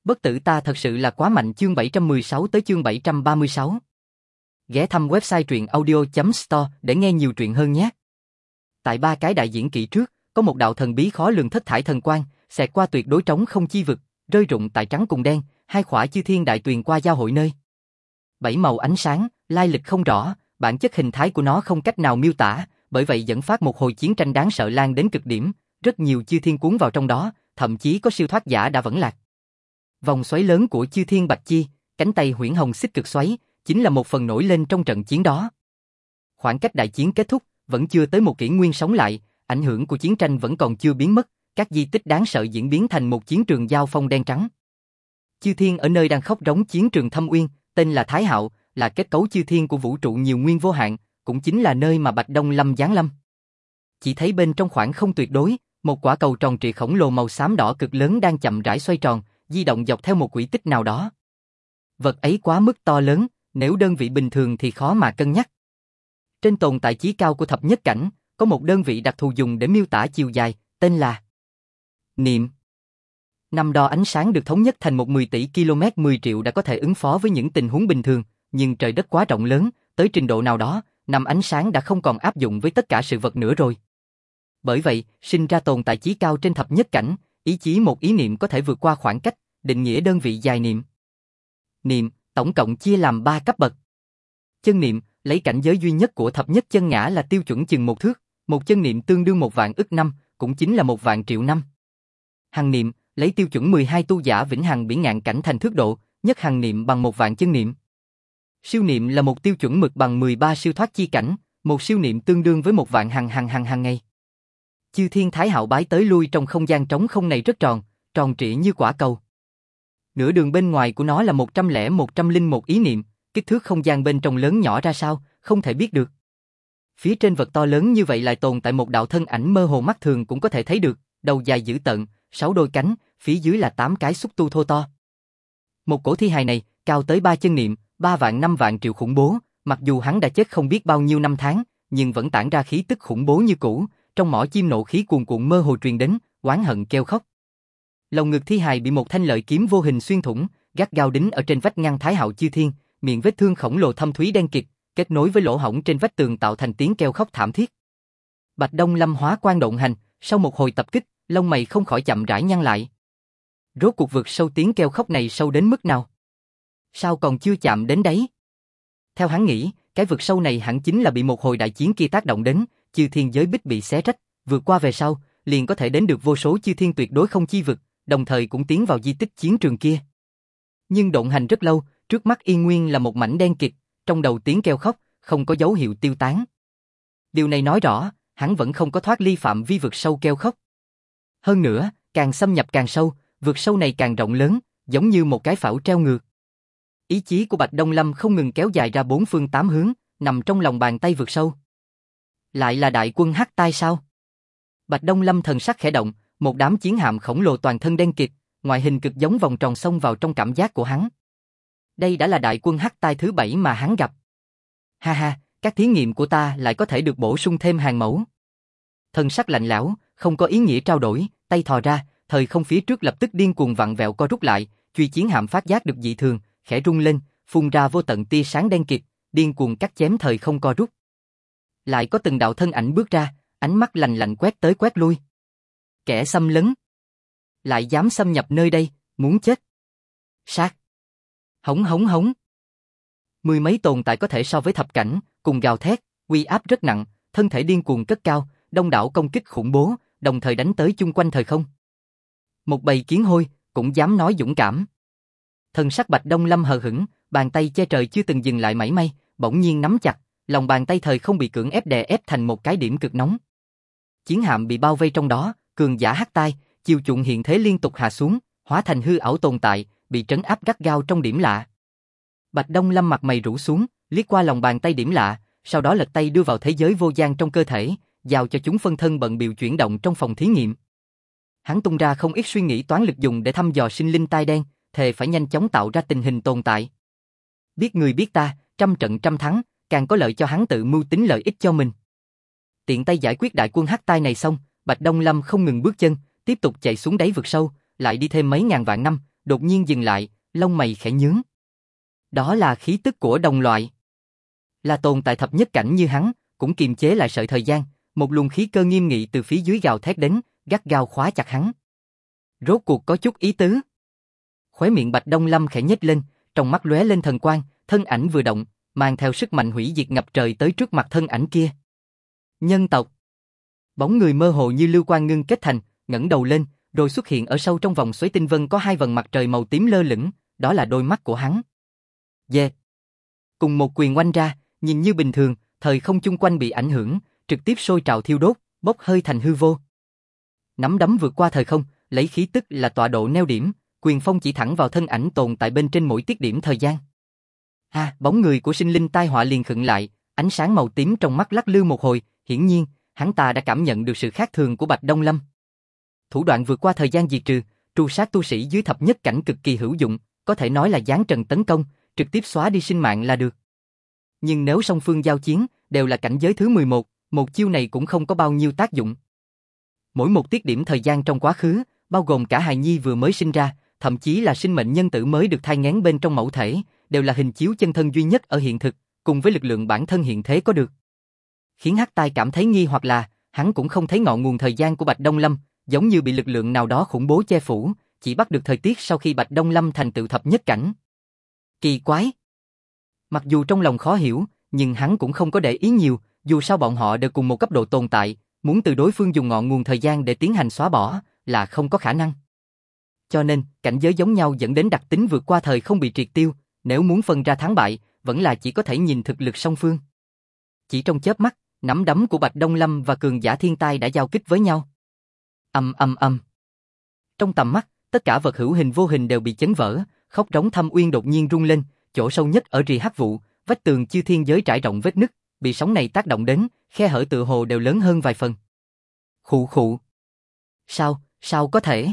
Bất tử ta thật sự là quá mạnh. Chương 716 tới chương 736. Ghé thăm website truyện audio.store để nghe nhiều truyện hơn nhé. Tại ba cái đại diễn kỹ trước, có một đạo thần bí khó lường thất thải thần quang, xẹt qua tuyệt đối trống không chi vực, rơi rụng tại trắng cùng đen, hai khỏa chư thiên đại tuyền qua giao hội nơi. Bảy màu ánh sáng, lai lịch không rõ, bản chất hình thái của nó không cách nào miêu tả, bởi vậy dẫn phát một hồi chiến tranh đáng sợ lan đến cực điểm, rất nhiều chư thiên cuốn vào trong đó, thậm chí có siêu thoát giả đã vẫn lạc. Vòng xoáy lớn của chư thiên bạch chi, cánh tay huyễn hồng xích cực xoáy, chính là một phần nổi lên trong trận chiến đó. Khoảng cách đại chiến kết thúc, vẫn chưa tới một kỷ nguyên sống lại, ảnh hưởng của chiến tranh vẫn còn chưa biến mất, các di tích đáng sợ diễn biến thành một chiến trường giao phong đen trắng. Chư thiên ở nơi đang khóc rống chiến trường Thâm Uyên, tên là Thái Hạo, là kết cấu chư thiên của vũ trụ nhiều nguyên vô hạn, cũng chính là nơi mà Bạch Đông Lâm giáng lâm. Chỉ thấy bên trong khoảng không tuyệt đối, một quả cầu tròn trịa khổng lồ màu xám đỏ cực lớn đang chậm rãi xoay tròn, di động dọc theo một quỹ tích nào đó. Vật ấy quá mức to lớn, nếu đơn vị bình thường thì khó mà cân nhắc. Trên tồn tại chí cao của thập nhất cảnh, có một đơn vị đặc thù dùng để miêu tả chiều dài, tên là niệm. Năm đo ánh sáng được thống nhất thành một 10 tỷ km 10 triệu đã có thể ứng phó với những tình huống bình thường, nhưng trời đất quá rộng lớn, tới trình độ nào đó, năm ánh sáng đã không còn áp dụng với tất cả sự vật nữa rồi. Bởi vậy, sinh ra tồn tại chí cao trên thập nhất cảnh, ý chí một ý niệm có thể vượt qua khoảng cách, định nghĩa đơn vị dài niệm. Niệm, tổng cộng chia làm 3 cấp bậc. Chân niệm, lấy cảnh giới duy nhất của thập nhất chân ngã là tiêu chuẩn chừng một thước, một chân niệm tương đương 1 vạn ức năm, cũng chính là 1 vạn triệu năm. Hằng niệm, lấy tiêu chuẩn 12 tu giả vĩnh hằng biển ngạn cảnh thành thước độ, nhất hằng niệm bằng 1 vạn chân niệm. Siêu niệm là một tiêu chuẩn mực bằng 13 siêu thoát chi cảnh, một siêu niệm tương đương với 1 vạn hằng ngày. Chư thiên Thái Hạo bái tới lui trong không gian trống không này rất tròn, tròn trịa như quả cầu. Nửa đường bên ngoài của nó là 101 ý niệm, kích thước không gian bên trong lớn nhỏ ra sao, không thể biết được. Phía trên vật to lớn như vậy lại tồn tại một đạo thân ảnh mơ hồ mắt thường cũng có thể thấy được, đầu dài dữ tợn, 6 đôi cánh, phía dưới là 8 cái xúc tu thô to. Một cổ thi hài này, cao tới 3 chân niệm, 3 vạn 5 vạn triệu khủng bố, mặc dù hắn đã chết không biết bao nhiêu năm tháng, nhưng vẫn tản ra khí tức khủng bố như cũ, trong mỏ chim nộ khí cuồn cuộn mơ hồ truyền đến, oán hận kêu khóc. Lồng ngực thi hài bị một thanh lợi kiếm vô hình xuyên thủng, gắt gao đính ở trên vách ngăn Thái Hạo chư thiên, miệng vết thương khổng lồ thâm thúy đen kịt, kết nối với lỗ hổng trên vách tường tạo thành tiếng kêu khóc thảm thiết. Bạch Đông Lâm hóa quang động hành, sau một hồi tập kích, lông mày không khỏi chậm rãi nhăn lại. Rốt cuộc vực sâu tiếng kêu khóc này sâu đến mức nào? Sao còn chưa chạm đến đấy? Theo hắn nghĩ, cái vực sâu này hẳn chính là bị một hồi đại chiến kia tác động đến, chư thiên giới bích bị xé rách, vượt qua về sau, liền có thể đến được vô số chư thiên tuyệt đối không chi vực, đồng thời cũng tiến vào di tích chiến trường kia. Nhưng động hành rất lâu, trước mắt y nguyên là một mảnh đen kịt, trong đầu tiếng kêu khóc, không có dấu hiệu tiêu tán. Điều này nói rõ, hắn vẫn không có thoát ly phạm vi vực sâu kêu khóc. Hơn nữa, càng xâm nhập càng sâu, vực sâu này càng rộng lớn, giống như một cái phễu treo ngược. Ý chí của Bạch Đông Lâm không ngừng kéo dài ra 4 phương 8 hướng, nằm trong lòng bàn tay vực sâu. Lại là đại quân Hắc Tai sao? Bạch Đông Lâm thần sắc khẽ động, một đám chiến hạm khổng lồ toàn thân đen kịt, ngoại hình cực giống vòng tròn xông vào trong cảm giác của hắn. Đây đã là đại quân Hắc Tai thứ 7 mà hắn gặp. Ha ha, các thí nghiệm của ta lại có thể được bổ sung thêm hàng mẫu. Thần sắc lạnh lẽo, không có ý nghĩa trao đổi, tay thò ra, thời không phía trước lập tức điên cuồng vặn vẹo co rút lại, truy chiến hạm phát giác được dị thường, khẽ rung lên, phun ra vô tận tia sáng đen kịt, điên cuồng cắt chém thời không co rút. Lại có từng đạo thân ảnh bước ra, ánh mắt lạnh lạnh quét tới quét lui. Kẻ xâm lấn, lại dám xâm nhập nơi đây, muốn chết. Sát. Hống hống hống. Mười mấy tồn tại có thể so với thập cảnh, cùng gào thét, uy áp rất nặng, thân thể điên cuồng cất cao, đông đảo công kích khủng bố, đồng thời đánh tới chung quanh thời không. Một bầy kiến hôi, cũng dám nói dũng cảm. Thần sắc Bạch Đông Lâm hờ hững, bàn tay che trời chưa từng dừng lại mảy may, bỗng nhiên nắm chặt, lòng bàn tay thời không bị cưỡng ép đè ép thành một cái điểm cực nóng. Chiến hạm bị bao vây trong đó, cường giả Hắc Tai, chiều chuộng hiện thế liên tục hạ xuống, hóa thành hư ảo tồn tại, bị trấn áp gắt gao trong điểm lạ. Bạch Đông Lâm mặt mày rũ xuống, liếc qua lòng bàn tay điểm lạ, sau đó lật tay đưa vào thế giới vô gian trong cơ thể, giao cho chúng phân thân bận bịu chuyển động trong phòng thí nghiệm. Hắn tung ra không ít suy nghĩ toán lực dùng để thăm dò sinh linh tai đen, thề phải nhanh chóng tạo ra tình hình tồn tại. Biết người biết ta, trăm trận trăm thắng, càng có lợi cho hắn tự mưu tính lợi ích cho mình. Tiện tay giải quyết đại quân Hắc Tai này xong, Bạch Đông Lâm không ngừng bước chân, tiếp tục chạy xuống đáy vực sâu, lại đi thêm mấy ngàn vạn năm, đột nhiên dừng lại, lông mày khẽ nhướng. Đó là khí tức của đồng loại. Là tồn tại thập nhất cảnh như hắn, cũng kiềm chế lại sợi thời gian, một luồng khí cơ nghiêm nghị từ phía dưới gào thét đến, gắt gao khóa chặt hắn. Rốt cuộc có chút ý tứ. Khóe miệng Bạch Đông Lâm khẽ nhếch lên, trong mắt lóe lên thần quang, thân ảnh vừa động, mang theo sức mạnh hủy diệt ngập trời tới trước mặt thân ảnh kia. Nhân tộc. Bóng người mơ hồ như lưu quang ngưng kết thành, ngẩng đầu lên, rồi xuất hiện ở sâu trong vòng xoáy tinh vân có hai vầng mặt trời màu tím lơ lửng, đó là đôi mắt của hắn. Yeah. Cùng một quyền oanh ra, nhìn như bình thường, thời không chung quanh bị ảnh hưởng, trực tiếp sôi trào thiêu đốt, bốc hơi thành hư vô. Nắm đấm vượt qua thời không, lấy khí tức là tọa độ neo điểm, quyền phong chỉ thẳng vào thân ảnh tồn tại bên trên mỗi tiết điểm thời gian. Bóng người của sinh linh tai họa liền khựng lại, ánh sáng màu tím trong mắt lắc lư một hồi, hiển nhiên, hắn ta đã cảm nhận được sự khác thường của Bạch Đông Lâm. Thủ đoạn vượt qua thời gian diệt trừ, tru sát tu sĩ dưới thập nhất cảnh cực kỳ hữu dụng, có thể nói là giáng trần tấn công, trực tiếp xóa đi sinh mạng là được. Nhưng nếu song phương giao chiến, đều là cảnh giới thứ 11, một chiêu này cũng không có bao nhiêu tác dụng. Mỗi một tiết điểm thời gian trong quá khứ, bao gồm cả hài nhi vừa mới sinh ra, thậm chí là sinh mệnh nhân tử mới được thai nghén bên trong mẫu thể, đều là hình chiếu chân thân duy nhất ở hiện thực, cùng với lực lượng bản thân hiện thế có được. Khiến Hắc Tai cảm thấy nghi hoặc là, hắn cũng không thấy ngọn nguồn thời gian của Bạch Đông Lâm, giống như bị lực lượng nào đó khủng bố che phủ, chỉ bắt được thời tiết sau khi Bạch Đông Lâm thành tựu thập nhất cảnh. Kỳ quái. Mặc dù trong lòng khó hiểu, nhưng hắn cũng không có để ý nhiều, dù sao bọn họ đều cùng một cấp độ tồn tại, muốn từ đối phương dùng ngọn nguồn thời gian để tiến hành xóa bỏ, là không có khả năng. Cho nên, cảnh giới giống nhau dẫn đến đặc tính vượt qua thời không bị triệt tiêu, nếu muốn phân ra thắng bại, vẫn là chỉ có thể nhìn thực lực song phương. Chỉ trong chớp mắt, nắm đấm của Bạch Đông Lâm và cường giả thiên tai đã giao kích với nhau. Ầm ầm ầm. Trong tầm mắt, tất cả vật hữu hình vô hình đều bị chấn vỡ, khốc trống thâm uyên đột nhiên rung lên, chỗ sâu nhất ở rì hắc vụ, vách tường chư thiên giới trải rộng vết nứt, bị sóng này tác động đến, khe hở tựa hồ đều lớn hơn vài phần. Khụ khụ. Sao có thể?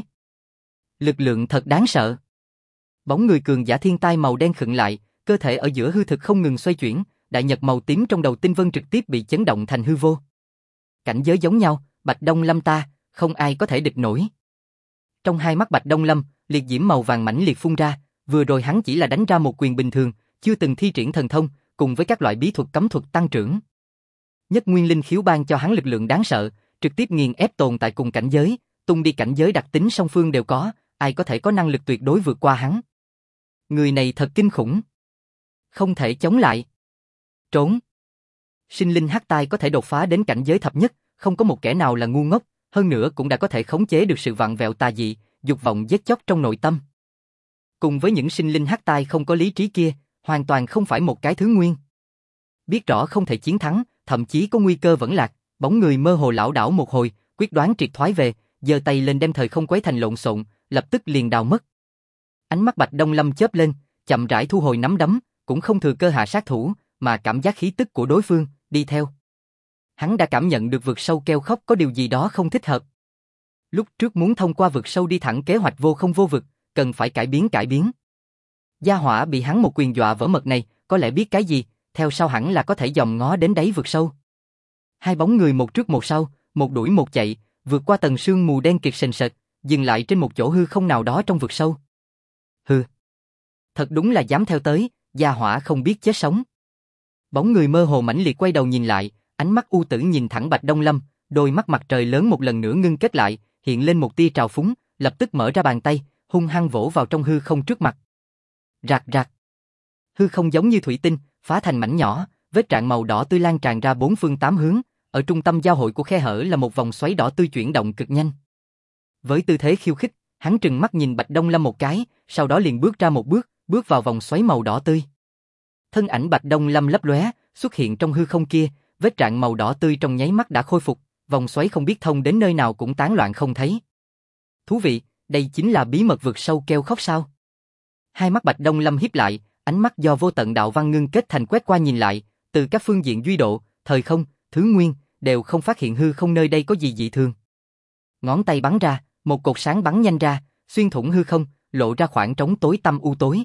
Lực lượng thật đáng sợ. Bóng người cường giả thiên tai màu đen khựng lại, cơ thể ở giữa hư thực không ngừng xoay chuyển, đại nhật màu tím trong đầu tinh vân trực tiếp bị chấn động thành hư vô. Cảnh giới giống nhau, Bạch Đông Lâm ta, không ai có thể địch nổi. Trong hai mắt Bạch Đông Lâm, liệt diễm màu vàng mãnh liệt phun ra, vừa rồi hắn chỉ là đánh ra một quyền bình thường, chưa từng thi triển thần thông, cùng với các loại bí thuật cấm thuật tăng trưởng. Nhất nguyên linh khiếu ban cho hắn lực lượng đáng sợ, trực tiếp nghiền ép tồn tại cùng cảnh giới, tung đi cảnh giới đặc tính song phương đều có, ai có thể có năng lực tuyệt đối vượt qua hắn. Người này thật kinh khủng. Không thể chống lại. Trốn. Sinh linh Hắc Tai có thể đột phá đến cảnh giới thập nhất, không có một kẻ nào là ngu ngốc, hơn nữa cũng đã có thể khống chế được sự vặn vẹo tà dị, dục vọng giết chóc trong nội tâm. Cùng với những sinh linh Hắc Tai không có lý trí kia, hoàn toàn không phải một cái thứ nguyên. Biết rõ không thể chiến thắng, thậm chí có nguy cơ vẫn lạc, bóng người mơ hồ lảo đảo một hồi, quyết đoán triệt thoái về, giơ tay lên đem thời không quấy thành lộn xộn, lập tức liền đào mất. Ánh mắt Bạch Đông Lâm chớp lên, chậm rãi thu hồi nắm đấm, cũng không thừa cơ hạ sát thủ, mà cảm giác khí tức của đối phương, đi theo. Hắn đã cảm nhận được vực sâu kêu khóc có điều gì đó không thích hợp. Lúc trước muốn thông qua vực sâu đi thẳng kế hoạch vô không vô vực, cần phải cải biến. Gia hỏa bị hắn một quyền dọa vỡ mật này, có lẽ biết cái gì, theo sau hẳn là có thể dòm ngó đến đáy vực sâu. Hai bóng người một trước một sau, một đuổi một chạy, vượt qua tầng sương mù đen kịt sền sệt, dừng lại trên một chỗ hư không nào đó trong vực sâu. Hừ, thật đúng là dám theo tới, gia hỏa không biết chết sống. Bóng người mơ hồ mãnh liệt quay đầu nhìn lại, ánh mắt u tử nhìn thẳng Bạch Đông Lâm, đôi mắt mặt trời lớn một lần nữa ngưng kết lại, hiện lên một tia trào phúng, lập tức mở ra bàn tay, hung hăng vỗ vào trong hư không trước mặt. Rạc rạc. Hư không giống như thủy tinh, phá thành mảnh nhỏ, vết rạn màu đỏ tươi lan tràn ra bốn phương tám hướng, ở trung tâm giao hội của khe hở là một vòng xoáy đỏ tươi chuyển động cực nhanh. Với tư thế khiêu khích, hắn trừng mắt nhìn Bạch Đông Lâm một cái, sau đó liền bước ra một bước, bước vào vòng xoáy màu đỏ tươi. Thân ảnh Bạch Đông Lâm lấp lóe, xuất hiện trong hư không kia, vết rạn màu đỏ tươi trong nháy mắt đã khôi phục, vòng xoáy không biết thông đến nơi nào cũng tán loạn không thấy. Thú vị, đây chính là bí mật vực sâu kêu khóc sao? Hai mắt Bạch Đông Lâm híp lại, ánh mắt do vô tận đạo văn ngưng kết thành quét qua nhìn lại, từ các phương diện duy độ, thời không, thứ nguyên, đều không phát hiện hư không nơi đây có gì dị thường. Ngón tay bắn ra, một cột sáng bắn nhanh ra, xuyên thủng hư không, lộ ra khoảng trống tối tăm u tối.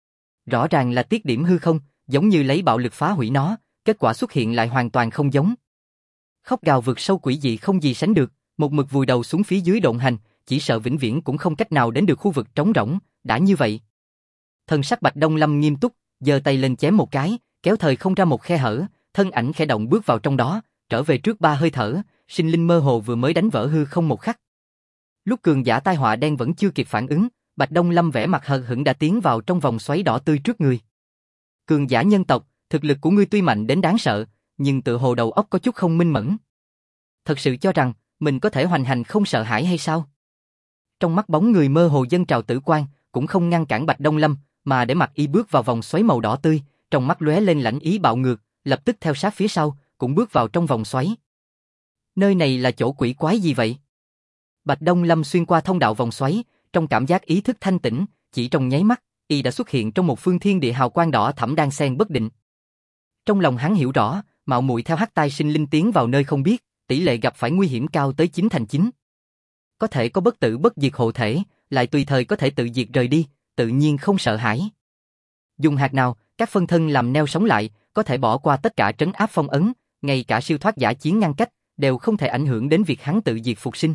Rõ ràng là tiết điểm hư không, giống như lấy bạo lực phá hủy nó, kết quả xuất hiện lại hoàn toàn không giống. Khóc gào vực sâu quỷ dị không gì sánh được, một mực vùi đầu xuống phía dưới độn hành, chỉ sợ vĩnh viễn cũng không cách nào đến được khu vực trống rỗng, đã như vậy. Thần sắc Bạch Đông Lâm nghiêm túc, giơ tay lên chém một cái, kéo thời không ra một khe hở, thân ảnh khẽ động bước vào trong đó, trở về trước 3 hơi thở, sinh linh mơ hồ vừa mới đánh vỡ hư không một khắc. Lúc cường giả tai họa đen vẫn chưa kịp phản ứng, Bạch Đông Lâm vẻ mặt hờ hững đã tiến vào trong vòng xoáy đỏ tươi trước người. Cường giả nhân tộc, thực lực của ngươi tuy mạnh đến đáng sợ, nhưng tự hồ đầu óc có chút không minh mẫn. Thật sự cho rằng mình có thể hoành hành không sợ hãi hay sao? Trong mắt bóng người mơ hồ dâng trào tử quang, cũng không ngăn cản Bạch Đông Lâm, mà để mặc y bước vào vòng xoáy màu đỏ tươi, trong mắt lóe lên lãnh ý bạo ngược, lập tức theo sát phía sau, cũng bước vào trong vòng xoáy. Nơi này là chỗ quỷ quái gì vậy? Bạch Đông Lâm xuyên qua thông đạo vòng xoáy, trong cảm giác ý thức thanh tĩnh, chỉ trong nháy mắt, y đã xuất hiện trong một phương thiên địa hào quang đỏ thẫm đang xen bất định. Trong lòng hắn hiểu rõ, mạo muội theo hắc tai sinh linh tiến vào nơi không biết, tỷ lệ gặp phải nguy hiểm cao tới 9/9. Có thể có bất tử bất diệt hộ thể, lại tùy thời có thể tự diệt rời đi, tự nhiên không sợ hãi. Dùng hạt nào, các phân thân làm neo sống lại, có thể bỏ qua tất cả trấn áp phong ấn, ngay cả siêu thoát giả chiến ngăn cách, đều không thể ảnh hưởng đến việc hắn tự diệt phục sinh.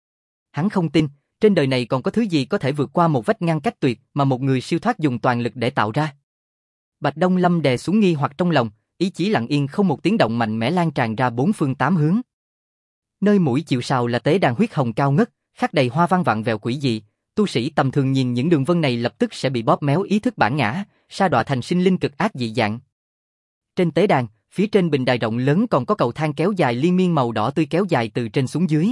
Hắn không tin, trên đời này còn có thứ gì có thể vượt qua một vách ngăn cách tuyệt mà một người siêu thoát dùng toàn lực để tạo ra. Bạch Đông Lâm đè xuống nghi hoặc trong lòng, ý chí lặng yên không một tiếng động mạnh mẽ lan tràn ra 4 phương 8 hướng. Nơi mũi chịu sào là tế đàn huyết hồng cao ngất, khắc đầy hoa văn vặn vẹo quỷ dị, tu sĩ tầm thường nhìn những đường vân này lập tức sẽ bị bóp méo ý thức bản ngã, sa đọa thành sinh linh cực ác dị dạng. Trên tế đàn, phía trên bình đài rộng lớn còn có cầu thang kéo dài liên miên màu đỏ tươi kéo dài từ trên xuống dưới.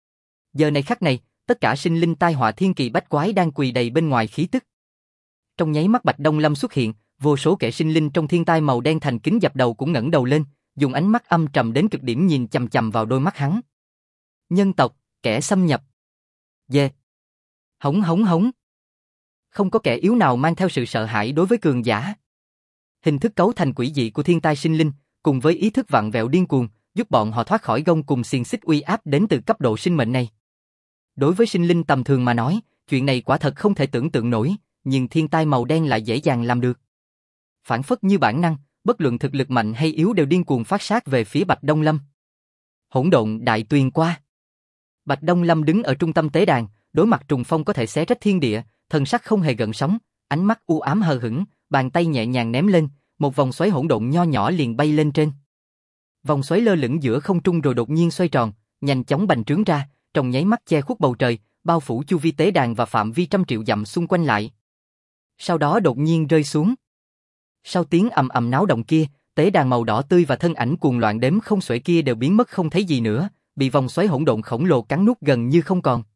Giờ này khắc này, tất cả sinh linh tai họa thiên kỳ bách quái đang quỳ đầy bên ngoài khí tức. Trong nháy mắt Bạch Đông Lâm xuất hiện, vô số kẻ sinh linh trong thiên tai màu đen thành kính dập đầu cũng ngẩng đầu lên, dùng ánh mắt âm trầm đến cực điểm nhìn chằm chằm vào đôi mắt hắn. Nhân tộc, kẻ xâm nhập. Dê. Hống hống hống. Không có kẻ yếu nào mang theo sự sợ hãi đối với cường giả. Hình thức cấu thành quỷ dị của thiên tai sinh linh, cùng với ý thức vặn vẹo điên cuồng, giúp bọn họ thoát khỏi gông cùng xiềng xích uy áp đến từ cấp độ sinh mệnh này. Đối với sinh linh tầm thường mà nói, chuyện này quả thật không thể tưởng tượng nổi, nhưng thiên tai màu đen lại dễ dàng làm được. Phản phất như bản năng, bất luận thực lực mạnh hay yếu đều điên cuồng phát sát về phía Bạch Đông Lâm. Hỗn độn đại tuyền qua. Bạch Đông Lâm đứng ở trung tâm tế đàn, đối mặt trùng phong có thể xé rách thiên địa, thần sắc không hề gợn sóng, ánh mắt u ám hờ hững, bàn tay nhẹ nhàng ném lên, một vòng xoáy hỗn độn nho nhỏ liền bay lên trên. Vòng xoáy lơ lửng giữa không trung rồi đột nhiên xoay tròn, nhanh chóng bành trướng ra, trong nháy mắt che khuất bầu trời, bao phủ chu vi tế đàn và phạm vi trăm triệu dặm xung quanh lại. Sau đó đột nhiên rơi xuống. Sau tiếng ầm ầm náo động kia, tế đàn màu đỏ tươi và thân ảnh cuồng loạn đếm không xuể kia đều biến mất không thấy gì nữa, bị vòng xoáy hỗn độn khổng lồ cắn nuốt gần như không còn.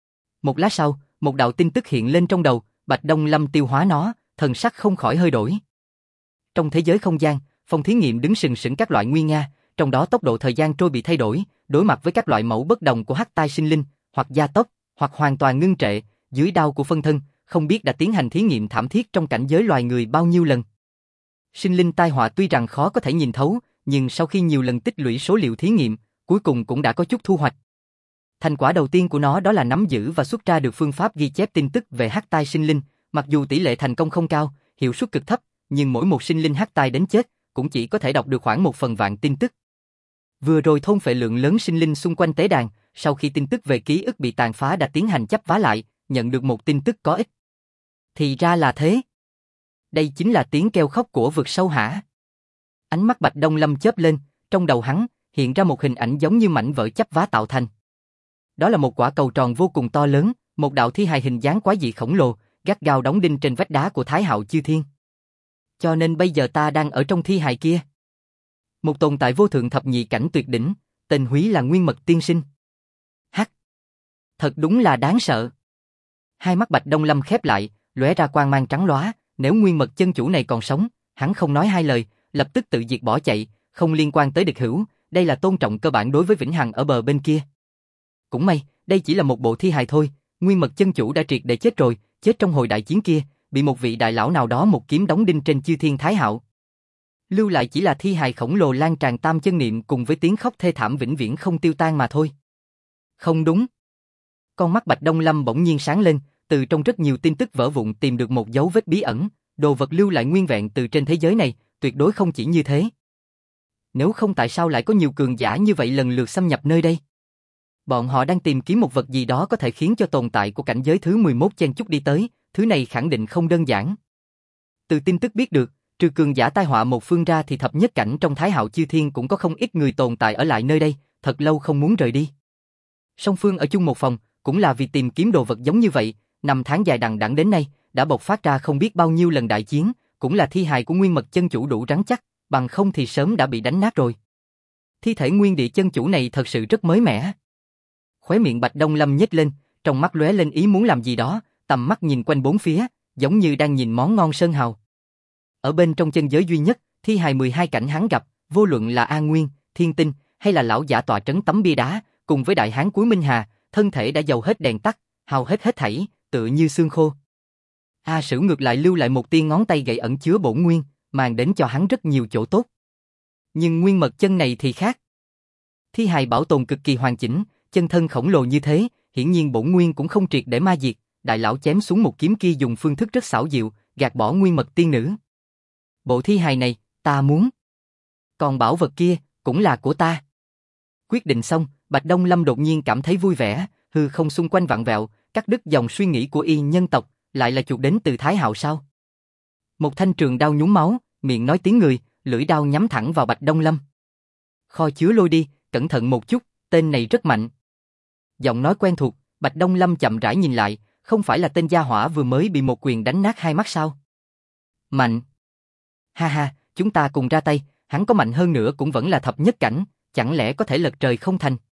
Một lát sau, một đạo tin tức hiện lên trong đầu, Bạch Đông Lâm tiêu hóa nó, thần sắc không khỏi hơi đổi. Trong thế giới không gian, phòng thí nghiệm đứng sừng sững các loại nguyên nga, trong đó tốc độ thời gian trôi bị thay đổi, đối mặt với các loại mẫu bất đồng của hắc tai sinh linh, hoặc gia tốc, hoặc hoàn toàn ngưng trệ, dưới đao của phân thân, không biết đã tiến hành thí nghiệm thảm thiết trong cảnh giới loài người bao nhiêu lần. Sinh linh tai họa tuy rằng khó có thể nhìn thấu, nhưng sau khi nhiều lần tích lũy số liệu thí nghiệm, cuối cùng cũng đã có chút thu hoạch. Thành quả đầu tiên của nó đó là nắm giữ và xuất ra được phương pháp ghi chép tin tức về hắc tai sinh linh, mặc dù tỷ lệ thành công không cao, hiệu suất cực thấp, nhưng mỗi một sinh linh hắc tai đến chết, cũng chỉ có thể đọc được khoảng 1/10000 tin tức. Vừa rồi thôn phệ lượng lớn sinh linh xung quanh tế đàn, sau khi tin tức về ký ức bị tàn phá đã tiến hành chấp vá lại, nhận được một tin tức có ích. Thì ra là thế. Đây chính là tiếng kêu khóc của vực sâu hả? Ánh mắt Bạch Đông Lâm chớp lên, trong đầu hắn hiện ra một hình ảnh giống như mảnh vỡ chấp vá tạo thành. Đó là một quả cầu tròn vô cùng to lớn, một đạo thi hài hình dáng quái dị khổng lồ, gắt gao đóng đinh trên vách đá của Thái Hạo Chư Thiên. Cho nên bây giờ ta đang ở trong thi hài kia. Một tồn tại vô thượng thập nhị cảnh tuyệt đỉnh, tên húy là Nguyên Mật Tiên Sinh. Hắc! Thật đúng là đáng sợ. Hai mắt Bạch Đông Lâm khép lại, lóe ra quang mang trắng lóa, nếu Nguyên Mật chân chủ này còn sống, hắn không nói hai lời, lập tức tự diệt bỏ chạy, không liên quan tới địch hữu, đây là tôn trọng cơ bản đối với Vĩnh Hằng ở bờ bên kia. Cũng may, đây chỉ là một bộ thi hài thôi, Nguyên Mật chân chủ đã triệt để chết rồi, chết trong hồi đại chiến kia, bị một vị đại lão nào đó một kiếm đóng đinh trên Chư Thiên Thái Hạo. Lưu lại chỉ là thi hài khổng lồ lan tràn tam chân niệm cùng với tiếng khóc thê thảm vĩnh viễn không tiêu tan mà thôi. Không đúng. Con mắt Bạch Đông Lâm bỗng nhiên sáng lên, từ trong rất nhiều tin tức vỡ vụn tìm được một dấu vết bí ẩn, đồ vật lưu lại nguyên vẹn từ trên thế giới này, tuyệt đối không chỉ như thế. Nếu không tại sao lại có nhiều cường giả như vậy lần lượt xâm nhập nơi đây? Bọn họ đang tìm kiếm một vật gì đó có thể khiến cho tồn tại của cảnh giới thứ 11 chen chúc đi tới, thứ này khẳng định không đơn giản. Từ tin tức biết được, trừ cường giả tai họa một phương ra thì thập nhất cảnh trong Thái Hạo Chư Thiên cũng có không ít người tồn tại ở lại nơi đây, thật lâu không muốn rời đi. Song phương ở chung một phòng, cũng là vì tìm kiếm đồ vật giống như vậy, năm tháng dài đằng đẵng đến nay, đã bộc phát ra không biết bao nhiêu lần đại chiến, cũng là thi hài của Nguyên Mật chân chủ đủ rắn chắc, bằng không thì sớm đã bị đánh nát rồi. Thi thể Nguyên Địa chân chủ này thật sự rất mới mẻ. Khóe miệng Bạch Đông Lâm nhếch lên, trong mắt lóe lên ý muốn làm gì đó, tầm mắt nhìn quanh bốn phía, giống như đang nhìn món ngon sơn hào. Ở bên trong chân giới duy nhất, thi hài 12 cảnh hắn gặp, vô luận là A Nguyên, Thiên Tinh, hay là lão giả tọa trấn tấm bia đá, cùng với đại hán cuối Minh Hà, thân thể đã dầu hết đèn tắt, hao hết thảy, tựa như xương khô. A Sửu ngược lại lưu lại một tia ngón tay gậy ẩn chứa bổn nguyên, mang đến cho hắn rất nhiều chỗ tốt. Nhưng Nguyên Mật chân này thì khác. Thi hài bảo tồn cực kỳ hoàn chỉnh, chân thân khổng lồ như thế, hiển nhiên bổn nguyên cũng không triệt để ma diệt, đại lão chém xuống một kiếm kia dùng phương thức rất xảo diệu, gạt bỏ Nguyên Mật tiên nữ. Bộ thi hài này, ta muốn. Còn bảo vật kia, cũng là của ta. Quyết định xong, Bạch Đông Lâm đột nhiên cảm thấy vui vẻ, hư không xung quanh vặn vẹo, cắt đứt dòng suy nghĩ của y nhân tộc, lại là chuột đến từ Thái Hạo sao? Một thanh trường đao nhúng máu, miệng nói tiếng người, lưỡi đao nhắm thẳng vào Bạch Đông Lâm. Kho chứa lôi đi, cẩn thận một chút, tên này rất mạnh. Giọng nói quen thuộc, Bạch Đông Lâm chậm rãi nhìn lại, không phải là tên gia hỏa vừa mới bị một quyền đánh nát hai mắt sao? Mạnh. Ha ha, chúng ta cùng ra tay, hắn có mạnh hơn nữa cũng vẫn là thập nhất cảnh, chẳng lẽ có thể lật trời không thành?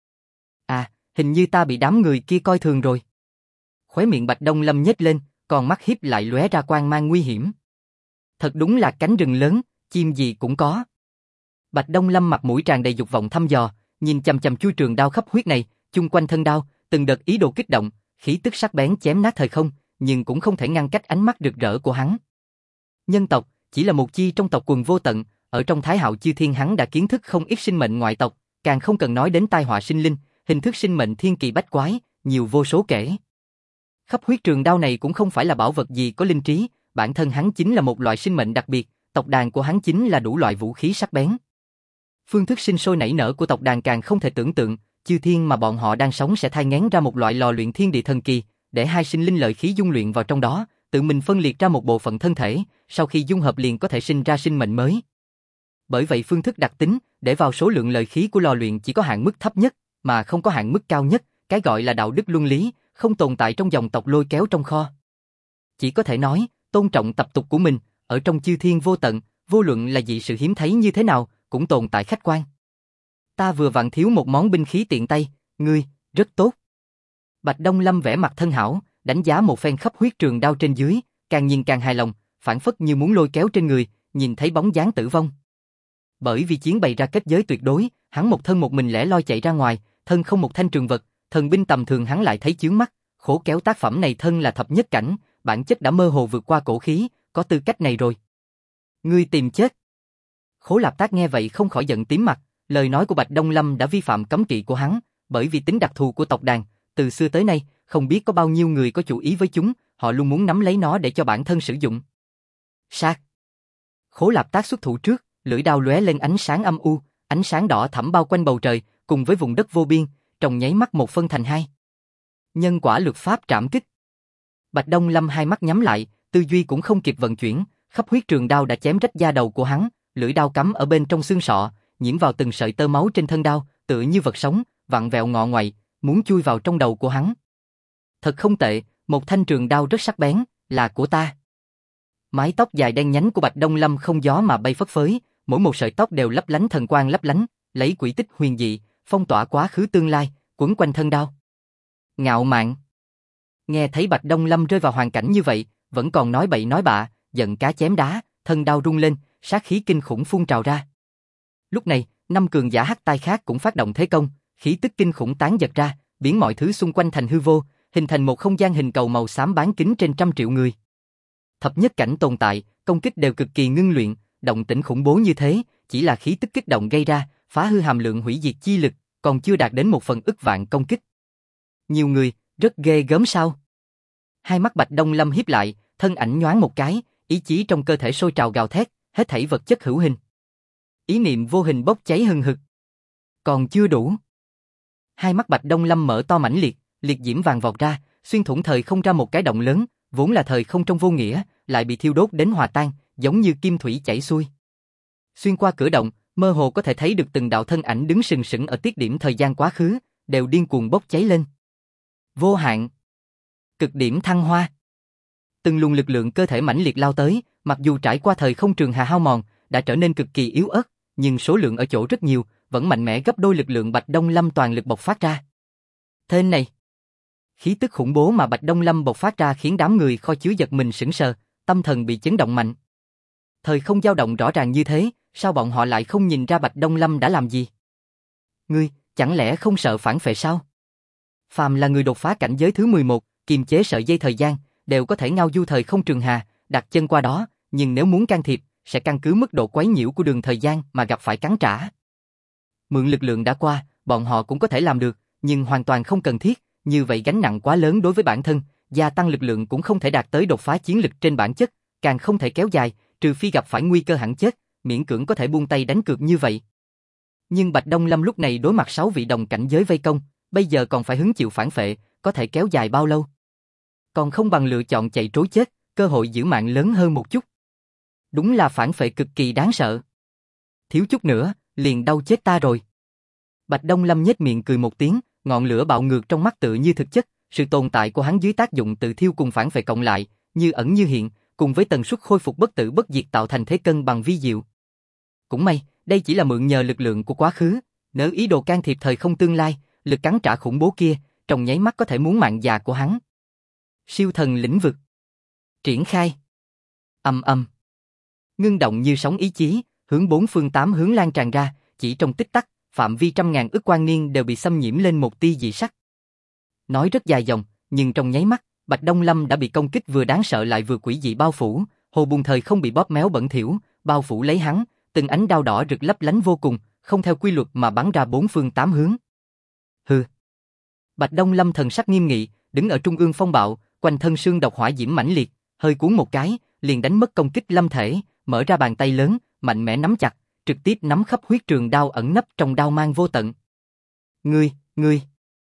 À, hình như ta bị đám người kia coi thường rồi. Khóe miệng Bạch Đông Lâm nhếch lên, còn mắt híp lại lóe ra quang mang nguy hiểm. Thật đúng là cánh rừng lớn, chim gì cũng có. Bạch Đông Lâm mặt mũi tràn đầy dục vọng thăm dò, nhìn chằm chằm chui trường đao khắp huyết này, chung quanh thân đao, từng đợt ý đồ kích động, khí tức sắc bén chém nát thời không, nhưng cũng không thể ngăn cách ánh mắt rực rỡ của hắn. Nhân tộc chỉ là một chi trong tộc quần vô tận, ở trong Thái Hạo Chư Thiên hắn đã kiến thức không ít sinh mệnh ngoại tộc, càng không cần nói đến tai họa sinh linh, hình thức sinh mệnh thiên kỳ bách quái, nhiều vô số kể. Khắp huyết trường đao này cũng không phải là bảo vật gì có linh trí, bản thân hắn chính là một loại sinh mệnh đặc biệt, tộc đàn của hắn chính là đủ loại vũ khí sắc bén. Phương thức sinh sôi nảy nở của tộc đàn càng không thể tưởng tượng, chư thiên mà bọn họ đang sống sẽ thai nghén ra một loại lò luyện thiên địa thần kỳ, để hai sinh linh lợi khí dung luyện vào trong đó, tự mình phân liệt ra một bộ phận thân thể, sau khi dung hợp liền có thể sinh ra sinh mệnh mới. Bởi vậy phương thức đặc tính, để vào số lượng lợi khí của lò luyện chỉ có hạn mức thấp nhất, mà không có hạn mức cao nhất, cái gọi là đạo đức luân lý, không tồn tại trong dòng tộc lôi kéo trong kho. Chỉ có thể nói, tôn trọng tập tục của mình, ở trong chư thiên vô tận, vô luận là dị sự hiếm thấy như thế nào, cũng tồn tại khách quan. Ta vừa vặn thiếu một món binh khí tiện tay, ngươi, rất tốt. Bạch Đông Lâm vẽ mặt thân hảo, đánh giá một phen khắp huyết trường đao trên dưới, càng nhìn càng hài lòng, phản phất như muốn lôi kéo trên người, nhìn thấy bóng dáng tử vong. Bởi vì chiến bày ra kết giới tuyệt đối, hắn một thân một mình lẻ loi chạy ra ngoài, thân không một thanh trường vật, thần binh tầm thường hắn lại thấy chướng mắt, khổ kéo tác phẩm này thân là thập nhất cảnh, bản chất đã mơ hồ vượt qua cổ khí, có tư cách này rồi. Ngươi tìm chết. Khố Lạp Tác nghe vậy không khỏi giận tím mặt, lời nói của Bạch Đông Lâm đã vi phạm cấm kỵ của hắn, bởi vì tính đặc thù của tộc đàn, từ xưa tới nay, không biết có bao nhiêu người có chủ ý với chúng, họ luôn muốn nắm lấy nó để cho bản thân sử dụng. Sát. Khố Lạp Tác xuất thủ trước, lưỡi đao lóe lên ánh sáng âm u, ánh sáng đỏ thẫm bao quanh bầu trời, cùng với vùng đất vô biên, trong nháy mắt một phân thành hai. Nhân quả luật pháp trảm kích. Bạch Đông Lâm hai mắt nhắm lại, tư duy cũng không kịp vận chuyển, khắp huyết trường đao đã chém rách da đầu của hắn, lưỡi đao cắm ở bên trong xương sọ, nhiễm vào từng sợi tơ máu trên thân đao, tựa như vật sống, vặn vẹo ngọ ngoại, muốn chui vào trong đầu của hắn. Thật không tệ, một thanh trường đao rất sắc bén, là của ta. Mái tóc dài đen nhánh của Bạch Đông Lâm không gió mà bay phất phới, mỗi một sợi tóc đều lấp lánh thần quang lấp lánh, lấy quỷ tích huyền dị, phong tỏa quá khứ tương lai, quấn quanh thân đao. Ngạo mạn. Nghe thấy Bạch Đông Lâm rơi vào hoàn cảnh như vậy, vẫn còn nói bậy nói bạ, giận cá chém đá, thân đao rung lên, sát khí kinh khủng phun trào ra. Lúc này, năm cường giả hắc tai khác cũng phát động thế công, khí tức kinh khủng tán giật ra, biến mọi thứ xung quanh thành hư vô, hình thành một không gian hình cầu màu xám bán kính trên 100 triệu người. Thập nhất cảnh tồn tại, công kích đều cực kỳ ngưng luyện, động tĩnh khủng bố như thế, chỉ là khí tức kích động gây ra, phá hư hàm lượng hủy diệt chi lực, còn chưa đạt đến 1/ức vạn công kích. Nhiều người, rất ghê gớm sao? Hai mắt Bạch Đông Lâm híp lại, thân ảnh nhoáng một cái, ý chí trong cơ thể sôi trào gào thét, hết thảy vật chất hữu hình. Ý niệm vô hình bốc cháy hừng hực. Còn chưa đủ. Hai mắt Bạch Đông Lâm mở to mãnh liệt, liệt diễm vàng vọt ra, xuyên thủng thời không ra một cái động lớn, vốn là thời không trong vô nghĩa, lại bị thiêu đốt đến hòa tan, giống như kim thủy chảy xuôi. Xuyên qua cửa động, mơ hồ có thể thấy được từng đạo thân ảnh đứng sừng sững ở tiết điểm thời gian quá khứ, đều điên cuồng bốc cháy lên. Vô hạn. Cực điểm thăng hoa. Từng luồng lực lượng cơ thể mãnh liệt lao tới, mặc dù trải qua thời không trường hà hao mòn, đã trở nên cực kỳ yếu ớt, nhưng số lượng ở chỗ rất nhiều, vẫn mạnh mẽ gấp đôi lực lượng Bạch Đông Lâm toàn lực bộc phát ra. Thế này, khí tức khủng bố mà Bạch Đông Lâm bộc phát ra khiến đám người kho chứa giật mình sững sờ, tâm thần bị chấn động mạnh. Thời không dao động rõ ràng như thế, sao bọn họ lại không nhìn ra Bạch Đông Lâm đã làm gì? Ngươi, chẳng lẽ không sợ phản phệ sao? Phàm là người đột phá cảnh giới thứ 11, kiềm chế sợi dây thời gian, đều có thể ngao du thời không trường hà, đặt chân qua đó, nhưng nếu muốn can thiệp, sẽ căn cứ mức độ quấy nhiễu của đường thời gian mà gặp phải cắn trả. Mượn lực lượng đã qua, bọn họ cũng có thể làm được, nhưng hoàn toàn không cần thiết, như vậy gánh nặng quá lớn đối với bản thân, gia tăng lực lượng cũng không thể đạt tới đột phá chiến lực trên bản chất, càng không thể kéo dài, trừ phi gặp phải nguy cơ hẳn chết, miễn cưỡng có thể buông tay đánh cược như vậy. Nhưng Bạch Đông Lâm lúc này đối mặt 6 vị đồng cảnh giới vây công, bây giờ còn phải hứng chịu phản phệ, có thể kéo dài bao lâu? Còn không bằng lựa chọn chạy trối chết, cơ hội giữ mạng lớn hơn một chút. Đúng là phản phệ cực kỳ đáng sợ. Thiếu chút nữa, liền đau chết ta rồi. Bạch Đông Lâm nhếch miệng cười một tiếng, ngọn lửa bạo ngược trong mắt tự như thực chất, sự tồn tại của hắn dưới tác dụng tự thiêu cùng phản phệ cộng lại, như ẩn như hiện, cùng với tần suất khôi phục bất tử bất diệt tạo thành thế cân bằng vi diệu. Cũng may, đây chỉ là mượn nhờ lực lượng của quá khứ, nếu ý đồ can thiệp thời không tương lai, lực cắn trả khủng bố kia, trong nháy mắt có thể muốn mạng già của hắn. Siêu thần lĩnh vực. Triển khai. Ầm ầm. Ngưng động như sóng ý chí, hướng 4 phương 8 hướng lan tràn ra, chỉ trong tích tắc, phạm vi trăm ngàn ức quang niên đều bị xâm nhiễm lên một tia dị sắc. Nói rất dài dòng, nhưng trong nháy mắt, Bạch Đông Lâm đã bị công kích vừa đáng sợ lại vừa quỷ dị bao phủ, hồ bùn thời không bị bóp méo bẩn thỉu, bao phủ lấy hắn, từng ánh đao đỏ rực lấp lánh vô cùng, không theo quy luật mà bắn ra 4 phương 8 hướng. Hừ. Bạch Đông Lâm thần sắc nghiêm nghị, đứng ở trung ương phong bạo, quanh thân xương độc hỏa diễm mãnh liệt, hơi cuốn một cái, liền đánh mất công kích lâm thể, mở ra bàn tay lớn, mạnh mẽ nắm chặt, trực tiếp nắm khắp huyết trường đao ẩn nấp trong đao mang vô tận. Ngươi.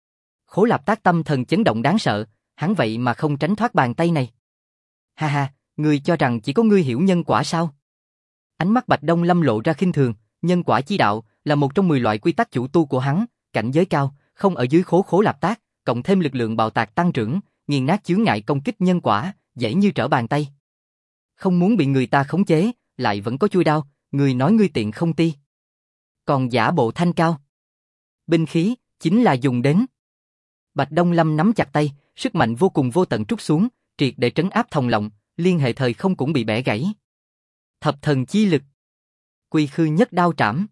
Khố Lạp Tác tâm thần chấn động đáng sợ, hắn vậy mà không tránh thoát bàn tay này. Ha ha, ngươi cho rằng chỉ có ngươi hiểu nhân quả sao? Ánh mắt Bạch Đông Lâm lộ ra khinh thường, nhân quả chi đạo là một trong 10 loại quy tắc chủ tu của hắn, cảnh giới cao, không ở dưới Khố Lạp Tác, cộng thêm lực lượng bạo tạc tăng trưởng, nghiền nát chướng ngại công kích nhân quả, dễ như trở bàn tay. Không muốn bị người ta khống chế, lại vẫn có chui đao, người nói ngươi tiện không ti. Còn giả bộ thanh cao. Binh khí, chính là dùng đến. Bạch Đông Lâm nắm chặt tay, sức mạnh vô cùng vô tận trút xuống, triệt để trấn áp Thông Lộng, liên hệ thời không cũng bị bẻ gãy. Thập thần chi lực. Quy khư nhất đao trảm.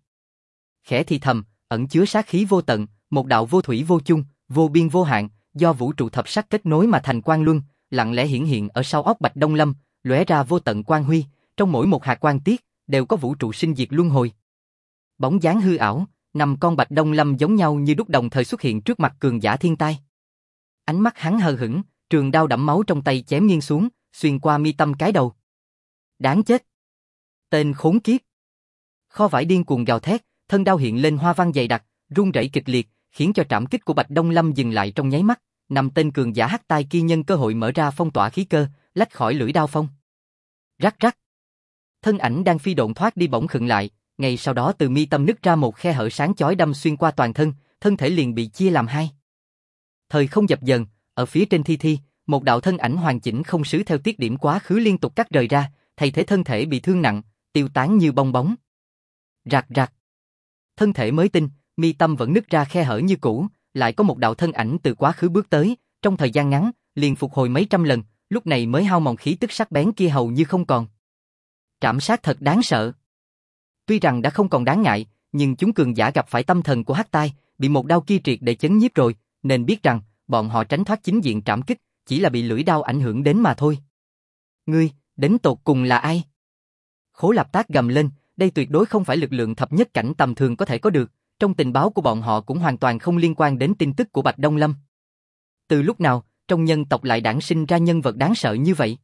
Khẽ thì thầm, ẩn chứa sát khí vô tận, một đạo vô thủy vô chung, vô biên vô hạn, do vũ trụ thập sắc kết nối mà thành quang luân, lặng lẽ hiển hiện ở sau óc Bạch Đông Lâm, lóe ra vô tận quang huy, trong mỗi một hạt quang tiết đều có vũ trụ sinh diệt luân hồi. Bóng dáng hư ảo, 5 con Bạch Đông Lâm giống nhau như đúc đồng thời xuất hiện trước mặt cường giả thiên tai. Ánh mắt hắn hờ hững, trường đao đẫm máu trong tay chém nghiêng xuống, xuyên qua mi tâm cái đầu. Đáng chết! Tên khốn kiếp! Kho vải điên cuồng gào thét, thân đao hiện lên hoa văn dày đặc, rung rẩy kịch liệt, khiến cho trảm kích của Bạch Đông Lâm dừng lại trong nháy mắt. 5 tên cường giả hắc tai kia nhân cơ hội mở ra phong tỏa khí cơ, lách khỏi lưỡi đao phong. Rắc rắc. Thân ảnh đang phi độn thoát đi bỗng khựng lại, ngay sau đó từ mi tâm nứt ra một khe hở sáng chói đâm xuyên qua toàn thân, thân thể liền bị chia làm hai. Thời không dập dần, ở phía trên thi, một đạo thân ảnh hoàn chỉnh không xứ theo tiết điểm quá khứ liên tục cắt rời ra, thay thế thân thể bị thương nặng, tiêu tán như bong bóng. Rạc rạc. Thân thể mới tinh, mi tâm vẫn nứt ra khe hở như cũ, lại có một đạo thân ảnh từ quá khứ bước tới, trong thời gian ngắn, liền phục hồi mấy trăm lần, lúc này mới hao mòn khí tức sắc bén kia hầu như không còn. Trảm sát thật đáng sợ. Tuy rằng đã không còn đáng ngại, nhưng chúng cường giả gặp phải tâm thần của hắc tai, bị một đao kia triệt để chấn nhiếp rồi, nên biết rằng, bọn họ tránh thoát chính diện trảm kích, chỉ là bị lưỡi đao ảnh hưởng đến mà thôi. Ngươi, đến tột cùng là ai? Khố Lạp Tác gầm lên, đây tuyệt đối không phải lực lượng thập nhất cảnh tầm thường có thể có được, trong tình báo của bọn họ cũng hoàn toàn không liên quan đến tin tức của Bạch Đông Lâm. Từ lúc nào, trong nhân tộc lại đản sinh ra nhân vật đáng sợ như vậy?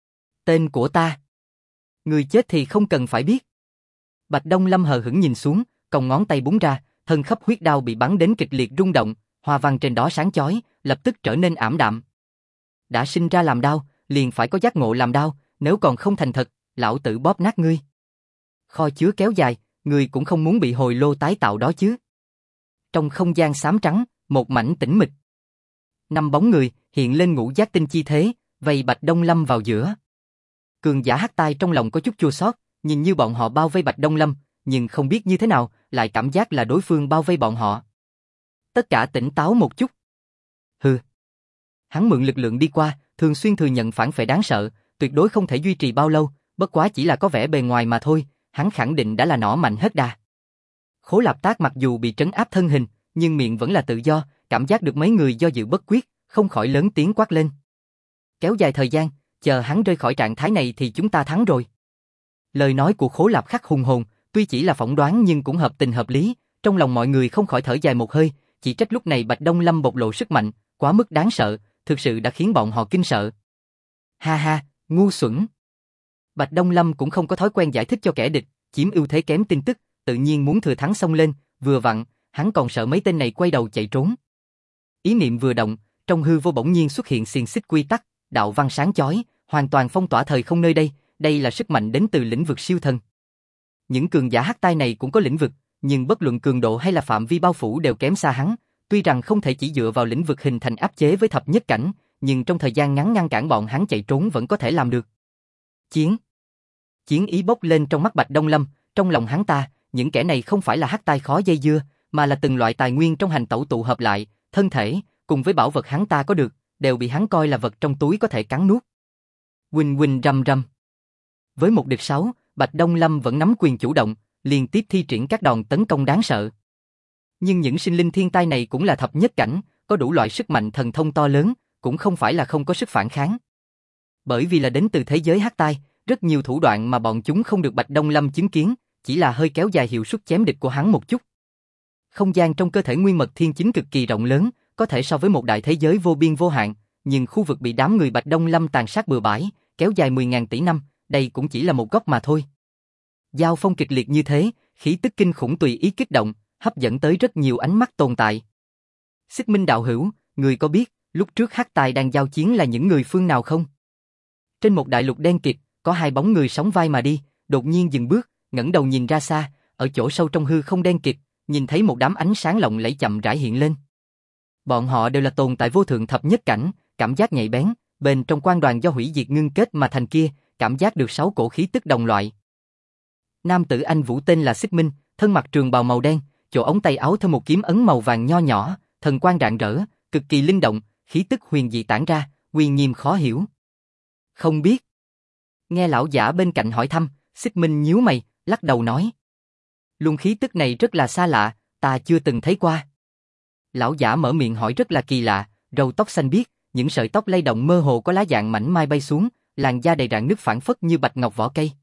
Tên của ta. Người chết thì không cần phải biết. Bạch Đông Lâm hờ hững nhìn xuống, cong ngón tay búng ra, thân khắp huyết đao bị bắn đến kịch liệt rung động, hoa văn trên đó sáng chói, lập tức trở nên ảm đạm. Đã sinh ra làm đao, liền phải có giác ngộ làm đao, nếu còn không thành thật, lão tử bóp nát ngươi. Kho chứa kéo dài, ngươi cũng không muốn bị hồi lô tái tạo đó chứ. Trong không gian xám trắng, một mảnh tĩnh mịch. 5 bóng người hiện lên ngũ giác tinh chi thế, vây Bạch Đông Lâm vào giữa. Cường giả hắc tai trong lòng có chút chua xót, nhìn như bọn họ bao vây Bạch Đông Lâm, nhưng không biết như thế nào, lại cảm giác là đối phương bao vây bọn họ. Tất cả tỉnh táo một chút. Hừ. Hắn mượn lực lượng đi qua, thường xuyên thừa nhận phản phệ đáng sợ, tuyệt đối không thể duy trì bao lâu, bất quá chỉ là có vẻ bề ngoài mà thôi, hắn khẳng định đã là nỏ mạnh hết đà. Khố Lạp Tác mặc dù bị trấn áp thân hình, nhưng miệng vẫn là tự do, cảm giác được mấy người do dự bất quyết, không khỏi lớn tiếng quát lên. Kéo dài thời gian, chờ hắn rơi khỏi trạng thái này thì chúng ta thắng rồi. Lời nói của Khố Lạp khắc hùng hồn, tuy chỉ là phỏng đoán nhưng cũng hợp tình hợp lý, trong lòng mọi người không khỏi thở dài một hơi, chỉ trách lúc này Bạch Đông Lâm bộc lộ sức mạnh, quá mức đáng sợ, thực sự đã khiến bọn họ kinh sợ. Ha ha, ngu xuẩn. Bạch Đông Lâm cũng không có thói quen giải thích cho kẻ địch, chiếm ưu thế kém tin tức, tự nhiên muốn thừa thắng xông lên, vừa vặn, hắn còn sợ mấy tên này quay đầu chạy trốn. Ý niệm vừa động, trong hư vô bỗng nhiên xuất hiện xiềng xích quy tắc, đạo văn sáng chói, hoàn toàn phong tỏa thời không nơi đây, đây là sức mạnh đến từ lĩnh vực siêu thần. Những cường giả hắc tai này cũng có lĩnh vực, nhưng bất luận cường độ hay là phạm vi bao phủ đều kém xa hắn, tuy rằng không thể chỉ dựa vào lĩnh vực hình thành áp chế với thập nhất cảnh, nhưng trong thời gian ngắn ngăn cản bọn hắn chạy trốn vẫn có thể làm được. Chiến ý bốc lên trong mắt Bạch Đông Lâm, trong lòng hắn ta, những kẻ này không phải là hắc tai khó dây dưa, mà là từng loại tài nguyên trong hành tẩu tụ hợp lại, thân thể, cùng với bảo vật hắn ta có được, đều bị hắn coi là vật trong túi có thể cắn nuốt. Huỳnh huỳnh rầm rầm. Với một địch 6, Bạch Đông Lâm vẫn nắm quyền chủ động, liên tiếp thi triển các đòn tấn công đáng sợ. Nhưng những sinh linh thiên tai này cũng là thập nhất cảnh, có đủ loại sức mạnh thần thông to lớn, cũng không phải là không có sức phản kháng. Bởi vì là đến từ thế giới hắc tai, rất nhiều thủ đoạn mà bọn chúng không được Bạch Đông Lâm chứng kiến, chỉ là hơi kéo dài hiệu suất chém địch của hắn một chút. Không gian trong cơ thể Nguyên Mật Thiên Chính cực kỳ rộng lớn, có thể so với một đại thế giới vô biên vô hạn, nhưng khu vực bị đám người Bạch Đông Lâm tàn sát bừa bãi, kéo dài 10.000 tỷ năm, đây cũng chỉ là một góc mà thôi. Giao phong kịch liệt như thế, khí tức kinh khủng tùy ý kích động, hấp dẫn tới rất nhiều ánh mắt tồn tại. Xích Minh đạo hữu, người có biết, lúc trước hắc tài đang giao chiến là những người phương nào không? Trên một đại lục đen kịt, có 2 bóng người sóng vai mà đi, đột nhiên dừng bước, ngẩng đầu nhìn ra xa, ở chỗ sâu trong hư không đen kịt, nhìn thấy một đám ánh sáng lộng lẫy chậm rãi hiện lên. Bọn họ đều là tồn tại vô thượng thập nhất cảnh, cảm giác nhạy bén, bên trong quan đoàn do hủy diệt ngưng kết mà thành kia, cảm giác được 6 cổ khí tức đồng loại. Nam tử anh vũ tên là Xích Minh, thân mặc trường bào màu đen, chỗ ống tay áo thêm một kiếm ấn màu vàng nho nhỏ, thần quang rạng rỡ, cực kỳ linh động, khí tức huyền dị tản ra, uy nghiêm khó hiểu. Không biết. Nghe lão giả bên cạnh hỏi thăm, Xích Minh nhíu mày, lắc đầu nói. Luồng khí tức này rất là xa lạ, ta chưa từng thấy qua. Lão giả mở miệng hỏi rất là kỳ lạ, râu tóc xanh biếc, những sợi tóc lay động mơ hồ có lá dạng mảnh mai bay xuống, làn da đầy rạn nứt phảng phất như bạch ngọc vỏ cây.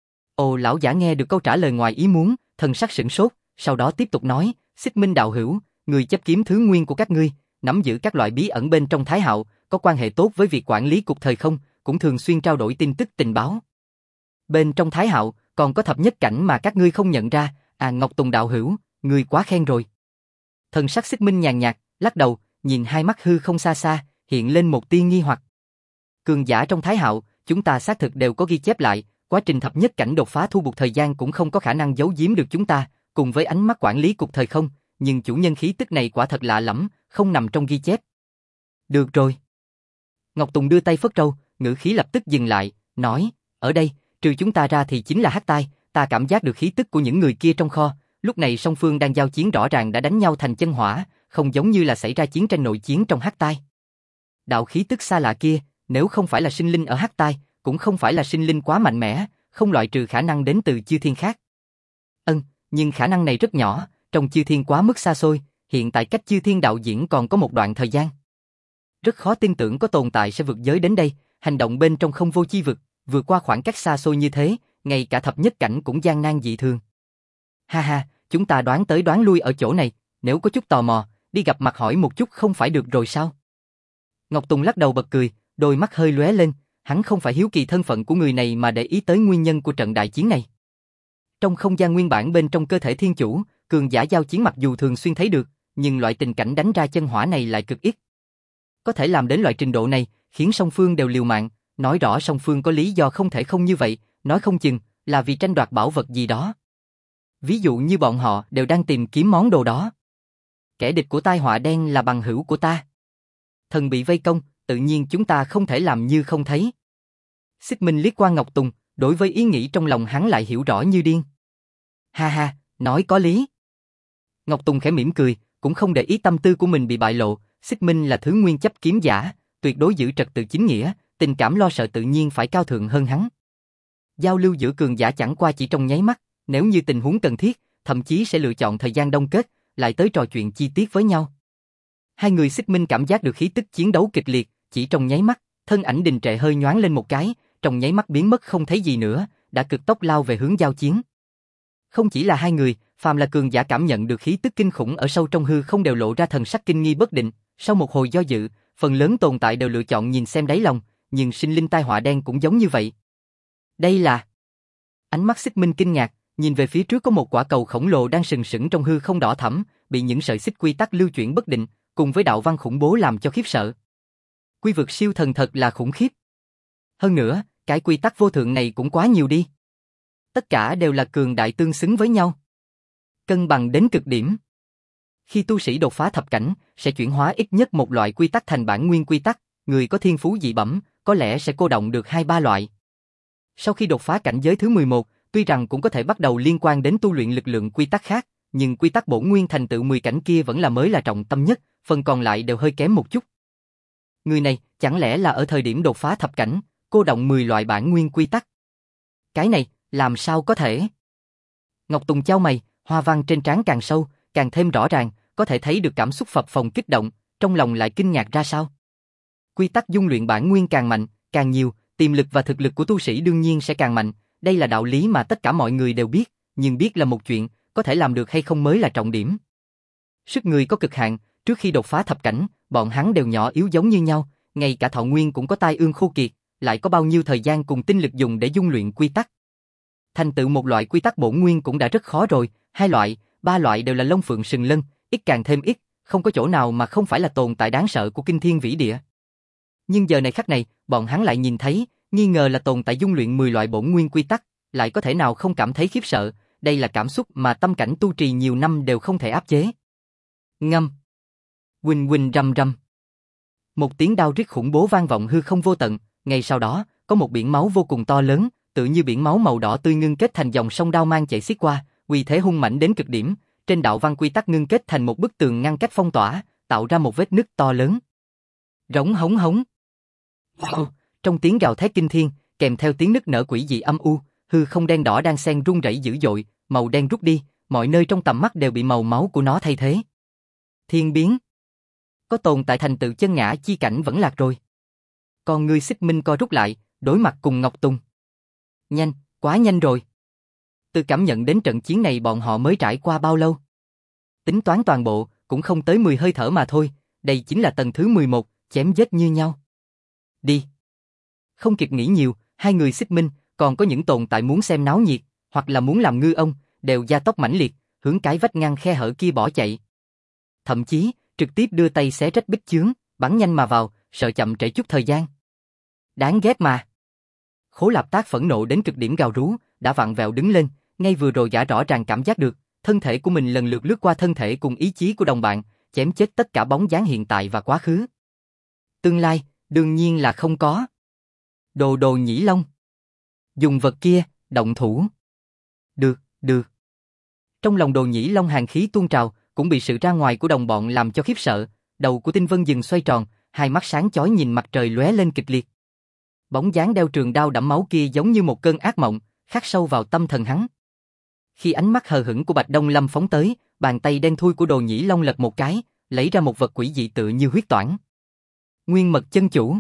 Ồ, lão giả nghe được câu trả lời ngoài ý muốn, thần sắc sửng sốt, sau đó tiếp tục nói, Xích Minh đạo hữu, người chấp kiếm thứ nguyên của các ngươi, nắm giữ các loại bí ẩn bên trong Thái Hạo, có quan hệ tốt với việc quản lý cục thời không, cũng thường xuyên trao đổi tin tức tình báo. Bên trong Thái Hạo, còn có thập nhất cảnh mà các ngươi không nhận ra, Ngọc Tùng đạo hữu, ngươi quá khen rồi. Thần sắc Xích Minh nhàn nhạt, lắc đầu, nhìn hai mắt hư không xa xa, hiện lên một tia nghi hoặc. Cường giả trong Thái Hạo, chúng ta xác thực đều có ghi chép lại, quá trình thập nhất cảnh đột phá thu buộc thời gian cũng không có khả năng giấu giếm được chúng ta, cùng với ánh mắt quản lý cục thời không, nhưng chủ nhân khí tức này quả thật lạ lẫm, không nằm trong ghi chép. Được rồi. Ngọc Tùng đưa tay phất trâu, ngữ khí lập tức dừng lại, nói, ở đây, trừ chúng ta ra thì chính là hắc tai, ta cảm giác được khí tức của những người kia trong kho, lúc này song phương đang giao chiến rõ ràng đã đánh nhau thành chân hỏa, không giống như là xảy ra chiến tranh nội chiến trong hắc tai. Đạo khí tức xa lạ kia, nếu không phải là sinh linh ở hắc tai, cũng không phải là sinh linh quá mạnh mẽ, không loại trừ khả năng đến từ chư thiên khác. Nhưng khả năng này rất nhỏ, trong chư thiên quá mức xa xôi, hiện tại cách chư thiên đạo diễn còn có một đoạn thời gian. Rất khó tin tưởng có tồn tại sẽ vượt giới đến đây, hành động bên trong không vô chi vực, vượt qua khoảng cách xa xôi như thế, ngay cả thập nhất cảnh cũng gian nan dị thường. Ha ha, chúng ta đoán tới đoán lui ở chỗ này, nếu có chút tò mò, đi gặp mặt hỏi một chút không phải được rồi sao? Ngọc Tùng lắc đầu bật cười, đôi mắt hơi lóe lên, hắn không phải hiếu kỳ thân phận của người này mà để ý tới nguyên nhân của trận đại chiến này. Trong không gian nguyên bản bên trong cơ thể thiên chủ, cường giả giao chiến mặc dù thường xuyên thấy được, nhưng loại tình cảnh đánh ra chân hỏa này lại cực ít. Có thể làm đến loại trình độ này, khiến song phương đều liều mạng, nói rõ song phương có lý do không thể không như vậy, nói không chừng là vì tranh đoạt bảo vật gì đó. Ví dụ như bọn họ đều đang tìm kiếm món đồ đó. Kẻ địch của tai họa đen là bằng hữu của ta. Thần bị vây công, tự nhiên chúng ta không thể làm như không thấy. Xích Minh liếc qua Ngọc Tùng, đối với ý nghĩ trong lòng hắn lại hiểu rõ như điên. Ha ha, nói có lý. Ngọc Tùng khẽ mỉm cười, cũng không để ý tâm tư của mình bị bại lộ. Xích Minh là thứ nguyên chấp kiếm giả, tuyệt đối giữ trật tự chính nghĩa, tình cảm lo sợ tự nhiên phải cao thượng hơn hắn. Giao lưu giữa cường giả chẳng qua chỉ trong nháy mắt, nếu như tình huống cần thiết, thậm chí sẽ lựa chọn thời gian đông kết, lại tới trò chuyện chi tiết với nhau. Hai người Xích Minh cảm giác được khí tức chiến đấu kịch liệt, chỉ trong nháy mắt, thân ảnh đình trệ hơi nhoáng lên một cái, trong nháy mắt biến mất không thấy gì nữa, đã cực tốc lao về hướng giao chiến. Không chỉ là hai người, phàm là cường giả cảm nhận được khí tức kinh khủng ở sâu trong hư không đều lộ ra thần sắc kinh nghi bất định, sau một hồi do dự, phần lớn tồn tại đều lựa chọn nhìn xem đáy lòng, nhưng sinh linh tai họa đen cũng giống như vậy. Đây là... Ánh mắt Xích Minh kinh ngạc, nhìn về phía trước có một quả cầu khổng lồ đang sừng sững trong hư không đỏ thẫm, bị những sợi xích quy tắc lưu chuyển bất định, cùng với đạo văn khủng bố làm cho khiếp sợ. Quy vực siêu thần thật là khủng khiếp. Hơn nữa, cái quy tắc vô thượng này cũng quá nhiều đi. Tất cả đều là cường đại tương xứng với nhau. Cân bằng đến cực điểm. Khi tu sĩ đột phá thập cảnh, sẽ chuyển hóa ít nhất một loại quy tắc thành bản nguyên quy tắc, người có thiên phú dị bẩm, có lẽ sẽ cô động được 2-3 loại. Sau khi đột phá cảnh giới thứ 11, tuy rằng cũng có thể bắt đầu liên quan đến tu luyện lực lượng quy tắc khác, nhưng quy tắc bổn nguyên thành tựu 10 cảnh kia vẫn là mới là trọng tâm nhất, phần còn lại đều hơi kém một chút. Người này, chẳng lẽ là ở thời điểm đột phá thập cảnh, cô động 10 loại bản nguyên quy tắc? Cái này, làm sao có thể? Ngọc Tùng chau mày, hoa văn trên trán càng sâu, càng thêm rõ ràng, có thể thấy được cảm xúc phập phồng kích động, trong lòng lại kinh ngạc ra sao. Quy tắc dung luyện bản nguyên càng mạnh, càng nhiều, tiềm lực và thực lực của tu sĩ đương nhiên sẽ càng mạnh, đây là đạo lý mà tất cả mọi người đều biết, nhưng biết là một chuyện, có thể làm được hay không mới là trọng điểm. Sức người có cực hạn, trước khi đột phá thập cảnh, bọn hắn đều nhỏ yếu giống như nhau, ngay cả thọ nguyên cũng có tai ương khô kiệt, lại có bao nhiêu thời gian cùng tinh lực dùng để dung luyện quy tắc. Thành tựu một loại quy tắc bổn nguyên cũng đã rất khó rồi, 2 loại, 3 loại đều là lông phượng sừng lân, ít càng thêm ít, không có chỗ nào mà không phải là tồn tại đáng sợ của kinh thiên vĩ địa. Nhưng giờ này khắc này, bọn hắn lại nhìn thấy, nghi ngờ là tồn tại dung luyện 10 loại bổn nguyên quy tắc, lại có thể nào không cảm thấy khiếp sợ, đây là cảm xúc mà tâm cảnh tu trì nhiều năm đều không thể áp chế. Ngâm. Huỳnh huỳnh rầm rầm. Một tiếng đao rít khủng bố vang vọng hư không vô tận, ngay sau đó, có một biển máu vô cùng to lớn, tự như biển máu màu đỏ tươi ngưng kết thành dòng sông đao mang chảy xiết qua, uy thế hung mãnh đến cực điểm, trên đạo văn quy tắc ngưng kết thành một bức tường ngăn cách phong tỏa, tạo ra một vết nứt to lớn. Rống hống hống. Trong tiếng gào thét kinh thiên, kèm theo tiếng nứt nở quỷ dị âm u, hư không đen đỏ đang xen rung rẩy dữ dội, màu đen rút đi, mọi nơi trong tầm mắt đều bị màu máu của nó thay thế. Thiên biến. Có tồn tại thành tựu chân ngã chi cảnh vẫn lạc rồi. Còn người Xích Minh co rút lại, đối mặt cùng Ngọc Tùng. Nhanh, quá nhanh rồi. Từ cảm nhận đến trận chiến này bọn họ mới trải qua bao lâu? Tính toán toàn bộ, cũng không tới 10 hơi thở mà thôi, đây chính là tầng thứ 11, chém giết như nhau. Đi. Không kịp nghĩ nhiều, hai người Xích Minh, còn có những tồn tại muốn xem náo nhiệt, hoặc là muốn làm ngư ông, đều gia tốc mãnh liệt, hướng cái vách ngăn khe hở kia bỏ chạy. Thậm chí, trực tiếp đưa tay xé rách bích chướng, bắn nhanh mà vào, sợ chậm trễ chút thời gian. Đáng ghét mà. Khố Lạp Tác phẫn nộ đến cực điểm gào rú, đã vặn vẹo đứng lên, ngay vừa rồi gã rõ ràng cảm giác được, thân thể của mình lần lượt lướt qua thân thể cùng ý chí của đồng bạn, chém chết tất cả bóng dáng hiện tại và quá khứ. Tương lai, đương nhiên là không có. Đồ đồ nhĩ long. Dùng vật kia, động thủ. Được, được. Trong lòng đồ nhĩ long hàn khí tuôn trào, cũng bị sự ra ngoài của đồng bọn làm cho khiếp sợ, đầu của Tinh Vân dừng xoay tròn, hai mắt sáng chói nhìn mặt trời lóe lên kịch liệt. Bóng dáng đeo trường đao đẫm máu kia giống như một cơn ác mộng, khắc sâu vào tâm thần hắn. Khi ánh mắt hờ hững của Bạch Đông Lâm phóng tới, bàn tay đen thui của Đồ Nhĩ Long lật một cái, lấy ra một vật quỷ dị tựa như huyết toản. Nguyên mật chân chủ.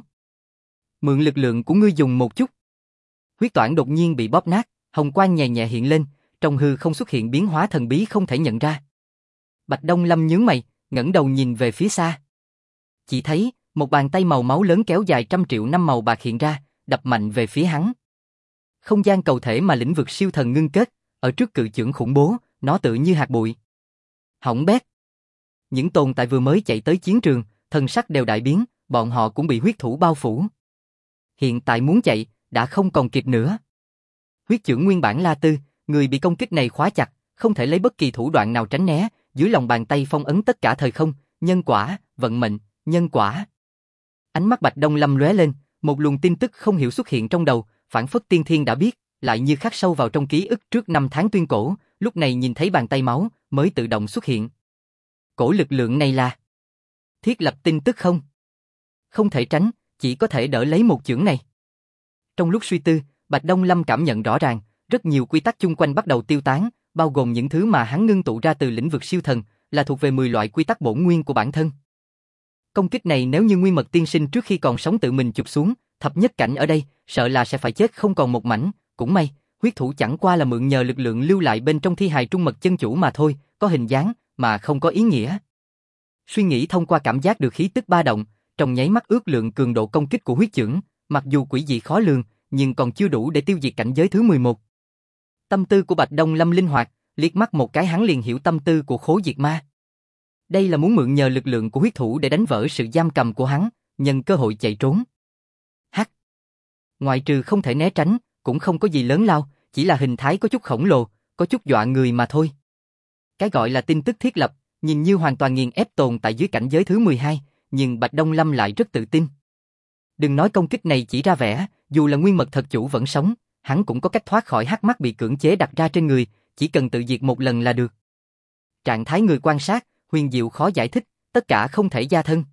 Mượn lực lượng của ngươi dùng một chút. Huyết toản đột nhiên bị bóp nát, hồng quang nhẹ nhẹ hiện lên, trong hư không xuất hiện biến hóa thần bí không thể nhận ra. Bạch Đông Lâm nhướng mày, ngẩng đầu nhìn về phía xa. Chỉ thấy, một bàn tay màu máu lớn kéo dài 100 triệu năm màu bạc hiện ra, đập mạnh về phía hắn. Không gian cầu thể mà lĩnh vực siêu thần ngưng kết, ở trước cự chưởng khủng bố, nó tự như hạt bụi. Hỏng bét. Những tồn tại vừa mới chạy tới chiến trường, thần sắc đều đại biến, bọn họ cũng bị huyết thủ bao phủ. hiện tại muốn chạy, đã không còn kịp nữa. Huyết chưởng nguyên bản La Tư, người bị công kích này khóa chặt, không thể lấy bất kỳ thủ đoạn nào tránh né, dưới lòng bàn tay phong ấn tất cả thời không, nhân quả, vận mệnh, nhân quả. Ánh mắt Bạch Đông Lâm lóe lên, một luồng tin tức không hiểu xuất hiện trong đầu, phảng phất tiên thiên đã biết, lại như khắc sâu vào trong ký ức trước 5 tháng tuyên cổ, lúc này nhìn thấy bàn tay máu, mới tự động xuất hiện. Cổ lực lượng này là thiết lập tin tức không? Không thể tránh, chỉ có thể đỡ lấy một chưởng này. Trong lúc suy tư, Bạch Đông Lâm cảm nhận rõ ràng, rất nhiều quy tắc chung quanh bắt đầu tiêu tán, bao gồm những thứ mà hắn ngưng tụ ra từ lĩnh vực siêu thần, là thuộc về 10 loại quy tắc bổn nguyên của bản thân. Công kích này nếu như Nguyên Mật tiên sinh trước khi còn sống tự mình chụp xuống, thập nhất cảnh ở đây, sợ là sẽ phải chết không còn một mảnh, cũng may, huyết thủ chẳng qua là mượn nhờ lực lượng lưu lại bên trong thi hài Trung Mật chân chủ mà thôi, có hình dáng, mà không có ý nghĩa. Suy nghĩ thông qua cảm giác được khí tức ba động, trong nháy mắt ước lượng cường độ công kích của huyết chưởng, mặc dù quỷ dị khó lường, nhưng còn chưa đủ để tiêu diệt cảnh giới thứ 11. Tâm tư của Bạch Đông Lâm linh hoạt, liếc mắt một cái hắn liền hiểu tâm tư của Khố Diệt Ma. Đây là muốn mượn nhờ lực lượng của huyết thủ để đánh vỡ sự giam cầm của hắn, nhân cơ hội chạy trốn. Hắc. Ngoại trừ không thể né tránh, cũng không có gì lớn lao, chỉ là hình thái có chút khổng lồ, có chút dọa người mà thôi. Cái gọi là tin tức thiết lập, nhìn như hoàn toàn nghiền ép tồn tại dưới cảnh giới thứ 12, nhưng Bạch Đông Lâm lại rất tự tin. Đừng nói công kích này chỉ ra vẻ, dù là Nguyên Mật thật chủ vẫn sống, hắn cũng có cách thoát khỏi hắc mắt bị cưỡng chế đặt ra trên người, chỉ cần tự diệt một lần là được. Trạng thái người quan sát, huyền diệu khó giải thích, tất cả không thể gia thân.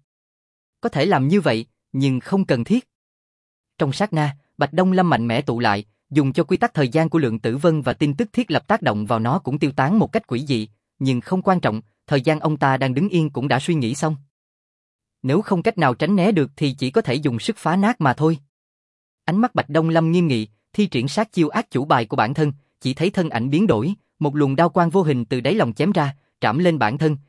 Có thể làm như vậy, nhưng không cần thiết. Trong sát na, Bạch Đông Lâm mạnh mẽ tụ lại, dùng cho quy tắc thời gian của lượng tử vân và tin tức thiết lập tác động vào nó cũng tiêu tán một cách quỷ dị, nhưng không quan trọng, thời gian ông ta đang đứng yên cũng đã suy nghĩ xong. Nếu không cách nào tránh né được thì chỉ có thể dùng sức phá nát mà thôi. Ánh mắt Bạch Đông Lâm nghiêm nghị, thi triển sát chiêu ác chủ bài của bản thân, chỉ thấy thân ảnh biến đổi, một luồng đao quang vô hình từ đáy lòng chém ra, trảm lên bản thân,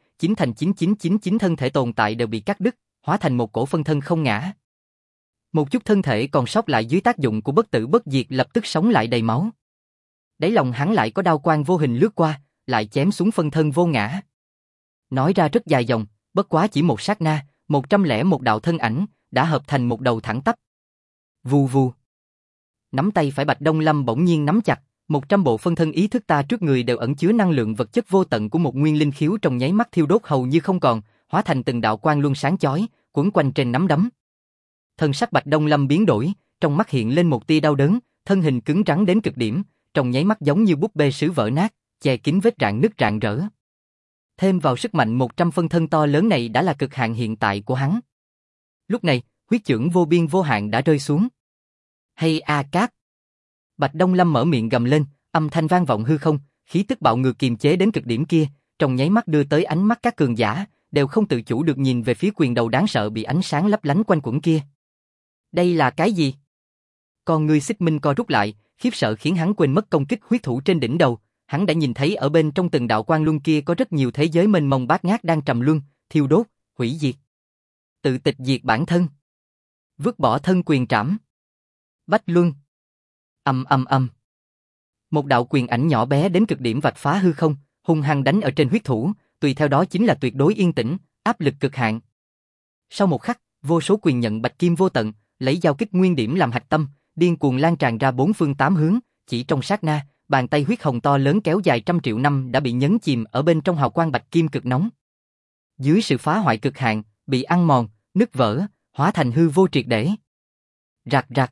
9 thân thể tồn tại đều bị cắt đứt, hóa thành một cổ phân thân không ngã. Một chút thân thể còn sót lại dưới tác dụng của bất tử bất diệt lập tức sống lại đầy máu. Đáy lòng hắn lại có đao quang vô hình lướt qua, lại chém xuống phân thân vô ngã. Nói ra rất dài dòng, bất quá chỉ một sát na, 101 đạo thân ảnh đã hợp thành một đầu thẳng tắp. Vù vù. Nắm tay phải Bạch Đông Lâm bỗng nhiên nắm chặt, 100 bộ phân thân ý thức ta trước người đều ẩn chứa năng lượng vật chất vô tận của một nguyên linh khiếu trong nháy mắt thiêu đốt hầu như không còn, hóa thành từng đạo quang luân sáng chói, quấn quanh trên nắm đấm. Thân sắc Bạch Đông Lâm biến đổi, trong mắt hiện lên một tia đau đớn, thân hình cứng rắn đến cực điểm, trong nháy mắt giống như búp bê sứ vỡ nát, che kín vết rạn nứt rạn rỡ. Thêm vào sức mạnh 100 phân thân to lớn này đã là cực hạn hiện tại của hắn. Lúc này, huyết chưởng vô biên vô hạn đã rơi xuống. Hay a cáp. Bạch Đông Lâm mở miệng gầm lên, âm thanh vang vọng hư không, khí tức bạo ngược kiềm chế đến cực điểm kia, trong nháy mắt đưa tới ánh mắt các cường giả, đều không tự chủ được nhìn về phía quyền đầu đáng sợ bị ánh sáng lấp lánh quanh quẩn kia. Đây là cái gì? Con ngươi Xích Minh co rút lại, khiếp sợ khiến hắn quên mất công kích huyết thủ trên đỉnh đầu, hắn đã nhìn thấy ở bên trong từng đạo quang luân kia có rất nhiều thế giới mênh mông bát ngát đang trầm luân, thiêu đốt, hủy diệt. Tự tịch diệt bản thân. Vứt bỏ thân quyền trảm. Bách luân. Ầm. Một đạo quyền ảnh nhỏ bé đến cực điểm vạch phá hư không, hung hăng đánh ở trên huyết thủ, tùy theo đó chính là tuyệt đối yên tĩnh, áp lực cực hạn. Sau một khắc, vô số quyền nhận bạch kim vô tận, lấy giao kích nguyên điểm làm hạch tâm, điên cuồng lan tràn ra bốn phương tám hướng, chỉ trong sát na, bàn tay huyết hồng to lớn kéo dài 100 triệu năm đã bị nhấn chìm ở bên trong hào quang bạch kim cực nóng. Dưới sự phá hoại cực hạn, bị ăn mòn, nứt vỡ, hóa thành hư vô triệt để. Rạc rạc.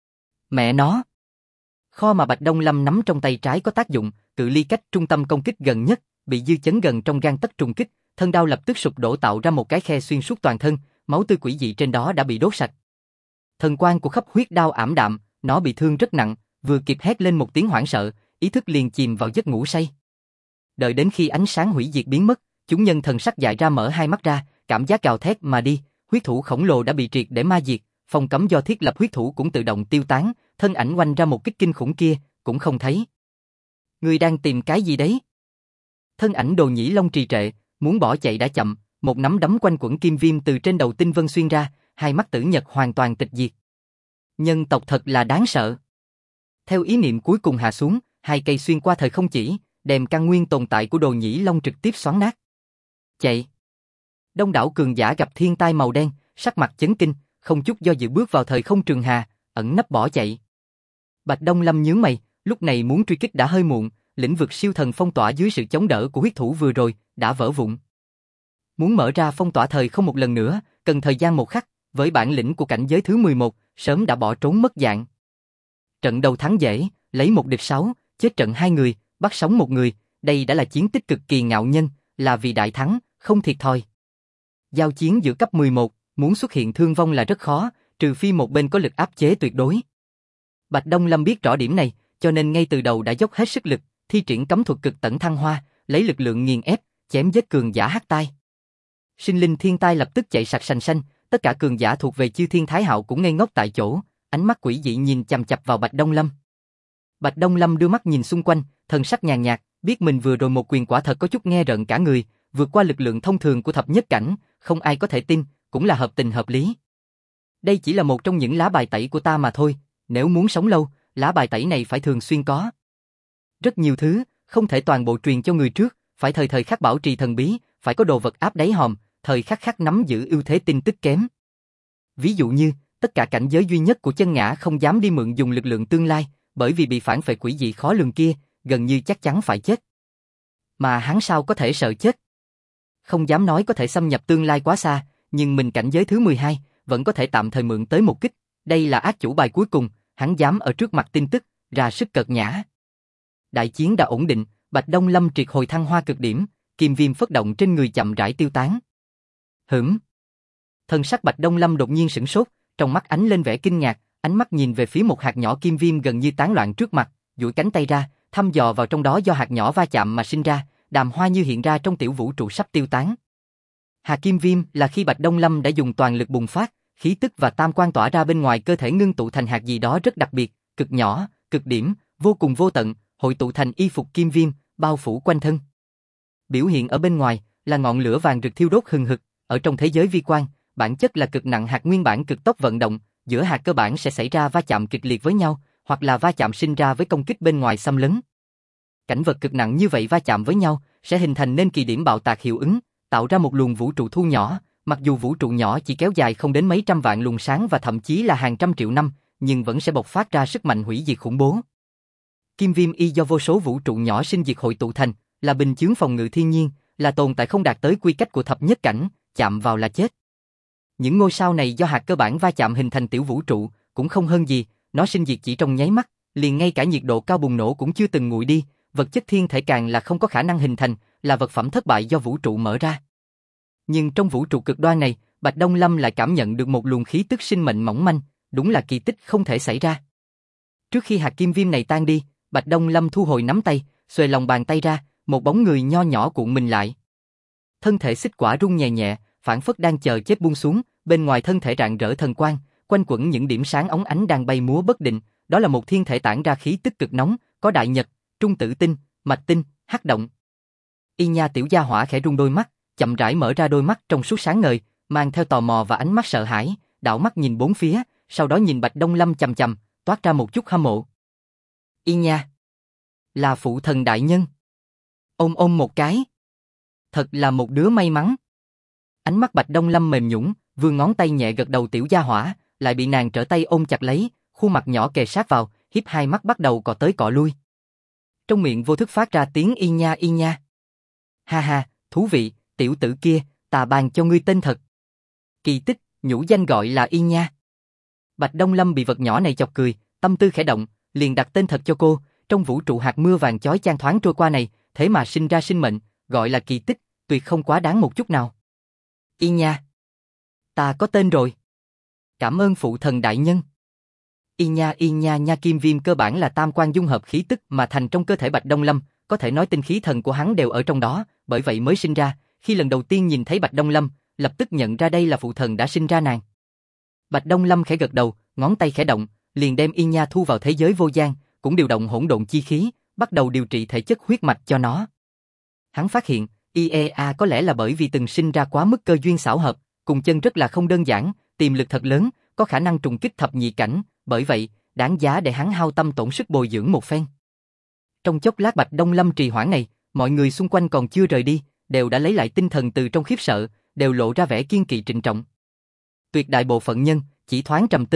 Mẹ nó. Kho mà Bạch Đông Lâm nắm trong tay trái có tác dụng, cự ly cách trung tâm công kích gần nhất, bị dư chấn gần trong gang tấc trùng kích, thân đao lập tức sụp đổ tạo ra một cái khe xuyên suốt toàn thân, máu tươi quỷ dị trên đó đã bị đốt sạch. Thần quang của khắp huyết đao ảm đạm, nó bị thương rất nặng, vừa kịp hét lên một tiếng hoảng sợ, ý thức liền chìm vào giấc ngủ say. Đợi đến khi ánh sáng hủy diệt biến mất, chúng nhân thần sắc dại ra mở hai mắt ra, cảm giác gào thét mà đi, huyết thủ khổng lồ đã bị triệt để ma diệt, phong cấm do thiết lập huyết thủ cũng tự động tiêu tán, thân ảnh oanh ra một kích kinh khủng kia, cũng không thấy. Ngươi đang tìm cái gì đấy? Thân ảnh Đồ Nhĩ Long trì trệ, muốn bỏ chạy đã chậm, một nắm đấm quanh quẩn kim viêm từ trên đầu tinh vân xuyên ra, hai mắt Tử Nhật hoàn toàn tịch diệt. Nhân tộc thật là đáng sợ. Theo ý niệm cuối cùng hạ xuống, hai cây xuyên qua thời không chỉ, đem căn nguyên tồn tại của Đồ Nhĩ Long trực tiếp xoắn nát. Chạy. Đông đảo cường giả gặp thiên tai màu đen, sắc mặt chấn kinh, không chút do dự bước vào thời không trường hà, ẩn nấp bỏ chạy. Bạch Đông Lâm nhướng mày, lúc này muốn truy kích đã hơi muộn, lĩnh vực siêu thần phong tỏa dưới sự chống đỡ của huyết thủ vừa rồi đã vỡ vụn. Muốn mở ra phong tỏa thời không một lần nữa, cần thời gian một khắc, với bản lĩnh của cảnh giới thứ 11, sớm đã bỏ trốn mất dạng. Trận đầu thắng dễ, lấy 1 địch 6, chết trận 2 người, bắt sống 1 người, đây đã là chiến tích cực kỳ ngạo nhân, là vì đại thắng, không thiệt thòi. Giao chiến giữa cấp 11, muốn xuất hiện thương vong là rất khó, trừ phi một bên có lực áp chế tuyệt đối. Bạch Đông Lâm biết rõ điểm này, cho nên ngay từ đầu đã dốc hết sức lực, thi triển cấm thuật cực tẩn thăng hoa, lấy lực lượng nghiền ép, chém giết cường giả hắc tai. Sinh linh thiên tai lập tức chạy sạch sành xanh, tất cả cường giả thuộc về Chư Thiên Thái Hạo cũng ngây ngốc tại chỗ, ánh mắt quỷ dị nhìn chằm chằm vào Bạch Đông Lâm. Bạch Đông Lâm đưa mắt nhìn xung quanh, thần sắc nhàn nhạt, biết mình vừa rồi một quyền quả thật có chút nghe rợn cả người, vượt qua lực lượng thông thường của thập nhất cảnh, không ai có thể tin, cũng là hợp tình hợp lý. Đây chỉ là một trong những lá bài tẩy của ta mà thôi, nếu muốn sống lâu, lá bài tẩy này phải thường xuyên có. Rất nhiều thứ, không thể toàn bộ truyền cho người trước, phải thời thời khắc bảo trì thần bí, phải có đồ vật áp đáy hòm, thời khắc khắc nắm giữ ưu thế tin tức kém. Ví dụ như, tất cả cảnh giới duy nhất của chân ngã không dám đi mượn dùng lực lượng tương lai, bởi vì bị phản phệ quỷ dị khó lường kia, gần như chắc chắn phải chết. Mà hắn sao có thể sợ chết? Không dám nói có thể xâm nhập tương lai quá xa, nhưng mình cảnh giới thứ 12, vẫn có thể tạm thời mượn tới một kích. Đây là ác chủ bài cuối cùng, hắn dám ở trước mặt tin tức, ra sức cợt nhã. Đại chiến đã ổn định, Bạch Đông Lâm triệt hồi thăng hoa cực điểm, kim viêm phất động trên người chậm rãi tiêu tán. Thân sắc Bạch Đông Lâm đột nhiên sửng sốt, trong mắt ánh lên vẻ kinh ngạc, ánh mắt nhìn về phía một hạt nhỏ kim viêm gần như tán loạn trước mặt, duỗi cánh tay ra, thăm dò vào trong đó do hạt nhỏ va chạm mà sinh ra, đàm hoa như hiện ra trong tiểu vũ trụ sắp tiêu tán. Hạt kim viêm là khi Bạch Đông Lâm đã dùng toàn lực bùng phát, khí tức và tam quan tỏa ra bên ngoài cơ thể ngưng tụ thành hạt gì đó rất đặc biệt, cực nhỏ, cực điểm, vô cùng vô tận, hội tụ thành y phục kim viêm, bao phủ quanh thân. Biểu hiện ở bên ngoài là ngọn lửa vàng rực thiêu đốt hừng hực, ở trong thế giới vi quan, bản chất là cực nặng hạt nguyên bản cực tốc vận động, giữa hạt cơ bản sẽ xảy ra va chạm kịch liệt với nhau, hoặc là va chạm sinh ra với công kích bên ngoài xâm lấn. Cảnh vật cực nặng như vậy va chạm với nhau sẽ hình thành nên kỳ điểm bạo tạc hiệu ứng, tạo ra một luồng vũ trụ thu nhỏ, mặc dù vũ trụ nhỏ chỉ kéo dài không đến mấy trăm vạn luồng sáng và thậm chí là hàng trăm triệu năm, nhưng vẫn sẽ bộc phát ra sức mạnh hủy diệt khủng bố. Kim viêm y do vô số vũ trụ nhỏ sinh diệt hội tụ thành, là bình chướng phòng ngự thiên nhiên, là tồn tại không đạt tới quy cách của thập nhất cảnh, chạm vào là chết. Những ngôi sao này do hạt cơ bản va chạm hình thành tiểu vũ trụ, cũng không hơn gì, nó sinh diệt chỉ trong nháy mắt, liền ngay cả nhiệt độ cao bùng nổ cũng chưa từng nguội đi, vật chất thiên thể càng là không có khả năng hình thành, là vật phẩm thất bại do vũ trụ mở ra. Nhưng trong vũ trụ cực đoan này, Bạch Đông Lâm lại cảm nhận được một luồng khí tức sinh mệnh mỏng manh, đúng là kỳ tích không thể xảy ra. Trước khi hạt kim viêm này tan đi, Bạch Đông Lâm thu hồi nắm tay, xuề lòng bàn tay ra, một bóng người nho nhỏ cuộn mình lại. Thân thể xích quả rung nhẹ nhẹ, phảng phất đang chờ chết buông xuống, bên ngoài thân thể rạng rỡ thần quang, quanh quẩn những điểm sáng óng ánh đang bay múa bất định, đó là một thiên thể tản ra khí tức cực nóng, có đại nhật, trung tử tinh, mạch tinh, hắc động. Y Nha tiểu gia hỏa khẽ rung đôi mắt, chậm rãi mở ra đôi mắt trong suốt sáng ngời, mang theo tò mò và ánh mắt sợ hãi, đảo mắt nhìn bốn phía, sau đó nhìn Bạch Đông Lâm chằm chằm, toát ra một chút hâm mộ. Y Nha, là phụ thần đại nhân. Ôm ôm một cái. Thật là một đứa may mắn. Ánh mắt Bạch Đông Lâm mềm nhũn, vươn ngón tay nhẹ gật đầu tiểu gia hỏa, lại bị nàng trở tay ôm chặt lấy, khuôn mặt nhỏ kề sát vào, hiếp hai mắt bắt đầu cọ tới cọ lui. Trong miệng vô thức phát ra tiếng Y Nha Y Nha. Ha ha, thú vị, tiểu tử kia, ta ban cho ngươi tên thật. Kỳ tích, nhũ danh gọi là Y Nha. Bạch Đông Lâm bị vật nhỏ này chọc cười, tâm tư khẽ động, liền đặt tên thật cho cô. Trong vũ trụ hạt mưa vàng chói chang thoáng trôi qua này, thế mà sinh ra sinh mệnh, gọi là kỳ tích, tuyệt không quá đáng một chút nào. Y Nha, ta có tên rồi. Cảm ơn phụ thần đại nhân. Y Nha nha kim viêm cơ bản là tam quan dung hợp khí tức mà thành trong cơ thể Bạch Đông Lâm, có thể nói tinh khí thần của hắn đều ở trong đó, bởi vậy mới sinh ra. Khi lần đầu tiên nhìn thấy Bạch Đông Lâm, lập tức nhận ra đây là phụ thần đã sinh ra nàng. Bạch Đông Lâm khẽ gật đầu, ngón tay khẽ động, liền đem Y Nha thu vào thế giới vô gian, cũng điều động hỗn độn chi khí, bắt đầu điều trị thể chất huyết mạch cho nó. Hắn phát hiện, IEA có lẽ là bởi vì từng sinh ra quá mức cơ duyên xảo hợp, cùng chân rất là không đơn giản, tiềm lực thật lớn, có khả năng trùng kích thập nhị cảnh, bởi vậy, đáng giá để hắn hao tâm tổn sức bồi dưỡng một phen. Trong chốc lát Bạch Đông Lâm trì hoãn này, mọi người xung quanh còn chưa rời đi, đều đã lấy lại tinh thần từ trong khiếp sợ, đều lộ ra vẻ kiên kỵ trịnh trọng. Tuyệt đại bộ phận nhân, chỉ thoáng trầm tư,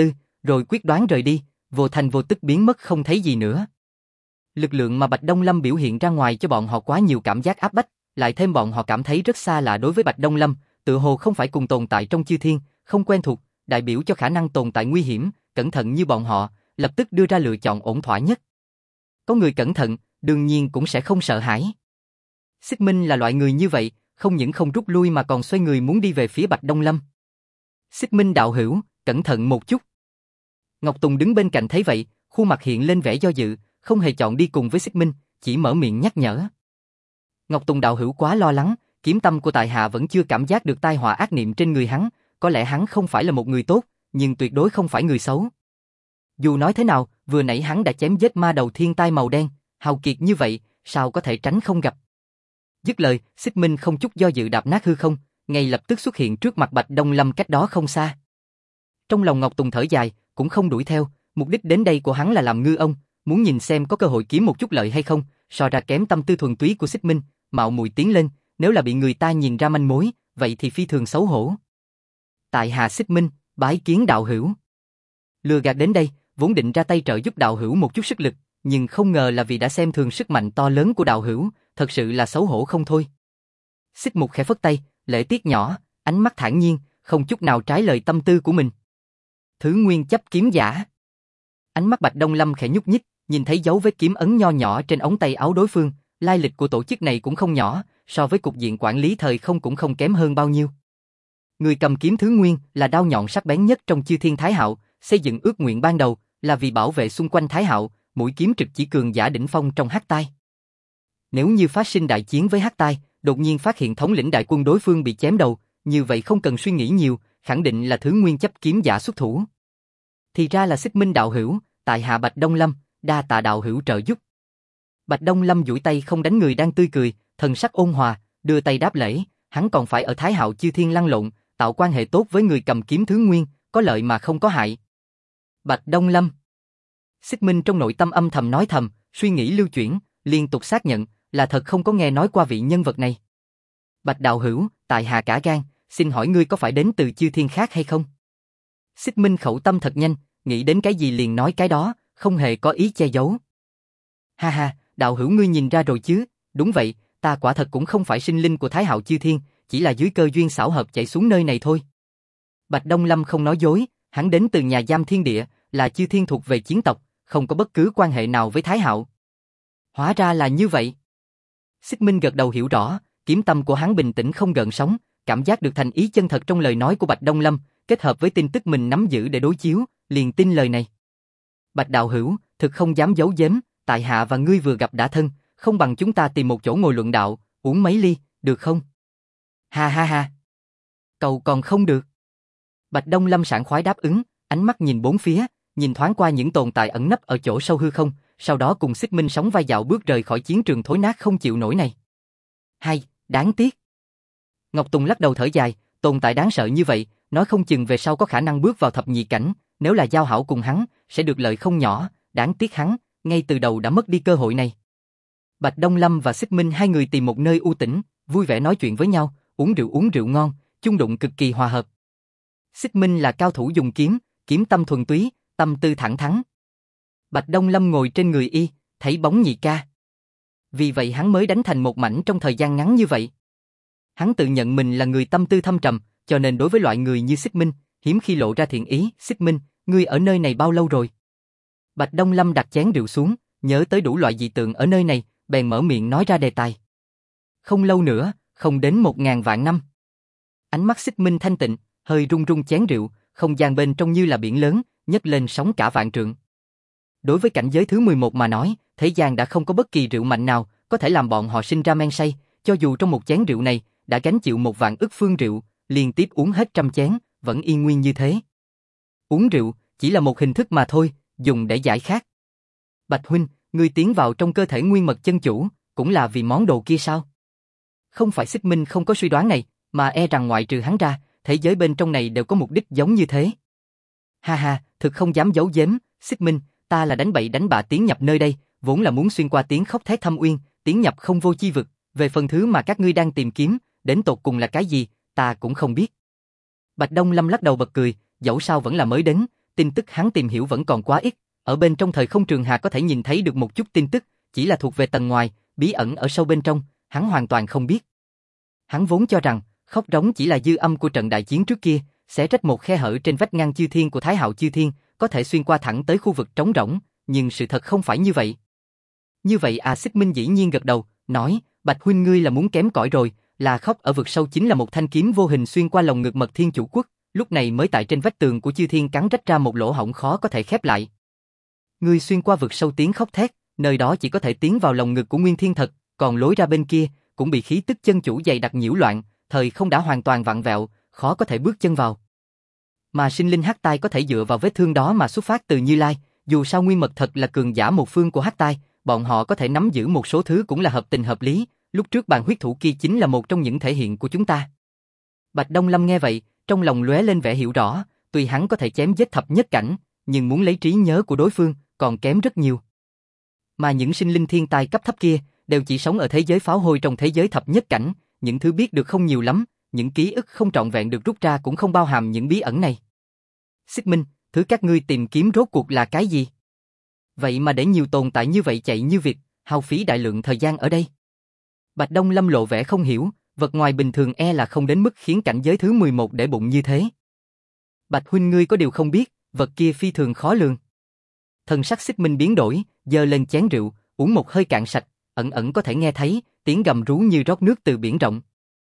rồi quyết đoán rời đi, vô thành vô tức biến mất không thấy gì nữa. Lực lượng mà Bạch Đông Lâm biểu hiện ra ngoài cho bọn họ quá nhiều cảm giác áp bách, lại thêm bọn họ cảm thấy rất xa lạ đối với Bạch Đông Lâm, tự hồ không phải cùng tồn tại trong chư thiên, không quen thuộc, đại biểu cho khả năng tồn tại nguy hiểm, cẩn thận như bọn họ, lập tức đưa ra lựa chọn ổn thỏa nhất. Có người cẩn thận, đương nhiên cũng sẽ không sợ hãi. Xích Minh là loại người như vậy, không những không rút lui mà còn xoay người muốn đi về phía Bạch Đông Lâm. Xích Minh đạo hữu, cẩn thận một chút. Ngọc Tùng đứng bên cạnh thấy vậy, khuôn mặt hiện lên vẻ do dự, không hề chọn đi cùng với Xích Minh, chỉ mở miệng nhắc nhở. Ngọc Tùng đạo hữu quá lo lắng, kiếm tâm của tại hạ vẫn chưa cảm giác được tai họa ác niệm trên người hắn, có lẽ hắn không phải là một người tốt, nhưng tuyệt đối không phải người xấu. Dù nói thế nào, vừa nãy hắn đã chém giết ma đầu thiên tai màu đen, hào kiệt như vậy, sao có thể tránh không gặp. Dứt lời, Xích Minh không chút do dự đạp nát hư không, ngay lập tức xuất hiện trước mặt Bạch Đông Lâm cách đó không xa. Trong lòng Ngọc Tùng thở dài, cũng không đuổi theo, mục đích đến đây của hắn là làm ngư ông, muốn nhìn xem có cơ hội kiếm một chút lợi hay không, so ra kém tâm tư thuần túy của Xích Minh, mạo muội tiến lên, nếu là bị người ta nhìn ra manh mối, vậy thì phi thường xấu hổ. Tại hạ Xích Minh, bái kiến đạo hữu. Lừa gạt đến đây, vốn định ra tay trợ giúp đạo hữu một chút sức lực, nhưng không ngờ là vì đã xem thường sức mạnh to lớn của đạo hữu, thật sự là xấu hổ không thôi. Xích Mục khẽ phất tay, lễ tiết nhỏ, ánh mắt thản nhiên, không chút nào trái lời tâm tư của mình. Thứ nguyên chấp kiếm giả. Ánh mắt Bạch Đông Lâm khẽ nhúc nhích, nhìn thấy dấu vết kiếm ấn nho nhỏ trên ống tay áo đối phương, lai lịch của tổ chức này cũng không nhỏ, so với cục diện quản lý thời không cũng không kém hơn bao nhiêu. Người cầm kiếm thứ nguyên là đao nhọn sắc bén nhất trong chư thiên Thái Hạo, xây dựng ước nguyện ban đầu là vì bảo vệ xung quanh Thái Hạo, mũi kiếm trực chỉ cường giả đỉnh phong trong Hắc Tai. Nếu như phát sinh đại chiến với Hắc Tai, đột nhiên phát hiện thống lĩnh đại quân đối phương bị chém đầu, như vậy không cần suy nghĩ nhiều, khẳng định là thứ nguyên chấp kiếm giả xuất thủ. Thì ra là Xích Minh đạo hữu, tại hạ Bạch Đông Lâm, đa tạ đạo hữu trợ giúp. Bạch Đông Lâm duỗi tay không đánh người đang tươi cười, thần sắc ôn hòa, đưa tay đáp lễ, hắn còn phải ở Thái Hạo chư thiên lăn lộn, tạo quan hệ tốt với người cầm kiếm thứ nguyên, có lợi mà không có hại. Bạch Đông Lâm. Xích Minh trong nội tâm âm thầm nói thầm, suy nghĩ lưu chuyển, liên tục xác nhận, là thật không có nghe nói qua vị nhân vật này. Bạch đạo hữu, tại hạ cả gan, xin hỏi ngươi có phải đến từ chư thiên khác hay không? Xích Minh khẩu tâm thật nhanh, nghĩ đến cái gì liền nói cái đó, không hề có ý che giấu. Ha ha, đạo hữu ngươi nhìn ra rồi chứ, đúng vậy, ta quả thật cũng không phải sinh linh của Thái Hạo chư thiên, chỉ là dưới cơ duyên xảo hợp chạy xuống nơi này thôi. Bạch Đông Lâm không nói dối, hắn đến từ nhà giam thiên địa, là chư thiên thuộc về chiến tộc, không có bất cứ quan hệ nào với Thái Hạo. Hóa ra là như vậy. Xích Minh gật đầu hiểu rõ, kiếm tâm của hắn bình tĩnh không gợn sóng, cảm giác được thành ý chân thật trong lời nói của Bạch Đông Lâm, kết hợp với tin tức mình nắm giữ để đối chiếu, liền tin lời này. Bạch đạo hữu, thực không dám giấu giếm, tại hạ và ngươi vừa gặp đã thân, không bằng chúng ta tìm một chỗ ngồi luận đạo, uống mấy ly, được không? Ha ha ha. Cậu còn không được. Bạch Đông Lâm sảng khoái đáp ứng, ánh mắt nhìn bốn phía, nhìn thoáng qua những tồn tại ẩn nấp ở chỗ sâu hư không, sau đó cùng Xích Minh sóng vai dạo bước rời khỏi chiến trường thối nát không chịu nổi này. Hay, đáng tiếc. Ngọc Tùng lắc đầu thở dài, tồn tại đáng sợ như vậy, nói không chừng về sau có khả năng bước vào thập nhị cảnh, nếu là giao hảo cùng hắn, sẽ được lợi không nhỏ, đáng tiếc hắn, ngay từ đầu đã mất đi cơ hội này. Bạch Đông Lâm và Xích Minh hai người tìm một nơi u tĩnh, vui vẻ nói chuyện với nhau, uống rượu ngon, chung đụng cực kỳ hòa hợp. Xích Minh là cao thủ dùng kiếm, kiếm tâm thuần túy, tâm tư thẳng thắn. Bạch Đông Lâm ngồi trên người y, thấy bóng nhị ca. Vì vậy hắn mới đánh thành một mảnh trong thời gian ngắn như vậy. Hắn tự nhận mình là người tâm tư thâm trầm, cho nên đối với loại người như Xích Minh, hiếm khi lộ ra thiện ý. Xích Minh, ngươi ở nơi này bao lâu rồi? Bạch Đông Lâm đặt chén rượu xuống, nhớ tới đủ loại dị tượng ở nơi này, bèn mở miệng nói ra đề tài. Không lâu nữa, không đến 1000 vạn năm. Ánh mắt Xích Minh thanh tịnh, hơi rung rung chén rượu, không gian bên trong như là biển lớn, nhấc lên sóng cả vạn trượng. Đối với cảnh giới thứ 11 mà nói, thế gian đã không có bất kỳ rượu mạnh nào có thể làm bọn họ sinh ra men say, cho dù trong một chén rượu này đã gánh chịu 1 vạn ức phương rượu, liên tiếp uống hết 100 chén, vẫn y nguyên như thế. Uống rượu chỉ là một hình thức mà thôi, dùng để giải khát. Bạch huynh, ngươi tiến vào trong cơ thể nguyên mật chân chủ, cũng là vì món đồ kia sao? Không phải Xích Minh không có suy đoán này, mà e rằng ngoại trừ hắn ra, thế giới bên trong này đều có mục đích giống như thế. Ha ha, thực không dám giấu giếm, Xích Minh, ta là đánh bậy đánh bạ tiến nhập nơi đây, vốn là muốn xuyên qua tiếng khóc thét thâm uyên, tiến nhập không vô chi vực, về phần thứ mà các ngươi đang tìm kiếm, đến tột cùng là cái gì, ta cũng không biết. Bạch Đông Lâm lắc đầu bật cười, dẫu sao vẫn là mới đến, tin tức hắn tìm hiểu vẫn còn quá ít, ở bên trong thời không trường hà có thể nhìn thấy được một chút tin tức, chỉ là thuộc về tầng ngoài, bí ẩn ở sâu bên trong, hắn hoàn toàn không biết. Hắn vốn cho rằng, khóc rống chỉ là dư âm của trận đại chiến trước kia, xé rách một khe hở trên vách ngăn chư thiên của Thái Hạo chư thiên, có thể xuyên qua thẳng tới khu vực trống rỗng, nhưng sự thật không phải như vậy. Như vậy à, Xích Minh dĩ nhiên gật đầu, nói, Bạch huynh ngươi là muốn kém cỏi rồi, là khóc ở vực sâu chính là một thanh kiếm vô hình xuyên qua lồng ngực Mật Thiên Chủ Quốc, lúc này mới tại trên vách tường của chư thiên cắn rách ra một lỗ hổng khó có thể khép lại. Ngươi xuyên qua vực sâu tiếng khóc thét, nơi đó chỉ có thể tiến vào lồng ngực của Nguyên Thiên Thật, còn lối ra bên kia cũng bị khí tức chân chủ dày đặc nhiễu loạn, thời không đã hoàn toàn vặn vẹo, khó có thể bước chân vào. Mà sinh linh Hắc Tai có thể dựa vào vết thương đó mà xuất phát từ Như Lai, dù sao Nguyên Mật Thật là cường giả một phương của Hắc Tai, bọn họ có thể nắm giữ một số thứ cũng là hợp tình hợp lý, lúc trước bàn huyết thủ kia chính là một trong những thể hiện của chúng ta. Bạch Đông Lâm nghe vậy, trong lòng lóe lên vẻ hiểu rõ, tuy hắn có thể chém giết thập nhất cảnh, nhưng muốn lấy trí nhớ của đối phương còn kém rất nhiều. Mà những sinh linh thiên tài cấp thấp kia đều chỉ sống ở thế giới pháo hôi trong thế giới thập nhất cảnh, những thứ biết được không nhiều lắm, những ký ức không trọn vẹn được rút ra cũng không bao hàm những bí ẩn này. Xích Minh, thứ các ngươi tìm kiếm rốt cuộc là cái gì? Vậy mà để nhiều tồn tại như vậy chạy như việc, hao phí đại lượng thời gian ở đây. Bạch Đông Lâm lộ vẻ không hiểu, vật ngoài bình thường e là không đến mức khiến cảnh giới thứ 11 để bụng như thế. Bạch huynh ngươi có điều không biết, vật kia phi thường khó lường. Thần sắc Xích Minh biến đổi, giơ lên chén rượu, uống một hơi cạn sạch, ẩn ẩn có thể nghe thấy tiếng gầm rú như rót nước từ biển rộng.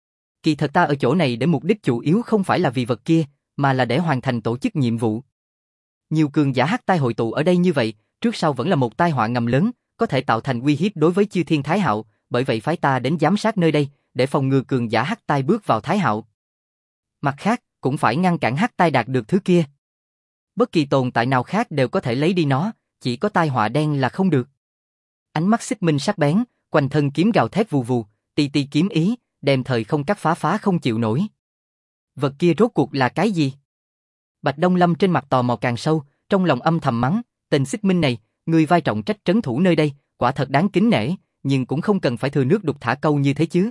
Kỳ thật ta ở chỗ này để mục đích chủ yếu không phải là vì vật kia, mà là để hoàn thành tổ chức nhiệm vụ. Nhiều cường giả Hắc Tai hội tụ ở đây như vậy, trước sau vẫn là một tai họa ngầm lớn, có thể tạo thành uy hiếp đối với chư thiên Thái Hạo, bởi vậy phái ta đến giám sát nơi đây, để phòng ngừa cường giả Hắc Tai bước vào Thái Hạo. Mặt khác, cũng phải ngăn cản Hắc Tai đạt được thứ kia. Bất kỳ tồn tại nào khác đều có thể lấy đi nó, chỉ có tai họa đen là không được. Ánh mắt Xích Minh sắc bén, quanh thân kiếm gào thét vù vù, ti ti kiếm ý, đem thời không cắt phá không chịu nổi. Vật kia rốt cuộc là cái gì? Bạch Đông Lâm trên mặt tò mò càng sâu, trong lòng âm thầm mắng, tên Xích Minh này, người vai trọng trách trấn thủ nơi đây, quả thật đáng kính nể, nhưng cũng không cần phải thừa nước đục thả câu như thế chứ.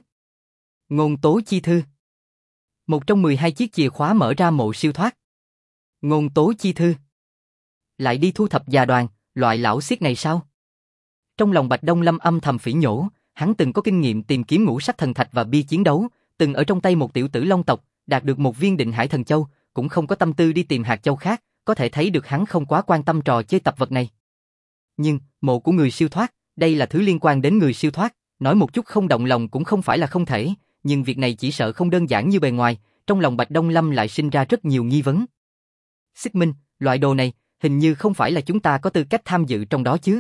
Ngôn tố chi thư. Một trong 12 chiếc chìa khóa mở ra mộ siêu thoát. Ngôn tố chi thư. Lại đi thu thập già đoàn, loại lão xiết này sao? Trong lòng Bạch Đông Lâm âm thầm phỉ nhổ, hắn từng có kinh nghiệm tìm kiếm ngũ sắc thần thạch và bi chiến đấu, từng ở trong tay một tiểu tử Long tộc, đạt được một viên Định Hải thần châu, cũng không có tâm tư đi tìm hạt châu khác, có thể thấy được hắn không quá quan tâm trò chơi tập vật này. Nhưng, mộ của người siêu thoát, đây là thứ liên quan đến người siêu thoát, nói một chút không động lòng cũng không phải là không thể, nhưng việc này chỉ sợ không đơn giản như bề ngoài, trong lòng Bạch Đông Lâm lại sinh ra rất nhiều nghi vấn. Xích Minh, loại đồ này, hình như không phải là chúng ta có tư cách tham dự trong đó chứ.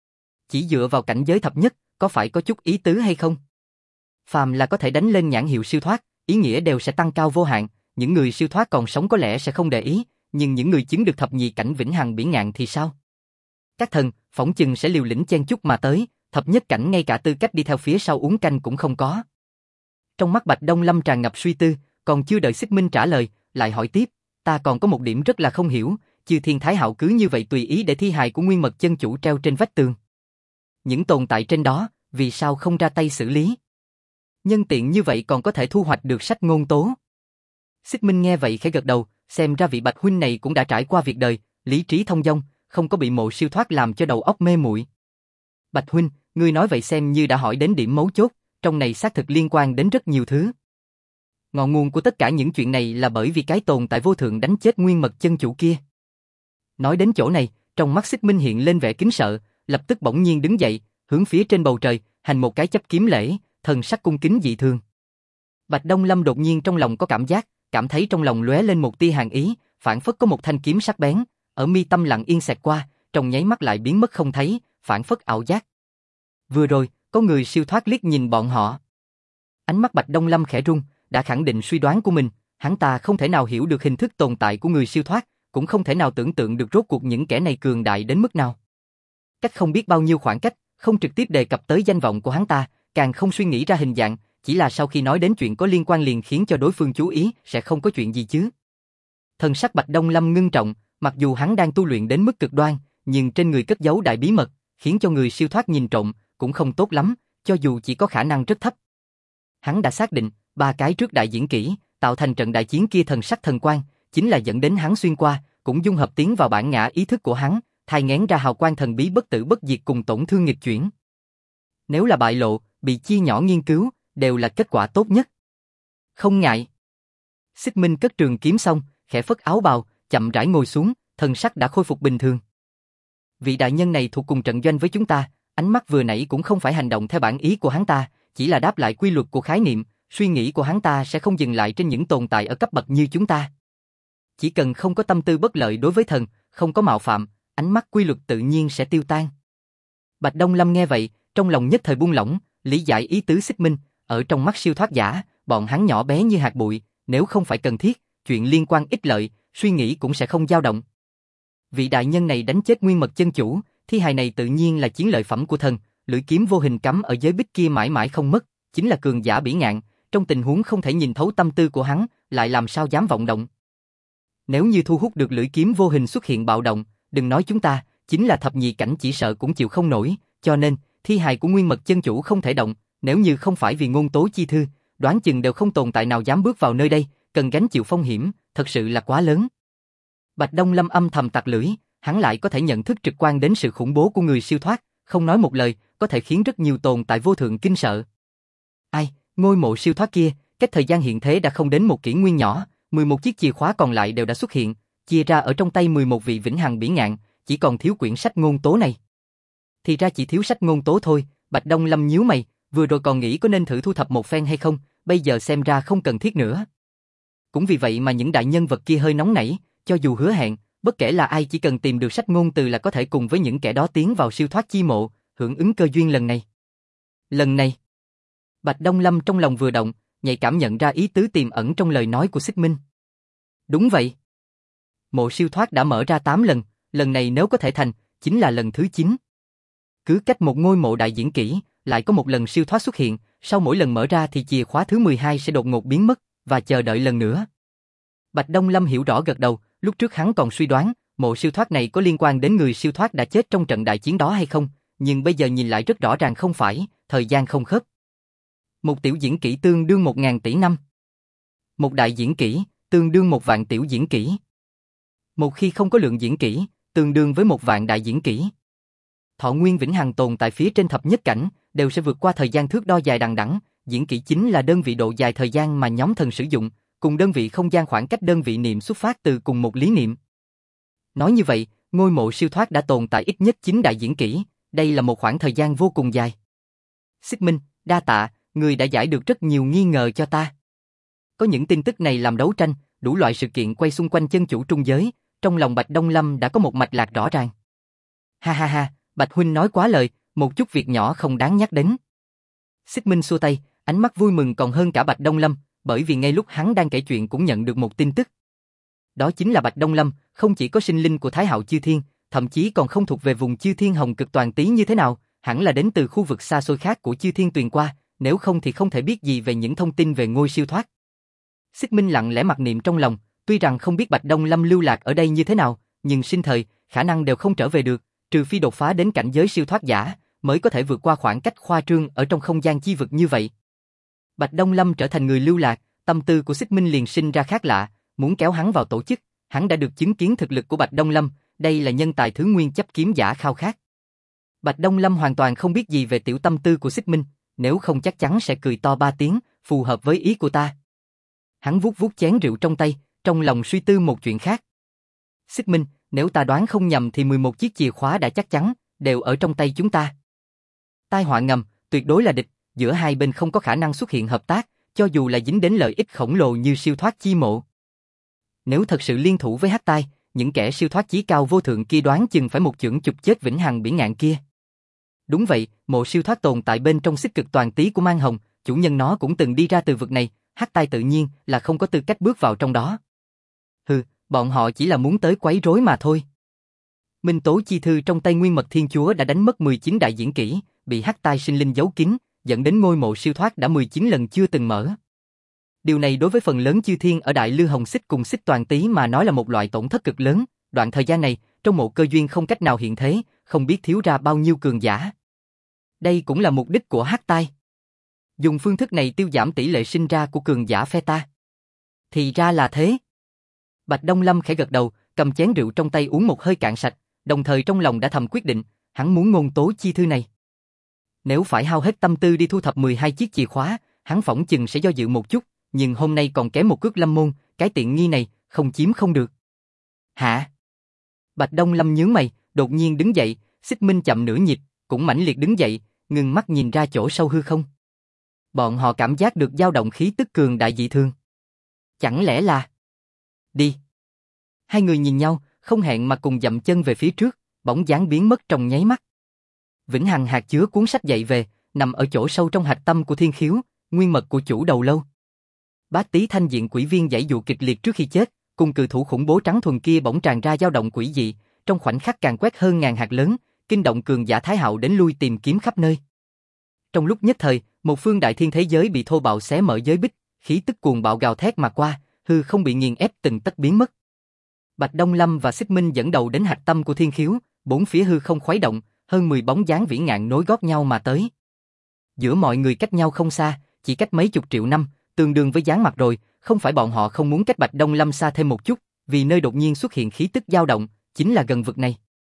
Chỉ dựa vào cảnh giới thập nhất, có phải có chút ý tứ hay không? Phàm là có thể đánh lên nhãn hiệu siêu thoát, ý nghĩa đều sẽ tăng cao vô hạn, những người siêu thoát còn sống có lẽ sẽ không để ý, nhưng những người chứng được thập nhị cảnh vĩnh hằng bỉ ngạn thì sao? Các thần, phỏng chừng sẽ liều lĩnh chen chúc mà tới, thập nhất cảnh ngay cả tư cách đi theo phía sau uống canh cũng không có. Trong mắt Bạch Đông Lâm tràn ngập suy tư, còn chưa đợi Xích Minh trả lời, lại hỏi tiếp, ta còn có một điểm rất là không hiểu, chư thiên Thái Hạo cứ như vậy tùy ý để thi hài của Nguyên Mật chân chủ treo trên vách tường. Những tồn tại trên đó, vì sao không ra tay xử lý? Nhân tiện như vậy còn có thể thu hoạch được sách ngôn tố. Xích Minh nghe vậy khẽ gật đầu, xem ra vị Bạch huynh này cũng đã trải qua việc đời, lý trí thông dong, không có bị mộ siêu thoát làm cho đầu óc mê muội. Bạch huynh, ngươi nói vậy xem như đã hỏi đến điểm mấu chốt, trong này xác thực liên quan đến rất nhiều thứ. Ngọn nguồn của tất cả những chuyện này là bởi vì cái tồn tại vô thượng đánh chết Nguyên Mật chân chủ kia. Nói đến chỗ này, trong mắt Xích Minh hiện lên vẻ kính sợ, lập tức bỗng nhiên đứng dậy, hướng phía trên bầu trời, hành một cái chấp kiếm lễ, thần sắc cung kính dị thường. Bạch Đông Lâm đột nhiên trong lòng có cảm giác, cảm thấy trong lòng lóe lên một tia hàn ý, phảng phất có một thanh kiếm sắc bén, ở mi tâm lặng yên xẹt qua, trong nháy mắt lại biến mất không thấy, phảng phất ảo giác. Vừa rồi, có người siêu thoát liếc nhìn bọn họ. Ánh mắt Bạch Đông Lâm khẽ rung, đã khẳng định suy đoán của mình, hắn ta không thể nào hiểu được hình thức tồn tại của người siêu thoát, cũng không thể nào tưởng tượng được rốt cuộc những kẻ này cường đại đến mức nào. Cách không biết bao nhiêu khoảng cách, không trực tiếp đề cập tới danh vọng của hắn ta, càng không suy nghĩ ra hình dạng, chỉ là sau khi nói đến chuyện có liên quan liền khiến cho đối phương chú ý, sẽ không có chuyện gì chứ. Thần sắc Bạch Đông Lâm ngưng trọng, mặc dù hắn đang tu luyện đến mức cực đoan, nhưng trên người cất giấu đại bí mật, khiến cho người siêu thoát nhìn trộm, cũng không tốt lắm, cho dù chỉ có khả năng rất thấp. Hắn đã xác định, 3 cái trước đại diễn kỹ, tạo thành trận đại chiến kia thần sắc thần quang, chính là dẫn đến hắn xuyên qua, cũng dung hợp tiến vào bản ngã ý thức của hắn, thai nghén ra hào quang thần bí bất tử bất diệt cùng tổn thương nghịch chuyển. Nếu là bại lộ, bị chia nhỏ nghiên cứu, đều là kết quả tốt nhất. Không ngại. Xích Minh cất trường kiếm xong, khẽ phất áo bào, chậm rãi ngồi xuống, thần sắc đã khôi phục bình thường. Vị đại nhân này thuộc cùng trận doanh với chúng ta, ánh mắt vừa nãy cũng không phải hành động theo bản ý của hắn ta, chỉ là đáp lại quy luật của khái niệm, suy nghĩ của hắn ta sẽ không dừng lại trên những tồn tại ở cấp bậc như chúng ta. Chỉ cần không có tâm tư bất lợi đối với thần, không có mạo phạm, ánh mắt quy luật tự nhiên sẽ tiêu tan. Bạch Đông Lâm nghe vậy, trong lòng nhất thời buông lỏng, lý giải ý tứ Xích Minh, ở trong mắt siêu thoát giả, bọn hắn nhỏ bé như hạt bụi, nếu không phải cần thiết, chuyện liên quan ích lợi, suy nghĩ cũng sẽ không dao động. Vị đại nhân này đánh chết Nguyên Mật chân chủ, thi hài này tự nhiên là chiến lợi phẩm của thần, lưỡi kiếm vô hình cắm ở giới bích kia mãi mãi không mất, chính là cường giả bỉ ngạn, trong tình huống không thể nhìn thấu tâm tư của hắn, lại làm sao dám vọng động. Nếu như thu hút được lưỡi kiếm vô hình xuất hiện bạo động, đừng nói chúng ta, chính là thập nhị cảnh chỉ sợ cũng chịu không nổi, cho nên, thi hài của Nguyên Mật chân chủ không thể động, nếu như không phải vì ngôn tố chi thư, đoán chừng đều không tồn tại nào dám bước vào nơi đây, cần gánh chịu phong hiểm, thật sự là quá lớn. Bạch Đông Lâm âm thầm tặc lưỡi, hắn lại có thể nhận thức trực quan đến sự khủng bố của người siêu thoát, không nói một lời, có thể khiến rất nhiều tồn tại vô thượng kinh sợ. Ai, ngôi mộ siêu thoát kia, cách thời gian hiện thế đã không đến một kỷ nguyên nhỏ, 11 chiếc chìa khóa còn lại đều đã xuất hiện, chia ra ở trong tay 11 vị vĩnh hằng bỉ ngạn, chỉ còn thiếu quyển sách ngôn tố này. Thì ra chỉ thiếu sách ngôn tố thôi, Bạch Đông Lâm nhíu mày, vừa rồi còn nghĩ có nên thử thu thập một phen hay không, bây giờ xem ra không cần thiết nữa. Cũng vì vậy mà những đại nhân vật kia hơi nóng nảy, cho dù hứa hẹn, bất kể là ai chỉ cần tìm được sách ngôn từ là có thể cùng với những kẻ đó tiến vào siêu thoát chi mộ, hưởng ứng cơ duyên lần này. Lần này, Bạch Đông Lâm trong lòng vừa động, nhạy cảm nhận ra ý tứ tiềm ẩn trong lời nói của Xích Minh. Đúng vậy. Mộ siêu thoát đã mở ra 8 lần, lần này nếu có thể thành, chính là lần thứ 9. Cứ cách một ngôi mộ đại diễn kỹ, lại có một lần siêu thoát xuất hiện, sau mỗi lần mở ra thì chìa khóa thứ 12 sẽ đột ngột biến mất, và chờ đợi lần nữa. Bạch Đông Lâm hiểu rõ gật đầu, lúc trước hắn còn suy đoán, mộ siêu thoát này có liên quan đến người siêu thoát đã chết trong trận đại chiến đó hay không, nhưng bây giờ nhìn lại rất rõ ràng không phải, thời gian không khớp. Một tiểu diễn kỹ tương đương 1000 tỷ năm. Một đại diễn kỹ, tương đương 1 vạn tiểu diễn kỹ. Một khi không có lượng diễn kỹ, tương đương với 1 vạn đại diễn kỹ. Thọ nguyên vĩnh hằng tồn tại phía trên thập nhất cảnh, đều sẽ vượt qua thời gian thước đo dài đằng đẵng, diễn kỹ chính là đơn vị độ dài thời gian mà nhóm thần sử dụng, cùng đơn vị không gian khoảng cách đơn vị niệm xuất phát từ cùng một lý niệm. Nói như vậy, ngôi mộ siêu thoát đã tồn tại ít nhất 9 đại diễn kỹ, đây là một khoảng thời gian vô cùng dài. Xích Minh, đa tạ, người đã giải được rất nhiều nghi ngờ cho ta. Có những tin tức này làm đấu tranh, đủ loại sự kiện quay xung quanh chân chủ trung giới, trong lòng Bạch Đông Lâm đã có một mạch lạc rõ ràng. Ha ha ha, Bạch huynh nói quá lời, một chút việc nhỏ không đáng nhắc đến. Xích Minh xua tay, ánh mắt vui mừng còn hơn cả Bạch Đông Lâm, bởi vì ngay lúc hắn đang kể chuyện cũng nhận được một tin tức. Đó chính là Bạch Đông Lâm, không chỉ có sinh linh của Thái Hạo Chư Thiên, thậm chí còn không thuộc về vùng Chư Thiên Hồng Cực Toàn Tí như thế nào, hẳn là đến từ khu vực xa xôi khác của Chư Thiên Tuyền qua, nếu không thì không thể biết gì về những thông tin về ngôi siêu thoát. Xích Minh lặng lẽ mặc niệm trong lòng, tuy rằng không biết Bạch Đông Lâm lưu lạc ở đây như thế nào, nhưng sinh thời, khả năng đều không trở về được, trừ phi đột phá đến cảnh giới siêu thoát giả, mới có thể vượt qua khoảng cách khoa trương ở trong không gian chi vực như vậy. Bạch Đông Lâm trở thành người lưu lạc, tâm tư của Xích Minh liền sinh ra khác lạ, muốn kéo hắn vào tổ chức, hắn đã được chứng kiến thực lực của Bạch Đông Lâm, đây là nhân tài thứ nguyên chấp kiếm giả khao khát. Bạch Đông Lâm hoàn toàn không biết gì về tiểu tâm tư của Xích Minh, nếu không chắc chắn sẽ cười to 3 tiếng, phù hợp với ý của ta. Hắn vuốt vuốt chén rượu trong tay, trong lòng suy tư một chuyện khác. Xích Minh, nếu ta đoán không nhầm thì 11 chiếc chìa khóa đã chắc chắn, đều ở trong tay chúng ta. Tai họa ngầm, tuyệt đối là địch, giữa hai bên không có khả năng xuất hiện hợp tác, cho dù là dính đến lợi ích khổng lồ như siêu thoát chi mộ. Nếu thật sự liên thủ với Hắc Tai, những kẻ siêu thoát chí cao vô thượng kia đoán chừng phải một chưởng chụp chết vĩnh hằng bỉ ngạn kia. Đúng vậy, mộ siêu thoát tồn tại bên trong xích cực toàn tí của Mang Hồng, chủ nhân nó cũng từng đi ra từ vực này, Hắc Tai tự nhiên là không có tư cách bước vào trong đó. Hừ, bọn họ chỉ là muốn tới quấy rối mà thôi. Minh tố chi thư trong tay Nguyên Mật Thiên Chúa đã đánh mất 19 đại diễn kỹ, bị Hắc Tai sinh linh giấu kín, dẫn đến ngôi mộ siêu thoát đã 19 lần chưa từng mở. Điều này đối với phần lớn chư thiên ở Đại Lư Hồng Xích cùng Xích Toàn Tí mà nói là một loại tổn thất cực lớn, đoạn thời gian này, trong mộ cơ duyên không cách nào hiện thế, không biết thiếu ra bao nhiêu cường giả. Đây cũng là mục đích của Hắc Tai. Dùng phương thức này tiêu giảm tỷ lệ sinh ra của cường giả phe ta. Thì ra là thế. Bạch Đông Lâm khẽ gật đầu, cầm chén rượu trong tay uống một hơi cạn sạch, đồng thời trong lòng đã thầm quyết định, hắn muốn ngôn tố chi thư này. Nếu phải hao hết tâm tư đi thu thập 12 chiếc chìa khóa, hắn phỏng chừng sẽ do dự một chút, nhưng hôm nay còn kém một cước lâm môn, cái tiện nghi này, không chiếm không được. Hả? Bạch Đông Lâm nhướng mày, đột nhiên đứng dậy, Xích Minh chậm nửa nhịp, cũng mãnh liệt đứng dậy, ngừng mắt nhìn ra chỗ sâu hư không. Bọn họ cảm giác được dao động khí tức cường đại dị thường. Chẳng lẽ là... Đi. Hai người nhìn nhau, không hẹn mà cùng dậm chân về phía trước, bóng dáng biến mất trong nháy mắt. Vĩnh Hằng hạt chứa cuốn sách dậy về, nằm ở chỗ sâu trong hạch tâm của Thiên Khiếu, nguyên mật của chủ đầu lâu. Bát Tý thanh diện quỷ viên giãy dụ kịch liệt trước khi chết, cùng cự thủ khủng bố trắng thuần kia bỗng tràn ra dao động quỷ dị, trong khoảnh khắc càng quét hơn ngàn hạt lớn, kinh động cường giả Thái Hạo đến lui tìm kiếm khắp nơi. Trong lúc nhất thời, một phương đại thiên thế giới bị thô bạo xé mở giới bích, khí tức cuồng bạo gào thét mà qua, hư không bị nghiền ép từng tấc biến mất. Bạch Đông Lâm và Xích Minh dẫn đầu đến hạch tâm của Thiên Khiếu, bốn phía hư không khuấy động, hơn 10 bóng dáng vĩ ngạn nối gót nhau mà tới. Giữa mọi người cách nhau không xa, chỉ cách mấy chục triệu năm, tương đương với dáng mặt rồi, không phải bọn họ không muốn cách Bạch Đông Lâm xa thêm một chút, vì nơi đột nhiên xuất hiện khí tức dao động, chính là gần vực này.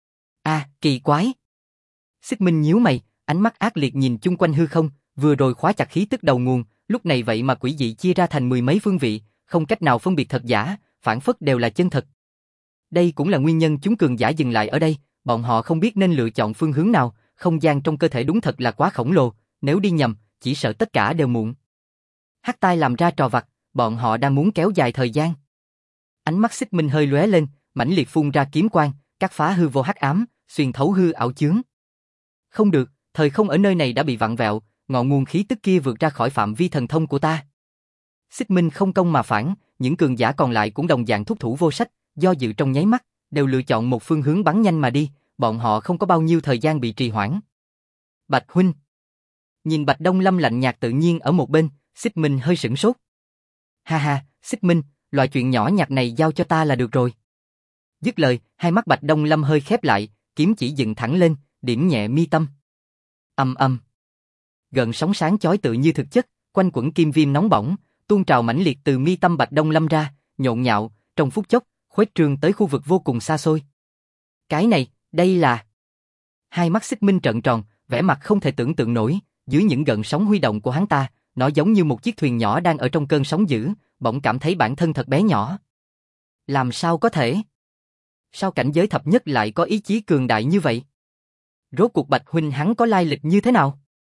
Kỳ quái. Xích Minh nhíu mày, ánh mắt ác liệt nhìn chung quanh hư không, vừa rồi khóa chặt khí tức đầu nguồn, lúc này vậy mà quỷ dị chia ra thành 10 mấy phương vị, không cách nào phân biệt thật giả, phản phất đều là chân thật. Đây cũng là nguyên nhân chúng cường giả dừng lại ở đây, bọn họ không biết nên lựa chọn phương hướng nào, không gian trong cơ thể đúng thật là quá khổng lồ, nếu đi nhầm, chỉ sợ tất cả đều muộn. Hắc Tai làm ra trò vặt, bọn họ đang muốn kéo dài thời gian. Ánh mắt Xích Minh hơi lóe lên, mãnh liệt phun ra kiếm quang, cắt phá hư vô hắc ám, xuyên thấu hư ảo chướng. Không được, thời không ở nơi này đã bị vặn vẹo, ngọn nguồn khí tức kia vượt ra khỏi phạm vi thần thông của ta. Xích Minh không công mà phản, những cường giả còn lại cũng đồng dạng thúc thủ vô sách, do dự trong nháy mắt, đều lựa chọn một phương hướng bắn nhanh mà đi, bọn họ không có bao nhiêu thời gian bị trì hoãn. Bạch huynh. Nhìn Bạch Đông Lâm lạnh nhạt tự nhiên ở một bên, Xích Minh hơi sửng sốt. Ha ha, Xích Minh, loại chuyện nhỏ nhặt này giao cho ta là được rồi. Dứt lời, hai mắt Bạch Đông Lâm hơi khép lại, kiếm chỉ dựng thẳng lên, điểm nhẹ mi tâm. Âm âm. Gợn sóng sáng chói tự như thực chất, quanh quẩn kim viêm nóng bỏng, tuôn trào mãnh liệt từ mi tâm Bạch Đông Lâm ra, nhộn nhạo, trong phút chốc, khuếch trương tới khu vực vô cùng xa xôi. Cái này, đây là... Hai mắt Xích Minh trợn tròn, vẻ mặt không thể tưởng tượng nổi, dưới những gợn sóng huy động của hắn ta, nó giống như một chiếc thuyền nhỏ đang ở trong cơn sóng dữ, bỗng cảm thấy bản thân thật bé nhỏ. Làm sao có thể? Sao cảnh giới thập nhất lại có ý chí cường đại như vậy? Rốt cuộc Bạch huynh hắn có lai lịch như thế nào?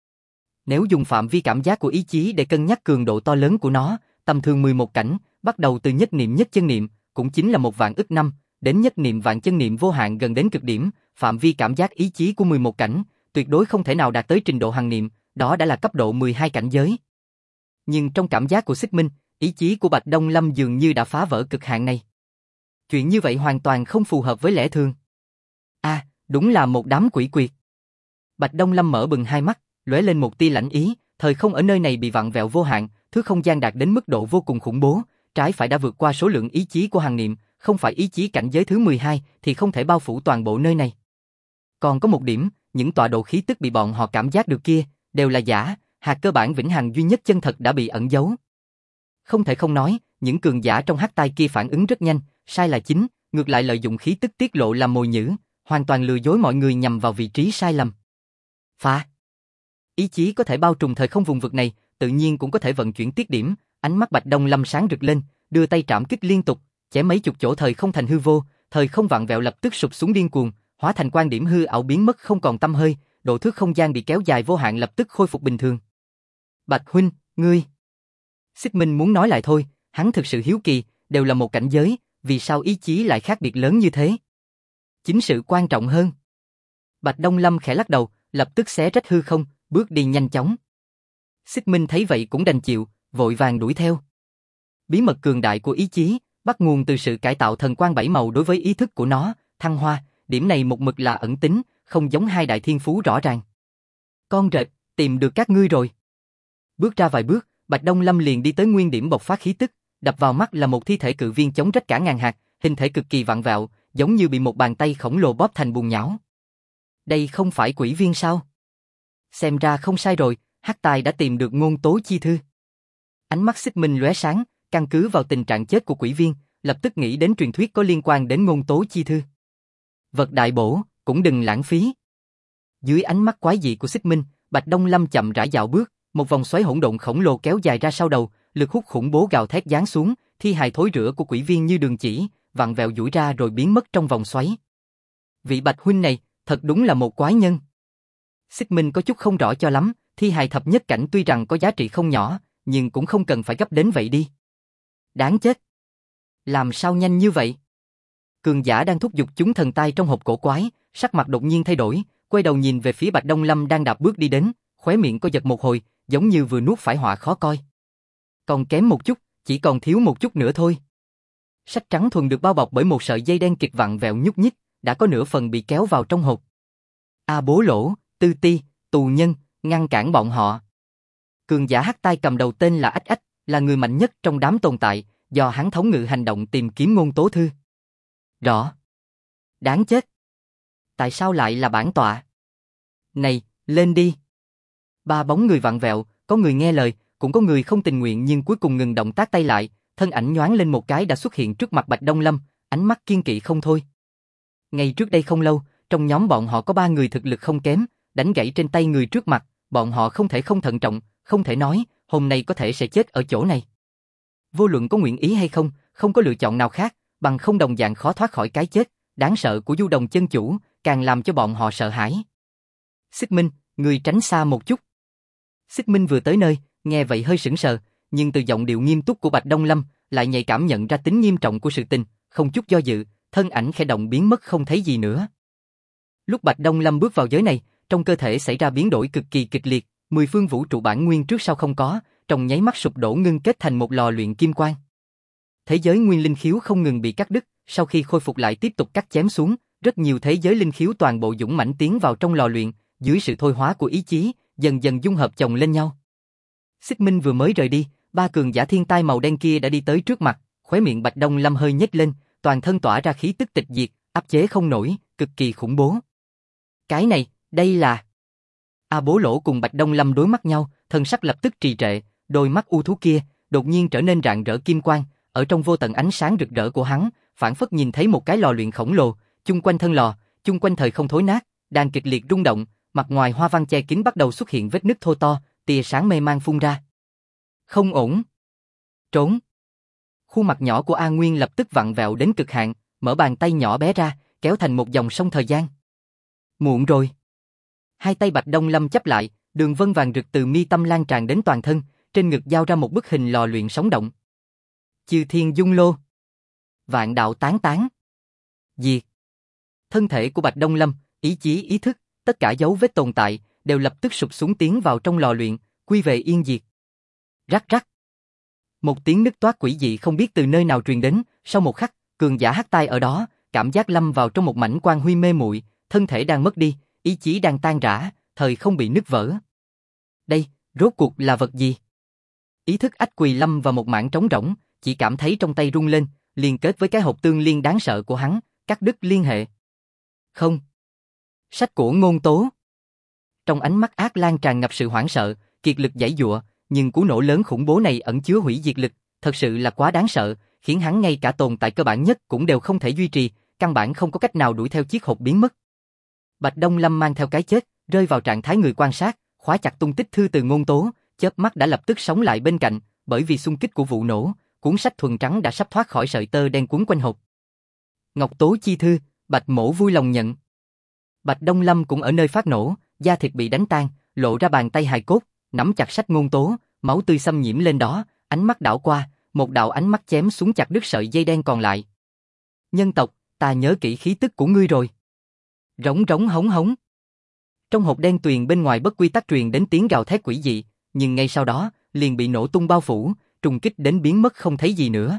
Nếu dùng phạm vi cảm giác của ý chí để cân nhắc cường độ to lớn của nó, tầm thường 11 cảnh, bắt đầu từ nhất niệm nhất chân niệm, cũng chính là 1 vạn ức năm, đến nhất niệm vạn chân niệm vô hạn gần đến cực điểm, phạm vi cảm giác ý chí của 11 cảnh, tuyệt đối không thể nào đạt tới trình độ hằng niệm, đó đã là cấp độ 12 cảnh giới. Nhưng trong cảm giác của Xích Minh, ý chí của Bạch Đông Lâm dường như đã phá vỡ cực hạn này. Chuyện như vậy hoàn toàn không phù hợp với lẽ thường. Đúng là một đám quỷ quyệt. Bạch Đông Lâm mở bừng hai mắt, lóe lên một tia lãnh ý, thời không ở nơi này bị vặn vẹo vô hạn, thứ không gian đạt đến mức độ vô cùng khủng bố, trái phải đã vượt qua số lượng ý chí của hằng niệm, không phải ý chí cảnh giới thứ 12 thì không thể bao phủ toàn bộ nơi này. Còn có một điểm, những tọa độ khí tức bị bọn họ cảm giác được kia, đều là giả, hạt cơ bản vĩnh hằng duy nhất chân thật đã bị ẩn giấu. Không thể không nói, những cường giả trong hắc tai kia phản ứng rất nhanh, sai là chính, ngược lại lợi dụng khí tức tiết lộ làm mồi nhử, hoàn toàn lừa dối mọi người nhằm vào vị trí sai lầm. Phá! Ý chí có thể bao trùm thời không vùng vực này, tự nhiên cũng có thể vận chuyển tiết điểm, ánh mắt Bạch Đông Lâm sáng rực lên, đưa tay trảm kích liên tục, chém mấy chục chỗ thời không thành hư vô, thời không vặn vẹo lập tức sụp xuống điên cuồng, hóa thành quan điểm hư ảo biến mất không còn tăm hơi, độ thước không gian bị kéo dài vô hạn lập tức khôi phục bình thường. Bạch huynh, ngươi... Xích Minh muốn nói lại thôi, hắn thực sự hiếu kỳ, đều là một cảnh giới, vì sao ý chí lại khác biệt lớn như thế? Chính sự quan trọng hơn. Bạch Đông Lâm khẽ lắc đầu, lập tức xé rách hư không, bước đi nhanh chóng. Xích Minh thấy vậy cũng đành chịu, vội vàng đuổi theo. Bí mật cường đại của ý chí, bắt nguồn từ sự cải tạo thần quang 7 màu đối với ý thức của nó, thăng hoa, điểm này một mực là ẩn tính, không giống hai đại thiên phú rõ ràng. Con rệp, tìm được các ngươi rồi. Bước ra vài bước, Bạch Đông Lâm liền đi tới nguyên điểm bộc phát khí tức, đập vào mắt là một thi thể cự viên chống rách cả ngàn hạt, hình thể cực kỳ vặn vẹo, giống như bị một bàn tay khổng lồ bóp thành bùn nhão. Đây không phải quỷ viên sao? Xem ra không sai rồi, hắc tài đã tìm được ngôn tố chi thư. Ánh mắt Xích Minh lóe sáng, căn cứ vào tình trạng chết của quỷ viên, lập tức nghĩ đến truyền thuyết có liên quan đến ngôn tố chi thư. Vật đại bổ, cũng đừng lãng phí. Dưới ánh mắt quái dị của Xích Minh, Bạch Đông Lâm chậm rãi dạo bước, một vòng xoáy hỗn độn khổng lồ kéo dài ra sau đầu, lực hút khủng bố gào thét giáng xuống, thi hài thối rữa của quỷ viên như đường chỉ, vặn vẹo duỗi ra rồi biến mất trong vòng xoáy. Vị Bạch huynh này, thật đúng là một quái nhân. Xích Minh có chút không rõ cho lắm, thi hài thập nhất cảnh tuy rằng có giá trị không nhỏ, nhưng cũng không cần phải gấp đến vậy đi. Đáng chết. Làm sao nhanh như vậy? Cường giả đang thúc giục chúng thần tai trong hộp cổ quái, sắc mặt đột nhiên thay đổi, quay đầu nhìn về phía Bạch Đông Lâm đang đạp bước đi đến, khóe miệng co giật một hồi, giống như vừa nuốt phải họa khó coi. Còn kém một chút, chỉ còn thiếu một chút nữa thôi. Sách trắng thuần được bao bọc bởi một sợi dây đen kịt vặn vẹo nhúc nhích, đã có nửa phần bị kéo vào trong hộp. A Bố Lỗ, Tư Ti, tù nhân, ngăn cản bọn họ. Cường giả hắc tai cầm đầu tên là Ách Ách, là người mạnh nhất trong đám tồn tại, do hắn thống ngự hành động tìm kiếm ngôn tố thư. Rõ. Đáng chết. Tại sao lại là bản tọa? Này, lên đi. Ba bóng người vặn vẹo, có người nghe lời, cũng có người không tình nguyện nhưng cuối cùng ngừng động tác tay lại, thân ảnh nhoáng lên một cái đã xuất hiện trước mặt Bạch Đông Lâm, ánh mắt kiên kỵ không thôi. Ngay trước đây không lâu, trong nhóm bọn họ có 3 người thực lực không kém, đánh gãy trên tay người trước mặt, bọn họ không thể không thận trọng, không thể nói, hôm nay có thể sẽ chết ở chỗ này. Vô luận có nguyện ý hay không, không có lựa chọn nào khác, bằng không đồng dạng khó thoát khỏi cái chết, đáng sợ của Du Đồng chân chủ, càng làm cho bọn họ sợ hãi. Xích Minh, người tránh xa một chút. Xích Minh vừa tới nơi, nghe vậy hơi sững sờ, nhưng từ giọng điệu nghiêm túc của Bạch Đông Lâm, lại nhạy cảm nhận ra tính nghiêm trọng của sự tình, không chút do dự, thân ảnh khẽ động biến mất không thấy gì nữa. Lúc Bạch Đông Lâm bước vào giới này, trong cơ thể xảy ra biến đổi cực kỳ kịch liệt, 10 phương vũ trụ bản nguyên trước sau không có, trong nháy mắt sụp đổ ngưng kết thành một lò luyện kim quang. Thế giới nguyên linh khiếu không ngừng bị cắt đứt, sau khi khôi phục lại tiếp tục cắt chém xuống, rất nhiều thế giới linh khiếu toàn bộ dũng mãnh tiến vào trong lò luyện, dưới sự thôi hóa của ý chí, dần dần dung hợp chồng lên nhau. Xích Minh vừa mới rời đi, 3 cường giả thiên tai màu đen kia đã đi tới trước mặt, khóe miệng Bạch Đông Lâm hơi nhếch lên, toàn thân tỏa ra khí tức tịch diệt, áp chế không nổi, cực kỳ khủng bố. Cái này, đây là... A Bố Lỗ cùng Bạch Đông Lâm đối mắt nhau, thân sắc lập tức trì trệ, đôi mắt u thú kia đột nhiên trở nên rạng rỡ kim quang, ở trong vô tận ánh sáng rực rỡ của hắn, phảng phất nhìn thấy một cái lò luyện khổng lồ, chung quanh thân lò, chung quanh thời không thối nát, đang kịch liệt rung động, mặt ngoài hoa văn che kín bắt đầu xuất hiện vết nứt thô to, tia sáng mê mang phun ra. Không ổn. Trốn. Khuôn mặt nhỏ của A Nguyên lập tức vặn vẹo đến cực hạn, mở bàn tay nhỏ bé ra, kéo thành một dòng sông thời gian. Muộn rồi. Hai tay Bạch Đông Lâm chắp lại, đường vân vàng rực từ mi tâm lan tràn đến toàn thân, trên ngực giao ra một bức hình lò luyện sống động. Chư thiên dung lô. Vạn đạo tán tán. Diệt. Thân thể của Bạch Đông Lâm, ý chí ý thức, tất cả dấu vết tồn tại, đều lập tức sụp xuống tiến vào trong lò luyện, quy về yên diệt. Rắc rắc. Một tiếng nứt toát quỷ dị không biết từ nơi nào truyền đến, sau một khắc, cường giả hắc tai ở đó, cảm giác lâm vào trong một mảnh quang huy mê muội, thân thể đang mất đi, ý chí đang tan rã, thời không bị nứt vỡ. Đây, rốt cuộc là vật gì? Ý thức Ách Quỳ lâm vào một mảng trống rỗng, chỉ cảm thấy trong tay rung lên, liên kết với cái hộp tương liên đáng sợ của hắn, cắt đứt liên hệ. Không. Sách của ngôn tố. Trong ánh mắt ác lan tràn ngập sự hoảng sợ, kiệt lực giãy giụa, nhưng cú nổ lớn khủng bố này ẩn chứa hủy diệt lực, thật sự là quá đáng sợ, khiến hắn ngay cả tồn tại cơ bản nhất cũng đều không thể duy trì, căn bản không có cách nào đuổi theo chiếc hộp biến mất. Bạch Đông Lâm mang theo cái chết, rơi vào trạng thái người quan sát, khóa chặt tung tích thư từ ngôn tố, chớp mắt đã lập tức sống lại bên cạnh, bởi vì xung kích của vụ nổ, cuốn sách thuần trắng đã sắp thoát khỏi sợi tơ đen quấn quanh hộp. Ngọc tố chi thư, Bạch Mỗ vui lòng nhận. Bạch Đông Lâm cũng ở nơi phát nổ, da thịt bị đánh tan, lộ ra bàn tay hài cốt, nắm chặt sách ngôn tố, máu tươi xâm nhiễm lên đó, ánh mắt đảo qua, một đạo ánh mắt chém xuống chặt đứt sợi dây đen còn lại. Nhân tộc, ta nhớ kỹ khí tức của ngươi rồi. Rống rống hống hống. Trong hộp đen tuyền bên ngoài bất quy tắc truyền đến tiếng gào thét quỷ dị, nhưng ngay sau đó, liền bị nổ tung bao phủ, trùng kích đến biến mất không thấy gì nữa.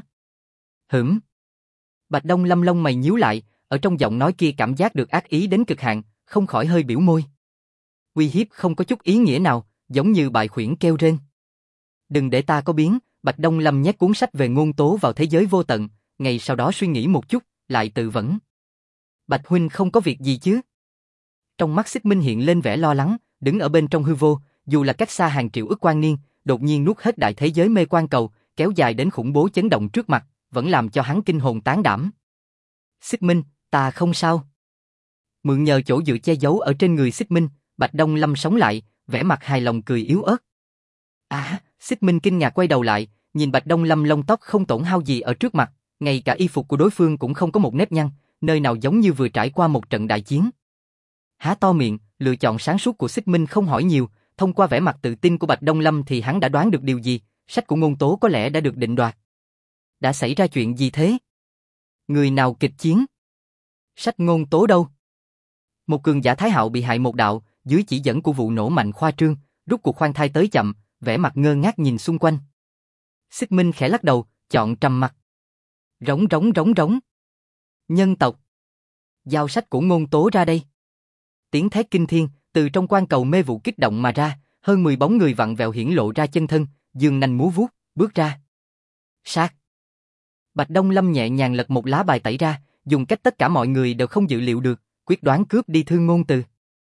Bạch Đông Lâm lông mày nhíu lại, ở trong giọng nói kia cảm giác được ác ý đến cực hạn, không khỏi hơi biểu môi. Uy hiếp không có chút ý nghĩa nào, giống như bại khuyển kêu rên. Đừng để ta có biến, Bạch Đông Lâm nhét cuốn sách về ngôn tố vào thế giới vô tận, ngày sau đó suy nghĩ một chút, lại tự vấn. Bạch huynh không có việc gì chứ? Trong mắt Xích Minh hiện lên vẻ lo lắng, đứng ở bên trong hư vô, dù là cách xa hàng triệu ức quang niên, đột nhiên nuốt hết đại thế giới mê quan cầu, kéo dài đến khủng bố chấn động trước mặt, vẫn làm cho hắn kinh hồn tán đảm. Xích Minh, ta không sao. Mượn nhờ chỗ dựa che giấu ở trên người Xích Minh, Bạch Đông Lâm sống lại, vẻ mặt hài lòng cười yếu ớt. Xích Minh kinh ngạc quay đầu lại, nhìn Bạch Đông Lâm lông tóc không tổn hao gì ở trước mặt, ngay cả y phục của đối phương cũng không có một nếp nhăn, nơi nào giống như vừa trải qua một trận đại chiến. Há to miệng, lựa chọn sáng suốt của Xích Minh không hỏi nhiều, thông qua vẻ mặt tự tin của Bạch Đông Lâm thì hắn đã đoán được điều gì, sách của Ngôn Tố có lẽ đã được định đoạt. Đã xảy ra chuyện gì thế? Người nào kịch chiến? Sách Ngôn Tố đâu? Một cường giả Thái Hạo bị hại một đạo, dưới chỉ dẫn của vụ nổ mạnh khoa trương, rút cuộc khoan thai tới chậm, vẻ mặt ngơ ngác nhìn xung quanh. Xích Minh khẽ lắc đầu, chọn trầm mặc. Rống. Nhân tộc. Giao sách của Ngôn Tố ra đây. Tiếng thét kinh thiên, từ trong quan cầu mê vụ kích động mà ra, hơn 10 bóng người vặn vẹo hiển lộ ra chân thân, dương nanh múa vuốt, bước ra. Sát. Bạch Đông Lâm nhẹ nhàng lật một lá bài tẩy ra, dùng cách tất cả mọi người đều không dự liệu được, quyết đoán cướp đi Thương Ngôn Từ.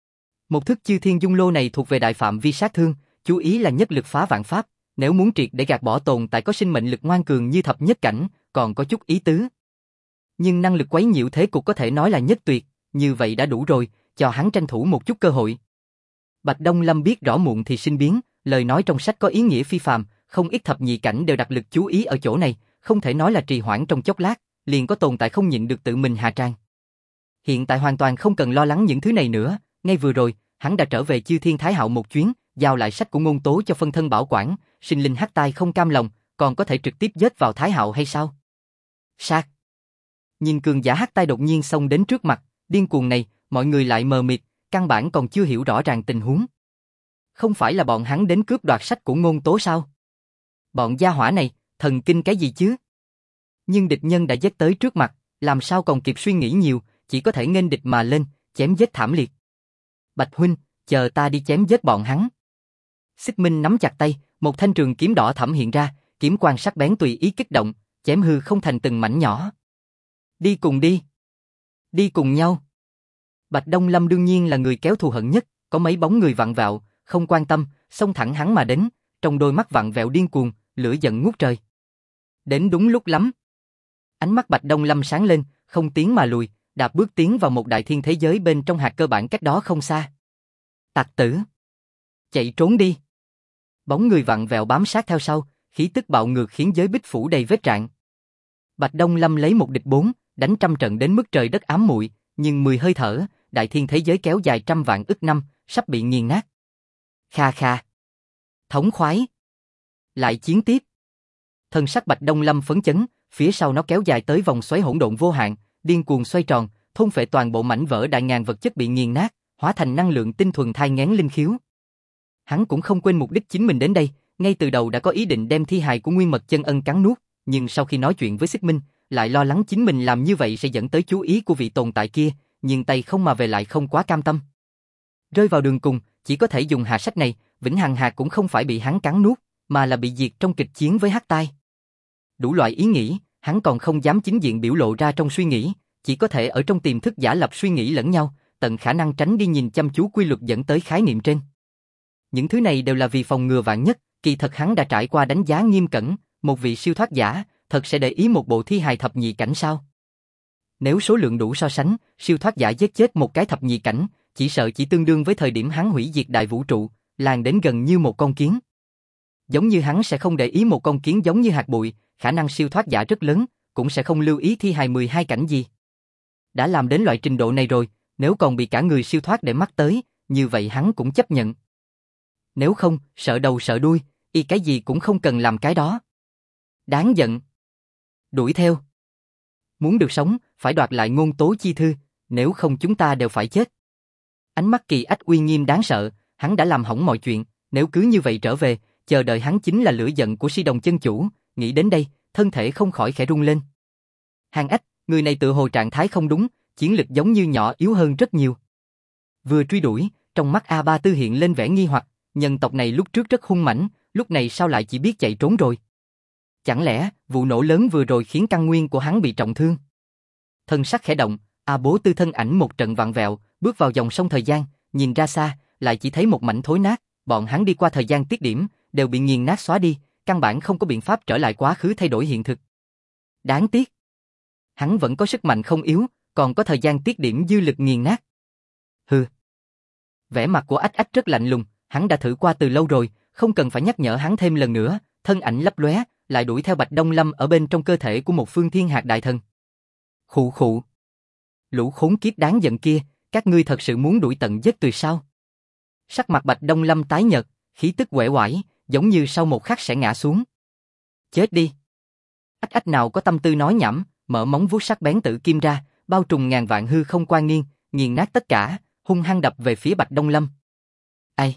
Một thức Chư Thiên Dung Lô này thuộc về đại phạm vi sát thương, chú ý là nhất lực phá vạn pháp, nếu muốn triệt để gạt bỏ tồn tại có sinh mệnh lực ngoan cường như thập nhất cảnh, còn có chút ý tứ. Nhưng năng lực quấy nhiễu thế cục có thể nói là nhất tuyệt, như vậy đã đủ rồi, cho hắn tranh thủ một chút cơ hội. Bạch Đông Lâm biết rõ muộn thì sinh biến, lời nói trong sách có ý nghĩa phi phàm, không ít thập nhị cảnh đều đặt lực chú ý ở chỗ này, không thể nói là trì hoãn trong chốc lát, liền có tồn tại không nhịn được tự mình hạ tràng. Hiện tại hoàn toàn không cần lo lắng những thứ này nữa, ngay vừa rồi, hắn đã trở về Chư Thiên Thái Hạo một chuyến, giao lại sách của Ngôn Tố cho phân thân bảo quản, sinh linh hắc tai không cam lòng, còn có thể trực tiếp giết vào Thái Hạo hay sao? Sát. Nhìn cường giả hắc tai đột nhiên xông đến trước mặt, điên cuồng này, mọi người lại mờ mịt, căn bản còn chưa hiểu rõ ràng tình huống. Không phải là bọn hắn đến cướp đoạt sách của Ngôn Tố sao? Bọn gia hỏa này, thần kinh cái gì chứ? Nhưng địch nhân đã giết tới trước mặt, làm sao còn kịp suy nghĩ nhiều, chỉ có thể nghênh địch mà lên, chém giết thảm liệt. Bạch huynh, chờ ta đi chém giết bọn hắn. Xích Minh nắm chặt tay, một thanh trường kiếm đỏ thẫm hiện ra, kiếm quang sắc bén tùy ý kích động, chém hư không thành từng mảnh nhỏ. Đi cùng đi. Đi cùng nhau. Bạch Đông Lâm đương nhiên là người kéo thù hận nhất, có mấy bóng người vặn vẹo, không quan tâm, xông thẳng hắn mà đến, trong đôi mắt vặn vẹo điên cuồng, lửa giận ngút trời. Đến đúng lúc lắm. Ánh mắt Bạch Đông Lâm sáng lên, không tiến mà lùi, đạp bước tiến vào một đại thiên thế giới bên trong hạt cơ bản cách đó không xa. Tặc tử! Chạy trốn đi! Bóng người vặn vẹo bám sát theo sau, khí tức bạo ngược khiến giới bích phủ đầy vết rạn. Bạch Đông Lâm lấy một địch 4, đánh trăm trận đến mức trời đất ám muội, nhưng 10 hơi thở, đại thiên thế giới kéo dài trăm vạn ức năm, sắp bị nghiền nát. Kha kha! Thống khoái! Lại chiến tiếp! Thân sắc Bạch Đông Lâm phấn chấn, phía sau nó kéo dài tới vòng xoáy hỗn độn vô hạn, điên cuồng xoay tròn, thôn phệ toàn bộ mảnh vỡ đại ngàn vật chất bị nghiền nát, hóa thành năng lượng tinh thuần thai nghén linh khiếu. Hắn cũng không quên mục đích chính mình đến đây, ngay từ đầu đã có ý định đem thi hài của Nguyên Mật Chân Ân cắn nuốt, nhưng sau khi nói chuyện với Xích Minh, lại lo lắng chính mình làm như vậy sẽ dẫn tới chú ý của vị tồn tại kia, nhưng tay không mà về lại không quá cam tâm. Rơi vào đường cùng, chỉ có thể dùng hạ sách này, Vĩnh Hằng Hạt cũng không phải bị hắn cắn nuốt, mà là bị diệt trong kịch chiến với Hắc Tai. Đủ loại ý nghĩ, hắn còn không dám chính diện biểu lộ ra trong suy nghĩ, chỉ có thể ở trong tiềm thức giả lập suy nghĩ lẫn nhau, tận khả năng tránh đi nhìn chăm chú quy luật dẫn tới khái niệm trên. Những thứ này đều là vì phòng ngừa vạn nhất, kỳ thật hắn đã trải qua đánh giá nghiêm cẩn, một vị siêu thoát giả, thật sẽ để ý một bộ thi hài thập nhị cảnh sao? Nếu số lượng đủ so sánh, siêu thoát giả giết chết một cái thập nhị cảnh, chỉ sợ chỉ tương đương với thời điểm hắn hủy diệt đại vũ trụ, làng đến gần như một con kiến. Giống như hắn sẽ không để ý một con kiến giống như hạt bụi, khả năng siêu thoát giả rất lớn, cũng sẽ không lưu ý thi hài 12 cảnh gì. Đã làm đến loại trình độ này rồi, nếu còn bị cả người siêu thoát để mắt tới, như vậy hắn cũng chấp nhận. Nếu không, sợ đầu sợ đuôi, y cái gì cũng không cần làm cái đó. Đáng giận. Đuổi theo. Muốn được sống, phải đoạt lại Ngôn Tố chi thư, nếu không chúng ta đều phải chết. Ánh mắt Kỳ Ách uy nghiêm đáng sợ, hắn đã làm hỏng mọi chuyện, nếu cứ như vậy trở về, chờ đợi hắn chính là lửa giận của Si Đồng chân chủ, nghĩ đến đây, thân thể không khỏi khẽ rung lên. Hàng Ách, người này tự hồ trạng thái không đúng, chiến lực giống như nhỏ yếu hơn rất nhiều. Vừa truy đuổi, trong mắt A Ba Tư hiện lên vẻ nghi hoặc, nhân tộc này lúc trước rất hung mãnh, lúc này sao lại chỉ biết chạy trốn rồi? Chẳng lẽ, vụ nổ lớn vừa rồi khiến căn nguyên của hắn bị trọng thương? Thân sắc khẽ động, A Bố Tư thân ảnh một trận vặn vẹo, bước vào dòng sông thời gian, nhìn ra xa, lại chỉ thấy một mảnh thối nát, bọn hắn đi qua thời gian tiết điểm, đều bị nghiền nát xóa đi, căn bản không có biện pháp trở lại quá khứ thay đổi hiện thực. Đáng tiếc. Hắn vẫn có sức mạnh không yếu, còn có thời gian tiết điểm dư lực nghiền nát. Hừ. Vẻ mặt của Ách Ách rất lạnh lùng, hắn đã thử qua từ lâu rồi, không cần phải nhắc nhở hắn thêm lần nữa, thân ảnh lấp lóe, lại đuổi theo Bạch Đông Lâm ở bên trong cơ thể của một phương thiên hạt đại thần. Khụ khụ. Lũ khốn kiếp đáng giận kia, các ngươi thật sự muốn đuổi tận giết tuyệt sao? Sắc mặt Bạch Đông Lâm tái nhợt, khí tức uể oải, giống như sau một khắc sẽ ngã xuống. Chết đi. Ách Ách nào có tâm tư nói nhảm, mở móng vuốt sắc bén tử kim ra, bao trùm ngàn vạn hư không quan nghiêng, nghiền nát tất cả, hung hăng đập về phía Bạch Đông Lâm. Ai?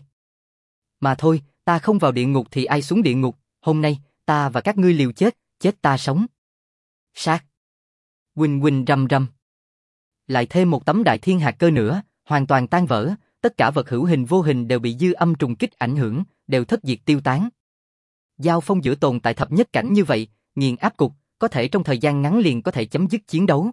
Mà thôi, ta không vào địa ngục thì ai xuống địa ngục, hôm nay, ta và các ngươi liều chết, chết ta sống. Sát. Quỳnh quỳnh rầm rầm. Lại thêm một tấm đại thiên hạt cơ nữa, hoàn toàn tan vỡ, tất cả vật hữu hình vô hình đều bị dư âm trùng kích ảnh hưởng, đều thất diệt tiêu tán. Giao phong giữa tồn tại thập nhất cảnh như vậy, nghiền áp cục, có thể trong thời gian ngắn liền có thể chấm dứt chiến đấu.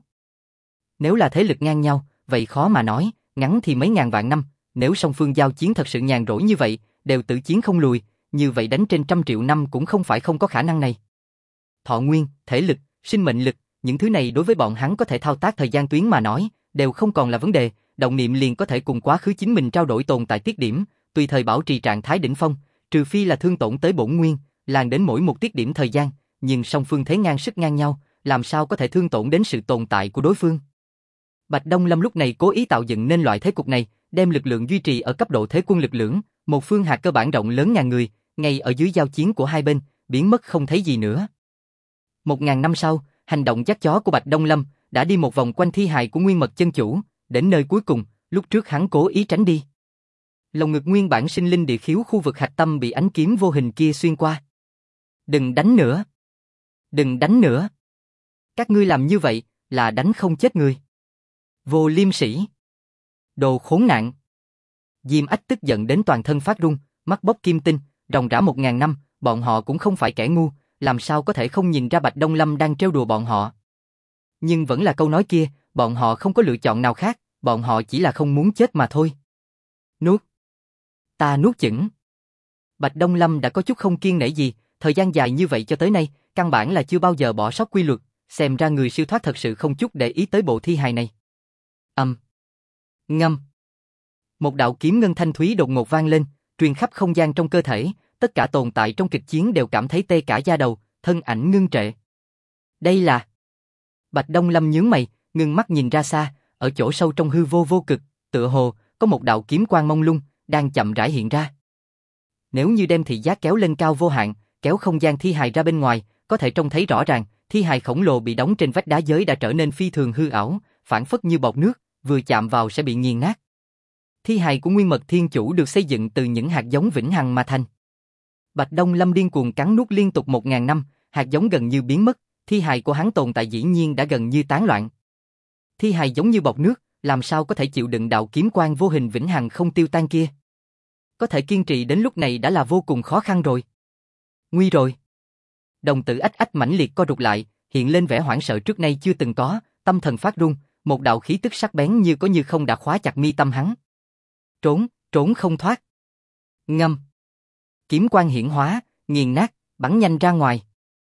Nếu là thế lực ngang nhau, vậy khó mà nói, ngắn thì mấy ngàn vạn năm, nếu song phương giao chiến thật sự nhàn rỗi như vậy, đều tự chiến không lùi, như vậy đánh trên 100 triệu năm cũng không phải không có khả năng này. Thọ nguyên, thể lực, sinh mệnh lực, những thứ này đối với bọn hắn có thể thao tác thời gian tuyến mà nói, đều không còn là vấn đề, động niệm liền có thể cùng quá khứ chính mình trao đổi tồn tại tiết điểm, tùy thời bảo trì trạng thái đỉnh phong, trừ phi là thương tổn tới bổn nguyên, làn đến mỗi một tiết điểm thời gian, nhưng song phương thế ngang sức ngang nhau, làm sao có thể thương tổn đến sự tồn tại của đối phương. Bạch Đông Lâm lúc này cố ý tạo dựng nên loại thế cục này, đem lực lượng duy trì ở cấp độ thế quân lực lưỡng, một phương hạt cơ bản rộng lớn ngàn người, ngay ở dưới giao chiến của hai bên, biến mất không thấy gì nữa. 1000 năm sau, hành động dắt chó của Bạch Đông Lâm đã đi một vòng quanh thi hài của Nguyên Mật chân chủ, đến nơi cuối cùng, lúc trước hắn cố ý tránh đi. Lồng ngực nguyên bản sinh linh địa khiếu khu vực hạch tâm bị ánh kiếm vô hình kia xuyên qua. Đừng đánh nữa. Đừng đánh nữa. Các ngươi làm như vậy là đánh không chết người. Vô liêm sỉ. Đồ khốn nạn. Diêm Ách tức giận đến toàn thân phát run, mắt bốc kim tinh, ròng rã 1000 năm, bọn họ cũng không phải kẻ ngu, làm sao có thể không nhìn ra Bạch Đông Lâm đang trêu đùa bọn họ. Nhưng vẫn là câu nói kia, bọn họ không có lựa chọn nào khác, bọn họ chỉ là không muốn chết mà thôi. Nuốt. Ta nuốt chửng. Bạch Đông Lâm đã có chút không kiên nể gì, thời gian dài như vậy cho tới nay, căn bản là chưa bao giờ bỏ sót quy luật, xem ra người siêu thoát thật sự không chút để ý tới bộ thi hài này. Ngâm. Một đạo kiếm ngân thanh thúy đột ngột vang lên, truyền khắp không gian trong cơ thể, tất cả tồn tại trong kịch chiến đều cảm thấy tê cả da đầu, thân ảnh ngưng trệ. Đây là... Bạch Đông Lâm nhướng mày, ngưng mắt nhìn ra xa, ở chỗ sâu trong hư vô vô cực, tựa hồ có một đạo kiếm quang mông lung đang chậm rãi hiện ra. Nếu như đem thị giác kéo lên cao vô hạn, kéo không gian thi hài ra bên ngoài, có thể trông thấy rõ ràng, thi hài khổng lồ bị đóng trên vách đá giới đã trở nên phi thường hư ảo, phản phất như bọt nước, vừa chạm vào sẽ bị nghiền nát. Thi hài của Nguyên Mật Thiên Chủ được xây dựng từ những hạt giống vĩnh hằng mà thành. Bạch Đông Lâm điên cuồng cắn nuốt liên tục 1000 năm, hạt giống gần như biến mất, thi hài của hắn tồn tại dĩ nhiên đã gần như tán loạn. Thi hài giống như bọt nước, làm sao có thể chịu đựng đạo kiếm quang vô hình vĩnh hằng không tiêu tan kia. Có thể kiên trì đến lúc này đã là vô cùng khó khăn rồi. Nguy rồi. Đồng tử Ách Ách mãnh liệt co rụt lại, hiện lên vẻ hoảng sợ trước nay chưa từng có, tâm thần phát run, một đạo khí tức sắc bén như có như không đã khóa chặt mi tâm hắn. Trốn, trốn không thoát. Ngâm. Kiếm quang hiển hóa, nghiền nát, bắn nhanh ra ngoài.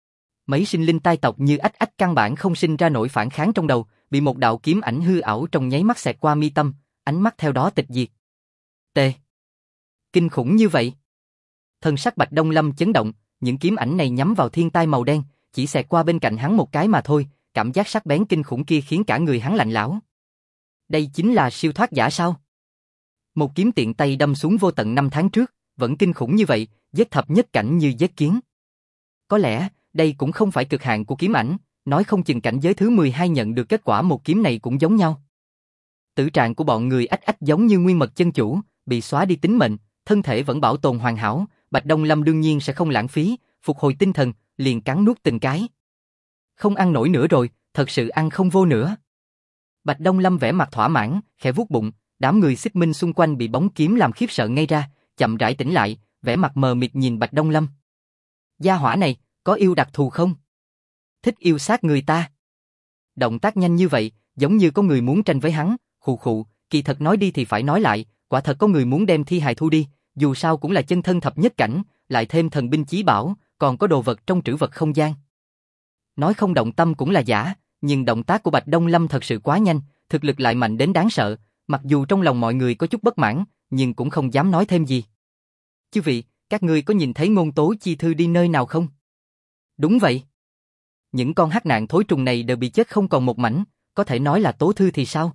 Mấy sinh linh tai tộc như Ách Ách căn bản không sinh ra nổi phản kháng trong đầu, bị một đạo kiếm ảnh hư ảo trong nháy mắt xẹt qua mi tâm, ánh mắt theo đó tịch diệt. Tê. Kinh khủng như vậy. Thân sắc Bạch Đông Lâm chấn động, những kiếm ảnh này nhắm vào thiên tai màu đen, chỉ xẹt qua bên cạnh hắn một cái mà thôi, cảm giác sắc bén kinh khủng kia khiến cả người hắn lạnh lẽo. Đây chính là siêu thoát giả sao? Một kiếm tiện tay đâm xuống vô tận 5 tháng trước, vẫn kinh khủng như vậy, giết thập nhất cảnh như giết kiến. Có lẽ, đây cũng không phải cực hạn của kiếm ảnh, nói không chừng cảnh giới thứ 12 nhận được kết quả một kiếm này cũng giống nhau. Tử trạng của bọn người Ách Ách giống như Nguyên Mật chân chủ, bị xóa đi tính mệnh, thân thể vẫn bảo tồn hoàn hảo, Bạch Đông Lâm đương nhiên sẽ không lãng phí, phục hồi tinh thần, liền cắn nuốt từng cái. Không ăn nổi nữa rồi, thật sự ăn không vô nữa. Bạch Đông Lâm vẻ mặt thỏa mãn, khẽ vuốt bụng, đám người xích minh xung quanh bị bóng kiếm làm khiếp sợ ngay ra, chậm rãi tỉnh lại, vẻ mặt mờ mịt nhìn Bạch Đông Lâm. Gia hỏa này, có yêu đặc thù không? Thích yêu sát người ta. Động tác nhanh như vậy, giống như có người muốn tranh với hắn, khụ khụ, kỳ thật nói đi thì phải nói lại, quả thật có người muốn đem thi hài thu đi, dù sao cũng là chân thân thập nhất cảnh, lại thêm thần binh chí bảo, còn có đồ vật trong trữ vật không gian. Nói không động tâm cũng là giả, nhưng động tác của Bạch Đông Lâm thật sự quá nhanh, thực lực lại mạnh đến đáng sợ, mặc dù trong lòng mọi người có chút bất mãn, nhưng cũng không dám nói thêm gì. Chư vị, các ngươi có nhìn thấy Ngôn Tố Chi Thư đi nơi nào không? Đúng vậy. Những con hắc nạn thối trùng này đều bị chết không còn một mảnh, có thể nói là Tố Thư thì sao?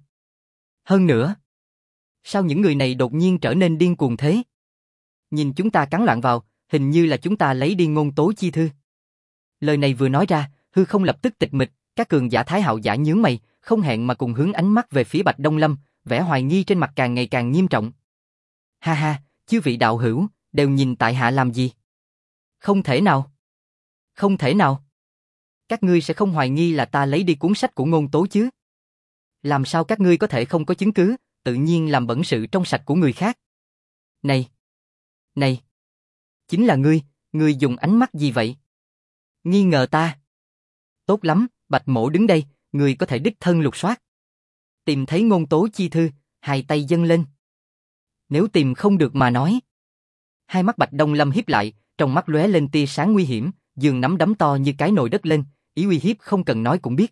Hơn nữa, sao những người này đột nhiên trở nên điên cuồng thế? Nhìn chúng ta cắn loạn vào, hình như là chúng ta lấy đi Ngôn Tố Chi Thư. Lời này vừa nói ra, hư không lập tức tịch mịch, các cường giả Thái Hạo giả nhướng mày, không hẹn mà cùng hướng ánh mắt về phía Bạch Đông Lâm, vẻ hoài nghi trên mặt càng ngày càng nghiêm trọng. Ha ha, chư vị đạo hữu, đều nhìn tại hạ làm gì? Không thể nào. Không thể nào. Các ngươi sẽ không hoài nghi là ta lấy đi cuốn sách của Ngôn Tố chứ? Làm sao các ngươi có thể không có chứng cứ, tự nhiên làm bẩn sự trong sạch của người khác? Này! Này! Chính là ngươi dùng ánh mắt gì vậy? Nghi ngờ ta? Tốt lắm, Bạch Mỗ đứng đây, ngươi có thể đích thân lục soát. Tìm thấy Ngôn Tố Chi Thư, hai tay dâng lên. Nếu tìm không được mà nói. Hai mắt Bạch Đông Lâm híp lại, trong mắt lóe lên tia sáng nguy hiểm, giương nắm đấm to như cái nồi đất lên, ý uy hiếp không cần nói cũng biết.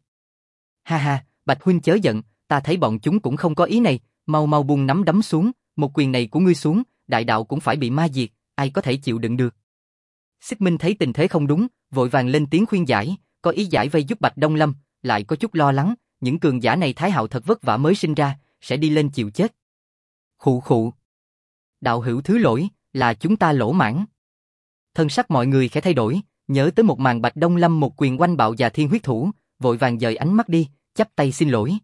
Ha ha, Bạch huynh chớ giận, ta thấy bọn chúng cũng không có ý này, mau mau buông nắm đấm xuống, một quyền này của ngươi xuống, đại đạo cũng phải bị ma diệt, ai có thể chịu đựng được. Xích Minh thấy tình thế không đúng, vội vàng lên tiếng khuyên giải, có ý giải vây giúp Bạch Đông Lâm, lại có chút lo lắng, những cường giả này Thái Hạo thật vất vả mới sinh ra, sẽ đi lên chịu chết. Khụ khụ. Đạo hữu thứ lỗi, là chúng ta lỗ mãn. Thân sắc mọi người khẽ thay đổi, nhớ tới một màn Bạch Đông Lâm một quyền oanh bạo và thiên huyết thủ, vội vàng dời ánh mắt đi, chắp tay xin lỗi.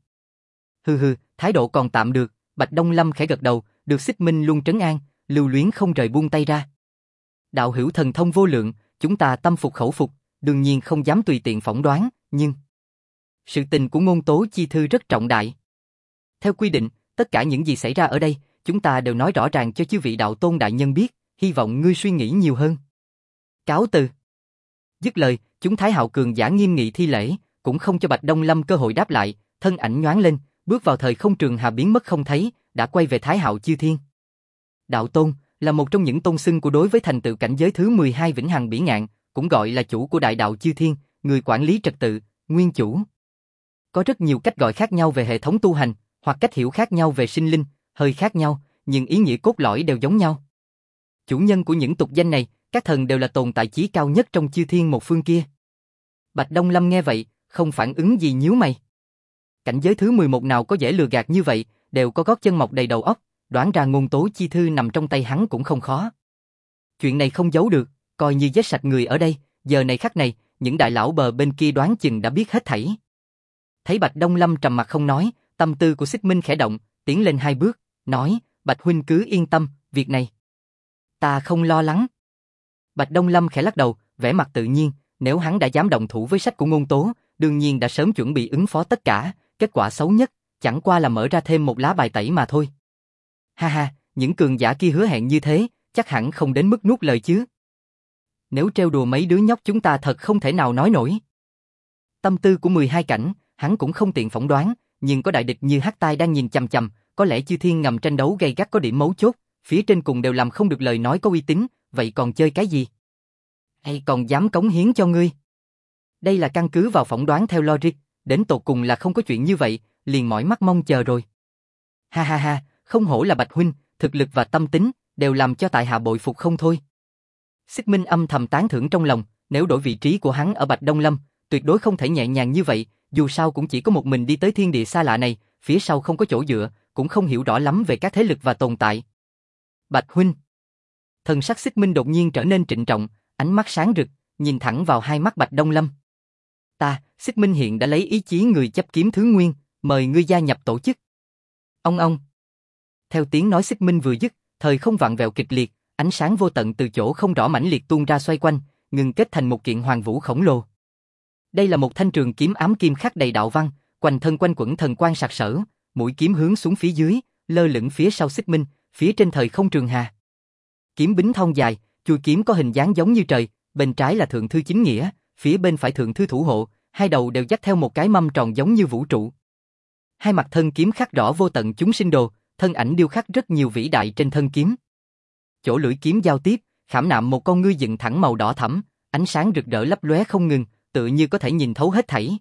Hừ, thái độ còn tạm được, Bạch Đông Lâm khẽ gật đầu, được Xích Minh luôn trấn an, lưu luyến không rời buông tay ra. Đạo hữu thần thông vô lượng, chúng ta tâm phục khẩu phục, đương nhiên không dám tùy tiện phỏng đoán, nhưng sự tình của Ngôn Tố Chi Thư rất trọng đại. Theo quy định, tất cả những gì xảy ra ở đây, chúng ta đều nói rõ ràng cho chư vị đạo tôn đại nhân biết, hy vọng ngươi suy nghĩ nhiều hơn. Cáo từ. Dứt lời, chúng Thái Hạo cường giả nghiêm nghị thi lễ, cũng không cho Bạch Đông Lâm cơ hội đáp lại, thân ảnh nhoáng lên, bước vào thời không trường hà biến mất không thấy, đã quay về Thái Hạo chư thiên. Đạo tôn là một trong những tôn xưng của đối với thành tựu cảnh giới thứ 12 vĩnh hằng bỉ ngạn, cũng gọi là chủ của đại đạo chư thiên, người quản lý trật tự, nguyên chủ. Có rất nhiều cách gọi khác nhau về hệ thống tu hành, hoặc cách hiểu khác nhau về sinh linh, hơi khác nhau, nhưng ý nghĩa cốt lõi đều giống nhau. Chủ nhân của những tục danh này, các thần đều là tồn tại chí cao nhất trong chư thiên một phương kia. Bạch Đông Lâm nghe vậy, không phản ứng gì nhíu mày. Cảnh giới thứ 11 nào có dễ lừa gạt như vậy, đều có gót chân mọc đầy đầu óc, đoán ra Ngôn Tố Chi Thư nằm trong tay hắn cũng không khó. Chuyện này không giấu được, coi như giết sạch người ở đây, giờ này khắc này, những đại lão bờ bên kia đoán chừng đã biết hết thảy. Thấy Bạch Đông Lâm trầm mặt không nói, tâm tư của Xích Minh khẽ động, tiến lên hai bước, nói, Bạch huynh cứ yên tâm, việc này ta không lo lắng. Bạch Đông Lâm khẽ lắc đầu, vẻ mặt tự nhiên, nếu hắn đã dám động thủ với sách của Ngôn Tố, đương nhiên đã sớm chuẩn bị ứng phó tất cả, kết quả xấu nhất, chẳng qua là mở ra thêm một lá bài tẩy mà thôi. Ha ha, những cường giả kia hứa hẹn như thế, chắc hẳn không đến mức nuốt lời chứ. Nếu trêu đùa mấy đứa nhóc chúng ta thật không thể nào nói nổi. Tâm tư của 12 cảnh, hắn cũng không tiện phỏng đoán, nhưng có đại địch như Hắc Tai đang nhìn chằm chằm, có lẽ chư thiên ngầm tranh đấu gay gắt có điểm mấu chốt, phía trên cùng đều làm không được lời nói có uy tín, vậy còn chơi cái gì? Hay còn dám cống hiến cho ngươi? Đây là căn cứ vào phỏng đoán theo logic, đến tột cùng là không có chuyện như vậy, liền mỏi mắt mong chờ rồi. Ha ha ha, không hổ là Bạch huynh, thực lực và tâm tính đều làm cho tại hạ bội phục không thôi. Xích Minh âm thầm tán thưởng trong lòng, nếu đổi vị trí của hắn ở Bạch Đông Lâm, tuyệt đối không thể nhẹ nhàng như vậy, dù sao cũng chỉ có một mình đi tới thiên địa xa lạ này, phía sau không có chỗ dựa, cũng không hiểu rõ lắm về các thế lực và tồn tại. Bạch huynh. Thần sắc Xích Minh đột nhiên trở nên trịnh trọng, ánh mắt sáng rực, nhìn thẳng vào hai mắt Bạch Đông Lâm. Ta, Xích Minh hiện đã lấy ý chí người chấp kiếm thứ nguyên, mời ngươi gia nhập tổ chức. Ông. Theo tiếng nói Xích Minh vừa dứt, thời không vặn vẹo kịch liệt, ánh sáng vô tận từ chỗ không rõ mãnh liệt tuôn ra xoay quanh, ngừng kết thành một kiện hoàng vũ khổng lồ. Đây là một thanh trường kiếm ám kim khắc đầy đạo văn, quanh thân quanh quẩn thần quang sặc sỡ, mũi kiếm hướng xuống phía dưới, lơ lửng phía sau Xích Minh, phía trên thời không trường hà. Kiếm bính thon dài, chuôi kiếm có hình dáng giống như trời, bên trái là thượng thư chính nghĩa, phía bên phải thượng thư thủ hộ, hai đầu đều dắt theo một cái mâm tròn giống như vũ trụ. Hai mặt thân kiếm khắc rõ vô tận chúng sinh đồ, thân ảnh điêu khắc rất nhiều vĩ đại trên thân kiếm. Chỗ lưỡi kiếm giao tiếp, khảm nạm một con ngươi dựng thẳng màu đỏ thẫm, ánh sáng rực rỡ lấp lóe không ngừng, tựa như có thể nhìn thấu hết thảy.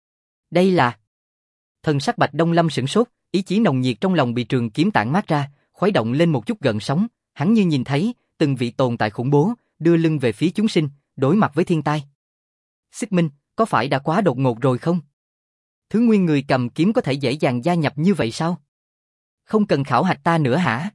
Đây là... Thần sắc Bạch Đông Lâm sửng sốt, ý chí nồng nhiệt trong lòng bị trường kiếm tản mát ra, khuấy động lên một chút gợn sóng, hắn như nhìn thấy từng vị tồn tại khủng bố, đưa lưng về phía chúng sinh, đối mặt với thiên tai. Xích Minh, có phải đã quá đột ngột rồi không? Thứ nguyên người cầm kiếm có thể dễ dàng gia nhập như vậy sao? Không cần khảo hạch ta nữa hả?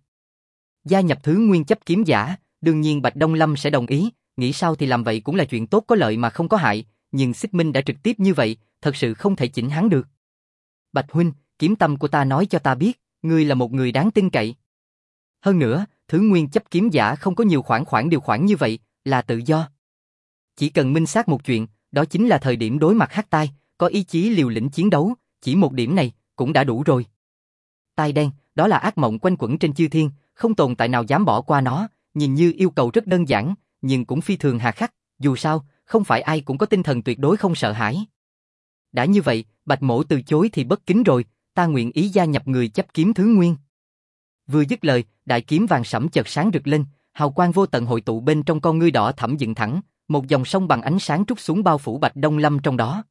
Gia nhập thứ nguyên chấp kiếm giả, đương nhiên Bạch Đông Lâm sẽ đồng ý, nghĩ sao thì làm vậy cũng là chuyện tốt có lợi mà không có hại, nhưng Xích Minh đã trực tiếp như vậy, thật sự không thể chỉnh hắn được. Bạch huynh, kiếm tâm của ta nói cho ta biết, ngươi là một người đáng tin cậy. Hơn nữa, thứ nguyên chấp kiếm giả không có nhiều khoản điều khoản như vậy, là tự do. Chỉ cần minh xác một chuyện, đó chính là thời điểm đối mặt hắc tai, có ý chí liều lĩnh chiến đấu, chỉ một điểm này cũng đã đủ rồi. Tai đen, đó là ác mộng quanh quẩn trên chư thiên, không tồn tại nào dám bỏ qua nó, nhìn như yêu cầu rất đơn giản, nhưng cũng phi thường hà khắc, dù sao, không phải ai cũng có tinh thần tuyệt đối không sợ hãi. Đã như vậy, Bạch Mỗ từ chối thì bất kính rồi, ta nguyện ý gia nhập người chấp kiếm thứ nguyên. Vừa dứt lời, đại kiếm vàng sẫm chợt sáng rực lên, hào quang vô tận hội tụ bên trong con ngươi đỏ thẫm dựng thẳng, một dòng sông bằng ánh sáng trút xuống bao phủ Bạch Đông Lâm trong đó.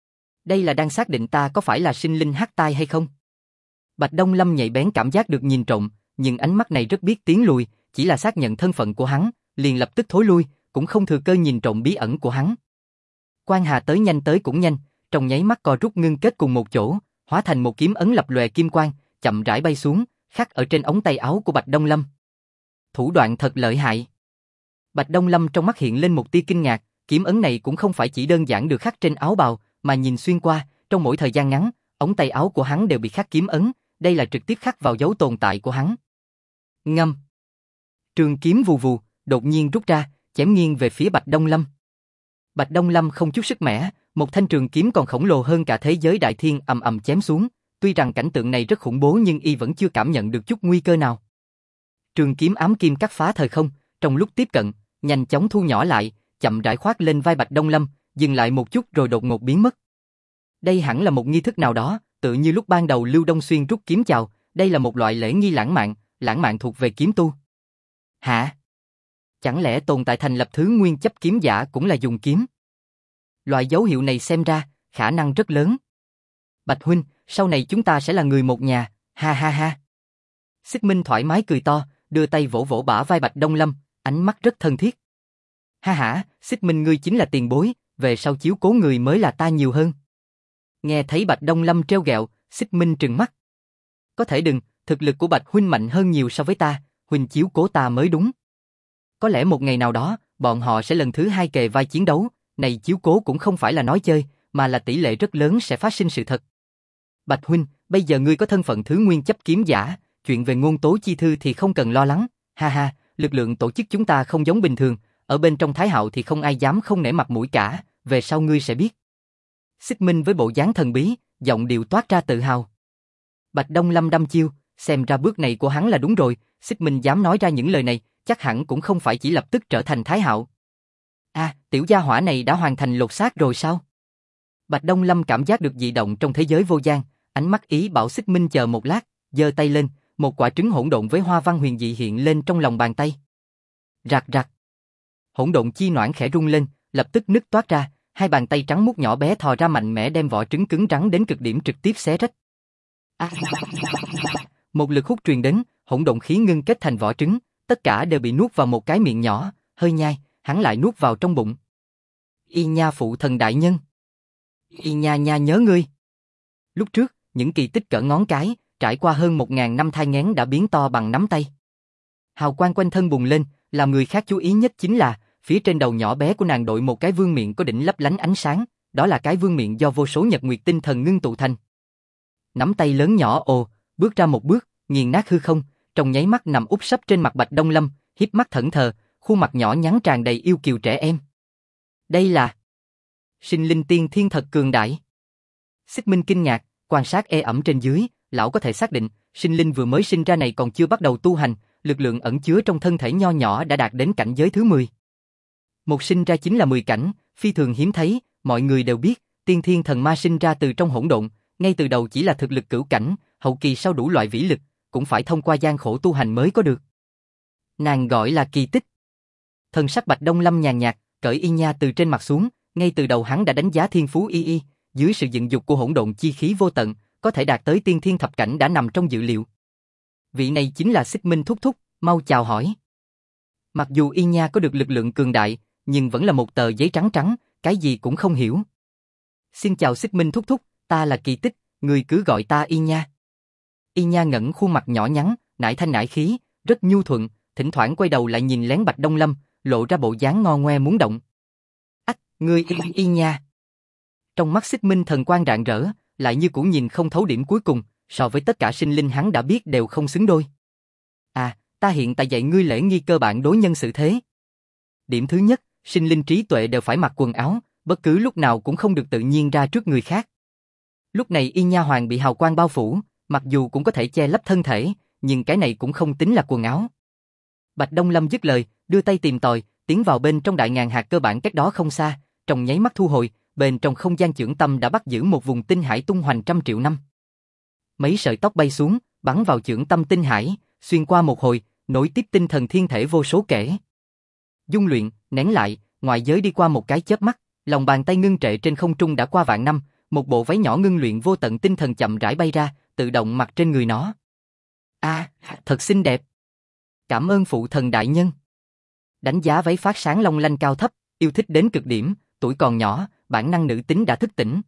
Đây là đang xác định ta có phải là sinh linh hắc tai hay không? Bạch Đông Lâm nhạy bén cảm giác được nhìn trộm, nhưng ánh mắt này rất biết tiến lùi, chỉ là xác nhận thân phận của hắn, liền lập tức thối lui, cũng không thừa cơ nhìn trộm bí ẩn của hắn. Quan Hà tới nhanh tới cũng nhanh, trong nháy mắt co rút ngưng kết cùng một chỗ, hóa thành một kiếm ấn lập lòe kim quang, chậm rãi bay xuống, khắc ở trên ống tay áo của Bạch Đông Lâm. Thủ đoạn thật lợi hại. Bạch Đông Lâm trong mắt hiện lên một tia kinh ngạc, kiếm ấn này cũng không phải chỉ đơn giản được khắc trên áo bào, mà nhìn xuyên qua, trong mỗi thời gian ngắn, ống tay áo của hắn đều bị khắc kiếm ấn, đây là trực tiếp khắc vào dấu tồn tại của hắn. Ngâm. Trường kiếm vù vù, đột nhiên rút ra, chém nghiêng về phía Bạch Đông Lâm. Bạch Đông Lâm không chút sức mẻ, một thanh trường kiếm còn khổng lồ hơn cả thế giới đại thiên ầm ầm chém xuống, tuy rằng cảnh tượng này rất khủng bố nhưng y vẫn chưa cảm nhận được chút nguy cơ nào. Trường kiếm ám kim cắt phá thời không, trong lúc tiếp cận, nhanh chóng thu nhỏ lại, chậm rãi khoác lên vai Bạch Đông Lâm, dừng lại một chút rồi đột ngột biến mất. Đây hẳn là một nghi thức nào đó, tự như lúc ban đầu Lưu Đông Xuyên rút kiếm chào, đây là một loại lễ nghi lãng mạn thuộc về kiếm tu. Hả? Chẳng lẽ tồn tại thành lập thứ nguyên chấp kiếm giả cũng là dùng kiếm? Loại dấu hiệu này xem ra, khả năng rất lớn. Bạch huynh, sau này chúng ta sẽ là người một nhà, ha ha ha. Xích Minh thoải mái cười to, đưa tay vỗ vỗ bả vai Bạch Đông Lâm, ánh mắt rất thân thiết. Ha ha, Xích Minh ngươi chính là tiền bối, về sau chiếu cố người mới là ta nhiều hơn. Nghe thấy Bạch Đông Lâm trêu ghẹo, Xích Minh trừng mắt. Có thể đừng, thực lực của Bạch huynh mạnh hơn nhiều so với ta, huynh chiếu cố ta mới đúng. Có lẽ một ngày nào đó, bọn họ sẽ lần thứ hai kề vai chiến đấu, này chiếu cố cũng không phải là nói chơi, mà là tỷ lệ rất lớn sẽ phát sinh sự thật. Bạch huynh, bây giờ ngươi có thân phận thứ nguyên chấp kiếm giả, chuyện về ngôn tố chi thư thì không cần lo lắng, ha ha, lực lượng tổ chức chúng ta không giống bình thường, ở bên trong Thái Hạo thì không ai dám không nể mặt mũi cả, về sau ngươi sẽ biết. Xích Minh với bộ dáng thần bí, giọng điệu toát ra tự hào. Bạch Đông Lâm đăm chiêu, xem ra bước này của hắn là đúng rồi, Xích Minh dám nói ra những lời này, chắc hẳn cũng không phải chỉ lập tức trở thành Thái Hạo. À, tiểu gia hỏa này đã hoàn thành lột xác rồi sao? Bạch Đông Lâm cảm giác được dị động trong thế giới vô gian, ánh mắt ý bảo Xích Minh chờ một lát, giơ tay lên, một quả trứng hỗn độn với hoa văn huyền dị hiện lên trong lòng bàn tay. Rạc rạc. Hỗn độn chi noãn khẽ rung lên, lập tức nứt toát ra, hai bàn tay trắng muốt nhỏ bé thò ra mạnh mẽ đem vỏ trứng cứng rắn đến cực điểm trực tiếp xé rách. Một lực hút truyền đến, hỗn độn khí ngưng kết thành vỏ trứng, tất cả đều bị nuốt vào một cái miệng nhỏ, hơi nhai, hắn lại nuốt vào trong bụng. Y nha phụ thần đại nhân. Y nha nha nhớ ngươi. Lúc trước, những kỳ tích cỡ ngón cái, trải qua hơn 1000 năm thai nghén đã biến to bằng nắm tay. Hào quang quanh thân bùng lên, làm người khác chú ý nhất chính là, phía trên đầu nhỏ bé của nàng đội một cái vương miện có đỉnh lấp lánh ánh sáng, đó là cái vương miện do vô số nhật nguyệt tinh thần ngưng tụ thành. Nắm tay lớn nhỏ bước ra một bước, nghiền nát hư không, trong nháy mắt nằm úp sấp trên mặt Bạch Đông Lâm, híp mắt thẫn thờ, khuôn mặt nhỏ nhắn tràn đầy yêu kiều trẻ em. Đây là sinh linh tiên thiên thật cường đại. Xích Minh kinh ngạc, quan sát ẩm trên dưới, lão có thể xác định, sinh linh vừa mới sinh ra này còn chưa bắt đầu tu hành, lực lượng ẩn chứa trong thân thể nho nhỏ đã đạt đến cảnh giới thứ 10. Một sinh ra chính là 10 cảnh, phi thường hiếm thấy, mọi người đều biết, tiên thiên thần ma sinh ra từ trong hỗn độn, ngay từ đầu chỉ là thực lực cửu cảnh, hậu kỳ sau đủ loại vĩ lực, cũng phải thông qua gian khổ tu hành mới có được. Nàng gọi là kỳ tích. Thần sắc Bạch Đông Lâm nhàn nhạt, cởi y nha từ trên mặt xuống, Ngay từ đầu hắn đã đánh giá thiên phú y, dưới sự dựng dục của hỗn độn chi khí vô tận, có thể đạt tới tiên thiên thập cảnh đã nằm trong dự liệu. Vị này chính là Xích Minh thúc thúc, mau chào hỏi. Mặc dù Y Nha có được lực lượng cường đại, nhưng vẫn là một tờ giấy trắng trắng, cái gì cũng không hiểu. Xin chào Xích Minh thúc thúc, ta là Kỳ Tích, người cứ gọi ta Y Nha. Y Nha ngẩng khuôn mặt nhỏ nhắn, nải thanh nải khí, rất nhu thuận, thỉnh thoảng quay đầu lại nhìn lén Bạch Đông Lâm, lộ ra bộ dáng ngo ngoe muốn động. Ách, ngươi Y Nha. Trong mắt Xích Minh thần quang rạng rỡ, lại như cũng nhìn không thấu điểm cuối cùng, so với tất cả sinh linh hắn đã biết đều không xứng đôi. À, ta hiện tại dạy ngươi lễ nghi cơ bản đối nhân xử thế. Điểm thứ nhất, sinh linh trí tuệ đều phải mặc quần áo, bất cứ lúc nào cũng không được tự nhiên ra trước người khác. Lúc này Y Nha Hoàng bị hào quang bao phủ, mặc dù cũng có thể che lấp thân thể, nhưng cái này cũng không tính là quần áo. Bạch Đông Lâm dứt lời, đưa tay tìm tòi, tiến vào bên trong đại ngàn hạt cơ bản cách đó không xa, trong nháy mắt thu hồi, bên trong không gian chưởng tâm đã bắt giữ một vùng tinh hải tung hoành trăm triệu năm. Mấy sợi tóc bay xuống, bắn vào chưởng tâm tinh hải, xuyên qua một hồi, nối tiếp tinh thần thiên thể vô số kể. Dung luyện, nén lại, ngoại giới đi qua một cái chớp mắt, lòng bàn tay ngưng trệ trên không trung đã qua vạn năm, một bộ váy nhỏ ngưng luyện vô tận tinh thần chậm rãi bay ra, tự động mặc trên người nó. À, thật xinh đẹp. Cảm ơn phụ thần đại nhân. Đánh giá váy phát sáng long lanh cao thấp, yêu thích đến cực điểm, tuổi còn nhỏ, bản năng nữ tính đã thức tỉnh.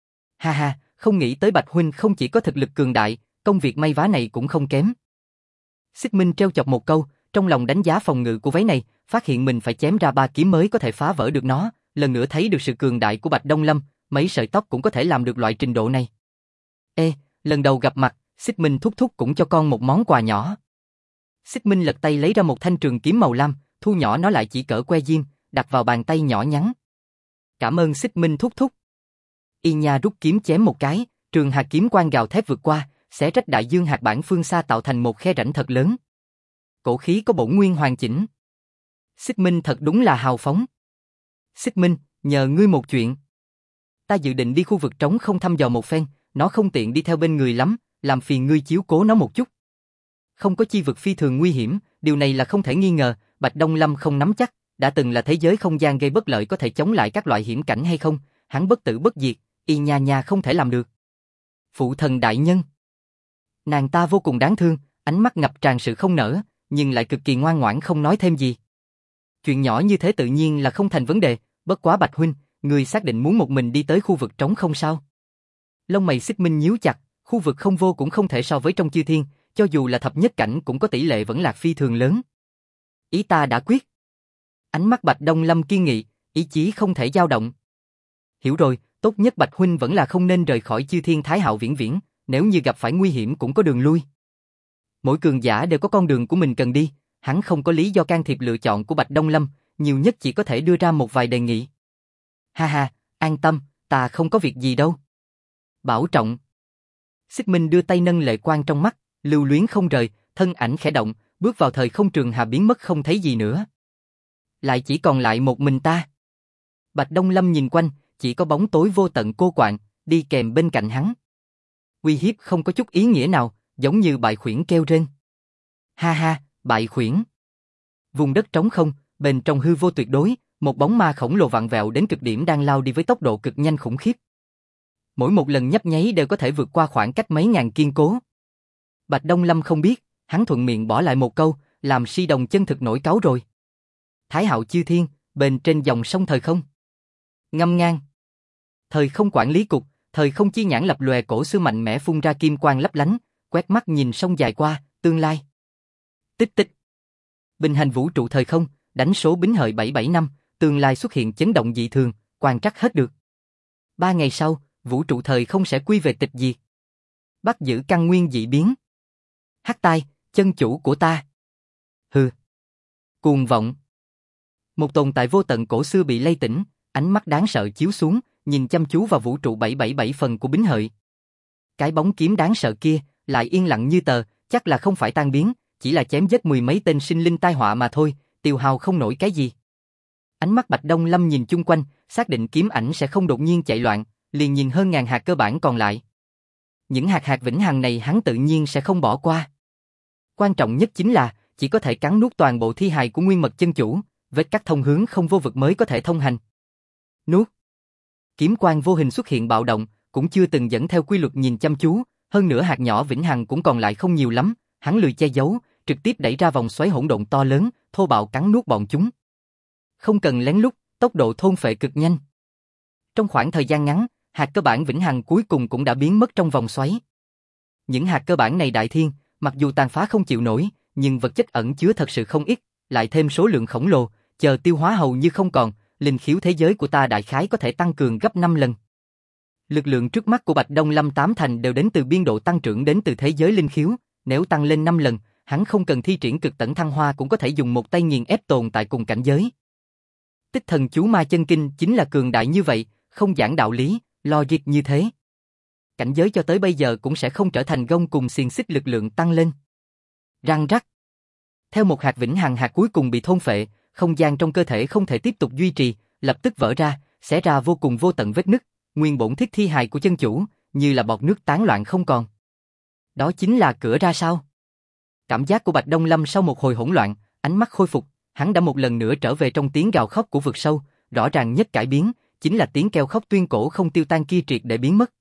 Ha ha, không nghĩ tới Bạch huynh không chỉ có thực lực cường đại, công việc may vá này cũng không kém. Xích Minh trêu chọc một câu, trong lòng đánh giá phòng ngự của váy này, phát hiện mình phải chém ra 3 kiếm mới có thể phá vỡ được nó, lần nữa thấy được sự cường đại của Bạch Đông Lâm, mấy sợi tóc cũng có thể làm được loại trình độ này. Ê, lần đầu gặp mặt, Xích Minh thúc thúc cũng cho con một món quà nhỏ. Xích Minh lật tay lấy ra một thanh trường kiếm màu lam, thu nhỏ nó lại chỉ cỡ que diêm, đặt vào bàn tay nhỏ nhắn. Cảm ơn Xích Minh thúc thúc. Y Nha rút kiếm chém một cái, trường hạt kiếm quang gào thét vượt qua, xé rách đại dương hạt bản phương xa tạo thành một khe rãnh thật lớn. Cổ khí có bổn nguyên hoàn chỉnh. Xích Minh thật đúng là hào phóng. Xích Minh, nhờ ngươi một chuyện. Ta dự định đi khu vực trống không thăm dò một phen, nó không tiện đi theo bên người lắm, làm phiền ngươi chiếu cố nó một chút. Không có chi vực phi thường nguy hiểm, điều này là không thể nghi ngờ, Bạch Đông Lâm không nắm chắc, đã từng là thế giới không gian gây bất lợi có thể chống lại các loại hiểm cảnh hay không, hắn bất tử bất diệt, Y Nha Nha không thể làm được. Phụ thần đại nhân. Nàng ta vô cùng đáng thương, ánh mắt ngập tràn sự không nỡ, nhưng lại cực kỳ ngoan ngoãn không nói thêm gì. Chuyện nhỏ như thế tự nhiên là không thành vấn đề, bất quá Bạch huynh, người xác định muốn một mình đi tới khu vực trống không sao? Lông mày Xích Minh nhíu chặt, khu vực không vô cũng không thể so với trong chư thiên, cho dù là thập nhất cảnh cũng có tỷ lệ vẫn lạc phi thường lớn. Ý ta đã quyết. Ánh mắt Bạch Đông Lâm kiên nghị, ý chí không thể dao động. Hiểu rồi, tốt nhất Bạch huynh vẫn là không nên rời khỏi chư thiên Thái Hạo viễn viễn, nếu như gặp phải nguy hiểm cũng có đường lui. Mỗi cường giả đều có con đường của mình cần đi, hắn không có lý do can thiệp lựa chọn của Bạch Đông Lâm, nhiều nhất chỉ có thể đưa ra một vài đề nghị. Ha ha, an tâm, ta không có việc gì đâu. Bảo trọng. Xích Minh đưa tay nâng lệ quang trong mắt, lưu luyến không rời, thân ảnh khẽ động, bước vào thời không trường hà biến mất không thấy gì nữa. Lại chỉ còn lại một mình ta. Bạch Đông Lâm nhìn quanh, chỉ có bóng tối vô tận cô quạng, đi kèm bên cạnh hắn. Uy hiếp không có chút ý nghĩa nào, giống như bại khuyển kêu rên. Ha ha, bại khuyển. Vùng đất trống không, bên trong hư vô tuyệt đối, một bóng ma khổng lồ vặn vẹo đến cực điểm đang lao đi với tốc độ cực nhanh khủng khiếp. Mỗi một lần nhấp nháy đều có thể vượt qua khoảng cách mấy ngàn kiên cố. Bạch Đông Lâm không biết, hắn thuận miệng bỏ lại một câu, làm Si Đồng chân thực nổi cáu rồi. Thái Hạo chư thiên, bên trên dòng sông thời không. Ngâm ngang. Thời không quản lý cục, thời không chi nhãn lập lòe cổ xưa mạnh mẽ phun ra kim quang lấp lánh, quét mắt nhìn sông dài qua, tương lai. Tích tích. Bình hành vũ trụ thời không, đánh số Bính Hợi 775, tương lai xuất hiện chấn động dị thường, quan trắc hết được. 3 ngày sau, vũ trụ thời không sẽ quy về tịch diệt. Bắt giữ căn nguyên dị biến. Hắc Tai, chân chủ của ta. Hừ. Cuồng vọng. Một tồn tại vô tận cổ xưa bị lay tỉnh, ánh mắt đáng sợ chiếu xuống, nhìn chăm chú vào vũ trụ 777 phần của Bính Hợi. Cái bóng kiếm đáng sợ kia, lại yên lặng như tờ, chắc là không phải tan biến, chỉ là chém giết mười mấy tên sinh linh tai họa mà thôi, tiêu hao không nổi cái gì. Ánh mắt Bạch Đông Lâm nhìn chung quanh, xác định kiếm ảnh sẽ không đột nhiên chạy loạn, liền nhìn hơn ngàn hạt cơ bản còn lại. Những hạt vĩnh hằng này hắn tự nhiên sẽ không bỏ qua. Quan trọng nhất chính là, chỉ có thể cắn nuốt toàn bộ thi hài của nguyên mật chân chủ, vết cắt thông hướng không vô vực mới có thể thông hành. Nuốt. Kiếm quang vô hình xuất hiện bạo động, cũng chưa từng dẫn theo quy luật nhìn chăm chú, hơn nữa hạt nhỏ vĩnh hằng cũng còn lại không nhiều lắm, hắn lười che giấu, trực tiếp đẩy ra vòng xoáy hỗn độn to lớn, thô bạo cắn nuốt bọn chúng. Không cần lén lút, tốc độ thôn phệ cực nhanh. Trong khoảng thời gian ngắn, hạt cơ bản vĩnh hằng cuối cùng cũng đã biến mất trong vòng xoáy. Những hạt cơ bản này đại thiên, mặc dù tàn phá không chịu nổi, nhưng vật chất ẩn chứa thật sự không ít, lại thêm số lượng khổng lồ, chờ tiêu hóa hầu như không còn, linh khiếu thế giới của ta đại khái có thể tăng cường gấp 5 lần. Lực lượng trước mắt của Bạch Đông Lâm tám thành đều đến từ biên độ tăng trưởng đến từ thế giới linh khiếu, nếu tăng lên 5 lần, hắn không cần thi triển cực tẩn thăng hoa cũng có thể dùng một tay nghiền ép tồn tại cùng cảnh giới. Tích thần chú ma chân kinh chính là cường đại như vậy, không giảng đạo lý, logic như thế. Cảnh giới cho tới bây giờ cũng sẽ không trở thành gông cùng xiềng xích lực lượng tăng lên. Răng rắc. Theo một hạt vĩnh hằng hạt cuối cùng bị thôn phệ, không gian trong cơ thể không thể tiếp tục duy trì, lập tức vỡ ra, xé ra vô cùng vô tận vết nứt, nguyên bổn thiết thi hài của chân chủ, như là bọt nước tán loạn không còn. Đó chính là cửa ra sao? Cảm giác của Bạch Đông Lâm sau một hồi hỗn loạn, ánh mắt khôi phục, hắn đã một lần nữa trở về trong tiếng gào khóc của vực sâu, rõ ràng nhất cải biến, chính là tiếng kêu khóc tuyên cổ không tiêu tan kia triệt để biến mất.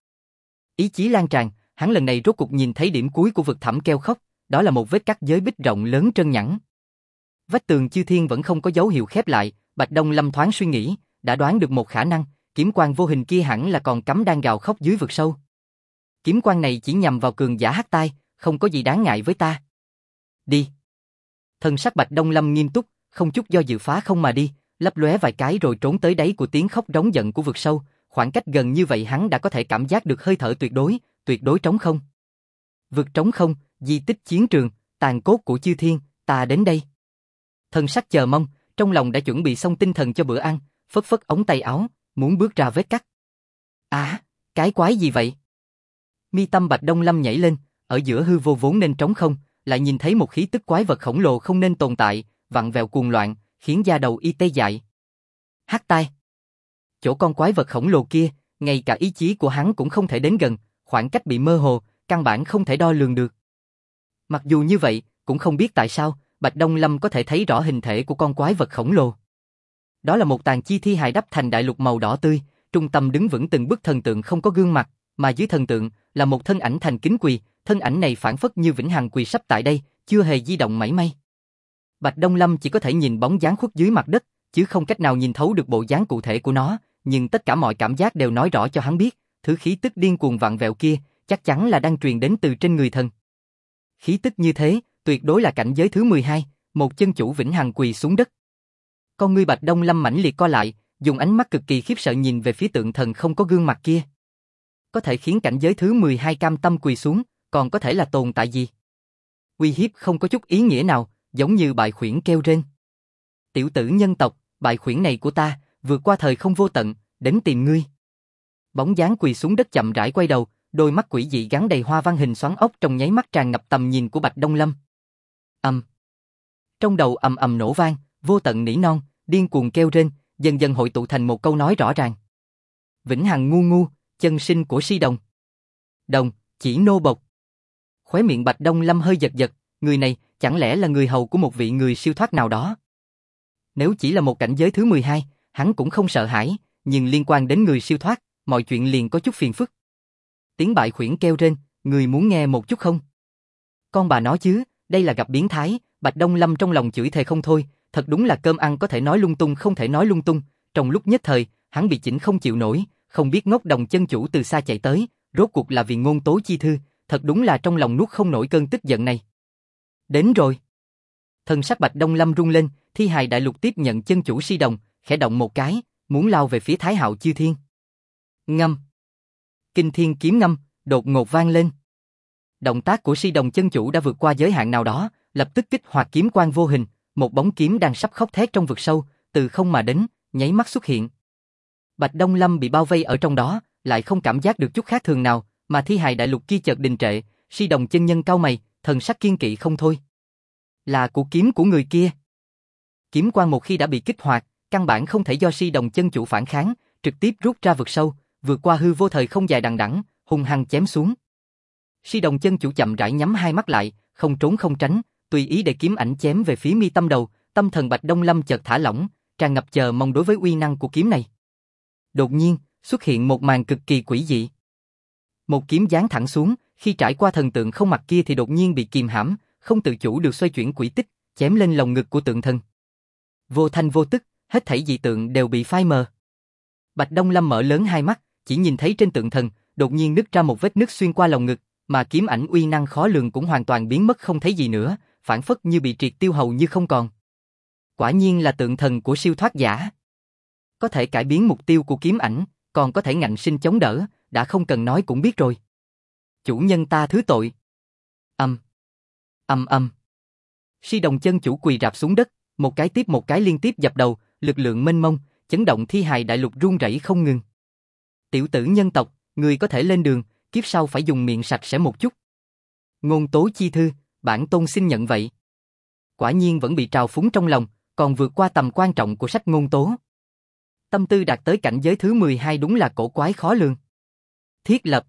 Ý chí lan tràn, hắn lần này rốt cục nhìn thấy điểm cuối của vực thẳm kêu khóc, đó là một vết cắt giới bích rộng lớn trơn nhẵn. Vách tường chư thiên vẫn không có dấu hiệu khép lại, Bạch Đông Lâm thoáng suy nghĩ, đã đoán được một khả năng, kiếm quang vô hình kia hẳn là còn cắm đang gào khóc dưới vực sâu. Kiếm quang này chỉ nhằm vào cường giả hắc tai, không có gì đáng ngại với ta. Đi. Thần sắc Bạch Đông Lâm nghiêm túc, không chút do dự phá không mà đi, lấp lóe vài cái rồi trốn tới đáy của tiếng khóc rống giận của vực sâu, khoảng cách gần như vậy hắn đã có thể cảm giác được hơi thở tuyệt đối trống không. Vực trống không, di tích chiến trường, tàn cốt của chư thiên, ta đến đây. Thần sắc chờ mong, trong lòng đã chuẩn bị xong tinh thần cho bữa ăn, phất phất ống tay áo, muốn bước ra vết cắt. Cái quái gì vậy? Mi tâm Bạch Đông Lâm nhảy lên, ở giữa hư vô vốn nên trống không, lại nhìn thấy một khí tức quái vật khổng lồ không nên tồn tại, vặn vẹo cuồng loạn, khiến da đầu y tê dại. Hắc tai. Chỗ con quái vật khổng lồ kia, ngay cả ý chí của hắn cũng không thể đến gần, khoảng cách bị mơ hồ, căn bản không thể đo lường được. Mặc dù như vậy, cũng không biết tại sao, Bạch Đông Lâm có thể thấy rõ hình thể của con quái vật khổng lồ. Đó là một tàn chi thi hài đắp thành đại lục màu đỏ tươi, trung tâm đứng vững từng bức thần tượng không có gương mặt, mà dưới thần tượng là một thân ảnh thành kính quỳ, thân ảnh này phảng phất như vĩnh hằng quỳ sắp tại đây, chưa hề di động mảy may. Bạch Đông Lâm chỉ có thể nhìn bóng dáng khuất dưới mặt đất, chứ không cách nào nhìn thấu được bộ dáng cụ thể của nó, nhưng tất cả mọi cảm giác đều nói rõ cho hắn biết, thứ khí tức điên cuồng vặn vẹo kia, chắc chắn là đang truyền đến từ trên người thần. Khí tức như thế, tuyệt đối là cảnh giới thứ 12, một chân chủ vĩnh hằng quỳ xuống đất. Con ngươi Bạch Đông Lâm mãnh liệt co lại, dùng ánh mắt cực kỳ khiếp sợ nhìn về phía tượng thần không có gương mặt kia. Có thể khiến cảnh giới thứ 12 cam tâm quỳ xuống, còn có thể là tồn tại gì? Uy hiếp không có chút ý nghĩa nào, giống như bại khuyển kêu rên. Tiểu tử nhân tộc, bại khuyển này của ta, vượt qua thời không vô tận, đến tìm ngươi. Bóng dáng quỳ xuống đất chậm rãi quay đầu, đôi mắt quỷ dị gắn đầy hoa văn hình xoắn ốc trong nháy mắt tràn ngập tầm nhìn của Bạch Đông Lâm. Trong đầu ầm ầm nổ vang, vô tận nỉ non, điên cuồng kêu rên, dần dần hội tụ thành một câu nói rõ ràng. Vĩnh hằng ngu ngu, chân sinh của si đồng. Đồng, chỉ nô bộc. Khóe miệng Bạch Đông Lâm hơi giật giật, người này chẳng lẽ là người hầu của một vị người siêu thoát nào đó? Nếu chỉ là một cảnh giới thứ 12, hắn cũng không sợ hãi, nhưng liên quan đến người siêu thoát, mọi chuyện liền có chút phiền phức. Tiếng bại khuyển kêu rên, người muốn nghe một chút không? Con bà nói chứ, đây là gặp biến thái, Bạch Đông Lâm trong lòng chửi thề không thôi, thật đúng là cơm ăn có thể nói lung tung không thể nói lung tung, trong lúc nhất thời, hắn bị chỉnh không chịu nổi, không biết ngốc đồng chân chủ từ xa chạy tới, rốt cuộc là vì ngôn tố chi thư, thật đúng là trong lòng nuốt không nổi cơn tức giận này. Đến rồi. Thần sắc Bạch Đông Lâm rung lên, thi hài đại lục tiếp nhận chân chủ si đồng, khẽ động một cái, muốn lao về phía Thái Hạo chư thiên. Ngâm. Kinh thiên kiếm ngâm, đột ngột vang lên. Động tác của si đồng chân chủ đã vượt qua giới hạn nào đó, lập tức kích hoạt kiếm quang vô hình, một bóng kiếm đang sắp khóc thét trong vực sâu, từ không mà đến, nháy mắt xuất hiện. Bạch Đông Lâm bị bao vây ở trong đó, lại không cảm giác được chút khác thường nào, mà thi hài đại lục kia chợt đình trệ, si đồng chân nhân cau mày, thần sắc kiên kỵ không thôi. Là của kiếm của người kia. Kiếm quang một khi đã bị kích hoạt, căn bản không thể do si đồng chân chủ phản kháng, trực tiếp rút ra vực sâu, vượt qua hư vô thời không dài đằng đẵng, hung hăng chém xuống. Si đồng chân chủ chậm rãi nhắm hai mắt lại, không trốn không tránh, tùy ý để kiếm ảnh chém về phía mi tâm đầu, tâm thần Bạch Đông Lâm chợt thả lỏng, tràn ngập chờ mong đối với uy năng của kiếm này. Đột nhiên, xuất hiện một màn cực kỳ quỷ dị. Một kiếm giáng thẳng xuống, khi trải qua thần tượng không mặt kia thì đột nhiên bị kìm hãm, không tự chủ được xoay chuyển quỹ tích, chém lên lồng ngực của tượng thần. Vô thanh vô tức, hết thảy dị tượng đều bị phai mờ. Bạch Đông Lâm mở lớn hai mắt, chỉ nhìn thấy trên tượng thần, đột nhiên nứt ra một vết nứt xuyên qua lồng ngực, mà kiếm ảnh uy năng khó lường cũng hoàn toàn biến mất không thấy gì nữa, phản phất như bị triệt tiêu hầu như không còn. Quả nhiên là tượng thần của siêu thoát giả. Có thể cải biến mục tiêu của kiếm ảnh, còn có thể ngạnh sinh chống đỡ, đã không cần nói cũng biết rồi. Chủ nhân ta thứ tội. Âm. Âm âm. Si Đồng chân chủ quỳ rạp xuống đất, một cái tiếp một cái liên tiếp dập đầu, lực lượng mênh mông, chấn động thi hài đại lục rung rẩy không ngừng. Tiểu tử nhân tộc, người có thể lên đường, kiếp sau phải dùng miệng sạch sẽ một chút. Ngôn tố chi thư, bản tôn xin nhận vậy. Quả nhiên vẫn bị trào phúng trong lòng, còn vượt qua tầm quan trọng của sách ngôn tố. Tâm tư đạt tới cảnh giới thứ 12 đúng là cổ quái khó lường. Thiết lập.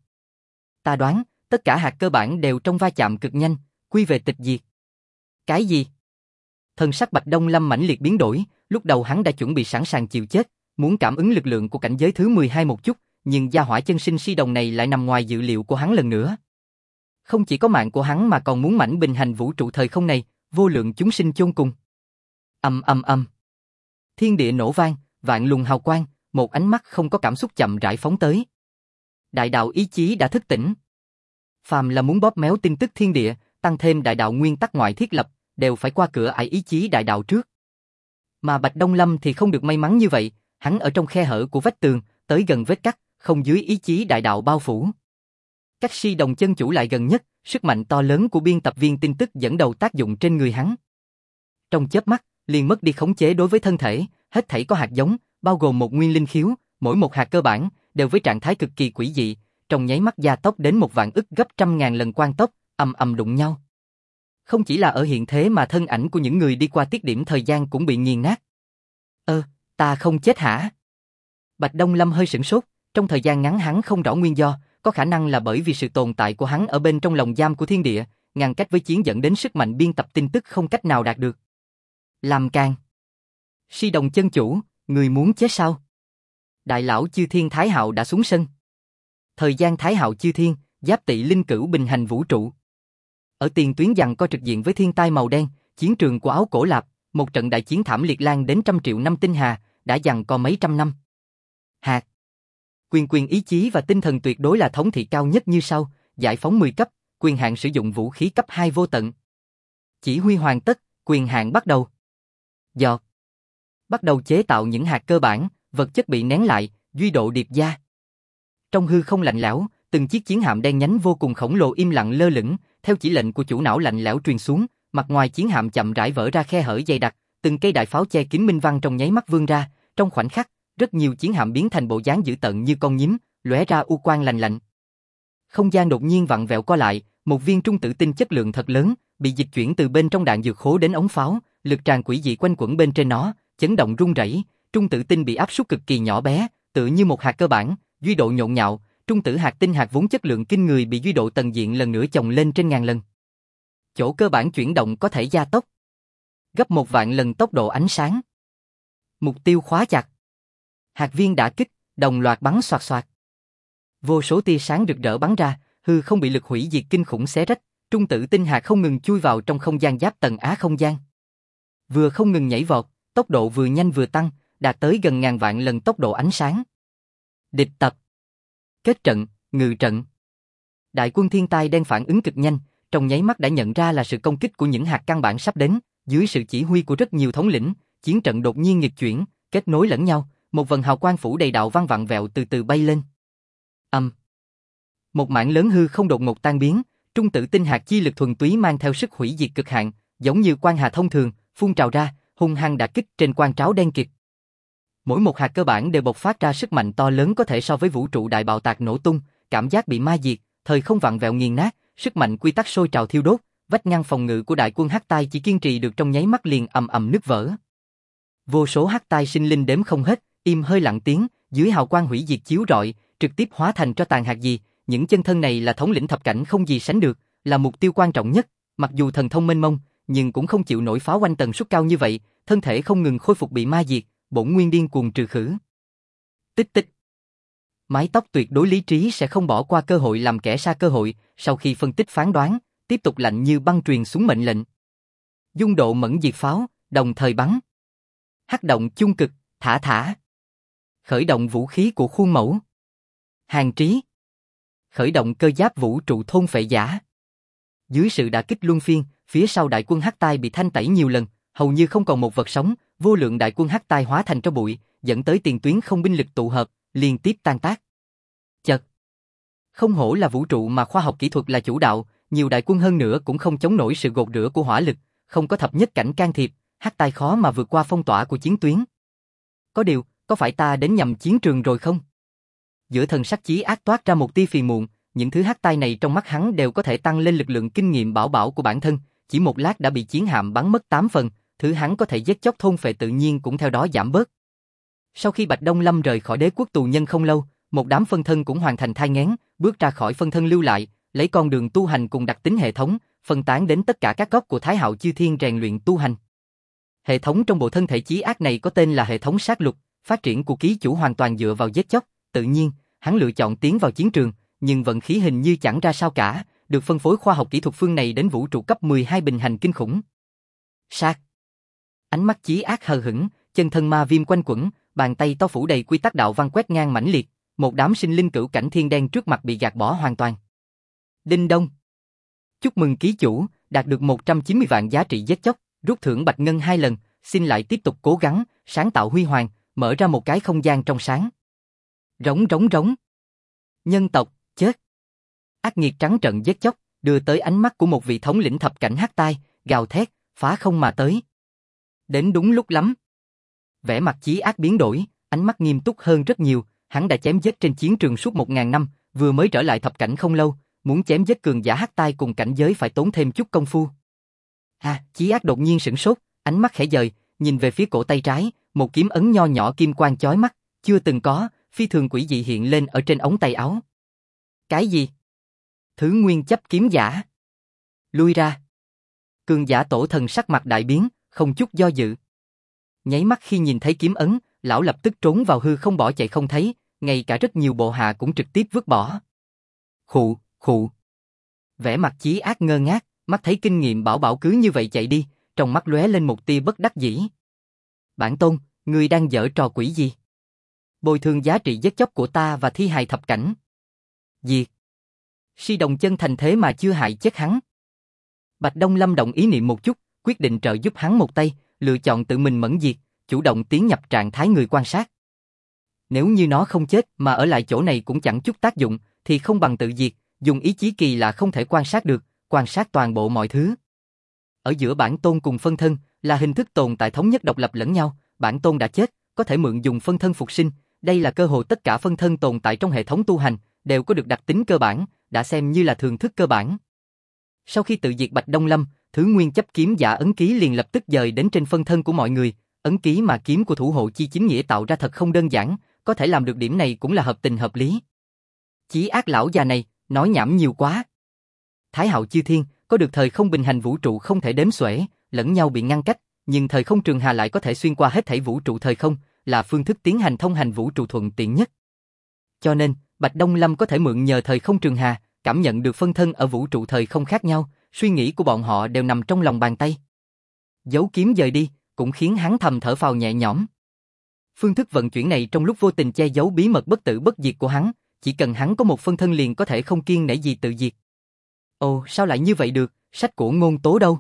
Ta đoán, tất cả hạt cơ bản đều trong va chạm cực nhanh, quy về tịch diệt. Cái gì? Thần sắc Bạch Đông Lâm mãnh liệt biến đổi, lúc đầu hắn đã chuẩn bị sẵn sàng chịu chết, muốn cảm ứng lực lượng của cảnh giới thứ 12 một chút, nhưng gia hỏa chân sinh Si Đồng này lại nằm ngoài dự liệu của hắn lần nữa. Không chỉ có mạng của hắn mà còn muốn mảnh bình hành vũ trụ thời không này, vô lượng chúng sinh chôn cùng. Âm âm âm. Thiên địa nổ vang, vạn luồng hào quang, một ánh mắt không có cảm xúc chậm rãi phóng tới. Đại đạo ý chí đã thức tỉnh. Phàm là muốn bóp méo tin tức thiên địa, tăng thêm đại đạo nguyên tắc ngoại thiết lập, đều phải qua cửa ải ý chí đại đạo trước. Mà Bạch Đông Lâm thì không được may mắn như vậy, hắn ở trong khe hở của vách tường, tới gần vết cắt, không dưới ý chí đại đạo bao phủ. Cách Si Đồng chân chủ lại gần nhất, sức mạnh to lớn của biên tập viên tin tức dẫn đầu tác dụng trên người hắn. Trong chớp mắt, liền mất đi khống chế đối với thân thể, hết thảy có hạt giống, bao gồm một nguyên linh khiếu, mỗi một hạt cơ bản, đều với trạng thái cực kỳ quỷ dị, trong nháy mắt gia tốc đến 1.000 ức gấp 100.000 lần quang tốc, ầm ầm đụng nhau. Không chỉ là ở hiện thế mà thân ảnh của những người đi qua tiết điểm thời gian cũng bị nghiền nát. Ta không chết hả? Bạch Đông Lâm hơi sửng sốt, trong thời gian ngắn hắn không rõ nguyên do, có khả năng là bởi vì sự tồn tại của hắn ở bên trong lồng giam của thiên địa, ngăn cách với chiến dẫn đến sức mạnh biên tập tin tức không cách nào đạt được. Làm càn. Si Đồng chân chủ, người muốn chết sao? Đại lão Chư Thiên Thái Hạo đã xuống sân. Thời gian Thái Hạo Chư Thiên, giáp tỵ linh cửu bình hành vũ trụ. Ở tiền tuyến giằng co trực diện với thiên tai màu đen, chiến trường của Áo Cổ Lạp, một trận đại chiến thảm liệt lan đến 100 triệu năm tinh hà, đã giằng co mấy trăm năm. Hạt. Quyền ý chí và tinh thần tuyệt đối là thống thị cao nhất như sau, giải phóng 10 cấp, quyền hạn sử dụng vũ khí cấp 2 vô tận. Chỉ huy hoàn tất, quyền hạn bắt đầu. Giọt. Bắt đầu chế tạo những hạt cơ bản, vật chất bị nén lại, duy độ điệp gia. Trong hư không lạnh lẽo, từng chiếc chiến hạm đen nhánh vô cùng khổng lồ im lặng lơ lửng, theo chỉ lệnh của chủ não lạnh lẽo truyền xuống, mặt ngoài chiến hạm chậm rãi vỡ ra khe hở dày đặc, từng cây đại pháo che kín minh văn trong nháy mắt vươn ra, trong khoảnh khắc, rất nhiều chiến hạm biến thành bộ dáng dữ tợn như con nhím, lóe ra u quang lạnh lạnh. Không gian đột nhiên vặn vẹo co lại, một viên trung tử tinh chất lượng thật lớn, bị dịch chuyển từ bên trong đạn dược khố đến ống pháo, lực tràn quỷ dị quanh quẩn bên trên nó, chấn động rung rẩy, trung tử tinh bị áp suất cực kỳ nhỏ bé, tựa như một hạt cơ bản, duy độ nhộn nhạo, trung tử hạt tinh hạt vốn chất lượng kinh người bị duy độ tầng diện lần nữa chồng lên trên ngàn lần. Chỗ cơ bản chuyển động có thể gia tốc gấp 1.000.000 lần tốc độ ánh sáng. Mục tiêu khóa chặt. Hạt viên đã kích, đồng loạt bắn xoạt xoạt. Vô số tia sáng rực rỡ bắn ra, hư không bị lực hủy diệt kinh khủng xé rách, trung tử tinh hạt không ngừng chui vào trong không gian giáp tầng á không gian. Vừa không ngừng nhảy vọt, tốc độ vừa nhanh vừa tăng, đạt tới gần ngàn vạn lần tốc độ ánh sáng. Địch tập. Kết trận, ngự trận. Đại quân thiên tai đen phản ứng cực nhanh, trong nháy mắt đã nhận ra là sự công kích của những hạt căn bản sắp đến, dưới sự chỉ huy của rất nhiều thống lĩnh, chiến trận đột nhiên nghịch chuyển, kết nối lẫn nhau, một vần hào quang phủ đầy đạo văn vặn vẹo từ từ bay lên. Một mảng lớn hư không đột ngột tan biến, trung tử tinh hạt chi lực thuần túy mang theo sức hủy diệt cực hạn, giống như quang hà thông thường, phun trào ra, hung hăng đả kích trên quang tráo đen kịt. Mỗi một hạt cơ bản đều bộc phát ra sức mạnh to lớn có thể so với vũ trụ đại bạo tạc nổ tung, cảm giác bị ma diệt, thời không vặn vẹo nghiền nát, sức mạnh quy tắc sôi trào thiêu đốt, vách ngăn phòng ngự của đại quân Hắc Tai chỉ kiên trì được trong nháy mắt liền ầm ầm nứt vỡ. Vô số Hắc Tai sinh linh đếm không hết, im hơi lặng tiếng, dưới hào quang hủy diệt chiếu rọi, trực tiếp hóa thành tro tàn hạt gì, những chân thân này là thống lĩnh thập cảnh không gì sánh được, là mục tiêu quan trọng nhất, mặc dù thần thông mênh mông, nhưng cũng không chịu nổi phá quanh tần suất cao như vậy, thân thể không ngừng khôi phục bị ma diệt, bổn nguyên điên cuồng trừ khử. Tích tích. Mái tóc tuyệt đối lý trí sẽ không bỏ qua cơ hội làm kẻ sa cơ hội, sau khi phân tích phán đoán, tiếp tục lạnh như băng truyền xuống mệnh lệnh. Dung độ mẫn diệt pháo, đồng thời bắn. Hắc động chung cực, thả thả. Khởi động vũ khí của khuôn mẫu. Hàng trí. Khởi động cơ giáp vũ trụ thôn phệ giả. Dưới sự đả kích luân phiên, phía sau đại quân Hắc Tai bị thanh tẩy nhiều lần, hầu như không còn một vật sống, vô lượng đại quân Hắc Tai hóa thành tro bụi, dẫn tới tiền tuyến không binh lực tụ hợp, liên tiếp tan tác. Chật. Không hổ là vũ trụ mà khoa học kỹ thuật là chủ đạo, nhiều đại quân hơn nữa cũng không chống nổi sự gột rửa của hỏa lực, không có thập nhất cảnh can thiệp, Hắc Tai khó mà vượt qua phong tỏa của chiến tuyến. Có điều, có phải ta đến nhầm chiến trường rồi không? Giữa thần sắc Chí Ác toát ra một tia phiền muộn, những thứ Hắc Tai này trong mắt hắn đều có thể tăng lên lực lượng kinh nghiệm bảo bảo của bản thân, chỉ một lát đã bị chiến hạm bắn mất 8 phần, thứ hắn có thể giết chóc thôn phệ tự nhiên cũng theo đó giảm bớt. Sau khi Bạch Đông Lâm rời khỏi đế quốc tù nhân không lâu, một đám phân thân cũng hoàn thành thai nghén, bước ra khỏi phân thân lưu lại, lấy con đường tu hành cùng đặc tính hệ thống, phân tán đến tất cả các góc của Thái Hạo Chư Thiên rèn luyện tu hành. Hệ thống trong bộ thân thể Chí Ác này có tên là hệ thống sát lục, phát triển của ký chủ hoàn toàn dựa vào giết chóc, tự nhiên, hắn lựa chọn tiến vào chiến trường, nhưng vận khí hình như chẳng ra sao cả, được phân phối khoa học kỹ thuật phương này đến vũ trụ cấp 12 bình hành kinh khủng. Sát. Ánh mắt Chí Ác hờ hững, chân thân ma viêm quanh quẩn, bàn tay to phủ đầy quy tắc đạo văn quét ngang mãnh liệt, một đám sinh linh cửu cảnh thiên đen trước mặt bị gạt bỏ hoàn toàn. Đinh đông. Chúc mừng ký chủ, đạt được 190 vạn giá trị giết chóc, rút thưởng bạch ngân 2 lần, xin lại tiếp tục cố gắng, sáng tạo huy hoàng, mở ra một cái không gian trong sáng. Rống rống rống. Nhân tộc, chết. Ác nghiệt trắng trợn giết chóc, đưa tới ánh mắt của một vị thống lĩnh thập cảnh Hắc Tai, gào thét, phá không mà tới. Đến đúng lúc lắm. Vẻ mặt Chí Ác biến đổi, ánh mắt nghiêm túc hơn rất nhiều, hắn đã chém giết trên chiến trường suốt 1000 năm, vừa mới trở lại thập cảnh không lâu, muốn chém giết cường giả Hắc Tai cùng cảnh giới phải tốn thêm chút công phu. Chí Ác đột nhiên sửng sốt, ánh mắt khẽ dời, nhìn về phía cổ tay trái, một kiếm ấn nho nhỏ kim quang chói mắt, chưa từng có, phi thường quỷ dị hiện lên ở trên ống tay áo. Cái gì? Thứ nguyên chấp kiếm giả. Lui ra. Cường giả tổ thần sắc mặt đại biến, không chút do dự. Nháy mắt khi nhìn thấy kiếm ấn, lão lập tức trốn vào hư không bỏ chạy không thấy, ngay cả rất nhiều bộ hạ cũng trực tiếp vứt bỏ. Khụ, khụ. Vẻ mặt Chí Ác ngơ ngác, mắt thấy kinh nghiệm bảo bảo cứ như vậy chạy đi, trong mắt lóe lên một tia bất đắc dĩ. Bản tôn, ngươi đang giở trò quỷ gì? Bồi thường giá trị giết chóc của ta và thi hài thập cảnh. Diệt. Si đồng chân thành thế mà chưa hại chết hắn. Bạch Đông Lâm động ý niệm một chút, quyết định trợ giúp hắn một tay, lựa chọn tự mình mẫn diệt, chủ động tiến nhập trạng thái người quan sát. Nếu như nó không chết mà ở lại chỗ này cũng chẳng chút tác dụng, thì không bằng tự diệt, dùng ý chí kỳ là không thể quan sát được, quan sát toàn bộ mọi thứ. Ở giữa bản tôn cùng phân thân là hình thức tồn tại thống nhất độc lập lẫn nhau, bản tôn đã chết, có thể mượn dùng phân thân phục sinh, đây là cơ hội tất cả phân thân tồn tại trong hệ thống tu hành, đều có được đặc tính cơ bản, đã xem như là thường thức cơ bản. Sau khi tự diệt Bạch Đông Lâm, thứ nguyên chấp kiếm giả ấn ký liền lập tức dời đến trên phân thân của mọi người, ấn ký mà kiếm của thủ hộ chi chính nghĩa tạo ra thật không đơn giản, có thể làm được điểm này cũng là hợp tình hợp lý. Chí Ác lão già này, nói nhảm nhiều quá. Thái Hạo Chư Thiên, có được thời không bình hành vũ trụ không thể đếm xuể, lẫn nhau bị ngăn cách, nhưng thời không trường hà lại có thể xuyên qua hết thảy vũ trụ thời không, là phương thức tiến hành thông hành vũ trụ thuận tiện nhất. Cho nên, Bạch Đông Lâm có thể mượn nhờ thời không trường hà, cảm nhận được phân thân ở vũ trụ thời không khác nhau, suy nghĩ của bọn họ đều nằm trong lòng bàn tay. Giấu kiếm dời đi, cũng khiến hắn thầm thở phào nhẹ nhõm. Phương thức vận chuyển này trong lúc vô tình che giấu bí mật bất tử bất diệt của hắn, chỉ cần hắn có một phân thân liền có thể không kiêng nể gì tự diệt. Ồ, sao lại như vậy được, sách của Ngôn Tố đâu?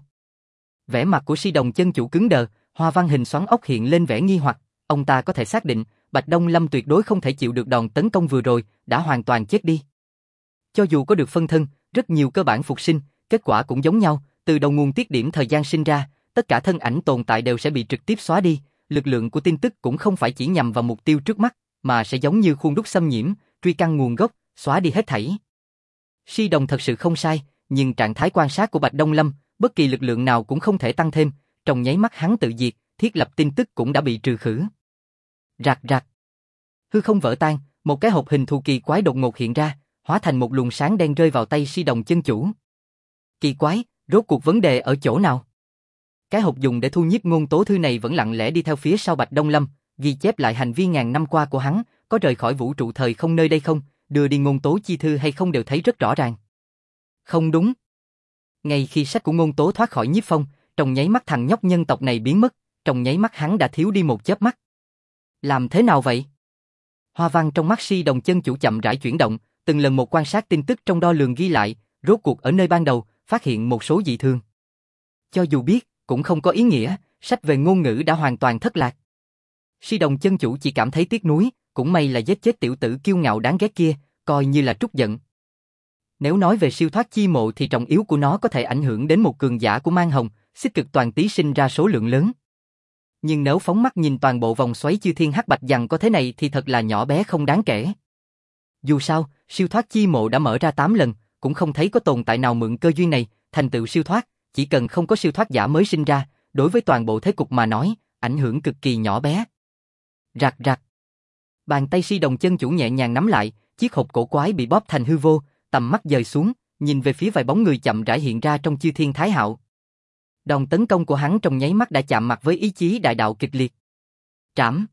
Vẻ mặt của Si Đồng chân chủ cứng đờ, hoa văn hình xoắn ốc hiện lên vẻ nghi hoặc, ông ta có thể xác định, Bạch Đông Lâm tuyệt đối không thể chịu được đòn tấn công vừa rồi, đã hoàn toàn chết đi. Cho dù có được phân thân, rất nhiều cơ bản phục sinh, kết quả cũng giống nhau, từ đầu nguồn tiết điểm thời gian sinh ra, tất cả thân ảnh tồn tại đều sẽ bị trực tiếp xóa đi, lực lượng của tin tức cũng không phải chỉ nhằm vào mục tiêu trước mắt, mà sẽ giống như khuôn đúc xâm nhiễm, truy căn nguồn gốc, xóa đi hết thảy. Si Đồng thật sự không sai, nhưng trạng thái quan sát của Bạch Đông Lâm, bất kỳ lực lượng nào cũng không thể tăng thêm, trong nháy mắt hắn tự diệt, thiết lập tin tức cũng đã bị trừ khử. Rạc rạc. Hư không vỡ tan, một cái hộp hình thù kỳ quái đột ngột hiện ra, hóa thành một luồng sáng đen rơi vào tay Si Đồng chân chủ. Kỳ quái, rốt cuộc vấn đề ở chỗ nào? Cái hộp dùng để thu nhiếp Ngôn Tố thư này vẫn lặng lẽ đi theo phía sau Bạch Đông Lâm, ghi chép lại hành vi ngàn năm qua của hắn, có rời khỏi vũ trụ thời không nơi đây không, đưa đi ngôn tố chi thư hay không đều thấy rất rõ ràng. Không đúng. Ngay khi sách của ngôn tố thoát khỏi nhiếp phong, trong nháy mắt thằng nhóc nhân tộc này biến mất, trong nháy mắt hắn đã thiếu đi một chớp mắt. Làm thế nào vậy? Hoa văn trong mắt Si Đồng chân chủ chậm rãi chuyển động, từng lần một quan sát tin tức trong đo lường ghi lại, rốt cuộc ở nơi ban đầu, phát hiện một số dị thường. Cho dù biết, cũng không có ý nghĩa, sách về ngôn ngữ đã hoàn toàn thất lạc. Si Đồng chân chủ chỉ cảm thấy tiếc nuối, cũng may là giết chết tiểu tử kiêu ngạo đáng ghét kia, coi như là trút giận. Nếu nói về siêu thoát chi mộ thì trọng yếu của nó có thể ảnh hưởng đến một cường giả của Mang Hồng, xích cực toàn tí sinh ra số lượng lớn. Nhưng nếu phóng mắt nhìn toàn bộ vòng xoáy chư thiên hắc bạch dằng có thế này thì thật là nhỏ bé không đáng kể. Dù sao, siêu thoát chi mộ đã mở ra 8 lần, cũng không thấy có tồn tại nào mượn cơ duyên này, thành tựu siêu thoát, chỉ cần không có siêu thoát giả mới sinh ra, đối với toàn bộ thế cục mà nói, ảnh hưởng cực kỳ nhỏ bé. Rạc rạc. Bàn tay Si Đồng chân chủ nhẹ nhàng nắm lại, chiếc hộp cổ quái bị bóp thành hư vô, tầm mắt dời xuống, nhìn về phía vài bóng người chậm rãi hiện ra trong chư thiên thái hạo. Đòn tấn công của hắn trong nháy mắt đã chạm mặt với ý chí đại đạo kịch liệt. Trảm.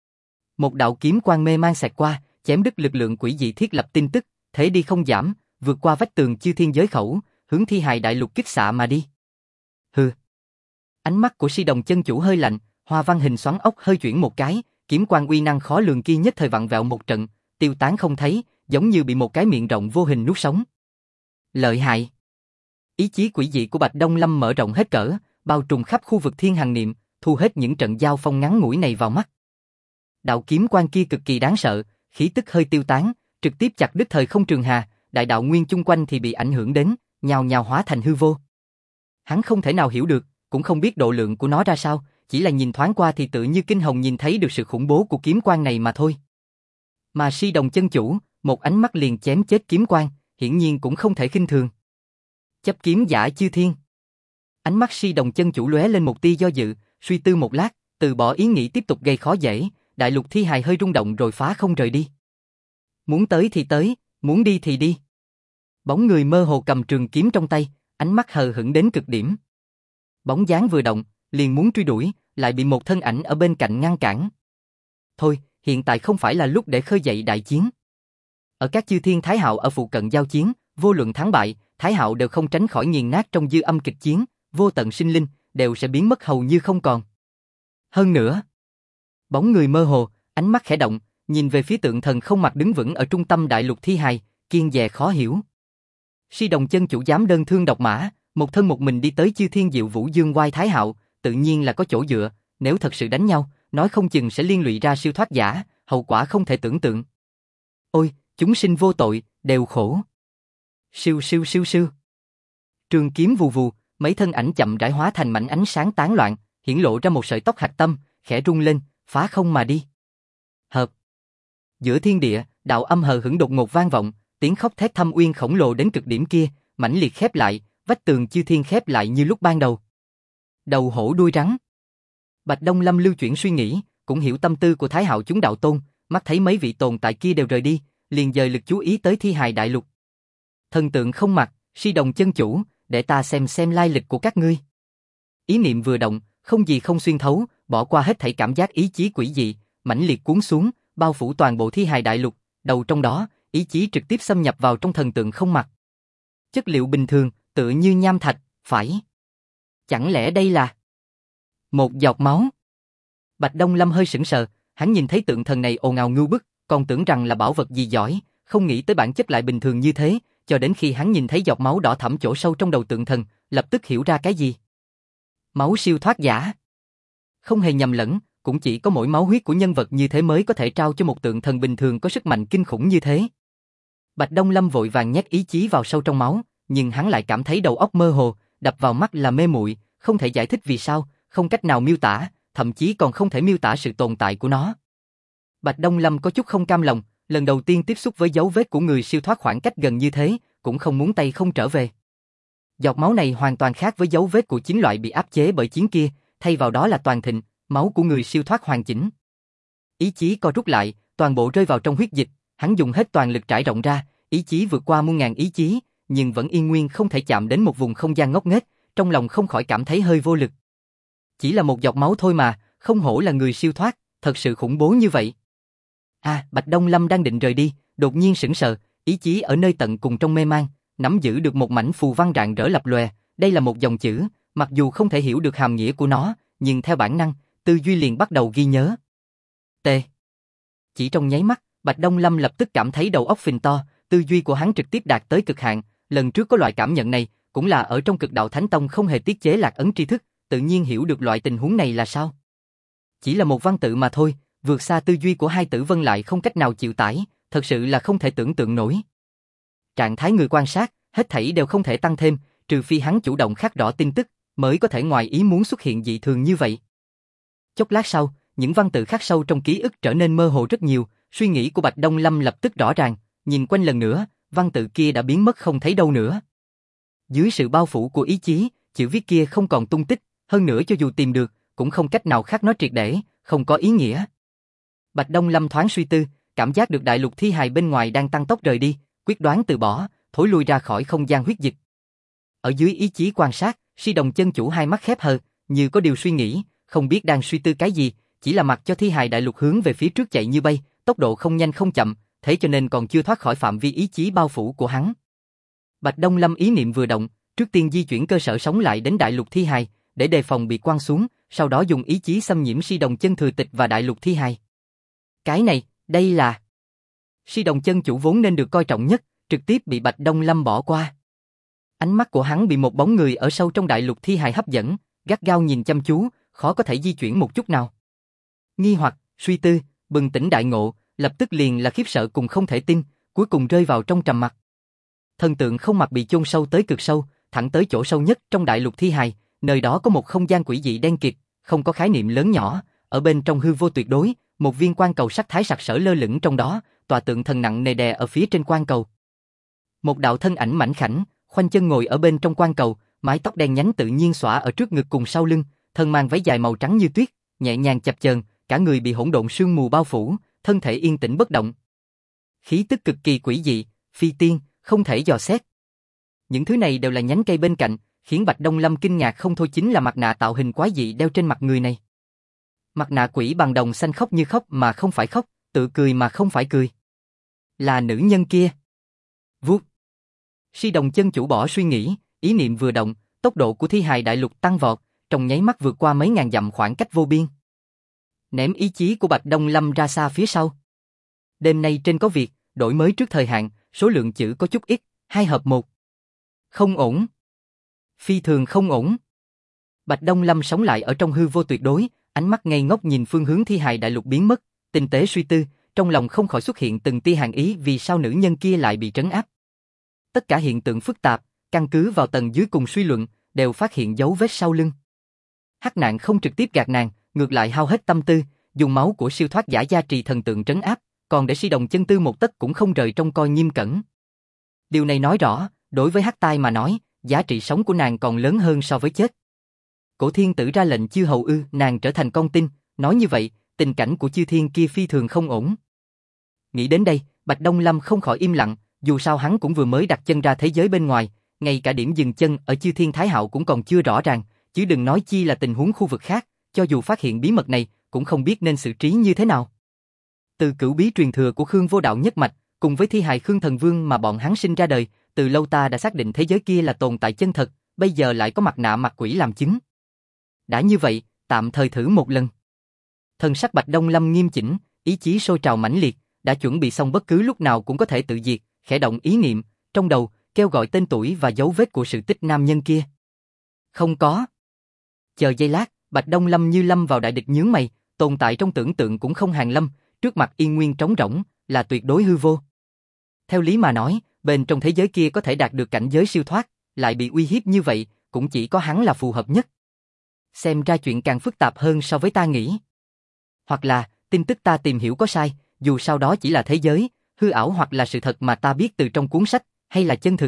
Một đạo kiếm quang mê mang xẹt qua, chém đứt lực lượng quỷ dị thiết lập tin tức, thế đi không giảm, vượt qua vách tường chư thiên giới khẩu, hướng Thi Hài Đại Lục kích xạ mà đi. Hừ. Ánh mắt của Si Đồng chân chủ hơi lạnh, hoa văn hình xoắn ốc hơi chuyển một cái, kiếm quang uy năng khó lường kia nhất thời vặn vẹo một trận, tiêu tán không thấy, giống như bị một cái miệng rộng vô hình nuốt sống. Lợi hại. Ý chí quỷ dị của Bạch Đông Lâm mở rộng hết cỡ, bao trùm khắp khu vực thiên hằng niệm, thu hết những trận giao phong ngắn ngủi này vào mắt. Đạo kiếm quang kia cực kỳ đáng sợ, khí tức hơi tiêu tán, trực tiếp chặt đứt thời không trường hà, đại đạo nguyên chung quanh thì bị ảnh hưởng đến, nhào nhào hóa thành hư vô. Hắn không thể nào hiểu được, cũng không biết độ lượng của nó ra sao, chỉ là nhìn thoáng qua thì tự như kinh hồng nhìn thấy được sự khủng bố của kiếm quang này mà thôi. Mà Si Đồng chân chủ, một ánh mắt liền chém chết kiếm quang, hiển nhiên cũng không thể khinh thường. Chấp kiếm giả chư thiên. Ánh mắt Si Đồng chân chủ lóe lên một tia do dự, suy tư một lát, từ bỏ ý nghĩ tiếp tục gây khó dễ, đại lục thi hài hơi rung động rồi phá không rời đi. Muốn tới thì tới, muốn đi thì đi. Bóng người mơ hồ cầm trường kiếm trong tay, ánh mắt hờ hững đến cực điểm. Bóng dáng vừa động, liền muốn truy đuổi, lại bị một thân ảnh ở bên cạnh ngăn cản. Thôi, hiện tại không phải là lúc để khơi dậy đại chiến. Ở các chư thiên thái hạo ở phụ cận giao chiến, vô luận thắng bại, thái hạo đều không tránh khỏi nghiền nát trong dư âm kịch chiến, vô tận sinh linh đều sẽ biến mất hầu như không còn. Hơn nữa, bóng người mơ hồ, ánh mắt khẽ động, nhìn về phía tượng thần không mặt đứng vững ở trung tâm đại lục thi hài, kiên dè khó hiểu. Si Đồng chân chủ dám đơn thương độc mã, một thân một mình đi tới chư thiên diệu vũ dương oai thái hạo, tự nhiên là có chỗ dựa, nếu thật sự đánh nhau, nói không chừng sẽ liên lụy ra siêu thoát giả, hậu quả không thể tưởng tượng. Ôi, chúng sinh vô tội, đều khổ. Siêu siêu siêu siêu. Trường kiếm vù vù, mấy thân ảnh chậm rãi hóa thành mảnh ánh sáng tán loạn, hiển lộ ra một sợi tóc hạch tâm, khẽ rung lên, phá không mà đi. Hợp. Giữa thiên địa, đạo âm hờ hững đột ngột vang vọng, tiếng khóc thét thâm uyên khổng lồ đến cực điểm kia, mãnh liệt khép lại, vách tường chư thiên khép lại như lúc ban đầu. Đầu hổ đuôi rắn. Bạch Đông Lâm lưu chuyển suy nghĩ, cũng hiểu tâm tư của Thái Hạo chúng đạo tôn, mắt thấy mấy vị tồn tại kia đều rời đi, liền dời lực chú ý tới thi hài đại lục. Thần tượng không mặt, Si Đồng chân chủ, để ta xem lai lịch của các ngươi. Ý niệm vừa động, không gì không xuyên thấu, bỏ qua hết thảy cảm giác ý chí quỷ dị, mãnh liệt cuốn xuống, bao phủ toàn bộ thi hài đại lục, đầu trong đó, ý chí trực tiếp xâm nhập vào trong thần tượng không mặt. Chất liệu bình thường, tựa như nham thạch, phải. Chẳng lẽ đây là một giọt máu? Bạch Đông Lâm hơi sững sờ, hắn nhìn thấy tượng thần này ồn ào ngưu bức, còn tưởng rằng là bảo vật gì giỏi, không nghĩ tới bản chất lại bình thường như thế, cho đến khi hắn nhìn thấy giọt máu đỏ thẫm chỗ sâu trong đầu tượng thần, lập tức hiểu ra cái gì. Máu siêu thoát giả. Không hề nhầm lẫn, cũng chỉ có mỗi máu huyết của nhân vật như thế mới có thể trao cho một tượng thần bình thường có sức mạnh kinh khủng như thế. Bạch Đông Lâm vội vàng nhét ý chí vào sâu trong máu, nhưng hắn lại cảm thấy đầu óc mơ hồ, đập vào mắt là mê muội, không thể giải thích vì sao, không cách nào miêu tả, thậm chí còn không thể miêu tả sự tồn tại của nó. Bạch Đông Lâm có chút không cam lòng, lần đầu tiên tiếp xúc với dấu vết của người siêu thoát khoảng cách gần như thế, cũng không muốn tay không trở về. Giọt máu này hoàn toàn khác với dấu vết của chính loại bị áp chế bởi chiến kia, thay vào đó là toàn thịnh, máu của người siêu thoát hoàn chỉnh. Ý chí co rút lại, toàn bộ rơi vào trong huyết dịch, hắn dùng hết toàn lực trải rộng ra, ý chí vượt qua muôn ngàn ý chí, nhưng vẫn yên nguyên không thể chạm đến một vùng không gian ngóc nghếch, trong lòng không khỏi cảm thấy hơi vô lực. Chỉ là một giọt máu thôi mà, không hổ là người siêu thoát, thật sự khủng bố như vậy. Bạch Đông Lâm đang định rời đi, đột nhiên sững sờ, ý chí ở nơi tận cùng trong mê man, nắm giữ được một mảnh phù văn rạng rỡ lập lòe, đây là một dòng chữ, mặc dù không thể hiểu được hàm nghĩa của nó, nhưng theo bản năng, tư duy liền bắt đầu ghi nhớ. T. Chỉ trong nháy mắt, Bạch Đông Lâm lập tức cảm thấy đầu óc phình to, tư duy của hắn trực tiếp đạt tới cực hạn, lần trước có loại cảm nhận này, cũng là ở trong Cực Đạo Thánh Tông không hề tiết chế lạc ấn tri thức, tự nhiên hiểu được loại tình huống này là sao. Chỉ là một văn tự mà thôi, vượt xa tư duy của hai tử vân lại không cách nào chịu tải, thật sự là không thể tưởng tượng nổi. Trạng thái người quan sát, hết thảy đều không thể tăng thêm, trừ phi hắn chủ động khắc rõ tin tức, mới có thể ngoài ý muốn xuất hiện dị thường như vậy. Chốc lát sau, những văn tự khắc sâu trong ký ức trở nên mơ hồ rất nhiều, suy nghĩ của Bạch Đông Lâm lập tức rõ ràng, nhìn quanh lần nữa, văn tự kia đã biến mất không thấy đâu nữa. Dưới sự bao phủ của ý chí, chữ viết kia không còn tung tích, hơn nữa cho dù tìm được, cũng không cách nào khắc nó triệt để, không có ý nghĩa. Bạch Đông Lâm thoáng suy tư, cảm giác được đại lục thi hài bên ngoài đang tăng tốc rời đi, quyết đoán từ bỏ, thối lui ra khỏi không gian huyết dịch. Ở dưới ý chí quan sát, Si Đồng chân chủ hai mắt khép hờ, như có điều suy nghĩ, không biết đang suy tư cái gì, chỉ là mặc cho thi hài đại lục hướng về phía trước chạy như bay, tốc độ không nhanh không chậm, thế cho nên còn chưa thoát khỏi phạm vi ý chí bao phủ của hắn. Bạch Đông Lâm ý niệm vừa động, trước tiên di chuyển cơ sở sống lại đến đại lục thi hài, để đề phòng bị quăng xuống, sau đó dùng ý chí xâm nhiễm Si Đồng chân thừa tịch và đại lục thi hài. Cái này, đây là... Si Đồng chân chủ vốn nên được coi trọng nhất, trực tiếp bị Bạch Đông Lâm bỏ qua. Ánh mắt của hắn bị một bóng người ở sâu trong đại lục thi hài hấp dẫn, gắt gao nhìn chăm chú, khó có thể di chuyển một chút nào. Nghi hoặc, suy tư, bừng tỉnh đại ngộ, lập tức liền là khiếp sợ cùng không thể tin, cuối cùng rơi vào trong trầm mặc. Thần tượng không mặt bị chôn sâu tới cực sâu, thẳng tới chỗ sâu nhất trong đại lục thi hài, nơi đó có một không gian quỷ dị đen kịt, không có khái niệm lớn nhỏ, ở bên trong hư vô tuyệt đối, một viên quan cầu sắc thái sặc sỡ lơ lửng trong đó, tòa tượng thần nặng nề đè ở phía trên quan cầu. Một đạo thân ảnh mảnh khảnh, khoanh chân ngồi ở bên trong quan cầu, mái tóc đen nhánh tự nhiên xõa ở trước ngực cùng sau lưng, thân mang váy dài màu trắng như tuyết, nhẹ nhàng chập chờn, cả người bị hỗn độn sương mù bao phủ, thân thể yên tĩnh bất động. Khí tức cực kỳ quỷ dị, phi tiên, không thể dò xét. Những thứ này đều là nhánh cây bên cạnh, khiến Bạch Đông Lâm kinh ngạc không thôi chính là mặt nạ tạo hình quái dị đeo trên mặt người này. Mặt nạ quỷ bằng đồng xanh khóc như khóc mà không phải khóc, tự cười mà không phải cười. Là nữ nhân kia. Vuốt. Si Đồng chân chủ bỏ suy nghĩ, ý niệm vừa động, tốc độ của thi hài đại lục tăng vọt, trong nháy mắt vượt qua mấy ngàn dặm khoảng cách vô biên. Ném ý chí của Bạch Đông Lâm ra xa phía sau. Đêm nay trên có việc, đổi mới trước thời hạn, số lượng chữ có chút ít, 2 hợp 1. Không ổn. Phi thường không ổn. Bạch Đông Lâm sống lại ở trong hư vô tuyệt đối, ánh mắt ngây ngốc nhìn phương hướng thi hài đại lục biến mất, tinh tế suy tư, trong lòng không khỏi xuất hiện từng tia hàn ý vì sao nữ nhân kia lại bị trấn áp. Tất cả hiện tượng phức tạp, căn cứ vào tầng dưới cùng suy luận, đều phát hiện dấu vết sau lưng. Hắc nạn không trực tiếp gạt nàng, ngược lại hao hết tâm tư, dùng máu của siêu thoát giả gia trì thần tượng trấn áp, còn để Si Đồng chân tư một tấc cũng không rời trong coi nghiêm cẩn. Điều này nói rõ, đối với Hắc Tai mà nói, giá trị sống của nàng còn lớn hơn so với chết. Cổ thiên tử ra lệnh chư hầu nàng trở thành con tin, nói như vậy, tình cảnh của chư thiên kia phi thường không ổn. Nghĩ đến đây, Bạch Đông Lâm không khỏi im lặng, dù sao hắn cũng vừa mới đặt chân ra thế giới bên ngoài, ngay cả điểm dừng chân ở chư thiên Thái Hạo cũng còn chưa rõ ràng, chứ đừng nói chi là tình huống khu vực khác, cho dù phát hiện bí mật này, cũng không biết nên xử trí như thế nào. Từ cửu bí truyền thừa của Khương Vô Đạo nhất mạch, cùng với thi hài Khương Thần Vương mà bọn hắn sinh ra đời, từ lâu ta đã xác định thế giới kia là tồn tại chân thật, bây giờ lại có mặt nạ mặt quỷ làm chứng. Đã như vậy, tạm thời thử một lần. Thần sắc Bạch Đông Lâm nghiêm chỉnh, ý chí sôi trào mãnh liệt, đã chuẩn bị xong bất cứ lúc nào cũng có thể tự diệt, khẽ động ý niệm, trong đầu, kêu gọi tên tuổi và dấu vết của sự tích nam nhân kia. Không có. Chờ giây lát, Bạch Đông Lâm như lâm vào đại địch nhướng mày, tồn tại trong tưởng tượng cũng không hàng lâm, trước mặt yên nguyên trống rỗng, là tuyệt đối hư vô. Theo lý mà nói, bên trong thế giới kia có thể đạt được cảnh giới siêu thoát, lại bị uy hiếp như vậy, cũng chỉ có hắn là phù hợp nhất. Xem ra chuyện càng phức tạp hơn so với ta nghĩ. Hoặc là, tin tức ta tìm hiểu có sai, dù sau đó chỉ là thế giới, hư ảo hoặc là sự thật mà ta biết từ trong cuốn sách, hay là chân thực.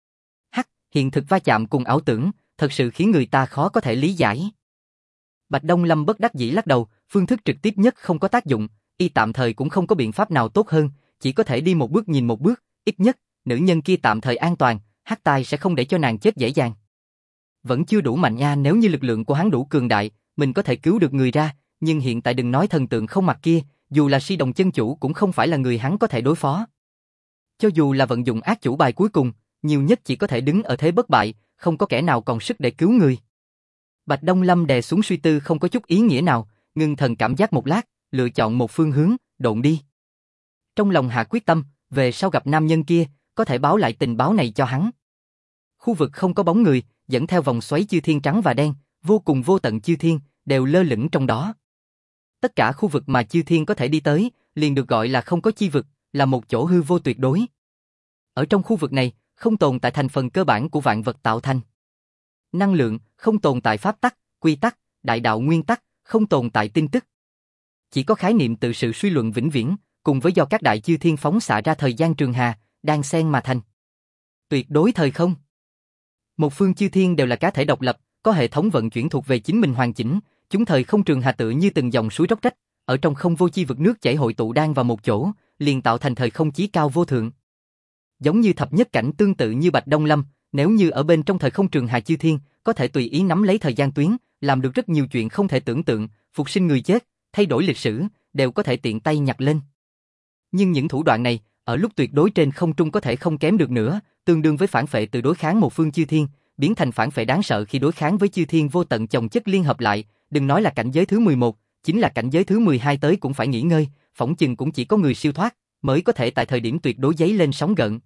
Hiện thực va chạm cùng ảo tưởng, thật sự khiến người ta khó có thể lý giải. Bạch Đông Lâm bất đắc dĩ lắc đầu, phương thức trực tiếp nhất không có tác dụng, y tạm thời cũng không có biện pháp nào tốt hơn, chỉ có thể đi một bước nhìn một bước, ít nhất, nữ nhân kia tạm thời an toàn, Hắc Tai sẽ không để cho nàng chết dễ dàng. Vẫn chưa đủ mạnh nha, nếu như lực lượng của hắn đủ cường đại, mình có thể cứu được người ra, nhưng hiện tại đừng nói thần tượng không mặt kia, dù là Si Đồng chân chủ cũng không phải là người hắn có thể đối phó. Cho dù là vận dụng ác chủ bài cuối cùng, nhiều nhất chỉ có thể đứng ở thế bất bại, không có kẻ nào còn sức để cứu người. Bạch Đông Lâm đè xuống suy tư không có chút ý nghĩa nào, ngưng thần cảm giác một lát, lựa chọn một phương hướng, độn đi. Trong lòng hạ quyết tâm, về sau gặp nam nhân kia, có thể báo lại tình báo này cho hắn. Khu vực không có bóng người, dẫn theo vòng xoáy chư thiên trắng và đen, vô cùng vô tận chư thiên, đều lơ lửng trong đó. Tất cả khu vực mà chư thiên có thể đi tới, liền được gọi là không có chi vực, là một chỗ hư vô tuyệt đối. Ở trong khu vực này, không tồn tại thành phần cơ bản của vạn vật tạo thành. Năng lượng, không tồn tại pháp tắc, quy tắc, đại đạo nguyên tắc, không tồn tại tin tức. Chỉ có khái niệm tự sự suy luận vĩnh viễn, cùng với do các đại chư thiên phóng xạ ra thời gian trường hà, đan xen mà thành. Tuyệt đối thời không. Một phương chư thiên đều là cá thể độc lập, có hệ thống vận chuyển thuộc về chính mình hoàn chỉnh, chúng thời không trường hà tựa như từng dòng suối róc rách, ở trong không vô chi vực nước chảy hội tụ đan vào một chỗ, liền tạo thành thời không chí cao vô thượng. Giống như thập nhất cảnh tương tự như Bạch Đông Lâm, nếu như ở bên trong thời không trường hà chư thiên, có thể tùy ý nắm lấy thời gian tuyến, làm được rất nhiều chuyện không thể tưởng tượng, phục sinh người chết, thay đổi lịch sử, đều có thể tiện tay nhặt lên. Nhưng những thủ đoạn này, ở lúc tuyệt đối trên không trung có thể không kém được nữa, tương đương với phản phệ từ đối kháng một phương chư thiên, biến thành phản phệ đáng sợ khi đối kháng với chư thiên vô tận chồng chất liên hợp lại, đừng nói là cảnh giới thứ 11, chính là cảnh giới thứ 12 tới cũng phải nghỉ ngơi, phỏng chừng cũng chỉ có người siêu thoát, mới có thể tại thời điểm tuyệt đối giấy lên sóng gợn.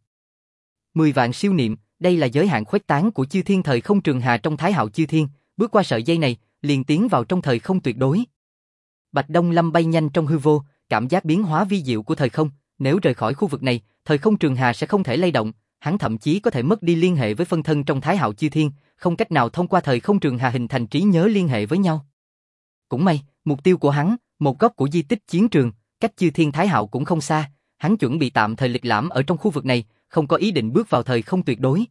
10 vạn siêu niệm, đây là giới hạn khuếch tán của chư thiên thời không trường hà trong Thái Hạo chư thiên, bước qua sợi dây này, liền tiến vào trong thời không tuyệt đối. Bạch Đông Lâm bay nhanh trong hư vô, cảm giác biến hóa vi diệu của thời không, nếu rời khỏi khu vực này, thời không trường hà sẽ không thể lay động, hắn thậm chí có thể mất đi liên hệ với phân thân trong Thái Hạo chư thiên, không cách nào thông qua thời không trường hà hình thành trí nhớ liên hệ với nhau. Cũng may, mục tiêu của hắn, một góc của di tích chiến trường, cách chư thiên Thái Hạo cũng không xa, hắn chuẩn bị tạm thời lịch lãm ở trong khu vực này, không có ý định bước vào thời không tuyệt đối.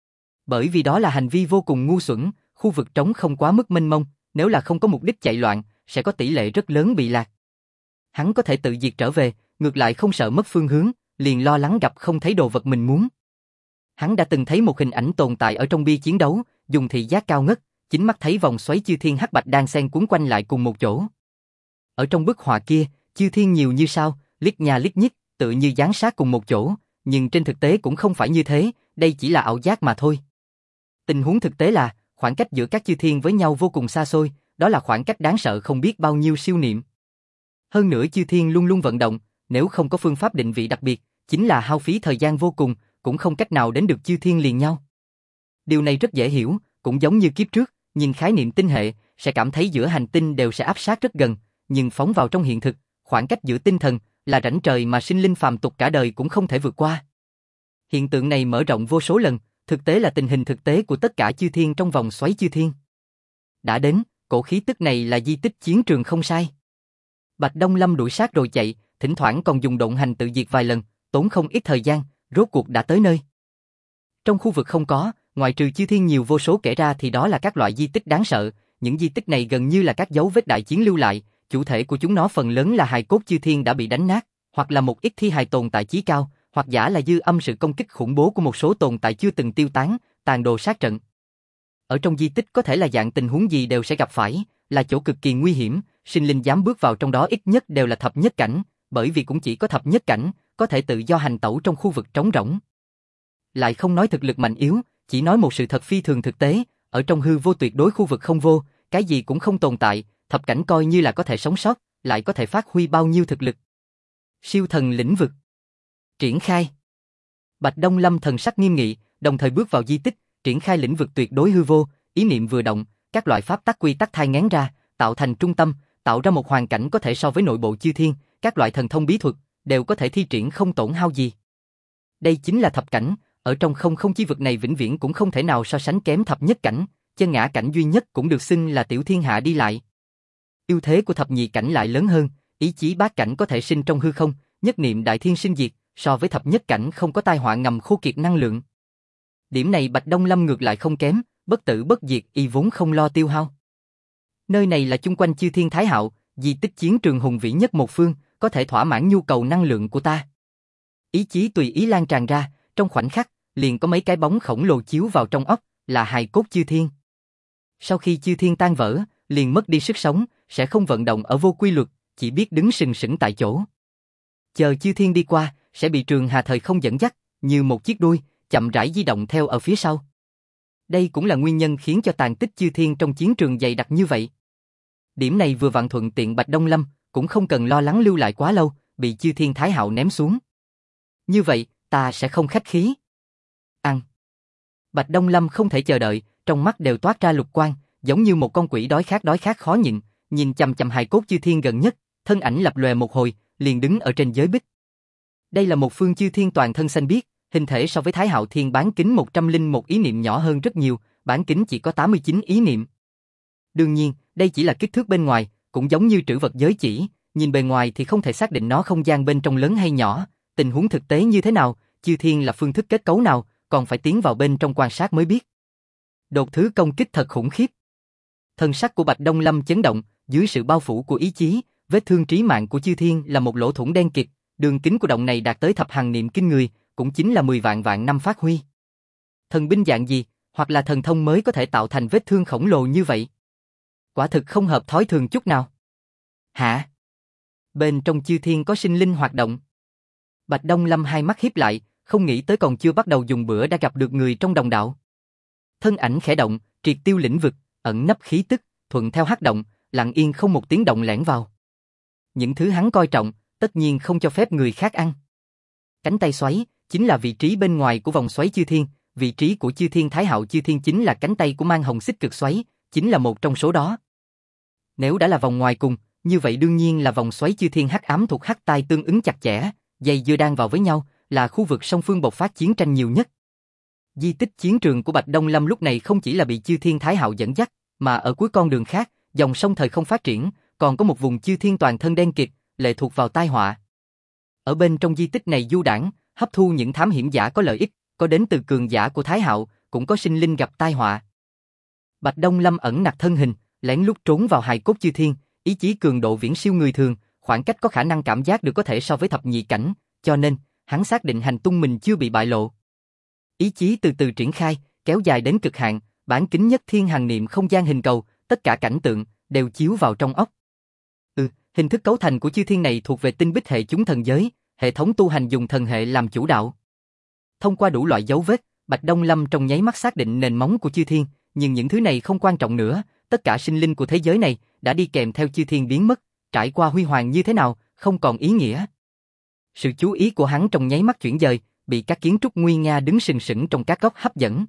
Bởi vì đó là hành vi vô cùng ngu xuẩn, khu vực trống không quá mức mênh mông, nếu là không có mục đích chạy loạn, sẽ có tỷ lệ rất lớn bị lạc. Hắn có thể tự diệt trở về, ngược lại không sợ mất phương hướng, liền lo lắng gặp không thấy đồ vật mình muốn. Hắn đã từng thấy một hình ảnh tồn tại ở trong bia chiến đấu, dùng thị giác cao ngất, chính mắt thấy vòng xoáy chư thiên hắc bạch đan xen cuốn quanh lại cùng một chỗ. Ở trong bức họa kia, chư thiên nhiều như sao, liếc nhà liếc nhích, tự như dán sát cùng một chỗ, nhưng trên thực tế cũng không phải như thế, đây chỉ là ảo giác mà thôi. Tình huống thực tế là, khoảng cách giữa các chư thiên với nhau vô cùng xa xôi, đó là khoảng cách đáng sợ không biết bao nhiêu siêu niệm. Hơn nữa chư thiên luôn luôn vận động, nếu không có phương pháp định vị đặc biệt, chính là hao phí thời gian vô cùng, cũng không cách nào đến được chư thiên liền nhau. Điều này rất dễ hiểu, cũng giống như kiếp trước, nhìn khái niệm tinh hệ, sẽ cảm thấy giữa hành tinh đều sẽ áp sát rất gần, nhưng phóng vào trong hiện thực, khoảng cách giữa tinh thần là rãnh trời mà sinh linh phàm tục cả đời cũng không thể vượt qua. Hiện tượng này mở rộng vô số lần, thực tế là tình hình thực tế của tất cả chư thiên trong vòng xoáy chư thiên. Đã đến, cổ khí tức này là di tích chiến trường không sai. Bạch Đông Lâm đuổi sát rồi chạy, thỉnh thoảng còn dùng độn hành tự diệt vài lần, tốn không ít thời gian, rốt cuộc đã tới nơi. Trong khu vực không có, ngoại trừ chư thiên nhiều vô số kể ra thì đó là các loại di tích đáng sợ, những di tích này gần như là các dấu vết đại chiến lưu lại, chủ thể của chúng nó phần lớn là hài cốt chư thiên đã bị đánh nát, hoặc là một ít thi hài tồn tại chí cao, hoặc giả là dư âm sự công kích khủng bố của một số tồn tại chưa từng tiêu tán, tàn đồ sát trận. Ở trong di tích có thể là dạng tình huống gì đều sẽ gặp phải, là chỗ cực kỳ nguy hiểm, sinh linh dám bước vào trong đó ít nhất đều là thập nhất cảnh, bởi vì cũng chỉ có thập nhất cảnh có thể tự do hành tẩu trong khu vực trống rỗng. Lại không nói thực lực mạnh yếu, chỉ nói một sự thật phi thường thực tế, ở trong hư vô tuyệt đối khu vực không vô, cái gì cũng không tồn tại, thập cảnh coi như là có thể sống sót, lại có thể phát huy bao nhiêu thực lực. Siêu thần lĩnh vực. Triển khai. Bạch Đông Lâm thần sắc nghiêm nghị, đồng thời bước vào di tích, triển khai lĩnh vực tuyệt đối hư vô, ý niệm vừa động, các loại pháp tắc quy tắc thai nghén ra, tạo thành trung tâm, tạo ra một hoàn cảnh có thể so với nội bộ chư thiên, các loại thần thông bí thuật đều có thể thi triển không tổn hao gì. Đây chính là thập cảnh, ở trong không không chi vực này vĩnh viễn cũng không thể nào so sánh kém thập nhất cảnh, chân ngã cảnh duy nhất cũng được xưng là tiểu thiên hạ đi lại. Ưu thế của thập nhị cảnh lại lớn hơn, ý chí bát cảnh có thể sinh trong hư không, nhất niệm đại thiên sinh diệt, so với thập nhất cảnh không có tai họa ngầm khô kiệt năng lượng. Điểm này Bạch Đông Lâm ngược lại không kém, bất tử bất diệt y vốn không lo tiêu hao. Nơi này là chung quanh chư thiên Thái Hạo, di tích chiến trường hùng vĩ nhất một phương, có thể thỏa mãn nhu cầu năng lượng của ta. Ý chí tùy ý lan tràn ra, trong khoảnh khắc, liền có mấy cái bóng khổng lồ chiếu vào trong óc, là hài cốt chư thiên. Sau khi chư thiên tan vỡ, liền mất đi sức sống, sẽ không vận động ở vô quy luật, chỉ biết đứng sừng sững tại chỗ. Chờ chư thiên đi qua, sẽ bị Trường Hà thời không dẫn dắt, như một chiếc đuôi, chậm rãi di động theo ở phía sau. Đây cũng là nguyên nhân khiến cho tàn tích chư thiên trong chiến trường dày đặc như vậy. Điểm này vừa vặn thuận tiện Bạch Đông Lâm, cũng không cần lo lắng lưu lại quá lâu, bị chư thiên Thái Hạo ném xuống. Như vậy, ta sẽ không khách khí. Ăn. Bạch Đông Lâm không thể chờ đợi, trong mắt đều toát ra lục quang, giống như một con quỷ đói khát khó nhịn, nhìn chằm chằm hài cốt chư thiên gần nhất, thân ảnh lập lòe một hồi, liền đứng ở trên giới bích. Đây là một phương chư thiên toàn thân xanh biếc, hình thể so với Thái Hạo Thiên bán kính 101 ý niệm nhỏ hơn rất nhiều, bán kính chỉ có 89 ý niệm. Đương nhiên, đây chỉ là kích thước bên ngoài, cũng giống như trữ vật giới chỉ, nhìn bề ngoài thì không thể xác định nó không gian bên trong lớn hay nhỏ, tình huống thực tế như thế nào, chư thiên là phương thức kết cấu nào, còn phải tiến vào bên trong quan sát mới biết. Đột thứ công kích thật khủng khiếp. Thân sắc của Bạch Đông Lâm chấn động, dưới sự bao phủ của ý chí, vết thương trí mạng của chư thiên là một lỗ thủng đen kịt, đường kính của động này đạt tới thập hằng niệm kinh người, cũng chính là 10 vạn năm phát huy. Thần binh dạng gì, hoặc là thần thông mới có thể tạo thành vết thương khổng lồ như vậy? Quả thực không hợp thói thường chút nào. Hả? Bên trong chư thiên có sinh linh hoạt động. Bạch Đông Lâm hai mắt híp lại, không nghĩ tới còn chưa bắt đầu dùng bữa đã gặp được người trong đồng đạo. Thân ảnh khẽ động, triệt tiêu lĩnh vực, ẩn nấp khí tức, thuận theo hắc động, lặng yên không một tiếng động lẻn vào. Những thứ hắn coi trọng, tất nhiên không cho phép người khác ăn. Cánh tay xoáy chính là vị trí bên ngoài của vòng xoáy chư thiên, vị trí của chư thiên Thái Hạo chư thiên chính là cánh tay của mang hồng xích cực xoáy, chính là một trong số đó. Nếu đã là vòng ngoài cùng, như vậy đương nhiên là vòng xoáy chư thiên hắc ám thuộc hắc tai tương ứng chặt chẽ, dây dưa đan vào với nhau, là khu vực song phương bộc phát chiến tranh nhiều nhất. Di tích chiến trường của Bạch Đông Lâm lúc này không chỉ là bị chư thiên Thái Hạo dẫn dắt, mà ở cuối con đường khác, dòng sông thời không phát triển, còn có một vùng chư thiên toàn thân đen kịt, lệ thuộc vào tai họa. Ở bên trong di tích này du đãng, hấp thu những thám hiểm giả có lợi ích, có đến từ cường giả của Thái Hạo, cũng có sinh linh gặp tai họa. Bạch Đông Lâm ẩn nặc thân hình, lén lút trốn vào hài cốt chư thiên, ý chí cường độ viễn siêu người thường, khoảng cách có khả năng cảm giác được có thể so với thập nhị cảnh, cho nên hắn xác định hành tung mình chưa bị bại lộ. Ý chí từ từ triển khai, kéo dài đến cực hạn, bán kính nhất thiên hằng niệm không gian hình cầu, tất cả cảnh tượng đều chiếu vào trong óc. Hình thức cấu thành của chư thiên này thuộc về tinh bích hệ chúng thần giới, hệ thống tu hành dùng thần hệ làm chủ đạo. Thông qua đủ loại dấu vết, Bạch Đông Lâm trong nháy mắt xác định nền móng của chư thiên, nhưng những thứ này không quan trọng nữa, tất cả sinh linh của thế giới này đã đi kèm theo chư thiên biến mất, trải qua huy hoàng như thế nào, không còn ý nghĩa. Sự chú ý của hắn trong nháy mắt chuyển dời, bị các kiến trúc nguy nga đứng sừng sững trong các góc hấp dẫn.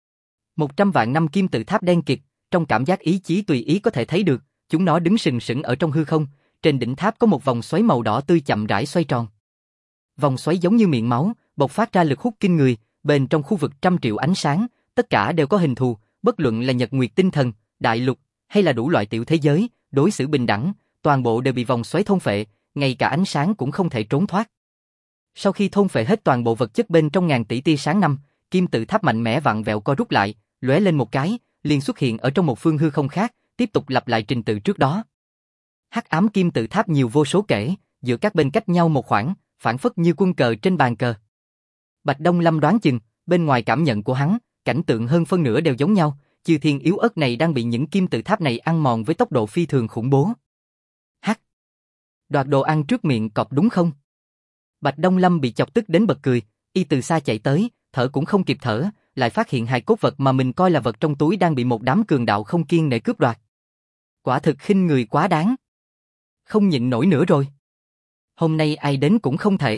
100 vạn năm kim tự tháp đen kịt, trong cảm giác ý chí tùy ý có thể thấy được, chúng nó đứng sừng sững ở trong hư không, trên đỉnh tháp có một vòng xoáy màu đỏ tươi chậm rãi xoay tròn. Vòng xoáy giống như miệng máu, bộc phát ra lực hút kinh người, bên trong khu vực trăm triệu ánh sáng, tất cả đều có hình thù, bất luận là nhật nguyệt tinh thần, đại lục, hay là đủ loại tiểu thế giới, đối xử bình đẳng, toàn bộ đều bị vòng xoáy thôn phệ, ngay cả ánh sáng cũng không thể trốn thoát. Sau khi thôn phệ hết toàn bộ vật chất bên trong ngàn tỷ tia sáng năm, kim tự tháp mạnh mẽ vặn vẹo co rút lại, lóe lên một cái, liền xuất hiện ở trong một phương hư không khác, tiếp tục lặp lại trình tự trước đó. Hắc ám kim tự tháp nhiều vô số kể, giữa các bên cách nhau một khoảng, phản phất như quân cờ trên bàn cờ. Bạch Đông Lâm đoán chừng, bên ngoài cảm nhận của hắn, cảnh tượng hơn phân nửa đều giống nhau, chư thiên yếu ớt này đang bị những kim tự tháp này ăn mòn với tốc độ phi thường khủng bố. Hắc! Đoạt đồ ăn trước miệng cọp đúng không? Bạch Đông Lâm bị chọc tức đến bật cười, y từ xa chạy tới, thở cũng không kịp thở, lại phát hiện hài cốt vật mà mình coi là vật trong túi đang bị một đám cường đạo không kiêng nể cướp đoạt. Quả thực khinh người quá đáng. Không nhịn nổi nữa rồi. Hôm nay ai đến cũng không thể.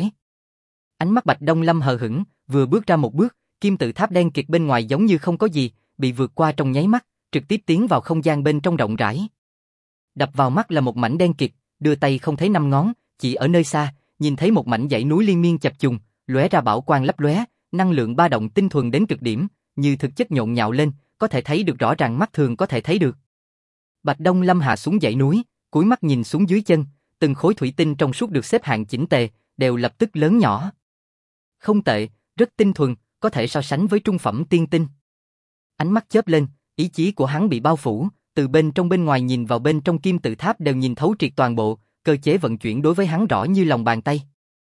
Ánh mắt Bạch Đông Lâm hờ hững, vừa bước ra một bước, kim tự tháp đen kịt bên ngoài giống như không có gì, bị vượt qua trong nháy mắt, trực tiếp tiến vào không gian bên trong rộng rãi. Đập vào mắt là một mảnh đen kịt, đưa tay không thấy năm ngón, chỉ ở nơi xa, nhìn thấy một mảnh dãy núi liên miên chập trùng, lóe ra bảo quang lấp lóe, năng lượng ba động tinh thuần đến cực điểm, như thực chất nhộn nhạo lên, có thể thấy được rõ ràng mắt thường có thể thấy được. Bạch Đông Lâm hạ xuống dãy núi, cúi mắt nhìn xuống dưới chân, từng khối thủy tinh trong suốt được xếp hạng chỉnh tề, đều lập tức lớn nhỏ. Không tệ, rất tinh thuần, có thể so sánh với trung phẩm tiên tinh. Ánh mắt chớp lên, ý chí của hắn bị bao phủ, từ bên trong bên ngoài nhìn vào bên trong kim tự tháp đều nhìn thấu triệt toàn bộ, cơ chế vận chuyển đối với hắn rõ như lòng bàn tay.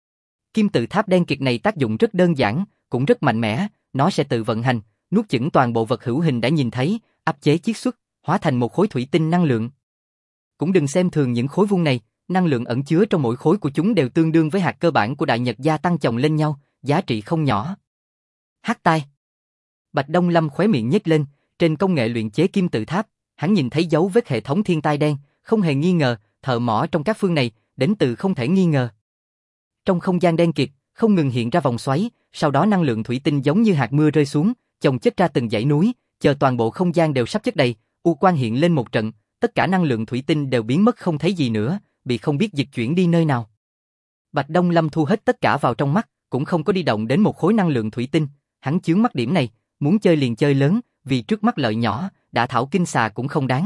Kim tự tháp đen kịt này tác dụng rất đơn giản, cũng rất mạnh mẽ, nó sẽ tự vận hành, nuốt chửng toàn bộ vật hữu hình đã nhìn thấy, áp chế chiết xuất, hóa thành một khối thủy tinh năng lượng. Cũng đừng xem thường những khối vuông này, năng lượng ẩn chứa trong mỗi khối của chúng đều tương đương với hạt cơ bản của đại nhật gia tăng chồng lên nhau, giá trị không nhỏ. Hắc tai. Bạch Đông Lâm khóe miệng nhếch lên, trên công nghệ luyện chế kim tự tháp, hắn nhìn thấy dấu vết hệ thống thiên tai đen, không hề nghi ngờ, thợ mỏ trong các phương này, đến từ không thể nghi ngờ. Trong không gian đen kịt, không ngừng hiện ra vòng xoáy, sau đó năng lượng thủy tinh giống như hạt mưa rơi xuống, chồng chất ra từng dãy núi, chờ toàn bộ không gian đều sắp chất đầy, u quang hiện lên một trận, tất cả năng lượng thủy tinh đều biến mất không thấy gì nữa, bị không biết dịch chuyển đi nơi nào. Bạch Đông Lâm thu hết tất cả vào trong mắt, cũng không có đi động đến một khối năng lượng thủy tinh, hắn chướng mắt điểm này, muốn chơi liền chơi lớn, vì trước mắt lợi nhỏ, đã thảo kinh xà cũng không đáng.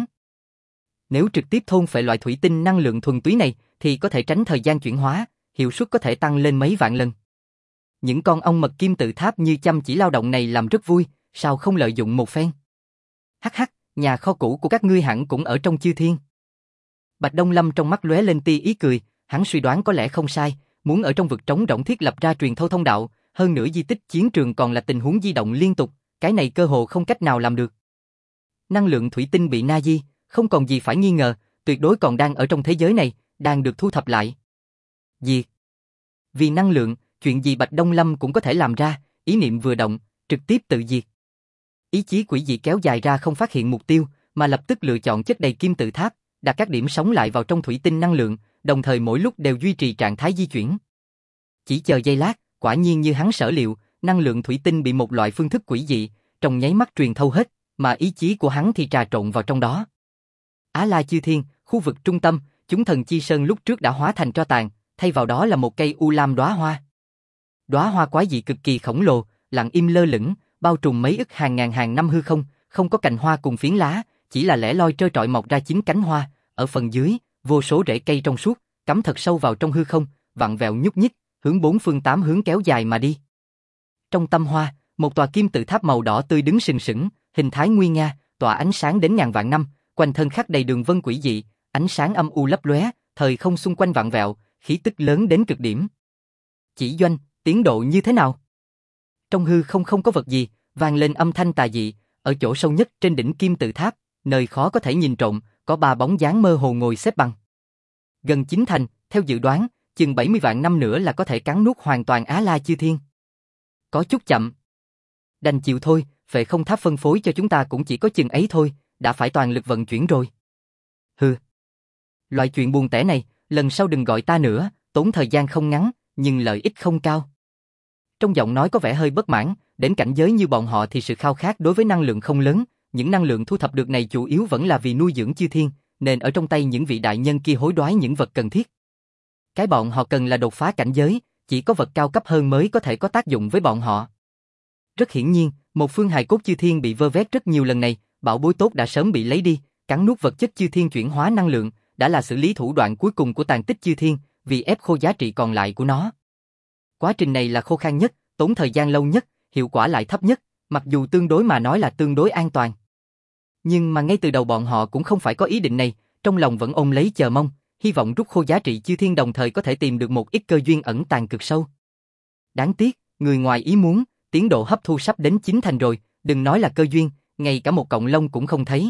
Nếu trực tiếp thôn phệ loại thủy tinh năng lượng thuần túy này, thì có thể tránh thời gian chuyển hóa, hiệu suất có thể tăng lên mấy vạn lần. Những con ong mật kim tự tháp như chăm chỉ lao động này làm rất vui, sao không lợi dụng một phen? Hắc hắc, nhà kho cũ của các ngươi hẳn cũng ở trong chư thiên. Bạch Đông Lâm trong mắt lóe lên tia ý cười, hắn suy đoán có lẽ không sai, muốn ở trong vực trống rỗng thiết lập ra truyền thâu thông đạo, hơn nữa di tích chiến trường còn là tình huống di động liên tục, cái này cơ hồ không cách nào làm được. Năng lượng thủy tinh bị na di, không còn gì phải nghi ngờ, tuyệt đối còn đang ở trong thế giới này, đang được thu thập lại. Diệt. Vì năng lượng, chuyện gì Bạch Đông Lâm cũng có thể làm ra, ý niệm vừa động, trực tiếp tự diệt. Ý chí quỷ dị kéo dài ra không phát hiện mục tiêu, mà lập tức lựa chọn chất đầy kim tự tháp, đặt các điểm sống lại vào trong thủy tinh năng lượng, đồng thời mỗi lúc đều duy trì trạng thái di chuyển. Chỉ chờ giây lát, quả nhiên như hắn sở liệu, năng lượng thủy tinh bị một loại phương thức quỷ dị, trong nháy mắt truyền thâu hết, mà ý chí của hắn thì trà trộn vào trong đó. Á La Chư Thiên, khu vực trung tâm, chúng thần chi sơn lúc trước đã hóa thành tro tàn, thay vào đó là một cây u lam đóa hoa. Đóa hoa quái dị cực kỳ khổng lồ, lặng im lơ lửng, bao trùm mấy ức hàng ngàn hàng năm hư không, không có cành hoa cùng phiến lá, chỉ là lẻ loi trơ trọi mọc ra 9 cánh hoa, ở phần dưới, vô số rễ cây trong suốt, cắm thật sâu vào trong hư không, vặn vẹo nhúc nhích, hướng 4 phương 8 hướng kéo dài mà đi. Trong tâm hoa, một tòa kim tự tháp màu đỏ tươi đứng sừng sững, hình thái nguy nga, tỏa ánh sáng đến ngàn vạn năm, quanh thân khắc đầy đường vân quỷ dị, ánh sáng âm u lấp lóe, thời không xung quanh vặn vẹo, khí tức lớn đến cực điểm. Chỉ doanh, tiến độ như thế nào? Trong hư không có vật gì, vang lên âm thanh tà dị, ở chỗ sâu nhất trên đỉnh kim tự tháp, nơi khó có thể nhìn trộm, có 3 bóng dáng mơ hồ ngồi xếp bằng. Gần chín thành, theo dự đoán, chừng 70 vạn năm nữa là có thể cắn nuốt hoàn toàn Á La Chư Thiên. Có chút chậm. Đành chịu thôi, Phệ Không Tháp phân phối cho chúng ta cũng chỉ có chừng ấy thôi, đã phải toàn lực vận chuyển rồi. Hừ. Loại chuyện buồn tẻ này, lần sau đừng gọi ta nữa, tốn thời gian không ngắn, nhưng lợi ích không cao. Trong giọng nói có vẻ hơi bất mãn, đến cảnh giới như bọn họ thì sự khao khát đối với năng lượng không lớn, những năng lượng thu thập được này chủ yếu vẫn là vì nuôi dưỡng chư thiên, nên ở trong tay những vị đại nhân kia hối đoái những vật cần thiết. Cái bọn họ cần là đột phá cảnh giới, chỉ có vật cao cấp hơn mới có thể có tác dụng với bọn họ. Rất hiển nhiên, một phương hài cốt chư thiên bị vơ vét rất nhiều lần này, bảo bối tốt đã sớm bị lấy đi, cắn nuốt vật chất chư thiên chuyển hóa năng lượng, đã là xử lý thủ đoạn cuối cùng của tàn tích chư thiên, vì ép khô giá trị còn lại của nó. Quá trình này là khô khan nhất, tốn thời gian lâu nhất, hiệu quả lại thấp nhất, mặc dù tương đối mà nói là tương đối an toàn. Nhưng mà ngay từ đầu bọn họ cũng không phải có ý định này, trong lòng vẫn ôm lấy chờ mong, hy vọng rút khô giá trị chư thiên đồng thời có thể tìm được một ít cơ duyên ẩn tàng cực sâu. Đáng tiếc, người ngoài ý muốn, tiến độ hấp thu sắp đến 9 thành rồi, đừng nói là cơ duyên, ngay cả một cọng lông cũng không thấy.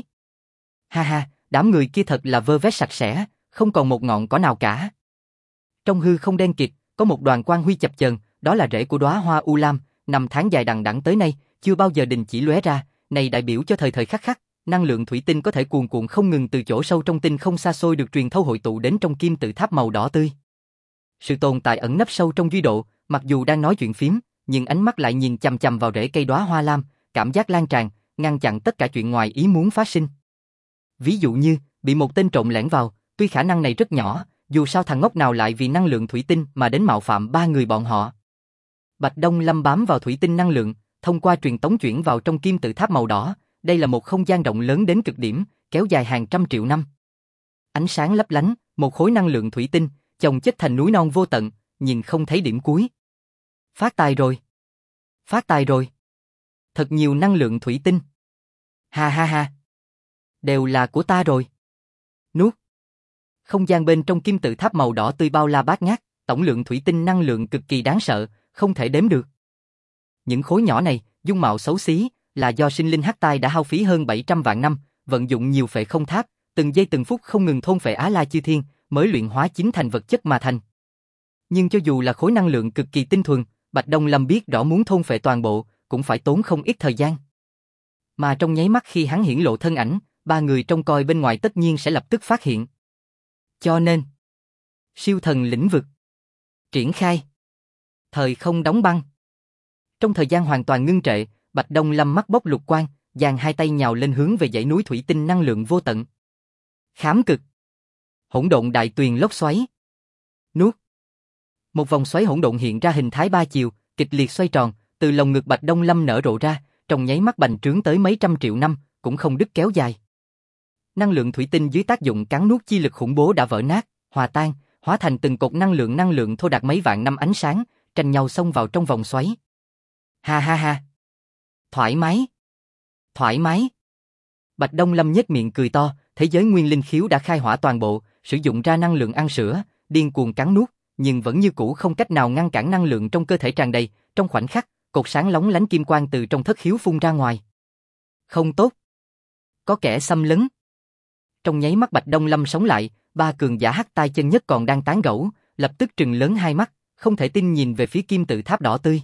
Ha ha, đám người kia thật là vơ vét sạch sẽ, không còn một ngọn cỏ nào cả. Trong hư không đen kịt, có một đoàn quang huy chập chờn, đó là rễ của đóa hoa u lam, năm tháng dài đằng đẵng tới nay, chưa bao giờ đình chỉ lóe ra, này đại biểu cho thời thời khắc khắc, năng lượng thủy tinh có thể cuồn cuộn không ngừng từ chỗ sâu trong tinh không xa xôi được truyền thâu hội tụ đến trong kim tự tháp màu đỏ tươi. Sự tồn tại ẩn nấp sâu trong duy độ, mặc dù đang nói chuyện phím, nhưng ánh mắt lại nhìn chằm chằm vào rễ cây đóa hoa lam, cảm giác lan tràn, ngăn chặn tất cả chuyện ngoài ý muốn phát sinh. Ví dụ như, bị một tên trộm lẻn vào, tuy khả năng này rất nhỏ, dù sao thằng ngốc nào lại vì năng lượng thủy tinh mà đến mạo phạm 3 người bọn họ. Bạch Đông Lâm bám vào thủy tinh năng lượng, thông qua truyền tống chuyển vào trong kim tự tháp màu đỏ, đây là một không gian rộng lớn đến cực điểm, kéo dài hàng trăm triệu năm. Ánh sáng lấp lánh, một khối năng lượng thủy tinh, chồng chất thành núi non vô tận, nhìn không thấy điểm cuối. Phát tài rồi. Phát tài rồi. Thật nhiều năng lượng thủy tinh. Ha ha ha. Đều là của ta rồi. Nuốt. Không gian bên trong kim tự tháp màu đỏ tươi bao la bát ngát, tổng lượng thủy tinh năng lượng cực kỳ đáng sợ, không thể đếm được. Những khối nhỏ này, dung mạo xấu xí, là do sinh linh hắc tai đã hao phí hơn 700 vạn năm, vận dụng nhiều phệ không tháp, từng giây từng phút không ngừng thôn phệ Á La Chư Thiên, mới luyện hóa chính thành vật chất mà thành. Nhưng cho dù là khối năng lượng cực kỳ tinh thuần, Bạch Đông Lâm biết rõ muốn thôn phệ toàn bộ, cũng phải tốn không ít thời gian. Mà trong nháy mắt khi hắn hiển lộ thân ảnh, ba người trông coi bên ngoài tất nhiên sẽ lập tức phát hiện. Cho nên, siêu thần lĩnh vực triển khai. Thời không đóng băng. Trong thời gian hoàn toàn ngưng trệ, Bạch Đông Lâm mắt bốc lục quang, giang hai tay nhào lên hướng về dãy núi thủy tinh năng lượng vô tận. Khám cực. Hỗn độn đại tuyền lốc xoáy. Nuốt. Một vòng xoáy hỗn độn hiện ra hình thái ba chiều, kịch liệt xoay tròn, từ lồng ngực Bạch Đông Lâm nở rộ ra, trong nháy mắt bành trướng tới mấy trăm triệu năm, cũng không đứt kéo dài. Năng lượng thủy tinh dưới tác dụng cắn nuốt chi lực khủng bố đã vỡ nát, hòa tan, hóa thành từng cột năng lượng thô đạt mấy vạn năm ánh sáng, tranh nhau xông vào trong vòng xoáy. Ha ha ha. Thoải mái. Thoải mái. Bạch Đông Lâm nhếch miệng cười to, thế giới nguyên linh khiếu đã khai hỏa toàn bộ, sử dụng ra năng lượng ăn sữa, điên cuồng cắn nuốt, nhưng vẫn như cũ không cách nào ngăn cản năng lượng trong cơ thể tràn đầy, trong khoảnh khắc, cột sáng lóng lánh kim quang từ trong thất khiếu phun ra ngoài. Không tốt. Có kẻ xâm lấn. Trong nháy mắt Bạch Đông Lâm sống lại, ba cường giả hắc tai chân nhất còn đang tán gẫu, lập tức trừng lớn hai mắt, không thể tin nhìn về phía kim tự tháp đỏ tươi.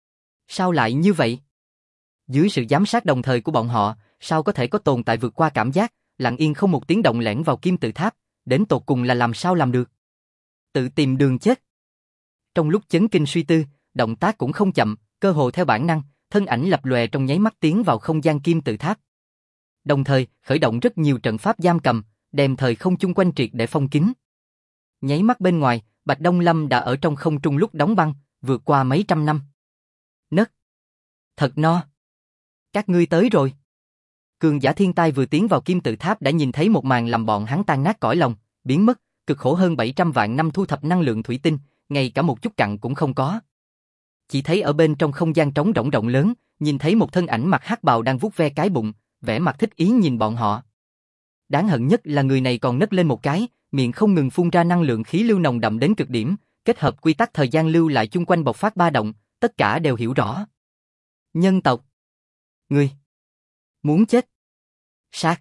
Sao lại như vậy? Dưới sự giám sát đồng thời của bọn họ, sao có thể có tồn tại vượt qua cảm giác, lặng yên không một tiếng động lẻn vào kim tự tháp, đến tột cùng là làm sao làm được? Tự tìm đường chết. Trong lúc chấn kinh suy tư, động tác cũng không chậm, cơ hồ theo bản năng, thân ảnh lập lòe trong nháy mắt tiến vào không gian kim tự tháp. Đồng thời, khởi động rất nhiều trận pháp giam cầm, đem thời không chung quanh triệt để phong kín. Nháy mắt bên ngoài, Bạch Đông Lâm đã ở trong không trung lúc đóng băng, vượt qua mấy trăm năm. Nấc. Thật no. Các ngươi tới rồi. Cường giả thiên tai vừa tiến vào kim tự tháp đã nhìn thấy một màn làm bọn hắn tan nát cõi lòng, biến mất, cực khổ hơn 700 vạn năm thu thập năng lượng thủy tinh, ngay cả một chút cặn cũng không có. Chỉ thấy ở bên trong không gian trống rỗng rộng lớn, nhìn thấy một thân ảnh mặc hắc bào đang vuốt ve cái bụng, vẻ mặt thích ý nhìn bọn họ. Đáng hận nhất là người này còn nấc lên một cái, miệng không ngừng phun ra năng lượng khí lưu nồng đậm đến cực điểm, kết hợp quy tắc thời gian lưu lại chung quanh bộc phát ba động, tất cả đều hiểu rõ. Nhân tộc. Ngươi. Muốn chết. Sát.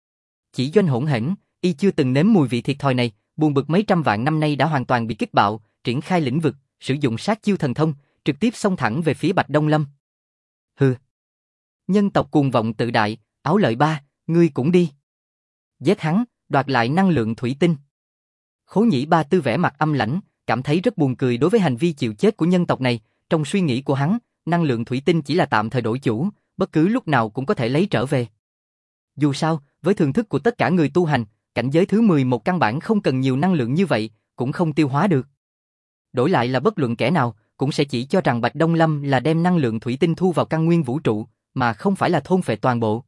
Chỉ Doanh hỗn hển, y chưa từng nếm mùi vị thiệt thòi này, buồn bực mấy trăm vạn năm nay đã hoàn toàn bị kích bạo, triển khai lĩnh vực, sử dụng sát chiêu thần thông, trực tiếp xông thẳng về phía Bạch Đông Lâm. Hừ. Nhân tộc cuồng vọng tự đại, Áo Lợi Ba, ngươi cũng đi. Giết hắn, đoạt lại năng lượng thủy tinh. Khố Nhĩ Ba Tư vẻ mặt âm lãnh, cảm thấy rất buồn cười đối với hành vi chịu chết của nhân tộc này, trong suy nghĩ của hắn, năng lượng thủy tinh chỉ là tạm thời đổi chủ, bất cứ lúc nào cũng có thể lấy trở về. Dù sao, với thường thức của tất cả người tu hành, cảnh giới thứ 11 căn bản không cần nhiều năng lượng như vậy, cũng không tiêu hóa được. Đổi lại là bất luận kẻ nào, cũng sẽ chỉ cho rằng Bạch Đông Lâm là đem năng lượng thủy tinh thu vào căn nguyên vũ trụ, mà không phải là thôn phệ toàn bộ.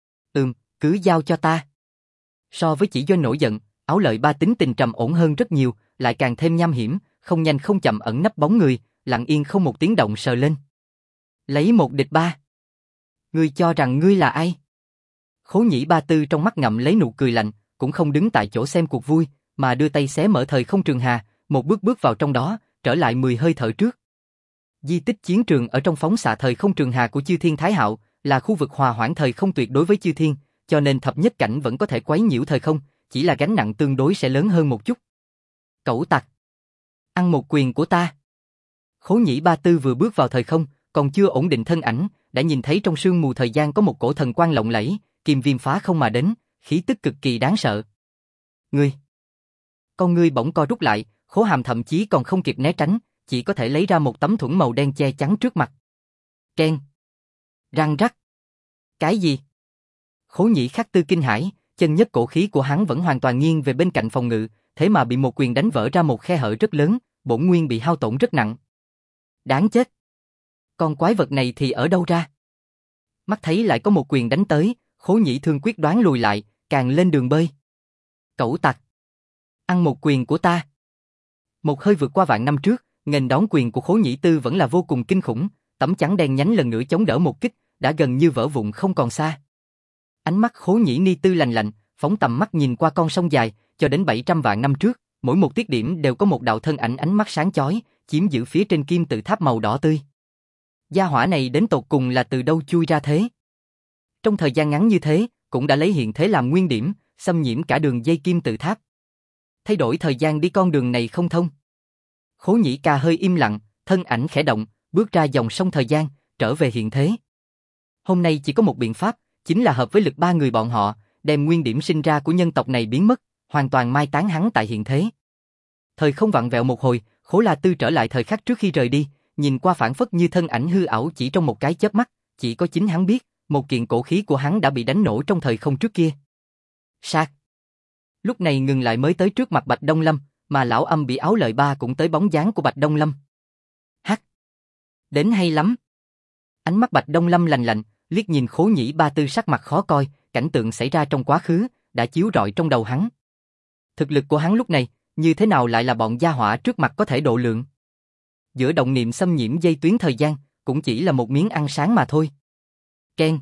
Cứ giao cho ta. So với Chỉ Doanh nổi giận, Áo Lợi Ba tính tình trầm ổn hơn rất nhiều, lại càng thêm nham hiểm, không nhanh không chậm ẩn nấp bóng người, lặng yên không một tiếng động sờ lên. Lấy một địch ba. Ngươi cho rằng ngươi là ai? Khố Nhĩ Ba Tư trong mắt ngậm lấy nụ cười lạnh, cũng không đứng tại chỗ xem cuộc vui, mà đưa tay xé mở thời không trường hà, một bước bước vào trong đó, trở lại 10 hơi thở trước. Di tích chiến trường ở trong phóng xạ thời không trường hà của Chư Thiên Thái Hạo, là khu vực hòa hoãn thời không tuyệt đối với Chư Thiên, cho nên thập nhất cảnh vẫn có thể quấy nhiễu thời không, chỉ là gánh nặng tương đối sẽ lớn hơn một chút. Cẩu tặc! Ăn một quyền của ta! Khố Nhĩ Ba Tư vừa bước vào thời không, còn chưa ổn định thân ảnh, đã nhìn thấy trong sương mù thời gian có một cổ thần quang lộng lẫy, kim viêm phá không mà đến, khí tức cực kỳ đáng sợ. Ngươi! Con ngươi bỗng co rút lại, Khố Hàm thậm chí còn không kịp né tránh, chỉ có thể lấy ra một tấm thuẫn màu đen che chắn trước mặt. Keng! Răng rắc! Cái gì? Khố Nhĩ Khắc Tư kinh hãi, chân nhất cổ khí của hắn vẫn hoàn toàn nghiêng về bên cạnh phòng ngự, thế mà bị một quyền đánh vỡ ra một khe hở rất lớn, bổn nguyên bị hao tổn rất nặng. Đáng chết! Con quái vật này thì ở đâu ra? Mắt thấy lại có một quyền đánh tới, Khố Nhĩ Thương quyết đoán lùi lại, càng lên đường bơi. Cẩu tặc! Ăn một quyền của ta! Một hơi vượt qua vạn năm trước, nghênh đón quyền của Khố Nhĩ Tư vẫn là vô cùng kinh khủng, tấm chắn đen nhánh lần nữa chống đỡ một kích, đã gần như vỡ vụn không còn xa. Ánh mắt Khố Nhĩ Ni Tư lạnh lạnh, phóng tầm mắt nhìn qua con sông dài, cho đến 700 vạn năm trước, mỗi một tiết điểm đều có một đạo thân ảnh ánh mắt sáng chói, chiếm giữ phía trên kim tự tháp màu đỏ tươi. Gia hỏa này đến tột cùng là từ đâu chui ra thế? Trong thời gian ngắn như thế, cũng đã lấy hiện thế làm nguyên điểm, xâm nhiễm cả đường dây kim tự tháp. thay đổi thời gian đi con đường này không thông. Khố Nhĩ Ca hơi im lặng, thân ảnh khẽ động, bước ra dòng sông thời gian, trở về hiện thế. Hôm nay chỉ có một biện pháp, chính là hợp với lực ba người bọn họ, đem nguyên điểm sinh ra của nhân tộc này biến mất, hoàn toàn mai táng hắn tại hiện thế. Thời không vặn vẹo một hồi, Khố La Tư trở lại thời khắc trước khi rời đi, nhìn qua phản phất như thân ảnh hư ảo chỉ trong một cái chớp mắt, chỉ có chính hắn biết, một kiện cổ khí của hắn đã bị đánh nổ trong thời không trước kia. Sát. Lúc này ngừng lại mới tới trước mặt Bạch Đông Lâm, mà lão âm bị áo lợi ba cũng tới bóng dáng của Bạch Đông Lâm. Hắc. Đến hay lắm. Ánh mắt Bạch Đông Lâm lạnh lạnh, liếc nhìn Khố Nhĩ Ba Tư sắc mặt khó coi, cảnh tượng xảy ra trong quá khứ, đã chiếu rọi trong đầu hắn. Thực lực của hắn lúc này, như thế nào lại là bọn gia hỏa trước mặt có thể độ lượng. Giữa động niệm xâm nhiễm dây tuyến thời gian, cũng chỉ là một miếng ăn sáng mà thôi. Ken.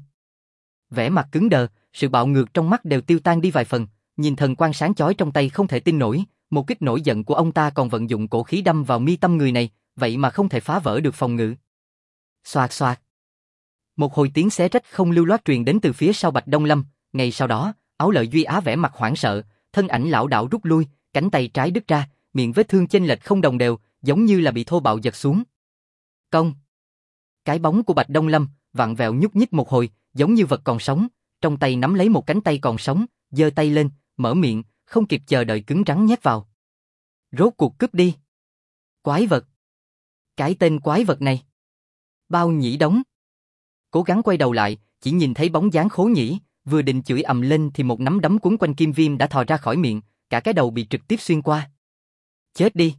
Vẻ mặt cứng đờ, sự bạo ngược trong mắt đều tiêu tan đi vài phần, nhìn thần quang sáng chói trong tay không thể tin nổi, một kích nổi giận của ông ta còn vận dụng cổ khí đâm vào mi tâm người này, vậy mà không thể phá vỡ được phòng ngự. Xoạt xoạt. Một hồi tiếng xé rách không lưu loát truyền đến từ phía sau Bạch Đông Lâm, ngay sau đó, áo lợi Duy Á vẻ mặt hoảng sợ, thân ảnh lão đảo rút lui, cánh tay trái đứt ra, miệng vết thương chênh lệch không đồng đều, giống như là bị thô bạo giật xuống. Công. Cái bóng của Bạch Đông Lâm vặn vẹo nhúc nhích một hồi, giống như vật còn sống, trong tay nắm lấy một cánh tay còn sống, giơ tay lên, mở miệng, không kịp chờ đợi cứng rắn nhét vào. Rốt cuộc cướp đi. Quái vật. Cái tên quái vật này. Bao Nhĩ Đống. Cố gắng quay đầu lại, chỉ nhìn thấy bóng dáng Khố Nhĩ, vừa định chửi ầm lên thì một nắm đấm quấn quanh kim viêm đã thò ra khỏi miệng, cả cái đầu bị trực tiếp xuyên qua. Chết đi.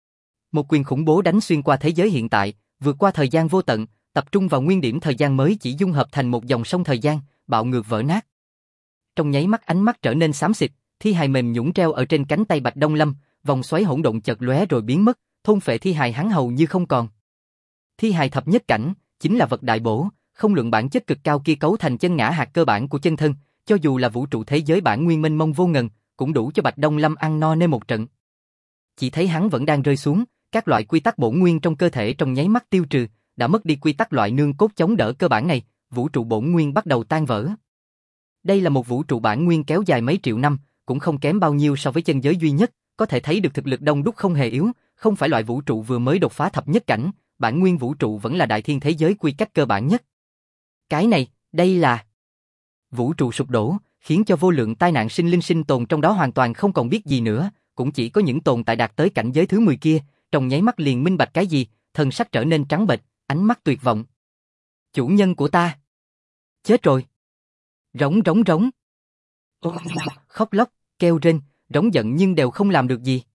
Một quyền khủng bố đánh xuyên qua thế giới hiện tại, vượt qua thời gian vô tận, tập trung vào nguyên điểm thời gian mới chỉ dung hợp thành một dòng sông thời gian, bạo ngược vỡ nát. Trong nháy mắt ánh mắt trở nên xám xịt, thi hài mềm nhũn treo ở trên cánh tay Bạch Đông Lâm, vòng xoáy hỗn độn chợt lóe rồi biến mất, thôn phệ thi hài hắn hầu như không còn. Thi hài thập nhất cảnh chính là vật đại bổ, không luận bản chất cực cao kia cấu thành chân ngã hạt cơ bản của chân thân, cho dù là vũ trụ thế giới bản nguyên mênh mông vô ngần, cũng đủ cho Bạch Đông Lâm ăn no nê một trận. Chỉ thấy hắn vẫn đang rơi xuống, các loại quy tắc bổn nguyên trong cơ thể trong nháy mắt tiêu trừ, đã mất đi quy tắc loại nương cốt chống đỡ cơ bản này, vũ trụ bổn nguyên bắt đầu tan vỡ. Đây là một vũ trụ bản nguyên kéo dài mấy triệu năm, cũng không kém bao nhiêu so với chân giới duy nhất, có thể thấy được thực lực đông đúc không hề yếu, không phải loại vũ trụ vừa mới đột phá thập nhất cảnh, bản nguyên vũ trụ vẫn là đại thiên thế giới quy cách cơ bản nhất. Cái này, đây là vũ trụ sụp đổ, khiến cho vô lượng tai nạn sinh linh sinh tồn trong đó hoàn toàn không còn biết gì nữa, cũng chỉ có những tồn tại đạt tới cảnh giới thứ 10 kia, trong nháy mắt liền minh bạch cái gì, thân sắc trở nên trắng bệch, ánh mắt tuyệt vọng. Chủ nhân của ta chết rồi. Rống rống rống. Khóc lóc, kêu rên, rống giận nhưng đều không làm được gì.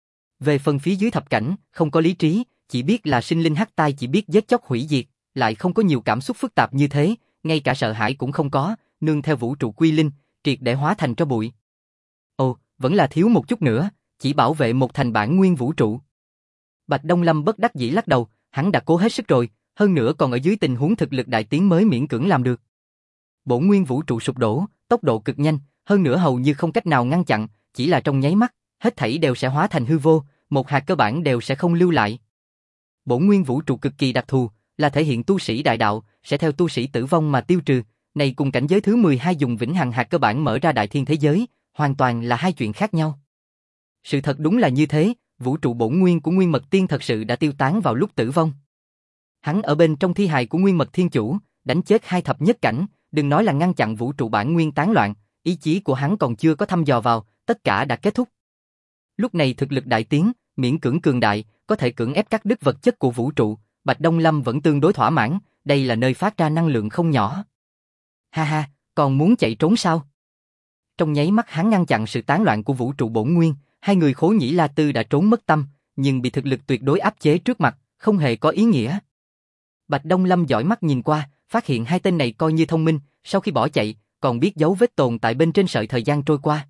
Về phần phía dưới thập cảnh, không có lý trí, chỉ biết là sinh linh hắc tai, chỉ biết giết chóc hủy diệt, lại không có nhiều cảm xúc phức tạp như thế, ngay cả sợ hãi cũng không có, nương theo vũ trụ quy linh, triệt để hóa thành tro bụi. Ồ, vẫn là thiếu một chút nữa, chỉ bảo vệ một thành bản nguyên vũ trụ. Bạch Đông Lâm bất đắc dĩ lắc đầu, hắn đã cố hết sức rồi, hơn nữa còn ở dưới tình huống thực lực đại tiến mới miễn cưỡng làm được. Bổn nguyên vũ trụ sụp đổ, tốc độ cực nhanh, hơn nữa hầu như không cách nào ngăn chặn, chỉ là trong nháy mắt, hết thảy đều sẽ hóa thành hư vô, một hạt cơ bản đều sẽ không lưu lại. Bổn nguyên vũ trụ cực kỳ đặc thù, là thể hiện tu sĩ đại đạo sẽ theo tu sĩ tử vong mà tiêu trừ, này cùng cảnh giới thứ 12 dùng vĩnh hằng hạt cơ bản mở ra đại thiên thế giới, hoàn toàn là hai chuyện khác nhau. Sự thật đúng là như thế, vũ trụ bổn nguyên của Nguyên Mật Tiên thật sự đã tiêu tán vào lúc tử vong. Hắn ở bên trong thi hài của Nguyên Mật Thiên Chủ, đánh chết hai thập nhất cảnh, đừng nói là ngăn chặn vũ trụ bản nguyên tán loạn, ý chí của hắn còn chưa có thăm dò vào, tất cả đã kết thúc. Lúc này thực lực đại tiến, miễn cưỡng cường đại, có thể cưỡng ép cắt đứt vật chất của vũ trụ, Bạch Đông Lâm vẫn tương đối thỏa mãn, đây là nơi phát ra năng lượng không nhỏ. Ha ha, còn muốn chạy trốn sao? Trong nháy mắt hắn ngăn chặn sự tán loạn của vũ trụ bổn nguyên, hai người Khố Nhĩ La Tư đã trốn mất tâm, nhưng bị thực lực tuyệt đối áp chế trước mặt, không hề có ý nghĩa. Bạch Đông Lâm dõi mắt nhìn qua, phát hiện hai tên này coi như thông minh, sau khi bỏ chạy, còn biết dấu vết tồn tại bên trên sợi thời gian trôi qua.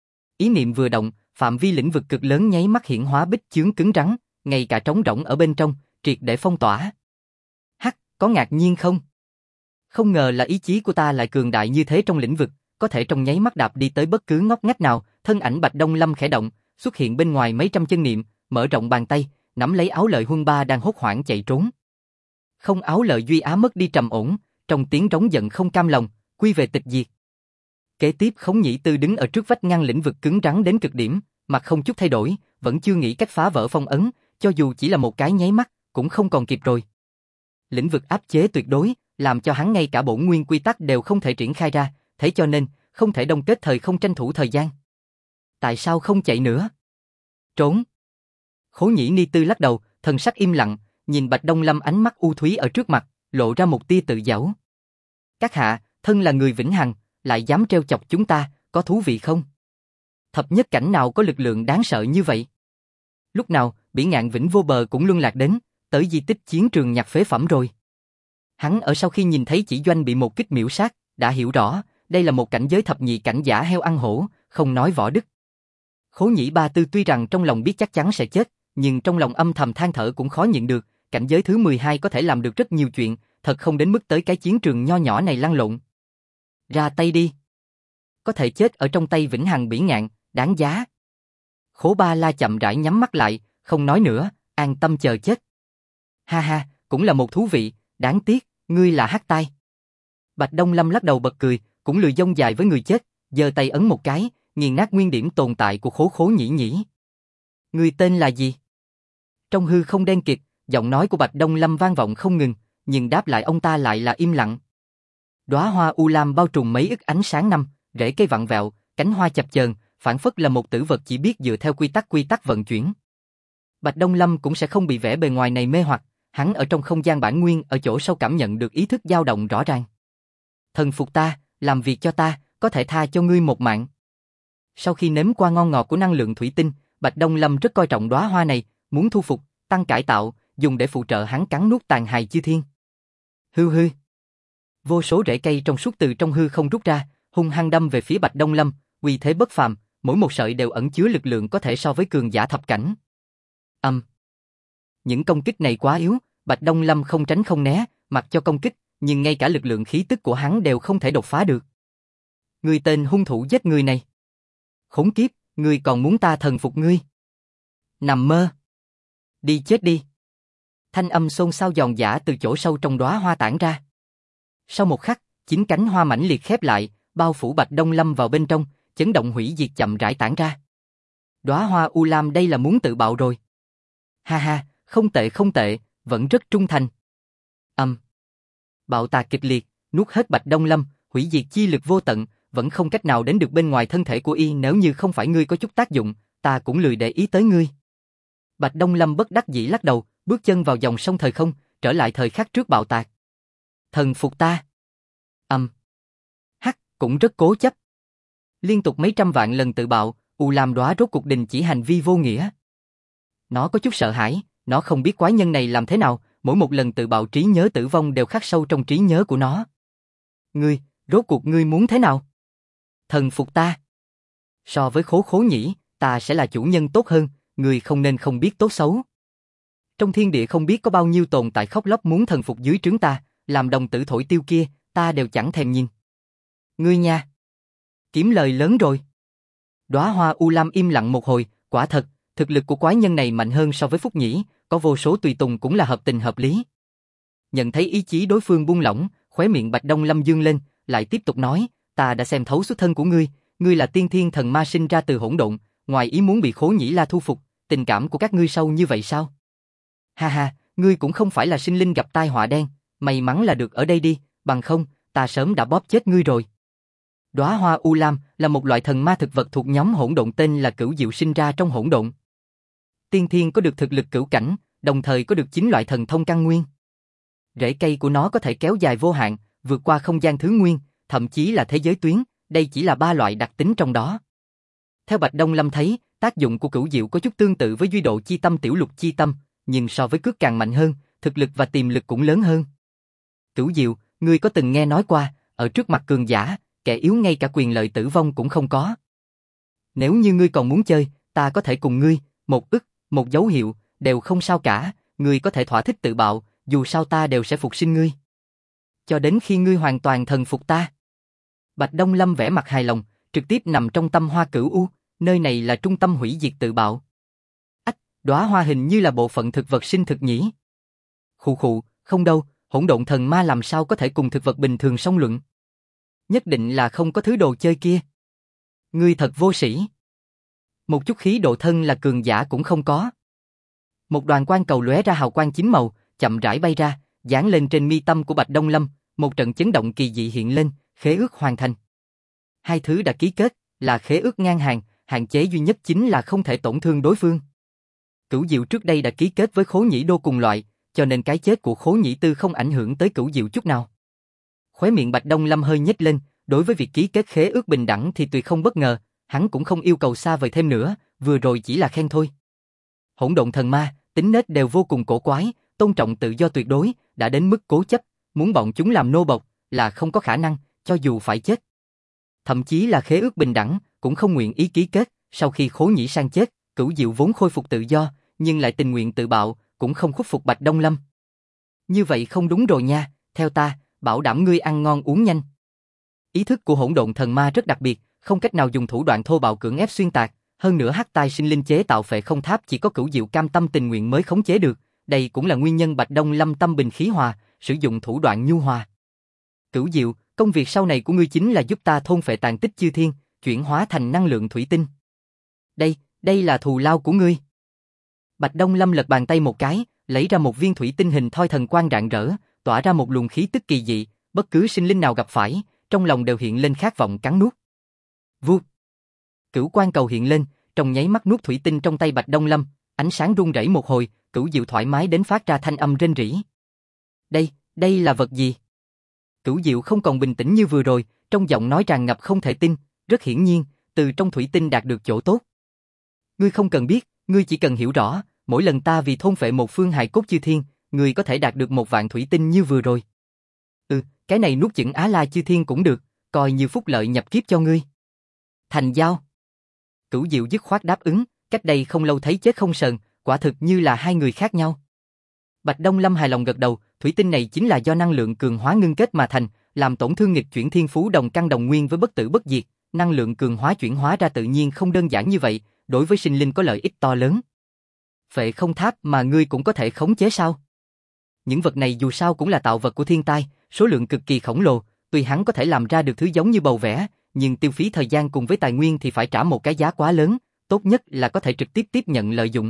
Ý niệm vừa động, phạm vi lĩnh vực cực lớn nháy mắt hiển hóa bích chướng cứng rắn, ngay cả trống rỗng ở bên trong, triệt để phong tỏa. Hắc, có ngạc nhiên không? Không ngờ là ý chí của ta lại cường đại như thế trong lĩnh vực, có thể trong nháy mắt đạp đi tới bất cứ ngóc ngách nào, thân ảnh Bạch Đông Lâm khẽ động, xuất hiện bên ngoài mấy trăm chân niệm, mở rộng bàn tay, nắm lấy áo lợi Huân Ba đang hốt hoảng chạy trốn. Không, áo lợi Duy Á mất đi trầm ổn, trong tiếng rống giận không cam lòng, quy về tịch diệt. Kế tiếp Khống Nhĩ Tư đứng ở trước vách ngăn lĩnh vực cứng rắn đến cực điểm, mặt không chút thay đổi, vẫn chưa nghĩ cách phá vỡ phong ấn, cho dù chỉ là một cái nháy mắt, cũng không còn kịp rồi. Lĩnh vực áp chế tuyệt đối, làm cho hắn ngay cả bổn nguyên quy tắc đều không thể triển khai ra, thế cho nên, không thể đông kết thời không tranh thủ thời gian. Tại sao không chạy nữa? Trốn. Khố Nhĩ Ni Tư lắc đầu, thần sắc im lặng, nhìn Bạch Đông Lâm ánh mắt u thúy ở trước mặt, lộ ra một tia tự giễu. Các hạ, thân là người vĩnh hằng, lại dám trêu chọc chúng ta, có thú vị không? Thập nhất cảnh nào có lực lượng đáng sợ như vậy? Lúc nào, Bỉ Ngạn Vĩnh Vô Bờ cũng luân lạc đến, tới di tích chiến trường nhặt phế phẩm rồi. Hắn ở sau khi nhìn thấy chỉ doanh bị một kích miểu sát, đã hiểu rõ, đây là một cảnh giới thập nhị cảnh giả heo ăn hổ, không nói võ đức. Khố Nhĩ Ba Tư tuy rằng trong lòng biết chắc chắn sẽ chết, nhưng trong lòng âm thầm than thở cũng khó nhịn được, cảnh giới thứ 12 có thể làm được rất nhiều chuyện, thật không đến mức tới cái chiến trường nho nhỏ này lăn lộn. Ra tay đi. Có thể chết ở trong tay vĩnh hằng Bỉ Ngạn, đáng giá. Khố Ba La chậm rãi nhắm mắt lại, không nói nữa, an tâm chờ chết. Ha ha, cũng là một thú vị, đáng tiếc, ngươi là hắc tai. Bạch Đông Lâm lắc đầu bật cười, cũng lười dông dài với người chết, giơ tay ấn một cái, nghiền nát nguyên điểm tồn tại của Khố Nhĩ Nhĩ. Ngươi tên là gì? Trong hư không đen kịt, giọng nói của Bạch Đông Lâm vang vọng không ngừng, nhưng đáp lại ông ta lại là im lặng. Đóa hoa u lam bao trùm mấy ức ánh sáng năm, rễ cây vặn vẹo, cánh hoa chập chờn, phản phất là một tử vật chỉ biết dựa theo quy tắc vận chuyển. Bạch Đông Lâm cũng sẽ không bị vẻ bề ngoài này mê hoặc, hắn ở trong không gian bản nguyên ở chỗ sâu cảm nhận được ý thức dao động rõ ràng. Thần phục ta, làm việc cho ta, có thể tha cho ngươi một mạng. Sau khi nếm qua ngon ngọt của năng lượng thủy tinh, Bạch Đông Lâm rất coi trọng đóa hoa này, muốn thu phục, tăng cải tạo, dùng để phụ trợ hắn cắn nuốt tàn hài chư thiên. Hư hư. Vô số rễ cây trong suốt từ trong hư không rút ra, hung hăng đâm về phía Bạch Đông Lâm, uy thế bất phàm, mỗi một sợi đều ẩn chứa lực lượng có thể so với cường giả thập cảnh. Những công kích này quá yếu, Bạch Đông Lâm không tránh không né, mặc cho công kích, nhưng ngay cả lực lượng khí tức của hắn đều không thể đột phá được. Người tên hung thủ giết người này. Khốn kiếp, ngươi còn muốn ta thần phục ngươi? Nằm mơ. Đi chết đi. Thanh âm xôn xao giòn giã từ chỗ sâu trong đóa hoa tản ra. Sau một khắc, 9 cánh hoa mãnh liệt khép lại, bao phủ Bạch Đông Lâm vào bên trong, chấn động hủy diệt chậm rãi tản ra. Đóa hoa u lam đây là muốn tự bạo rồi. Ha ha, không tệ, vẫn rất trung thành. Bạo tạc kịch liệt, nuốt hết Bạch Đông Lâm, hủy diệt chi lực vô tận, vẫn không cách nào đến được bên ngoài thân thể của y, nếu như không phải ngươi có chút tác dụng, ta cũng lười để ý tới ngươi. Bạch Đông Lâm bất đắc dĩ lắc đầu, bước chân vào dòng sông thời không, trở lại thời khắc trước bạo tạc. Thần phục ta. Hắc, cũng rất cố chấp. Liên tục mấy trăm vạn lần tự bạo, U Lam đóa rốt cuộc đình chỉ hành vi vô nghĩa. Nó có chút sợ hãi, nó không biết quái nhân này làm thế nào, mỗi một lần tự bạo trí nhớ tử vong đều khắc sâu trong trí nhớ của nó. Ngươi, rốt cuộc ngươi muốn thế nào? Thần phục ta. So với Khố Nhĩ, ta sẽ là chủ nhân tốt hơn, ngươi không nên không biết tốt xấu. Trong thiên địa không biết có bao nhiêu tồn tại khóc lóc muốn thần phục dưới trướng ta, làm đồng tử thổi tiêu kia, ta đều chẳng thèm nhìn. Ngươi nha. Kiếm lời lớn rồi. Đóa hoa u lam im lặng một hồi, quả thật, thực lực của quái nhân này mạnh hơn so với Phúc Nhĩ, có vô số tùy tùng cũng là hợp tình hợp lý. Nhận thấy ý chí đối phương buông lỏng, khóe miệng Bạch Đông Lâm dương lên, lại tiếp tục nói, ta đã xem thấu xuất thân của ngươi, ngươi là tiên thiên thần ma sinh ra từ hỗn độn, ngoài ý muốn bị Khố Nhĩ La thu phục, tình cảm của các ngươi sâu như vậy sao? Ha ha, ngươi cũng không phải là sinh linh gặp tai họa đen, may mắn là được ở đây đi, bằng không, ta sớm đã bóp chết ngươi rồi. Đóa hoa u lam là một loại thần ma thực vật thuộc nhóm hỗn độn tên là Cửu Diệu sinh ra trong hỗn độn. Tiên thiên có được thực lực cửu cảnh, đồng thời có được 9 loại thần thông căn nguyên. Rễ cây của nó có thể kéo dài vô hạn, vượt qua không gian thứ nguyên, thậm chí là thế giới tuyến, đây chỉ là 3 loại đặc tính trong đó. Theo Bạch Đông Lâm thấy, tác dụng của Cửu Diệu có chút tương tự với Duy Độ Chi Tâm Tiểu Lục Chi Tâm, nhưng so với cước càng mạnh hơn, thực lực và tiềm lực cũng lớn hơn. Cửu Diệu, ngươi có từng nghe nói qua, ở trước mặt cường giả, kẻ yếu ngay cả quyền lợi tử vong cũng không có. Nếu như ngươi còn muốn chơi, ta có thể cùng ngươi, một ức, một dấu hiệu, đều không sao cả, ngươi có thể thỏa thích tự bạo, dù sao ta đều sẽ phục sinh ngươi. Cho đến khi ngươi hoàn toàn thần phục ta. Bạch Đông Lâm vẻ mặt hài lòng, trực tiếp nằm trong tâm hoa Cửu U, nơi này là trung tâm hủy diệt tự bạo. Ách, đóa hoa hình như là bộ phận thực vật sinh thực nhỉ? Khụ khụ, không đâu, hỗn độn thần ma làm sao có thể cùng thực vật bình thường song luận? Nhất định là không có thứ đồ chơi kia. Ngươi thật vô sĩ. Một chút khí độ thân là cường giả cũng không có. Một đoàn quang cầu lóe ra hào quang chín màu, chậm rãi bay ra, dán lên trên mi tâm của Bạch Đông Lâm, một trận chấn động kỳ dị hiện lên, khế ước hoàn thành. Hai thứ đã ký kết, là khế ước ngang hàng, hạn chế duy nhất chính là không thể tổn thương đối phương. Cửu Diệu trước đây đã ký kết với Khố Nhĩ Đô cùng loại, cho nên cái chết của Khố Nhĩ Tư không ảnh hưởng tới Cửu Diệu chút nào. Khóe miệng Bạch Đông Lâm hơi nhếch lên, đối với việc ký kết khế ước bình đẳng thì tuyệt không bất ngờ, hắn cũng không yêu cầu xa vời thêm nữa, vừa rồi chỉ là khen thôi. Hỗn độn thần ma, tính nết đều vô cùng cổ quái, tôn trọng tự do tuyệt đối, đã đến mức cố chấp, muốn bọn chúng làm nô bộc là không có khả năng, cho dù phải chết. Thậm chí là khế ước bình đẳng, cũng không nguyện ý ký kết, sau khi Khố Nhĩ Sang chết, Cửu Diệu vốn khôi phục tự do, nhưng lại tình nguyện tự bạo, cũng không khuất phục Bạch Đông Lâm. Như vậy không đúng rồi nha, theo ta, bảo đảm ngươi ăn ngon uống nhanh. Ý thức của hỗn độn thần ma rất đặc biệt, không cách nào dùng thủ đoạn thô bạo cưỡng ép xuyên tạc, hơn nữa hắc tai sinh linh chế tạo phệ không tháp chỉ có Cửu Diệu cam tâm tình nguyện mới khống chế được, đây cũng là nguyên nhân Bạch Đông Lâm tâm bình khí hòa, sử dụng thủ đoạn nhu hòa. Cửu Diệu, công việc sau này của ngươi chính là giúp ta thôn phệ tàn tích chư thiên, chuyển hóa thành năng lượng thủy tinh. Đây là thù lao của ngươi. Bạch Đông Lâm lật bàn tay một cái, lấy ra một viên thủy tinh hình thoi thần quang rạng rỡ, tỏa ra một luồng khí tức kỳ dị, bất cứ sinh linh nào gặp phải, trong lòng đều hiện lên khát vọng cắn nuốt. Vút. Cửu quang cầu hiện lên, trong nháy mắt nuốt thủy tinh trong tay Bạch Đông Lâm, ánh sáng rung rẩy một hồi, Cửu Diệu thoải mái đến phát ra thanh âm rên rỉ. Đây là vật gì? Cửu Diệu không còn bình tĩnh như vừa rồi, trong giọng nói tràn ngập không thể tin, rất hiển nhiên, từ trong thủy tinh đạt được chỗ tốt. Ngươi không cần biết, ngươi chỉ cần hiểu rõ, mỗi lần ta vì thôn phệ một phương hài cốt chư thiên, ngươi có thể đạt được 1.000 thủy tinh như vừa rồi. Cái này nuốt chửng Á La chư thiên cũng được, coi như phúc lợi nhập kiếp cho ngươi. Thành giao. Cửu Diệu dứt khoát đáp ứng, cách đây không lâu thấy chết không sờn, quả thực như là hai người khác nhau. Bạch Đông Lâm hài lòng gật đầu, thủy tinh này chính là do năng lượng cường hóa ngưng kết mà thành, làm tổn thương nghịch chuyển thiên phú đồng căn đồng nguyên với bất tử bất diệt, năng lượng cường hóa chuyển hóa ra tự nhiên không đơn giản như vậy, đối với sinh linh có lợi ích to lớn. Phệ không tháp mà ngươi cũng có thể khống chế sao? Những vật này dù sao cũng là tạo vật của thiên tai, số lượng cực kỳ khổng lồ, tuy hắn có thể làm ra được thứ giống như bầu vẽ, nhưng tiêu phí thời gian cùng với tài nguyên thì phải trả một cái giá quá lớn, tốt nhất là có thể trực tiếp tiếp nhận lợi dụng.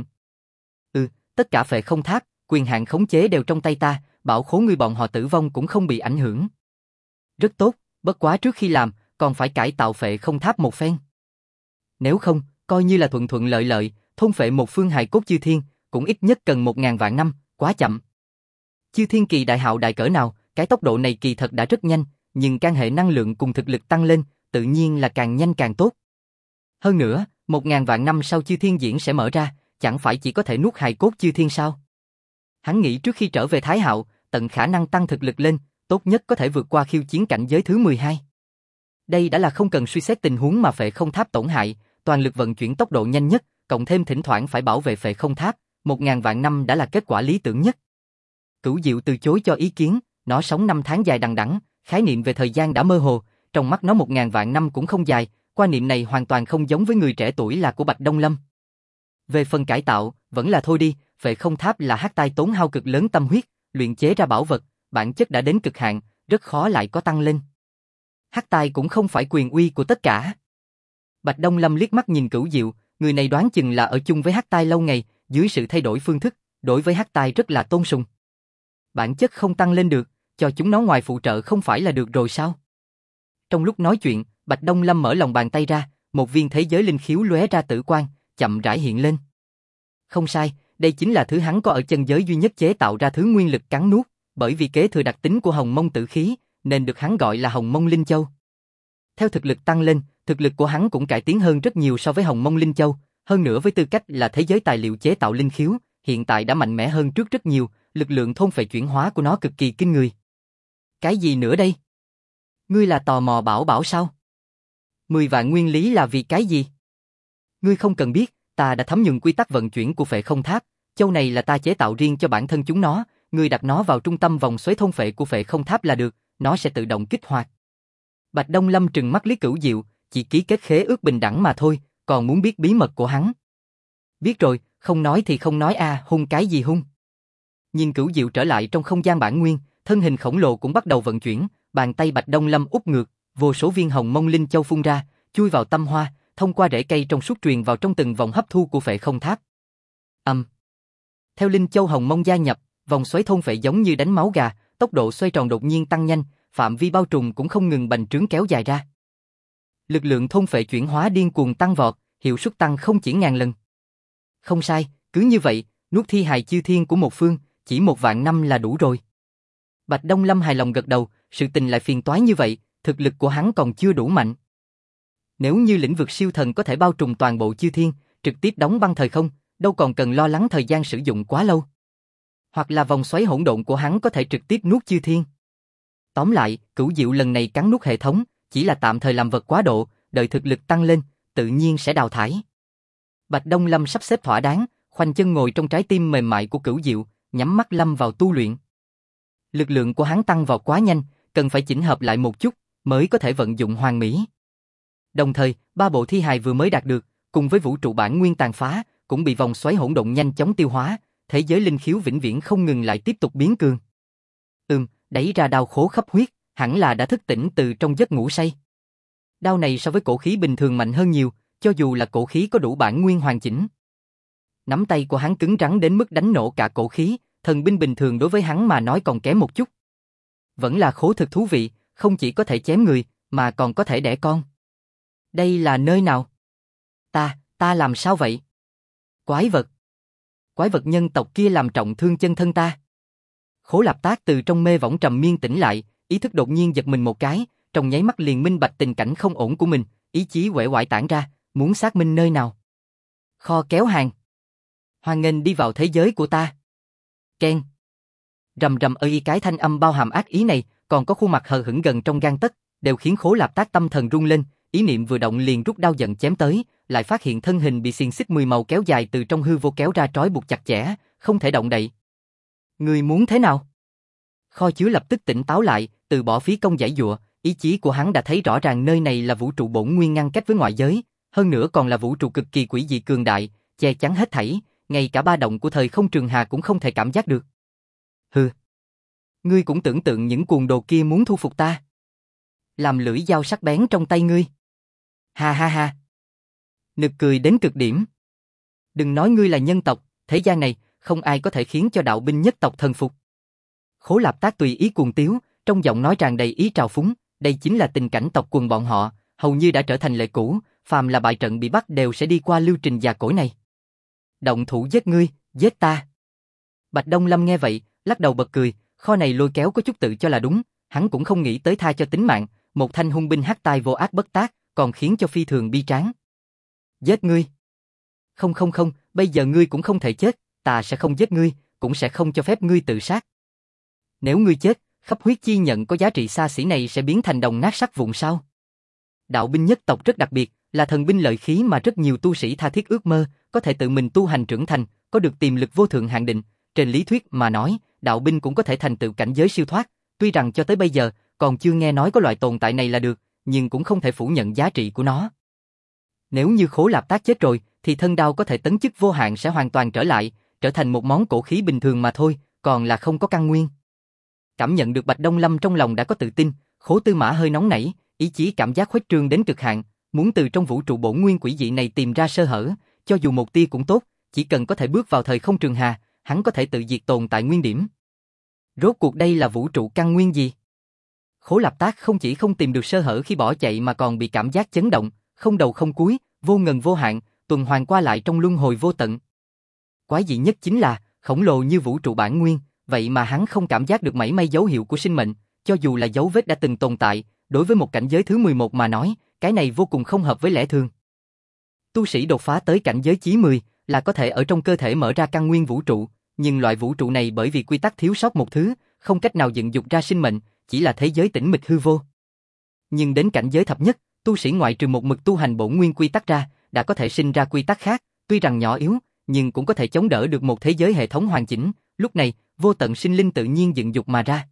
Tất cả phệ không tháp, quyền hạn khống chế đều trong tay ta, bảo khố ngươi bọn họ tử vong cũng không bị ảnh hưởng. Rất tốt, bất quá trước khi làm, còn phải cải tạo phệ không tháp một phen. Nếu không, coi như là thuận thuận lợi lợi, thôn phệ một phương hài cốt chư thiên, cũng ít nhất cần 1.000 vạn năm, quá chậm. Chư thiên kỳ đại hạo đại cỡ nào, cái tốc độ này kỳ thật đã rất nhanh, nhưng can hệ năng lượng cùng thực lực tăng lên, tự nhiên là càng nhanh càng tốt. Hơn nữa, 1.000 vạn năm sau chư thiên diễn sẽ mở ra, chẳng phải chỉ có thể nuốt hài cốt chư thiên sao? Hắn nghĩ trước khi trở về Thái Hạo, tận khả năng tăng thực lực lên, tốt nhất có thể vượt qua khiêu chiến cảnh giới thứ 12. Đây đã là không cần suy xét tình huống mà phệ không tháp tổn hại, toàn lực vận chuyển tốc độ nhanh nhất, cộng thêm thỉnh thoảng phải bảo vệ phệ không tháp, 1.000 vạn năm đã là kết quả lý tưởng nhất. Cửu Diệu từ chối cho ý kiến, nó sống 5 tháng dài đằng đẵng, khái niệm về thời gian đã mơ hồ, trong mắt nó 1.000 vạn năm cũng không dài, quan niệm này hoàn toàn không giống với người trẻ tuổi là của Bạch Đông Lâm. Về phần cải tạo, vẫn là thôi đi, phệ không tháp là hắc tai tốn hao cực lớn tâm huyết, luyện chế ra bảo vật, bản chất đã đến cực hạn, rất khó lại có tăng lên. Hắc tai cũng không phải quyền uy của tất cả. Bạch Đông Lâm liếc mắt nhìn Cửu Diệu, người này đoán chừng là ở chung với hắc tai lâu ngày, dưới sự thay đổi phương thức, đối với hắc tai rất là tôn sùng. Bản chất không tăng lên được, cho chúng nó ngoài phụ trợ không phải là được rồi sao? Trong lúc nói chuyện, Bạch Đông Lâm mở lòng bàn tay ra, một viên thế giới linh khiếu lóe ra tử quang, chậm rãi hiện lên. Không sai, đây chính là thứ hắn có ở chân giới duy nhất chế tạo ra thứ nguyên lực cắn nuốt, bởi vì kế thừa đặc tính của Hồng Mông tử khí, nên được hắn gọi là Hồng Mông Linh Châu. Theo thực lực tăng lên, thực lực của hắn cũng cải tiến hơn rất nhiều so với Hồng Mông Linh Châu, hơn nữa với tư cách là thế giới tài liệu chế tạo linh khiếu, hiện tại đã mạnh mẽ hơn trước rất nhiều, lực lượng thôn phệ chuyển hóa của nó cực kỳ kinh người. Cái gì nữa đây? Ngươi là tò mò bảo sao? 10 vạn nguyên lý là vì cái gì? Ngươi không cần biết, ta đã thấm nhuần quy tắc vận chuyển của phệ không tháp, châu này là ta chế tạo riêng cho bản thân chúng nó, ngươi đặt nó vào trung tâm vòng xoáy thôn phệ của phệ không tháp là được, nó sẽ tự động kích hoạt. Bạch Đông Lâm trừng mắt liếc Cửu Diệu, chỉ ký kết khế ước bình đẳng mà thôi, còn muốn biết bí mật của hắn. Biết rồi, không nói thì không nói a, hung cái gì hung. Nhìn Cửu Diệu trở lại trong không gian bản nguyên, thân hình khổng lồ cũng bắt đầu vận chuyển, bàn tay Bạch Đông Lâm úp ngược, vô số viên Hồng Mông Linh Châu phun ra, chui vào tâm hoa, thông qua rễ cây trong suốt truyền vào trong từng vòng hấp thu của Phệ Không Tháp. Theo Linh Châu Hồng Mông gia nhập, vòng xoáy thôn phệ giống như đánh máu gà, tốc độ xoay tròn đột nhiên tăng nhanh, phạm vi bao trùm cũng không ngừng bành trướng kéo dài ra. Lực lượng thôn phệ chuyển hóa điên cuồng tăng vọt, hiệu suất tăng không chỉ ngàn lần. Không sai, cứ như vậy, nuốt thi hài chư thiên của một phương, chỉ 1.000 năm là đủ rồi. Bạch Đông Lâm hài lòng gật đầu, sự tình lại phiền toái như vậy, thực lực của hắn còn chưa đủ mạnh. Nếu như lĩnh vực siêu thần có thể bao trùm toàn bộ chư thiên, trực tiếp đóng băng thời không, đâu còn cần lo lắng thời gian sử dụng quá lâu. Hoặc là vòng xoáy hỗn độn của hắn có thể trực tiếp nuốt chư thiên. Tóm lại, Cửu Diệu lần này cắn nuốt hệ thống, chỉ là tạm thời làm vật quá độ, đợi thực lực tăng lên, tự nhiên sẽ đào thải. Bạch Đông Lâm sắp xếp thỏa đáng, khoanh chân ngồi trong trái tim mềm mại của Cửu Diệu, nhắm mắt lâm vào tu luyện. Lực lượng của hắn tăng vọt quá nhanh, cần phải chỉnh hợp lại một chút, mới có thể vận dụng hoàn mỹ. Đồng thời, 3 bộ thi hài vừa mới đạt được, cùng với vũ trụ bản nguyên tàn phá, cũng bị vòng xoáy hỗn độn nhanh chóng tiêu hóa, thế giới linh khiếu vĩnh viễn không ngừng lại tiếp tục biến cường. Đẩy ra đao khố khắp huyết, hẳn là đã thức tỉnh từ trong giấc ngủ say. Đao này so với cổ khí bình thường mạnh hơn nhiều, cho dù là cổ khí có đủ bản nguyên hoàn chỉnh. Nắm tay của hắn cứng rắn đến mức đánh nổ cả cổ khí, thần binh bình thường đối với hắn mà nói còn kém một chút. Vẫn là khố thực thú vị, không chỉ có thể chém người, mà còn có thể đẻ con. Đây là nơi nào? Ta làm sao vậy? Quái vật nhân tộc kia làm trọng thương chân thân ta. Khố Lạp Tác từ trong mê võng trầm miên tỉnh lại, ý thức đột nhiên giật mình một cái, trong nháy mắt liền minh bạch tình cảnh không ổn của mình, ý chí uể oải tản ra, muốn xác minh nơi nào. Kho kéo hàng. Hoan nghênh đi vào thế giới của ta. Ken. Rầm rầm ơi, cái thanh âm bao hàm ác ý này, còn có khuôn mặt hờ hững gần trong gang tấc, đều khiến Khố Lạp Tác tâm thần rung lên, ý niệm vừa động liền rút đao giận chém tới, lại phát hiện thân hình bị xiềng xích 10 màu kéo dài từ trong hư vô kéo ra trói buộc chặt chẽ, không thể động đậy. Ngươi muốn thế nào? Kho chứa lập tức tỉnh táo lại, từ bỏ phí công giãy giụa, ý chí của hắn đã thấy rõ ràng nơi này là vũ trụ bổn nguyên ngăn cách với ngoại giới, hơn nữa còn là vũ trụ cực kỳ quỷ dị cường đại, che chắn hết thảy, ngay cả ba động của thời không trường hà cũng không thể cảm giác được. Hừ, ngươi cũng tưởng tượng những cuồng đồ kia muốn thu phục ta, làm lưỡi dao sắc bén trong tay ngươi. Ha ha ha. Nực cười đến cực điểm. Đừng nói ngươi là nhân tộc, thế gian này không ai có thể khiến cho đạo binh nhất tộc thần phục. Khố Lạp Tác tùy ý cuồng tiếu, trong giọng nói tràn đầy ý trào phúng, đây chính là tình cảnh tộc quần bọn họ, hầu như đã trở thành lệ cũ, phàm là bại trận bị bắt đều sẽ đi qua lưu trình già cỗi này. Động thủ giết ngươi, giết ta. Bạch Đông Lâm nghe vậy, lắc đầu bật cười, Kho này lôi kéo có chút tự cho là đúng, hắn cũng không nghĩ tới tha cho tính mạng, một thanh hung binh hắc tai vô ác bất tác, còn khiến cho phi thường bi tráng. Giết ngươi. Không, bây giờ ngươi cũng không thể chết, ta sẽ không giết ngươi, cũng sẽ không cho phép ngươi tự sát. Nếu ngươi chết, khắp huyết chi nhận có giá trị xa xỉ này sẽ biến thành đồng nát sắt vụn sao? Đạo binh nhất tộc rất đặc biệt, là thần binh lợi khí mà rất nhiều tu sĩ tha thiết ước mơ, có thể tự mình tu hành trưởng thành, có được tiềm lực vô thượng hạn định. Trên lý thuyết mà nói, đạo binh cũng có thể thành tựu cảnh giới siêu thoát, tuy rằng cho tới bây giờ còn chưa nghe nói có loại tồn tại này là được, nhưng cũng không thể phủ nhận giá trị của nó. Nếu như Khố Lạp Tác chết rồi, thì thân đao có thể tấn chức vô hạn sẽ hoàn toàn trở lại, trở thành một món cổ khí bình thường mà thôi, còn là không có căn nguyên. Cảm nhận được Bạch Đông Lâm trong lòng đã có tự tin, Khố Tư Mã hơi nóng nảy, ý chí cảm giác khuếch trương đến cực hạn, muốn từ trong vũ trụ bổn nguyên quỷ dị này tìm ra sơ hở, cho dù một tia cũng tốt, chỉ cần có thể bước vào thời không trường hà, hắn có thể tự diệt tồn tại nguyên điểm. Rốt cuộc đây là vũ trụ căn nguyên gì? Khố Lạp Tác không chỉ không tìm được sơ hở khi bỏ chạy mà còn bị cảm giác chấn động, không đầu không cuối, vô ngần vô hạn, tuần hoàn qua lại trong luân hồi vô tận. Quái dị nhất chính là, khổng lồ như vũ trụ bản nguyên, vậy mà hắn không cảm giác được mảy may dấu hiệu của sinh mệnh, cho dù là dấu vết đã từng tồn tại, đối với một cảnh giới thứ 11 mà nói, cái này vô cùng không hợp với lẽ thường. Tu sĩ đột phá tới cảnh giới chí 10 là có thể ở trong cơ thể mở ra căn nguyên vũ trụ, nhưng loại vũ trụ này bởi vì quy tắc thiếu sót một thứ, không cách nào dựng dục ra sinh mệnh, chỉ là thế giới tĩnh mịch hư vô. Nhưng đến cảnh giới thập nhất, tu sĩ ngoại trừ một mực tu hành bổn nguyên quy tắc ra, đã có thể sinh ra quy tắc khác, tuy rằng nhỏ yếu, nhưng cũng có thể chống đỡ được một thế giới hệ thống hoàn chỉnh, lúc này, vô tận sinh linh tự nhiên dựng dục mà ra.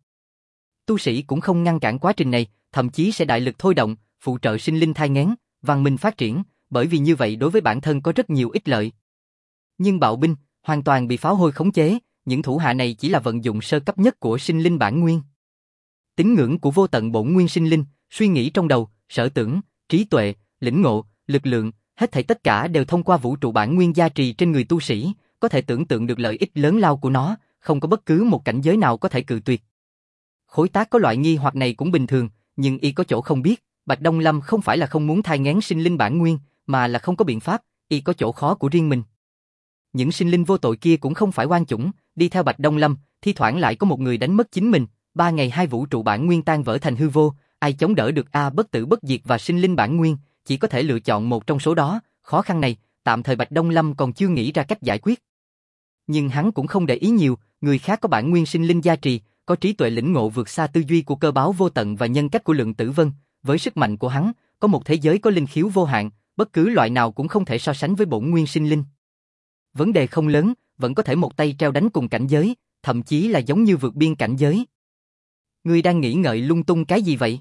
Tu sĩ cũng không ngăn cản quá trình này, thậm chí sẽ đại lực thôi động, phụ trợ sinh linh thai nghén, văn minh phát triển, bởi vì như vậy đối với bản thân có rất nhiều ích lợi. Nhưng bạo binh, hoàn toàn bị pháo hôi khống chế, những thủ hạ này chỉ là vận dụng sơ cấp nhất của sinh linh bản nguyên. Tín ngưỡng của vô tận bổn nguyên sinh linh, suy nghĩ trong đầu, sở tưởng, trí tuệ, lĩnh ngộ, lực lượng, hết thảy tất cả đều thông qua vũ trụ bản nguyên gia trì trên người tu sĩ, có thể tưởng tượng được lợi ích lớn lao của nó, không có bất cứ một cảnh giới nào có thể cự tuyệt. Khối Tác có loại nghi hoặc này cũng bình thường, nhưng y có chỗ không biết, Bạch Đông Lâm không phải là không muốn thai nghén sinh linh bản nguyên, mà là không có biện pháp, y có chỗ khó của riêng mình. Những sinh linh vô tội kia cũng không phải oan chủng, đi theo Bạch Đông Lâm, thi thoảng lại có một người đánh mất chính mình, 3 ngày 2 vũ trụ bản nguyên tan vỡ thành hư vô, ai chống đỡ được bất tử bất diệt và sinh linh bản nguyên, chỉ có thể lựa chọn một trong số đó, khó khăn này, tạm thời Bạch Đông Lâm còn chưa nghĩ ra cách giải quyết. Nhưng hắn cũng không để ý nhiều, người khác có bản nguyên sinh linh gia trì, có trí tuệ lĩnh ngộ vượt xa tư duy của Cơ Báo Vô Tận và nhân cách của Lượng Tử Vân, với sức mạnh của hắn, có một thế giới có linh khiếu vô hạn, bất cứ loại nào cũng không thể so sánh với bổn nguyên sinh linh. Vấn đề không lớn, vẫn có thể một tay treo đánh cùng cảnh giới, thậm chí là giống như vượt biên cảnh giới. Ngươi đang nghĩ ngợi lung tung cái gì vậy?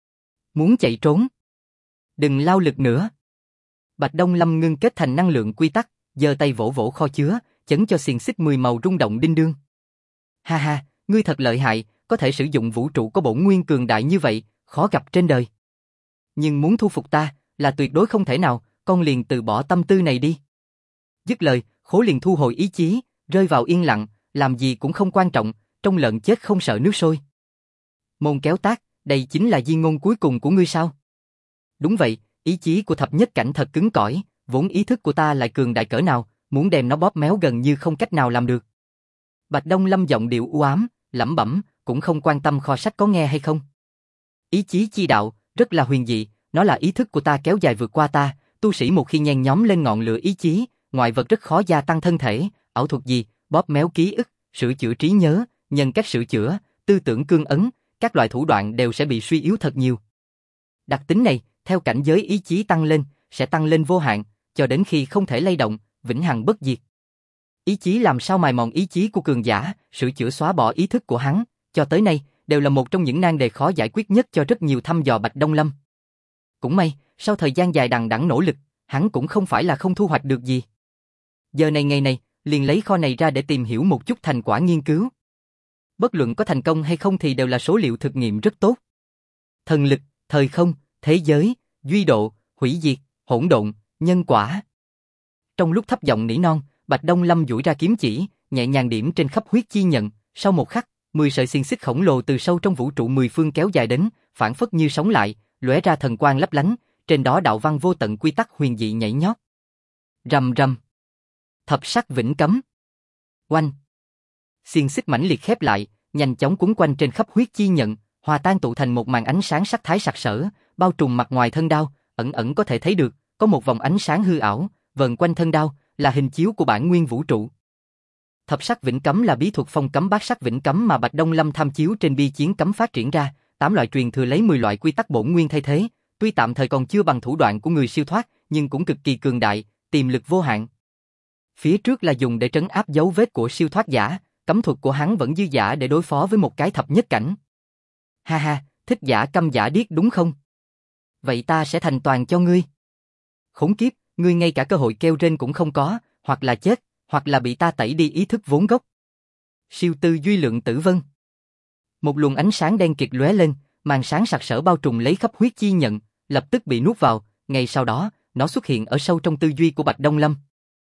Muốn chạy trốn? Đừng lao lực nữa. Bạch Đông Lâm ngưng kết thành năng lượng quy tắc, giơ tay vỗ vỗ kho chứa, chấn cho xiềng xích 10 màu rung động đinh đương. Ha ha, ngươi thật lợi hại, có thể sử dụng vũ trụ có bổn nguyên cường đại như vậy, khó gặp trên đời. Nhưng muốn thu phục ta, là tuyệt đối không thể nào, con liền từ bỏ tâm tư này đi. Dứt lời, Khố liền thu hồi ý chí, rơi vào yên lặng, làm gì cũng không quan trọng, trong lợn chết không sợ nước sôi. Môn Kéo Tác, đây chính là di ngôn cuối cùng của ngươi sao? Đúng vậy, ý chí của thập nhất cảnh thật cứng cỏi, vốn ý thức của ta lại cường đại cỡ nào, muốn đem nó bóp méo gần như không cách nào làm được. Bạch Đông Lâm giọng điệu u ám, lẩm bẩm, cũng không quan tâm kho sách có nghe hay không. Ý chí chi đạo, rất là huyền dị, nó là ý thức của ta kéo dài vượt qua ta, tu sĩ một khi nhen nhóm lên ngọn lửa ý chí, ngoại vật rất khó gia tăng thân thể, ảo thuật gì, bóp méo ký ức, sửa chữa trí nhớ, nhân cách sửa chữa, tư tưởng cương ấn, các loại thủ đoạn đều sẽ bị suy yếu thật nhiều. Đặc tính này, theo cảnh giới ý chí tăng lên, sẽ tăng lên vô hạn, cho đến khi không thể lay động, vĩnh hằng bất diệt. Ý chí làm sao mài mòn ý chí của cường giả, sửa chữa xóa bỏ ý thức của hắn, cho tới nay, đều là một trong những nan đề khó giải quyết nhất cho rất nhiều thăm dò Bạch Đông Lâm. Cũng may, sau thời gian dài đằng đẵng nỗ lực, hắn cũng không phải là không thu hoạch được gì. Giờ này ngày này, liền lấy kho này ra để tìm hiểu một chút thành quả nghiên cứu. Bất luận có thành công hay không thì đều là số liệu thực nghiệm rất tốt. Thần lực, thời không, thế giới, duy độ, hủy diệt, hỗn độn, nhân quả. Trong lúc thấp giọng nỉ non, Bạch Đông Lâm duỗi ra kiếm chỉ, nhẹ nhàng điểm trên khắp huyết chi nhận, sau một khắc, 10 sợi xiềng xích khổng lồ từ sâu trong vũ trụ mười phương kéo dài đến, phản phất như sống lại, lóe ra thần quang lấp lánh, trên đó đạo văn vô tận quy tắc huyền dị nhảy nhót. Rầm rầm. Thập sắc vĩnh cấm. Oanh. Xiềng xích mãnh liệt khép lại, nhanh chóng quấn quanh trên khắp huyết chi nhận, hòa tan tụ thành một màn ánh sáng sắc thái sặc sỡ, bao trùm mặt ngoài thân đao, ẩn ẩn có thể thấy được, có một vòng ánh sáng hư ảo, vần quanh thân đao, là hình chiếu của bản nguyên vũ trụ. Thập sắc vĩnh cấm là bí thuật phong cấm bát sắc vĩnh cấm mà Bạch Đông Lâm tham chiếu trên bi chiến cấm phát triển ra, 8 loại truyền thừa lấy 10 loại quy tắc bổn nguyên thay thế, tuy tạm thời còn chưa bằng thủ đoạn của người siêu thoát, nhưng cũng cực kỳ cường đại, tiềm lực vô hạn. Phía trước là dùng để trấn áp dấu vết của siêu thoát giả, cấm thuật của hắn vẫn dư dả để đối phó với một cái thập nhất cảnh. Ha ha, thích giả câm giả điếc đúng không? Vậy ta sẽ thành toàn cho ngươi. Khốn kiếp, ngươi ngay cả cơ hội kêu rên cũng không có, hoặc là chết, hoặc là bị ta tẩy đi ý thức vốn gốc. Siêu tư duy Lượng Tử Vân. Một luồng ánh sáng đen kịt lóe lên, màn sáng sặc sỡ bao trùm lấy khắp huyết chi nhận, lập tức bị nuốt vào, ngay sau đó, nó xuất hiện ở sâu trong tư duy của Bạch Đông Lâm.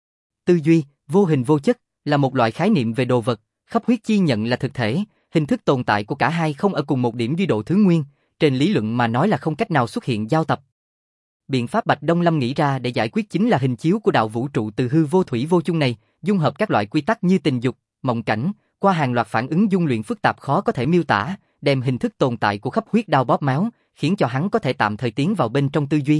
Tư duy, vô hình vô chất, là một loại khái niệm về đồ vật, khắp huyết chi nhận là thực thể, hình thức tồn tại của cả hai không ở cùng một điểm duy độ thứ nguyên, trên lý luận mà nói là không cách nào xuất hiện giao tập. Biện pháp Bạch Đông Lâm nghĩ ra để giải quyết chính là hình chiếu của đạo vũ trụ từ hư vô thủy vô chung này, dung hợp các loại quy tắc như tình dục, mộng cảnh, qua hàng loạt phản ứng dung luyện phức tạp khó có thể miêu tả, đem hình thức tồn tại của khắp huyết đao bóp méo, khiến cho hắn có thể tạm thời tiến vào bên trong tư duy.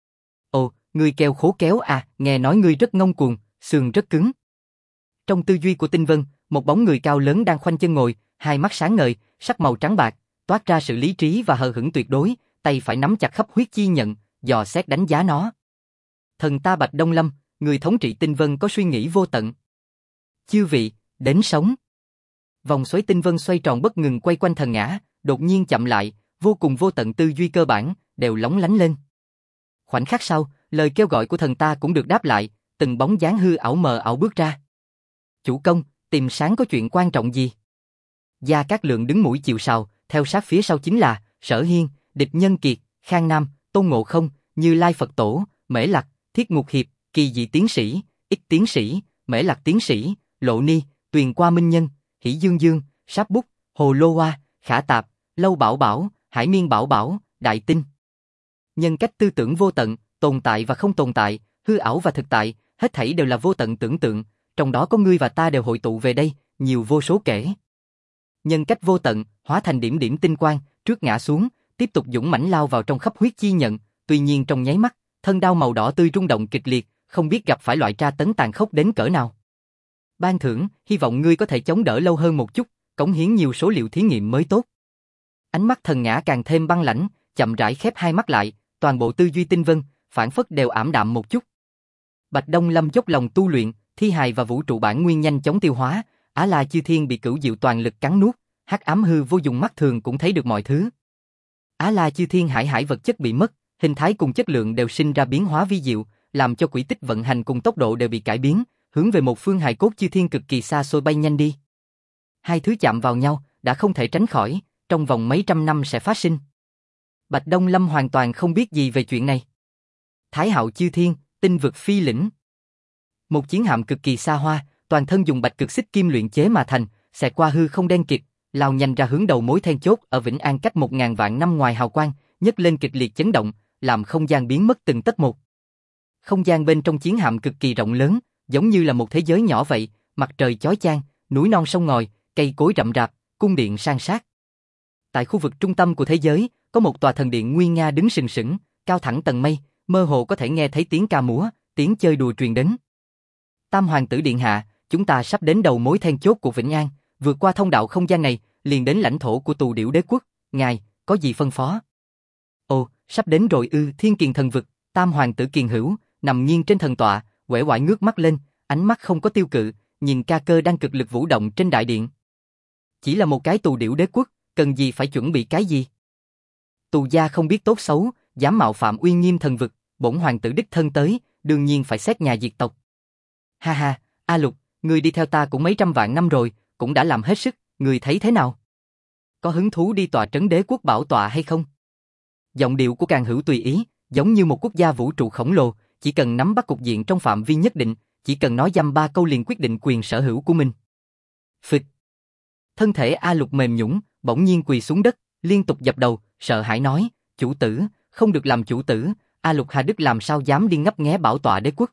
Ồ, ngươi kêu khố kéo à, nghe nói ngươi rất ngông cuồng, xương rất cứng. Trong tư duy của Tinh Vân, một bóng người cao lớn đang khoanh chân ngồi, hai mắt sáng ngời, sắc màu trắng bạc, toát ra sự lý trí và hờ hững tuyệt đối, tay phải nắm chặt khắp huyết chi nhận, dò xét đánh giá nó. Thần ta Bạch Đông Lâm, người thống trị Tinh Vân có suy nghĩ vô tận. Chư vị, đến sống. Vòng xoáy Tinh Vân xoay tròn bất ngừng quay quanh thần ngã, đột nhiên chậm lại, vô cùng vô tận tư duy cơ bản, đều lóng lánh lên. Khoảnh khắc sau, lời kêu gọi của thần ta cũng được đáp lại, từng bóng dáng hư ảo mờ ảo bước ra. Chủ công, tìm sáng có chuyện quan trọng gì? Gia Cát Lượng đứng mũi chịu sào, theo sát phía sau chính là Sở Hiên, Địch Nhân Kiệt, Khang Nam, Tôn Ngộ Không, Như Lai Phật Tổ, Mễ Lặc, Thiết Ngục Hiệp, Kỳ Dị Tiến Sĩ, Ích Tiến Sĩ, Mễ Lặc Tiến Sĩ, Lộ Ni, Tuyền Qua Minh Nhân, Hỷ Dương Dương, Sáp Bút, Hồ Lô Hoa, Khả Tạp, Lâu Bảo Bảo, Hải Miên Bảo Bảo, Đại Tinh. Nhân cách tư tưởng vô tận, tồn tại và không tồn tại, hư ảo và thực tại, hết thảy đều là vô tận tưởng tượng, trong đó có ngươi và ta đều hội tụ về đây, nhiều vô số kể. Nhân cách vô tận, hóa thành điểm điểm tinh quang, trước ngã xuống, tiếp tục dũng mãnh lao vào trong khắp huyết chi nhận, tuy nhiên trong nháy mắt, thân đao màu đỏ tươi rung động kịch liệt, không biết gặp phải loại tra tấn tàn khốc đến cỡ nào. Ban thưởng, hy vọng ngươi có thể chống đỡ lâu hơn một chút, cống hiến nhiều số liệu thí nghiệm mới tốt. Ánh mắt thần ngã càng thêm băng lãnh, chậm rãi khép hai mắt lại, toàn bộ tư duy tinh vân, phản phất đều ảm đạm một chút. Bạch Đông Lâm dốc lòng tu luyện, thi hài và vũ trụ bản nguyên nhanh chóng tiêu hóa, Á La Chư Thiên bị Cửu Diệu toàn lực cắn nuốt, hắc ám hư vô dùng mắt thường cũng thấy được mọi thứ. Á La Chư Thiên hải vật chất bị mất, hình thái cùng chất lượng đều sinh ra biến hóa vi diệu, làm cho quỹ tích vận hành cùng tốc độ đều bị cải biến, hướng về một phương hài cốt chư thiên cực kỳ xa xôi bay nhanh đi. Hai thứ chạm vào nhau, đã không thể tránh khỏi, trong vòng mấy trăm năm sẽ phát sinh. Bạch Đông Lâm hoàn toàn không biết gì về chuyện này. Thái Hạo Chư Thiên, tinh vực phi lĩnh. Một chiến hạm cực kỳ xa hoa, toàn thân dùng bạch cực xích kim luyện chế mà thành, xẹt qua hư không đen kịt, lao nhanh ra hướng đầu mối then chốt ở Vĩnh An cách 1000 vạn năm ngoài hào quang, nhấc lên kịch liệt chấn động, làm không gian biến mất từng tấc một. Không gian bên trong chiến hạm cực kỳ rộng lớn, giống như là một thế giới nhỏ vậy, mặt trời chói chang, núi non sông ngòi, cây cối rậm rạp, cung điện san sát. Tại khu vực trung tâm của thế giới, có một tòa thần điện nguy nga đứng sừng sững, cao thẳng tầng mây, mơ hồ có thể nghe thấy tiếng ca múa, tiếng chơi đùa truyền đến. Tam hoàng tử điện hạ, chúng ta sắp đến đầu mối then chốt của Vĩnh An, vượt qua thông đạo không gian này, liền đến lãnh thổ của Tù Điểu Đế quốc, ngài có gì phân phó? Ồ, sắp đến rồi ư? Thiên Kiền thần vực, Tam hoàng tử Kiền Hữu nằm nghiêng trên thần tọa, uể oải ngước mắt lên, ánh mắt không có tiêu cự, nhìn ca cơ đang cực lực vũ động trên đại điện. Chỉ là một cái Tù Điểu Đế quốc, cần gì phải chuẩn bị cái gì? Tù gia không biết tốt xấu, dám mạo phạm uy nghiêm thần vực, bổn hoàng tử đích thân tới, đương nhiên phải xét nhà diệt tộc. Ha ha, A Lục, ngươi đi theo ta cũng mấy trăm vạn năm rồi, cũng đã làm hết sức, ngươi thấy thế nào? Có hứng thú đi tọa trấn đế quốc bảo tọa hay không? Giọng điệu của Càn Hữu tùy ý, giống như một quốc gia vũ trụ khổng lồ, chỉ cần nắm bắt cục diện trong phạm vi nhất định, chỉ cần nói dăm ba câu liền quyết định quyền sở hữu của mình. Phịch. Thân thể A Lục mềm nhũn, bỗng nhiên quỳ xuống đất, liên tục dập đầu, sợ hãi nói, chủ tử, không được làm chủ tử, A Lục Hà Đức làm sao dám đi ngấp nghé bảo tọa đế quốc.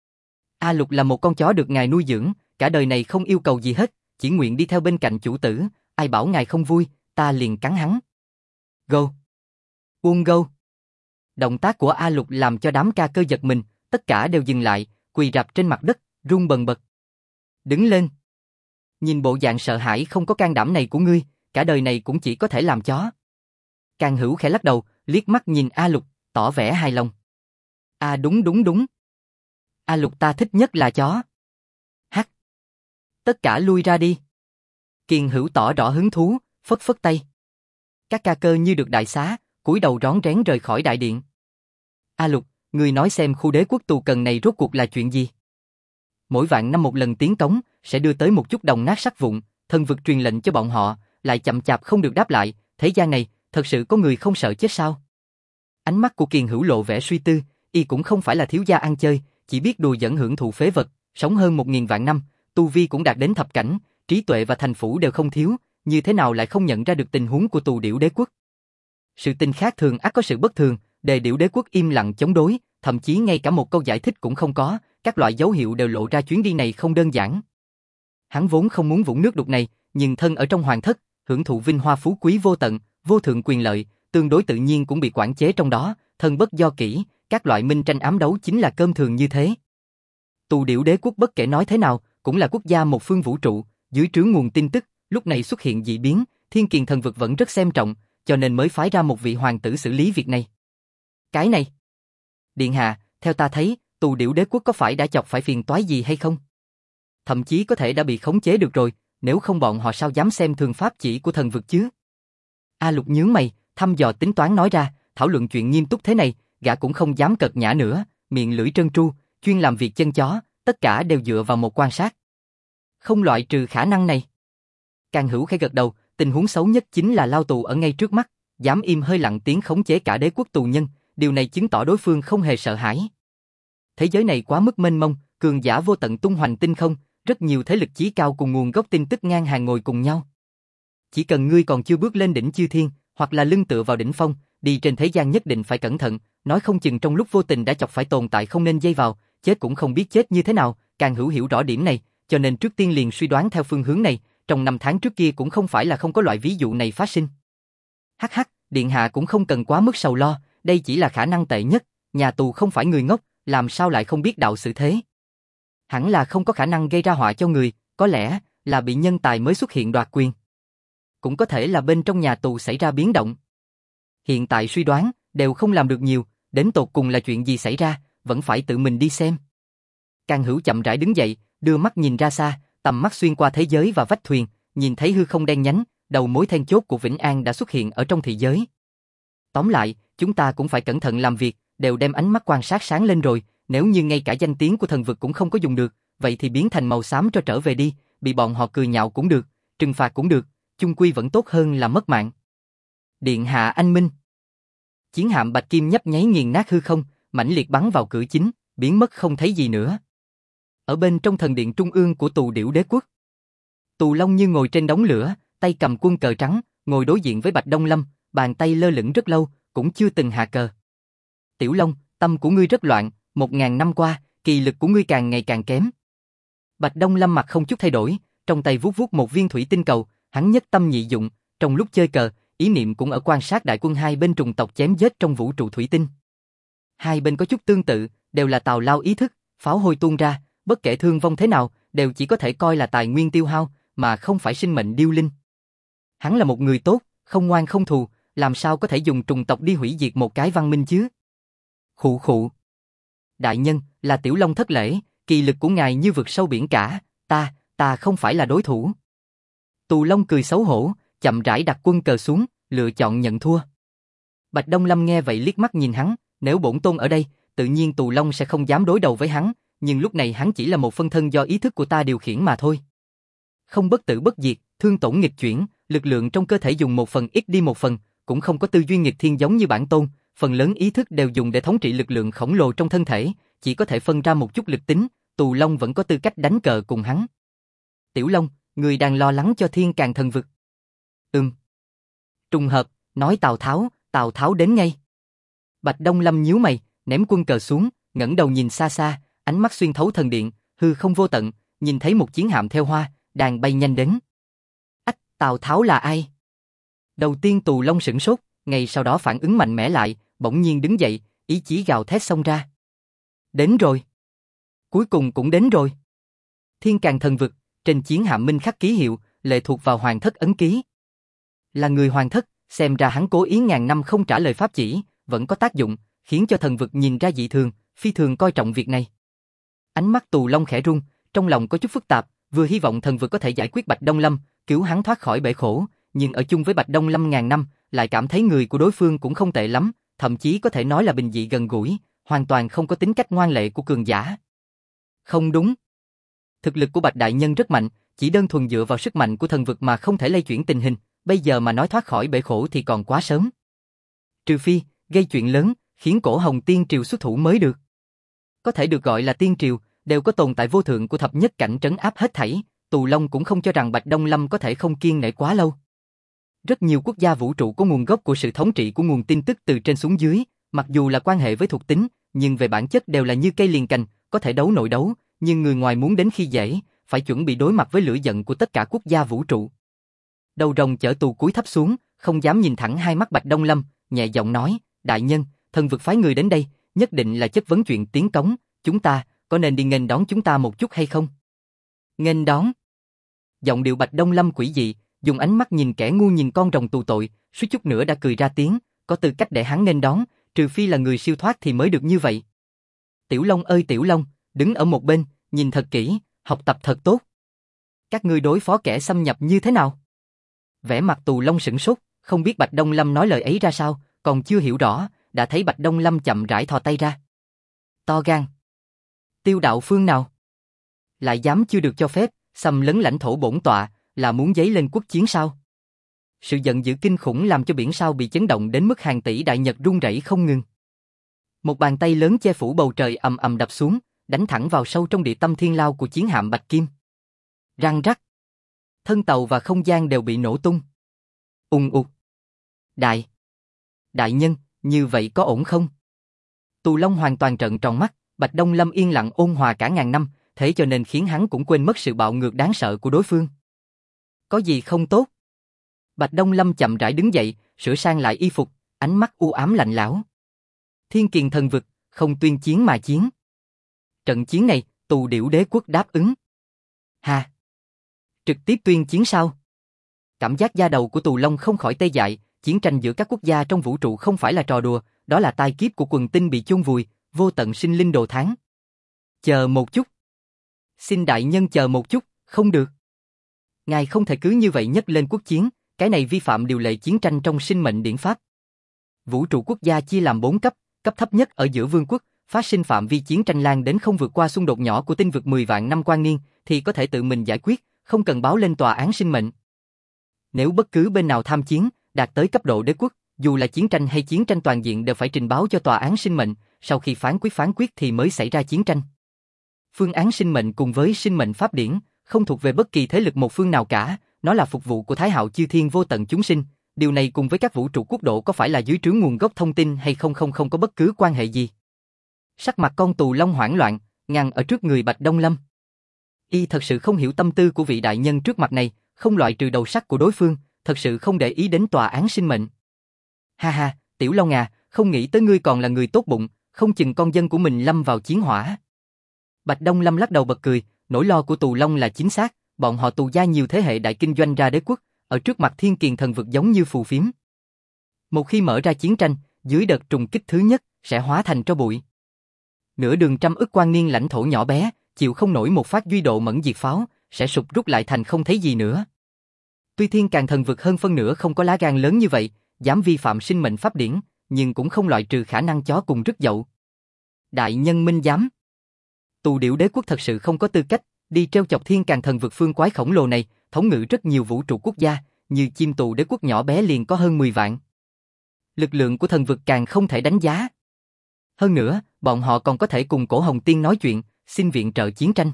A Lục là một con chó được ngài nuôi dưỡng, cả đời này không yêu cầu gì hết, chỉ nguyện đi theo bên cạnh chủ tử, ai bảo ngài không vui, ta liền cắn hắn. Go. Uông go. Động tác của A Lục làm cho đám ca cơ giật mình, tất cả đều dừng lại, quỳ rạp trên mặt đất, run bần bật. Đứng lên. Nhìn bộ dạng sợ hãi không có can đảm này của ngươi, cả đời này cũng chỉ có thể làm chó. Càn Hữu khẽ lắc đầu, liếc mắt nhìn A Lục, tỏ vẻ hài lòng. À đúng. A Lục ta thích nhất là chó. Hắc. Tất cả lui ra đi. Kiền Hữu tỏ rõ hứng thú, phất phất tay. Các ca cơ như được đại xá, cúi đầu rón rén rời khỏi đại điện. A Lục, ngươi nói xem khu đế quốc tù cần này rốt cuộc là chuyện gì? Mỗi vạn năm một lần tiến cống, sẽ đưa tới một chút đồng nát sắt vụn, thần vực truyền lệnh cho bọn họ, lại chậm chạp không được đáp lại, thế gian này, thật sự có người không sợ chết sao? Ánh mắt của Kiền Hữu lộ vẻ suy tư, y cũng không phải là thiếu gia ăn chơi, chỉ biết đùa giỡn hưởng thụ phế vật, sống hơn 1000 vạn năm, tu vi cũng đạt đến thập cảnh, trí tuệ và thành phủ đều không thiếu, như thế nào lại không nhận ra được tình huống của Tù Điểu Đế quốc? Sự tình khác thường ắt có sự bất thường, Đề Điểu Đế quốc im lặng chống đối, thậm chí ngay cả một câu giải thích cũng không có, các loại dấu hiệu đều lộ ra chuyến đi này không đơn giản. Hắn vốn không muốn vũng nước đục này, nhưng thân ở trong hoàng thất, hưởng thụ vinh hoa phú quý vô tận, vô thượng quyền lợi, tương đối tự nhiên cũng bị quản chế trong đó, thân bất do kỷ, các loại minh tranh ám đấu chính là cơm thường như thế. Tù Điểu Đế quốc bất kể nói thế nào, cũng là quốc gia một phương vũ trụ, dưới trướng nguồn tin tức, lúc này xuất hiện dị biến, Thiên Kiền thần vực vẫn rất xem trọng, cho nên mới phái ra một vị hoàng tử xử lý việc này. Cái này, điện hạ, theo ta thấy, Tù Điểu Đế quốc có phải đã chọc phải phiền toái gì hay không? Thậm chí có thể đã bị khống chế được rồi, nếu không bọn họ sao dám xem thường pháp chỉ của thần vực chứ? A Lục nhướng mày, thăm dò tính toán nói ra, thảo luận chuyện nghiêm túc thế này, gã cũng không dám cợt nhã nữa, miệng lưỡi trơn tru, chuyên làm việc chân chó, tất cả đều dựa vào một quan sát. Không loại trừ khả năng này. Càn Hữu khẽ gật đầu, tình huống xấu nhất chính là lao tù ở ngay trước mắt, dám im hơi lặng tiếng khống chế cả đế quốc tù nhân, điều này chứng tỏ đối phương không hề sợ hãi. thế giới này quá mức mênh mông, cường giả vô tận tung hoành tinh không, rất nhiều thế lực chí cao cùng nguồn gốc tin tức ngang hàng ngồi cùng nhau. Chỉ cần ngươi còn chưa bước lên đỉnh chư thiên, hoặc là lưng tựa vào đỉnh phong, đi trên thế gian nhất định phải cẩn thận, nói không chừng trong lúc vô tình đã chọc phải tồn tại không nên dây vào, chết cũng không biết chết như thế nào, càng hiểu rõ điểm này, cho nên trước tiên liền suy đoán theo phương hướng này, trong 5 tháng trước kia cũng không phải là không có loại ví dụ này phát sinh. Hắc hắc, điện hạ cũng không cần quá mức sầu lo, đây chỉ là khả năng tệ nhất, nhà tù không phải người ngốc, làm sao lại không biết đạo xử thế. Hẳn là không có khả năng gây ra họa cho người, có lẽ là bị nhân tài mới xuất hiện đoạt quyền. Cũng có thể là bên trong nhà tù xảy ra biến động. Hiện tại suy đoán, đều không làm được nhiều, đến tột cùng là chuyện gì xảy ra, vẫn phải tự mình đi xem. Càng Hữu chậm rãi đứng dậy, đưa mắt nhìn ra xa, tầm mắt xuyên qua thế giới và vách thuyền, nhìn thấy hư không đen nhánh, đầu mối then chốt của Vĩnh An đã xuất hiện ở trong thị giới. Tóm lại, chúng ta cũng phải cẩn thận làm việc, đều đem ánh mắt quan sát sáng lên rồi, nếu như ngay cả danh tiếng của thần vực cũng không có dùng được, vậy thì biến thành màu xám cho trở về đi, bị bọn họ cười nhạo cũng được, trừng phạt cũng được, chung quy vẫn tốt hơn là mất mạng. Điện hạ anh minh. Chiến hạm bạch kim nhấp nháy nghiền nát hư không, mãnh liệt bắn vào cửa chính, biến mất không thấy gì nữa. Ở bên trong thần điện trung ương của Tù Điểu Đế Quốc, Tù Long Như ngồi trên đống lửa, tay cầm quân cờ trắng, ngồi đối diện với Bạch Đông Lâm, bàn tay lơ lửng rất lâu, cũng chưa từng hạ cờ. Tiểu Long, tâm của ngươi rất loạn, 1000 năm qua, kỳ lực của ngươi càng ngày càng kém. Bạch Đông Lâm mặt không chút thay đổi, trong tay vuốt vuốt một viên thủy tinh cầu, hắn nhất tâm nhị dụng, trong lúc chơi cờ, ý niệm cũng ở quan sát đại quân hai bên trùng tộc chém giết trong vũ trụ thủy tinh. Hai bên có chút tương tự, đều là tào lao ý thức, pháo hôi tuôn ra, bất kể thương vong thế nào, đều chỉ có thể coi là tài nguyên tiêu hao, mà không phải sinh mệnh điêu linh. Hắn là một người tốt, không ngoan không thù, làm sao có thể dùng trùng tộc đi hủy diệt một cái văn minh chứ? Khụ khụ. Đại nhân, là Tiểu Long thất lễ, kỳ lực của ngài như vực sâu biển cả, ta không phải là đối thủ. Tù Long cười xấu hổ, chậm rãi đặt quân cờ xuống, lựa chọn nhận thua. Bạch Đông Lâm nghe vậy liếc mắt nhìn hắn, nếu bổn tôn ở đây, tự nhiên Tù Long sẽ không dám đối đầu với hắn, nhưng lúc này hắn chỉ là một phân thân do ý thức của ta điều khiển mà thôi. Không bất tử bất diệt, thương tổn nghịch chuyển, lực lượng trong cơ thể dùng một phần ít đi một phần, cũng không có tư duy nghịch thiên giống như bản tôn, phần lớn ý thức đều dùng để thống trị lực lượng khổng lồ trong thân thể, chỉ có thể phân ra một chút lực tính, Tù Long vẫn có tư cách đánh cờ cùng hắn. Tiểu Long, người đang lo lắng cho Thiên Càn thần vực. Trùng hợp, nói Tào Tháo đến ngay. Bạch Đông Lâm nhíu mày, ném quân cờ xuống, ngẩng đầu nhìn xa xa, ánh mắt xuyên thấu thần điện, hư không vô tận, nhìn thấy một chiến hạm theo hoa, đang bay nhanh đến. Ách, Tào Tháo là ai? Đầu tiên Tù Long sửng sốt, ngay sau đó phản ứng mạnh mẽ lại, bỗng nhiên đứng dậy, ý chí gào thét xông ra. Đến rồi. Cuối cùng cũng đến rồi. Thiên Càn thần vực, trên chiến hạm minh khắc ký hiệu, lệ thuộc vào hoàng thất ấn ký. Là người hoàng thất, xem ra hắn cố ý ngàn năm không trả lời pháp chỉ, vẫn có tác dụng, khiến cho thần vực nhìn ra dị thường, phi thường coi trọng việc này. Ánh mắt Tù Long khẽ rung, trong lòng có chút phức tạp, vừa hy vọng thần vực có thể giải quyết Bạch Đông Lâm, cứu hắn thoát khỏi bể khổ, nhưng ở chung với Bạch Đông Lâm ngàn năm, lại cảm thấy người của đối phương cũng không tệ lắm, thậm chí có thể nói là bình dị gần gũi, hoàn toàn không có tính cách ngoan lệ của cường giả. Không đúng. Thực lực của Bạch Đại Nhân rất mạnh, chỉ đơn thuần dựa vào sức mạnh của thần vực mà không thể lay chuyển tình hình, bây giờ mà nói thoát khỏi bể khổ thì còn quá sớm. Trừ phi, gây chuyện lớn, khiến Cổ Hồng Tiên Triều xuất thủ mới được. Có thể được gọi là Tiên Triều, đều có tồn tại vô thượng của thập nhất cảnh trấn áp hết thảy, Tù Long cũng không cho rằng Bạch Đông Lâm có thể không kiên nể quá lâu. Rất nhiều quốc gia vũ trụ có nguồn gốc của sự thống trị của nguồn tin tức từ trên xuống dưới, mặc dù là quan hệ với thuộc tính, nhưng về bản chất đều là như cây liền cành, có thể đấu nội đấu, nhưng người ngoài muốn đến khi dễ, phải chuẩn bị đối mặt với lửa giận của tất cả quốc gia vũ trụ. Đầu rồng chở tù cúi thấp xuống, không dám nhìn thẳng hai mắt Bạch Đông Lâm, nhẹ giọng nói, đại nhân, thần vực phái người đến đây, nhất định là chất vấn chuyện tiến cống, chúng ta, có nên đi nghênh đón chúng ta một chút hay không? Nghênh đón? Giọng điệu Bạch Đông Lâm quỷ dị, dùng ánh mắt nhìn kẻ ngu nhìn con rồng tù tội, suýt chút nữa đã cười ra tiếng, có tư cách để hắn nghênh đón, trừ phi là người siêu thoát thì mới được như vậy. Tiểu Long ơi Tiểu Long, đứng ở một bên, nhìn thật kỹ, học tập thật tốt. Các ngươi đối phó kẻ xâm nhập như thế nào? Vẻ mặt Tù Long sửng sốt, không biết Bạch Đông Lâm nói lời ấy ra sao, còn chưa hiểu rõ, đã thấy Bạch Đông Lâm chậm rãi thò tay ra. To gan. Tiêu đạo phương nào? Lại dám chưa được cho phép, xâm lấn lãnh thổ bổn tọa, là muốn dấy lên quốc chiến sao? Sự giận dữ kinh khủng làm cho biển sao bị chấn động đến mức hàng tỷ đại nhật rung rẩy không ngừng. Một bàn tay lớn che phủ bầu trời ầm ầm đập xuống, đánh thẳng vào sâu trong địa tâm thiên lao của chiến hạm Bạch Kim. Răng rắc. Thân tàu và không gian đều bị nổ tung. Ùng ục. Đại nhân, như vậy có ổn không? Tù Long hoàn toàn trợn tròn mắt, Bạch Đông Lâm yên lặng ôn hòa cả ngàn năm, thế cho nên khiến hắn cũng quên mất sự bạo ngược đáng sợ của đối phương. Có gì không tốt? Bạch Đông Lâm chậm rãi đứng dậy, sửa sang lại y phục, ánh mắt u ám lạnh lẽo. Thiên Kiền thần vực, không tuyên chiến mà chiến. Trận chiến này, Tù Điểu Đế quốc đáp ứng. Ha! Trực tiếp tuyên chiến sao? Cảm giác da đầu của Tù Long không khỏi tê dại, chiến tranh giữa các quốc gia trong vũ trụ không phải là trò đùa, đó là tai kiếp của quần tinh bị chôn vùi, vô tận sinh linh đồ tháng. Chờ một chút. Xin đại nhân chờ một chút, không được. Ngài không thể cứ như vậy nhấc lên quốc chiến, cái này vi phạm điều lệ chiến tranh trong sinh mệnh điển pháp. Vũ trụ quốc gia chia làm 4 cấp, cấp thấp nhất ở giữa vương quốc, phát sinh phạm vi chiến tranh lan đến không vượt qua xung đột nhỏ của tinh vực 10 vạn năm quan niên, thì có thể tự mình giải quyết, không cần báo lên tòa án sinh mệnh. Nếu bất cứ bên nào tham chiến, đạt tới cấp độ đế quốc, dù là chiến tranh hay chiến tranh toàn diện đều phải trình báo cho tòa án sinh mệnh, sau khi phán quyết thì mới xảy ra chiến tranh. Phương án sinh mệnh cùng với sinh mệnh pháp điển, không thuộc về bất kỳ thế lực một phương nào cả, nó là phục vụ của Thái Hạo chư thiên vô tận chúng sinh, điều này cùng với các vũ trụ quốc độ có phải là dưới trướng nguồn gốc thông tin hay không có bất cứ quan hệ gì. Sắc mặt con Tù Long hoảng loạn, ngăn ở trước người Bạch Đông Lâm. Y thật sự không hiểu tâm tư của vị đại nhân trước mặt này, không loại trừ đầu sắc của đối phương, thật sự không để ý đến tòa án sinh mệnh. Ha ha, Tiểu Long à, không nghĩ tới ngươi còn là người tốt bụng, không chừng con dân của mình lâm vào chiến hỏa. Bạch Đông Lâm lắc đầu bật cười, nỗi lo của Tù Long là chính xác, bọn họ Tù gia nhiều thế hệ đại kinh doanh ra đế quốc, ở trước mặt Thiên Kiền thần vực giống như phù phiếm. Một khi mở ra chiến tranh, dưới đợt trùng kích thứ nhất, sẽ hóa thành tro bụi. Nửa đường trăm ức quan niên lãnh thổ nhỏ bé, chịu không nổi một phát duy độ mẫn diệt pháo, sẽ sụp rút lại thành không thấy gì nữa. Tuy Thiên Kiền thần vực hơn phân nửa không có lá gan lớn như vậy, dám vi phạm sinh mệnh pháp điển, nhưng cũng không loại trừ khả năng chó cùng rứt dậu. Đại nhân minh giám. Tù Điểu Đế quốc thật sự không có tư cách đi trêu chọc Thiên Kiền thần vực phương quái khổng lồ này, thống ngự rất nhiều vũ trụ quốc gia, như Chim Tù Đế quốc nhỏ bé liền có hơn 10 vạn. Lực lượng của thần vực càng không thể đánh giá. Hơn nữa, bọn họ còn có thể cùng Cổ Hồng Tiên nói chuyện, xin viện trợ chiến tranh.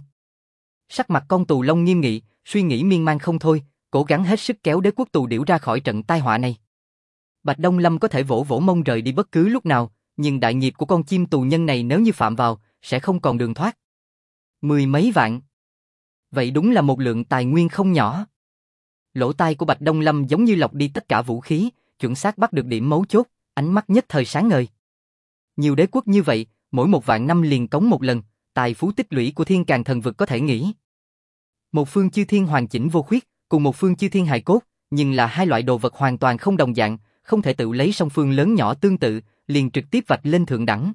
Sắc mặt con Tù Long nghiêm nghị, suy nghĩ miên man không thôi, cố gắng hết sức kéo đế quốc Tù Điểu ra khỏi trận tai họa này. Bạch Đông Lâm có thể vỗ vỗ mông rời đi bất cứ lúc nào, nhưng đại nghiệp của con chim tù nhân này nếu như phạm vào, sẽ không còn đường thoát. 10 mấy vạn. Vậy đúng là một lượng tài nguyên không nhỏ. Lỗ tai của Bạch Đông Lâm giống như lọc đi tất cả vũ khí, chuẩn xác bắt được điểm mấu chốt, ánh mắt nhất thời sáng ngời. Nhiều đế quốc như vậy, mỗi 1 vạn năm liền cống một lần, tài phú tích lũy của Thiên Kiền thần vực có thể nghĩ. Một phương chư thiên hoàn chỉnh vô khuyết, cùng một phương chư thiên hài cốt, nhưng là hai loại đồ vật hoàn toàn không đồng dạng, không thể tự lấy song phương lớn nhỏ tương tự, liền trực tiếp vạch lên thượng đẳng.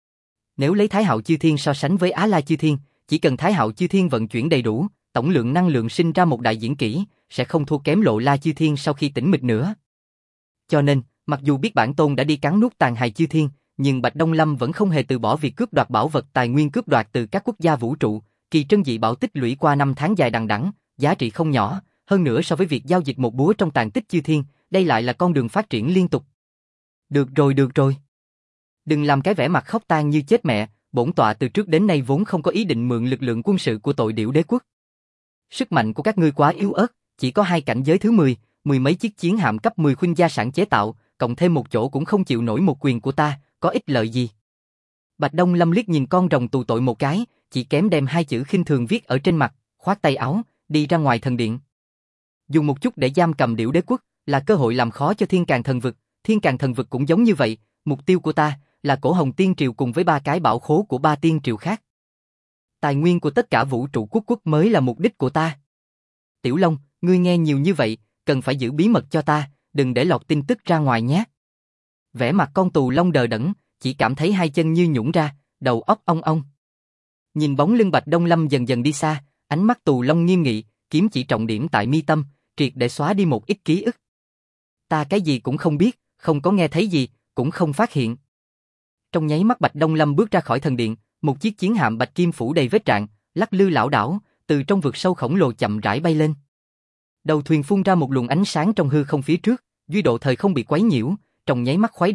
Nếu lấy Thái Hạo chư thiên so sánh với Á La chư thiên, chỉ cần Thái Hạo chư thiên vận chuyển đầy đủ, tổng lượng năng lượng sinh ra một đại diễn kỹ, sẽ không thua kém Lộ La chư thiên sau khi tĩnh mịch nữa. Cho nên, mặc dù biết bản tôn đã đi cắn nuốt tàn hài chư thiên, nhưng Bạch Đông Lâm vẫn không hề từ bỏ việc cướp đoạt bảo vật tài nguyên cướp đoạt từ các quốc gia vũ trụ, kỳ trân dị bảo tích lũy qua năm tháng dài đằng đẵng, giá trị không nhỏ, hơn nữa so với việc giao dịch một búa trong tàn tích chư thiên, đây lại là con đường phát triển liên tục. Được rồi. Đừng làm cái vẻ mặt khóc tang như chết mẹ, bổn tọa từ trước đến nay vốn không có ý định mượn lực lượng quân sự của Tội Điểu Đế quốc. Sức mạnh của các ngươi quá yếu ớt, chỉ có 2 cảnh giới thứ 10, 10 mấy chiếc chiến hạm cấp 10 khuynh gia sản chế tạo, cộng thêm một chỗ cũng không chịu nổi một quyền của ta, có ích lợi gì. Bạch Đông Lâm liếc nhìn con rồng tù tội một cái, chỉ kém đem 2 chữ khinh thường viết ở trên mặt, khoát tay áo, đi ra ngoài thần điện. Dùng một chút để giam cầm Điểu Đế quốc, là cơ hội làm khó cho Thiên Kiền thần vực, Thiên Kiền thần vực cũng giống như vậy, mục tiêu của ta là Cổ Hồng Tiên triều cùng với 3 cái bảo khố của 3 tiên triều khác. Tài nguyên của tất cả vũ trụ quốc mới là mục đích của ta. Tiểu Long, ngươi nghe nhiều như vậy, cần phải giữ bí mật cho ta, đừng để lọt tin tức ra ngoài nhé. Vẻ mặt con Tù Long đờ đẫn, chỉ cảm thấy 2 chân như nhũn ra, đầu óc ong ong. Nhìn bóng lưng Bạch Đông Lâm dần dần đi xa, ánh mắt Tù Long nghiêm nghị, kiếm chỉ trọng điểm tại mi tâm, triệt để xóa đi một ít ký ức. Ta cái gì cũng không biết, không có nghe thấy gì, cũng không phát hiện. Trong nháy mắt Bạch Đông Lâm bước ra khỏi thần điện, một chiếc chiến hạm bạch kim phủ đầy vết rạn, lắc lư lảo đảo, từ trong vực sâu khổng lồ chậm rãi bay lên. Đầu thuyền phun ra một luồng ánh sáng trong hư không phía trước, duy độ thời không bị quấy nhiễu, trong nháy mắt khuấy động,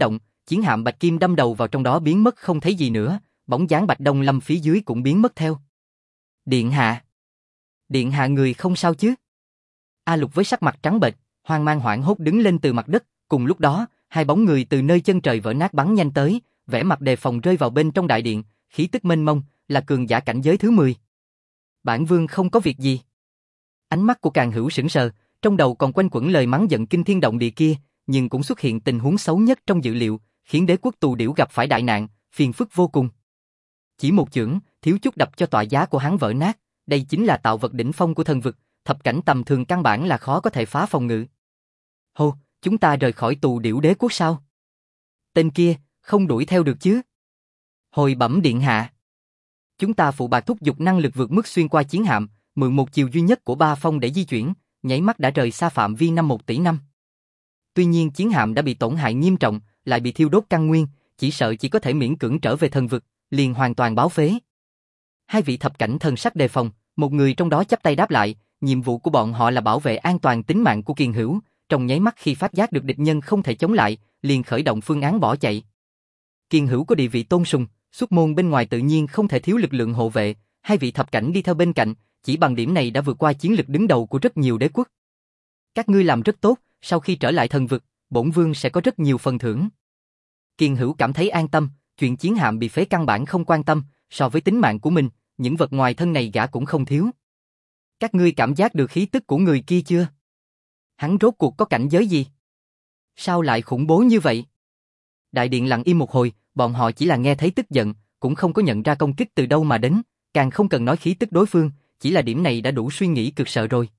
chiến hạm bạch kim đâm đầu vào trong đó biến mất không thấy gì nữa, bóng dáng Bạch Đông Lâm phía dưới cũng biến mất theo. Điện hạ! Điện hạ người không sao chứ? A Lục với sắc mặt trắng bệch, hoang mang hoảng hốt đứng lên từ mặt đất, cùng lúc đó, hai bóng người từ nơi chân trời vỡ nát bắn nhanh tới, vẻ mặt đề phòng rơi vào bên trong đại điện, khí tức mênh mông, là cường giả cảnh giới thứ 10. Bản vương không có việc gì. Ánh mắt của Càn Hữu sững sờ, trong đầu còn quanh quẩn lời mắng giận kinh thiên động địa kia, nhưng cũng xuất hiện tình huống xấu nhất trong dự liệu, khiến đế quốc Tù Điểu gặp phải đại nạn, phiền phức vô cùng. Chỉ một chưởng, thiếu chút đập cho tọa giá của hắn vỡ nát, đây chính là tạo vật đỉnh phong của thần vực, thập cảnh tầm thường căn bản là khó có thể phá phòng ngự. Hô, chúng ta rời khỏi Tù Điểu đế quốc sao? Tên kia, không đuổi theo được chứ? Hồi bẩm điện hạ. Chúng ta phụ bạc thúc giục năng lực vượt mức xuyên qua chiến hạm, mượn một chiều duy nhất của Ba Phong để di chuyển, nháy mắt đã rời xa phạm vi 1 tỷ năm. Tuy nhiên chiến hạm đã bị tổn hại nghiêm trọng, lại bị thiêu đốt căn nguyên, chỉ sợ chỉ có thể miễn cưỡng trở về thần vực, liền hoàn toàn báo phế. Hai vị thập cảnh thần sắc đề phòng, một người trong đó chắp tay đáp lại, nhiệm vụ của bọn họ là bảo vệ an toàn tính mạng của Kiền Hữu, trong nháy mắt khi phát giác được địch nhân không thể chống lại, liền khởi động phương án bỏ chạy. Kiền Hữu có địa vị tôn sùng, xuất môn bên ngoài tự nhiên không thể thiếu lực lượng hộ vệ, hai vị thập cảnh đi theo bên cạnh, chỉ bằng điểm này đã vượt qua chiến lực đứng đầu của rất nhiều đế quốc. Các ngươi làm rất tốt, sau khi trở lại thần vực, bổn vương sẽ có rất nhiều phần thưởng. Kiền Hữu cảm thấy an tâm, chuyện chiến hạm bị phế căn bản không quan tâm, so với tính mạng của mình, những vật ngoài thân này gã cũng không thiếu. Các ngươi cảm giác được khí tức của người kia chưa? Hắn rốt cuộc có cảnh giới gì? Sao lại khủng bố như vậy? Đại điện lặng im một hồi, bọn họ chỉ là nghe thấy tức giận, cũng không có nhận ra công kích từ đâu mà đến, càng không cần nói khí tức đối phương, chỉ là điểm này đã đủ suy nghĩ cực sợ rồi.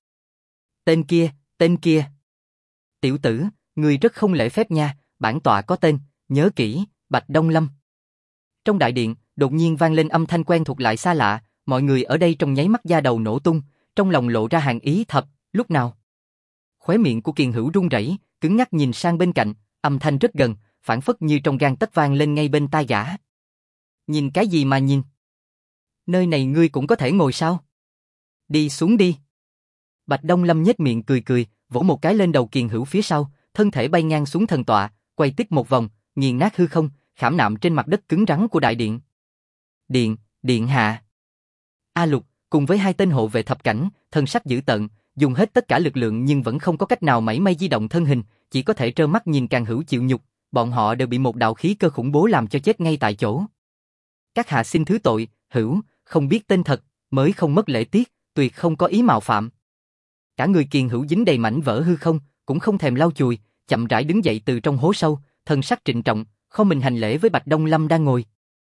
Tên kia. Tiểu tử, ngươi rất không lễ phép nha, bản tọa có tên, nhớ kỹ, Bạch Đông Lâm. Trong đại điện, đột nhiên vang lên âm thanh quen thuộc lại xa lạ, mọi người ở đây trong nháy mắt da đầu nổ tung, trong lòng lộ ra hàng ý thập, lúc nào? Khóe miệng của Kiền Hữu run rẩy, cứng ngắc nhìn sang bên cạnh, âm thanh rất gần, phảng phất như trong gang tấc vang lên ngay bên tai gã. Nhìn cái gì mà nhìn? Nơi này ngươi cũng có thể ngồi sao? Đi xuống đi. Bạch Đông Lâm nhếch miệng cười cười, vỗ một cái lên đầu Kiền Hữu phía sau, thân thể bay ngang xuống thần tọa, quay tít một vòng, nghiền nát hư không, khảm nạm trên mặt đất cứng rắn của đại điện. Điện hạ. A Lục, cùng với hai tên hộ vệ thập cảnh, thân sắc dữ tợn, dùng hết tất cả lực lượng nhưng vẫn không có cách nào mảy may di động thân hình, chỉ có thể trơ mắt nhìn Càn Hữu chịu nhục, bọn họ đều bị một đạo khí cơ khủng bố làm cho chết ngay tại chỗ. Các hạ xin thứ tội, Hữu, không biết tên thật, mới không mất lễ tiết, tuyệt không có ý mạo phạm. Cả người Kiền Hữu dính đầy mảnh vỡ hư không, cũng không thèm lau chùi, chậm rãi đứng dậy từ trong hố sâu, thân sắc trịnh trọng, không mình hành lễ với Bạch Đông Lâm đang ngồi.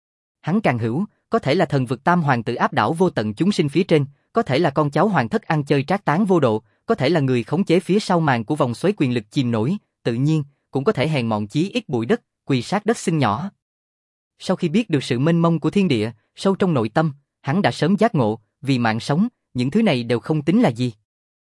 Hắn Càn Hữu, có thể là thần vực tam hoàng tử áp đảo vô tận chúng sinh phía trên, có thể là con cháu hoàng thất ăn chơi trác tán vô độ, có thể là người khống chế phía sau màn của vòng xoáy quyền lực chìm nổi, tự nhiên, cũng có thể hèn mọn chí ít bụi đất, quỳ sát đất sinh nhỏ. Sau khi biết được sự mênh mông của thiên địa, sâu trong nội tâm, hắn đã sớm giác ngộ, vì mạng sống, những thứ này đều không tính là gì.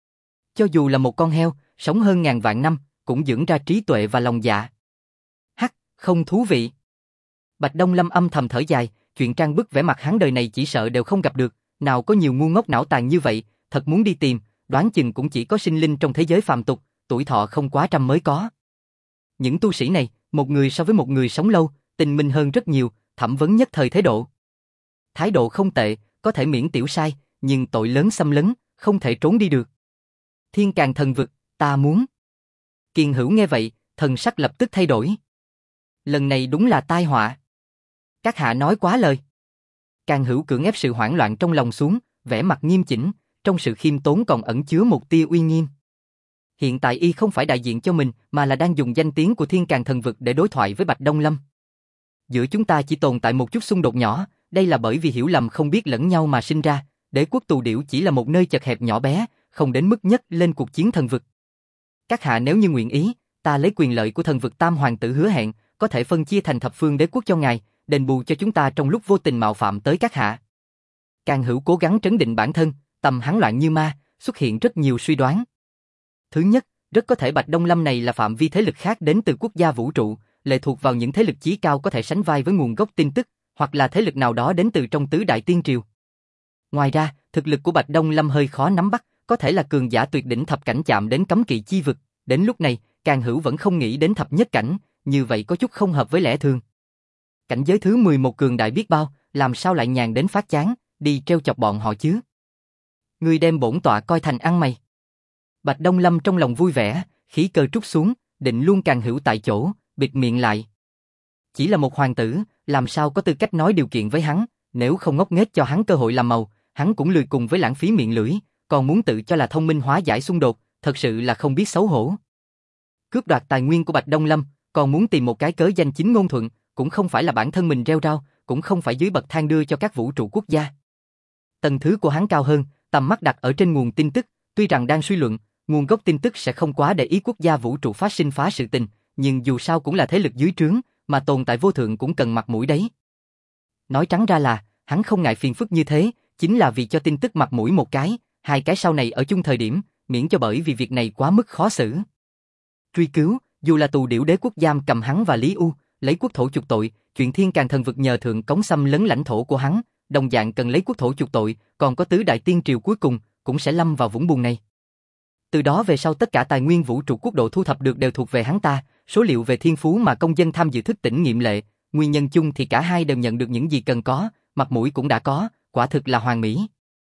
Cho dù là một con heo, sống hơn ngàn vạn năm, cũng dưỡng ra trí tuệ và lòng dạ. Hắc, không thú vị. Bạch Đông Lâm âm thầm thở dài, chuyện trang bức vẻ mặt hắn đời này chỉ sợ đều không gặp được, nào có nhiều ngu ngốc não tàn như vậy, thật muốn đi tìm, đoán chừng cũng chỉ có sinh linh trong thế giới phàm tục, tuổi thọ không quá trăm mới có. Những tu sĩ này, một người so với một người sống lâu, tinh minh hơn rất nhiều, thẩm vấn nhất thời thế độ. Thái độ không tệ, có thể miễn tiểu sai, nhưng tội lớn xâm lấn, không thể trốn đi được. Thiên Càn thần vực, ta muốn. Kiền Hữu nghe vậy, thần sắc lập tức thay đổi. Lần này đúng là tai họa. Các hạ nói quá lời. Càn Hữu cưỡng ép sự hoảng loạn trong lòng xuống, vẻ mặt nghiêm chỉnh, trong sự khiêm tốn còn ẩn chứa một tia uy nghiêm. Hiện tại y không phải đại diện cho mình, mà là đang dùng danh tiếng của Thiên Càn thần vực để đối thoại với Bạch Đông Lâm. Giữa chúng ta chỉ tồn tại một chút xung đột nhỏ, đây là bởi vì hiểu lầm không biết lẫn nhau mà sinh ra, đế quốc Tù Điểu chỉ là một nơi chật hẹp nhỏ bé, không đến mức nhất lên cuộc chiến thần vực. Các hạ nếu như nguyện ý, ta lấy quyền lợi của thần vực tam hoàng tử hứa hẹn, có thể phân chia thành thập phương đế quốc cho ngài, đền bù cho chúng ta trong lúc vô tình mạo phạm tới các hạ. Càn Hữu cố gắng trấn định bản thân, tâm hắn loạn như ma, xuất hiện rất nhiều suy đoán. Thứ nhất, rất có thể Bạch Đông Lâm này là phạm vi thế lực khác đến từ quốc gia vũ trụ, lệ thuộc vào những thế lực chí cao có thể sánh vai với nguồn gốc tin tức, hoặc là thế lực nào đó đến từ trong tứ đại tiên triều. Ngoài ra, thực lực của Bạch Đông Lâm hơi khó nắm bắt, có thể là cường giả tuyệt đỉnh thập cảnh chạm đến cấm kỵ chi vực, đến lúc này, Càn Hữu vẫn không nghĩ đến thập nhất cảnh, như vậy có chút không hợp với lẽ thường. Cảnh giới thứ 11 cường đại biết bao, làm sao lại nhàn đến phát chán, đi trêu chọc bọn họ chứ? Ngươi đem bổn tọa coi thành ăn mày. Bạch Đông Lâm trong lòng vui vẻ, khí cơ trút xuống, định luôn Càng Hữu tại chỗ, bịt miệng lại. Chỉ là một hoàng tử, làm sao có tư cách nói điều kiện với hắn, nếu không ngốc nghếch cho hắn cơ hội làm màu, hắn cũng lười cùng với lãng phí miệng lưỡi, còn muốn tự cho là thông minh hóa giải xung đột, thật sự là không biết xấu hổ. Cướp đoạt tài nguyên của Bạch Đông Lâm, còn muốn tìm một cái cớ danh chính ngôn thuận, cũng không phải là bản thân mình rêu rao, cũng không phải dưới bậc thang đưa cho các vũ trụ quốc gia. Tầng thứ của hắn cao hơn, tầm mắt đặt ở trên nguồn tin tức, tuy rằng đang suy luận, nguồn gốc tin tức sẽ không quá để ý quốc gia vũ trụ phát sinh phá sự tình, nhưng dù sao cũng là thế lực dưới trướng, mà tồn tại vô thượng cũng cần mặt mũi đấy. Nói trắng ra là, hắn không ngại phiền phức như thế, chính là vì cho tin tức mặt mũi một cái, hai cái sau này ở chung thời điểm, miễn cho bởi vì việc này quá mức khó xử. Truy cứu, dù là tù điểu đế quốc giam cầm hắn và Lý U, lấy quốc thổ chuộc tội, chuyện Thiên Càn Thần Vực nhờ thượng cống xâm lấn lãnh thổ của hắn, đồng dạng cần lấy quốc thổ chuộc tội, còn có tứ đại tiên triều cuối cùng, cũng sẽ lâm vào vũng bùn này. Từ đó về sau tất cả tài nguyên vũ trụ quốc độ thu thập được đều thuộc về hắn ta, số liệu về thiên phú mà công dân tham dự thức tỉnh nghiệm lệ, nguyên nhân chung thì cả hai đều nhận được những gì cần có, mặt mũi cũng đã có, quả thực là hoàn mỹ.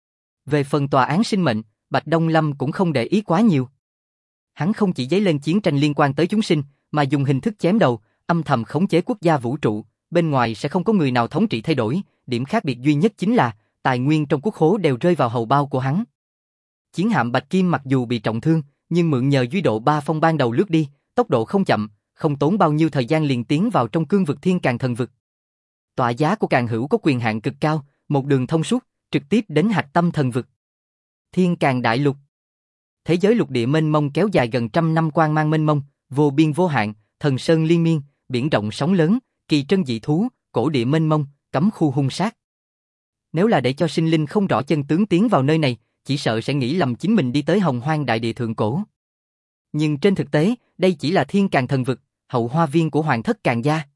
Về phần tòa án sinh mệnh, Bạch Đông Lâm cũng không để ý quá nhiều. Hắn không chỉ dấy lên chiến tranh liên quan tới chúng sinh, mà dùng hình thức chém đầu, âm thầm khống chế quốc gia vũ trụ, bên ngoài sẽ không có người nào thống trị thay đổi, điểm khác biệt duy nhất chính là, tài nguyên trong quốc khố đều rơi vào hầu bao của hắn. Chiến hạm Bạch Kim mặc dù bị trọng thương, nhưng mượn nhờ duy độ 3 phong ban đầu lướt đi, tốc độ không chậm, không tốn bao nhiêu thời gian liền tiến vào trong cương vực Thiên Càn Thần Vực. Tọa giá của Càng Hữu có quyền hạn cực cao, một đường thông suốt, trực tiếp đến hạch tâm thần vực. Thiên Càn Đại Lục. Thế giới lục địa mênh mông kéo dài gần trăm năm quang mang mênh mông, vô biên vô hạn, thần sơn liên miên, biển rộng sóng lớn, kỳ trân dị thú, cổ địa mênh mông, cấm khu hung sát. Nếu là để cho sinh linh không rõ chân tướng tiến vào nơi này, chỉ sợ sẽ nghĩ lầm chính mình đi tới Hồng Hoang đại địa thượng cổ. Nhưng trên thực tế, đây chỉ là Thiên Càn Thần Vực, hậu hoa viên của Hoàng thất Càn gia.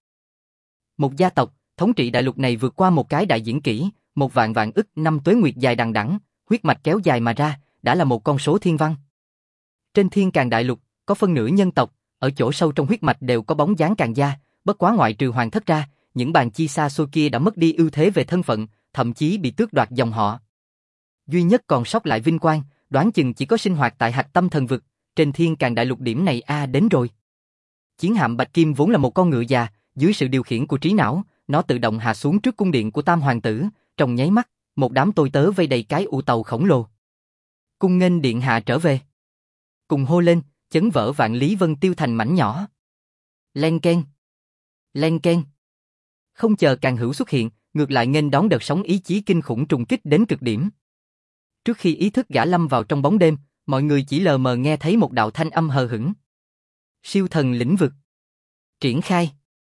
Một gia tộc, thống trị đại lục này vượt qua một cái đại diễn kỷ, một vạn vạn ức năm tuế nguyệt dài đằng đẵng, huyết mạch kéo dài mà ra, đã là một con số thiên văn. Trên Thiên Càn Đại Lục, có phân nửa nhân tộc, ở chỗ sâu trong huyết mạch đều có bóng dáng Càn gia, bất quá ngoại trừ Hoàng thất ra, những bàn chi xa xôi kia đã mất đi ưu thế về thân phận, thậm chí bị tước đoạt dòng họ. Duy nhất còn sót lại vinh quang, đoán chừng chỉ có sinh hoạt tại hạch tâm thần vực, trên Thiên Càn Đại Lục điểm này đến rồi. Chiến hạm Bạch Kim vốn là một con ngựa già, dưới sự điều khiển của trí não, nó tự động hạ xuống trước cung điện của Tam hoàng tử, trong nháy mắt, một đám tôi tớ vây đầy cái ụ tàu khổng lồ. Cung nghênh điện hạ trở về. Cùng hô lên, chấn vỡ vạn lý vân tiêu thành mảnh nhỏ. Len keng. Len keng. Không chờ Càng Hữu xuất hiện, ngược lại nghênh đón đợt sóng ý chí kinh khủng trùng kích đến cực điểm. Trước khi ý thức gã lâm vào trong bóng đêm, mọi người chỉ lờ mờ nghe thấy một đạo thanh âm hờ hững. Siêu thần lĩnh vực. Triển khai.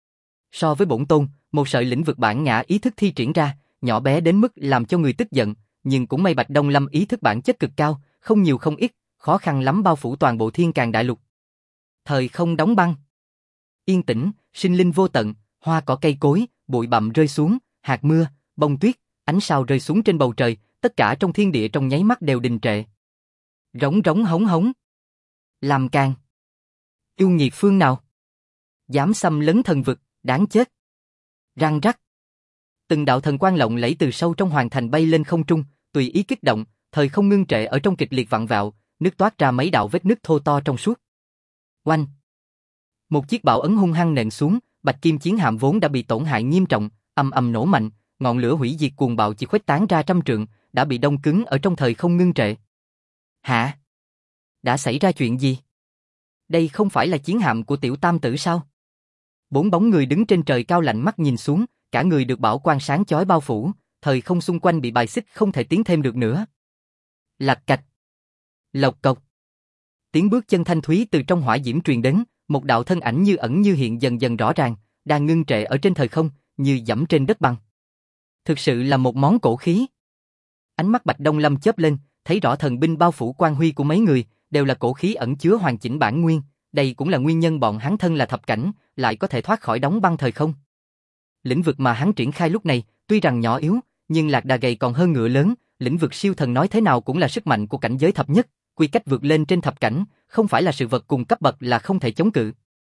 So với bổn tôn, một sợi lĩnh vực bản ngã ý thức thi triển ra, nhỏ bé đến mức làm cho người tức giận, nhưng cũng may Bạch Đông Lâm ý thức bản chất cực cao, không nhiều không ít, khó khăn lắm bao phủ toàn bộ Thiên Càn Đại Lục. Thời không đóng băng. Yên tĩnh, sinh linh vô tận, hoa cỏ cây cối, bụi bặm rơi xuống, hạt mưa, bông tuyết, ánh sao rơi xuống trên bầu trời, tất cả trong thiên địa trong nháy mắt đều đình trệ. Rống rống hống hống. Làm càn. Yêu nghiệt phương nào? Dám xâm lấn thần vực, đáng chết. Răng rắc. Từng đạo thần quang lộng lẫy từ sâu trong hoàng thành bay lên không trung, tùy ý kích động, thời không ngưng trệ ở trong kịch liệt vặn vẹo, nứt toát ra mấy đạo vết nứt thô to trong suốt. Oanh. Một chiếc bảo ấn hung hăng nện xuống, Bạch Kim chiến hạm vốn đã bị tổn hại nghiêm trọng, ầm ầm nổ mạnh, ngọn lửa hủy diệt cuồng bạo chỉ khuếch tán ra trăm trượng, đã bị đông cứng ở trong thời không ngưng trệ. Hả? Đã xảy ra chuyện gì? Đây không phải là chiến hạm của tiểu tam tử sao? Bốn bóng người đứng trên trời cao lạnh mắt nhìn xuống, cả người được bảo quang sáng chói bao phủ, thời không xung quanh bị bài xích không thể tiến thêm được nữa. Lạch cạch. Lộc cộc. Tiếng bước chân thanh thúy từ trong hỏa diễm truyền đến, một đạo thân ảnh như ẩn như hiện dần dần rõ ràng, đang ngưng trệ ở trên thời không, như dẫm trên đất băng. Thực sự là một món cổ khí. Ánh mắt Bạch Đông Lâm chớp lên, thấy rõ thần binh bao phủ quang huy của mấy người, đều là cổ khí ẩn chứa hoàn chỉnh bản nguyên, đây cũng là nguyên nhân bọn hắn thân là thập cảnh, lại có thể thoát khỏi đóng băng thời không. Lĩnh vực mà hắn triển khai lúc này, tuy rằng nhỏ yếu, nhưng lạc đà gầy còn hơn ngựa lớn, lĩnh vực siêu thần nói thế nào cũng là sức mạnh của cảnh giới thập nhất, quy cách vượt lên trên thập cảnh, không phải là sự vật cùng cấp bậc là không thể chống cự.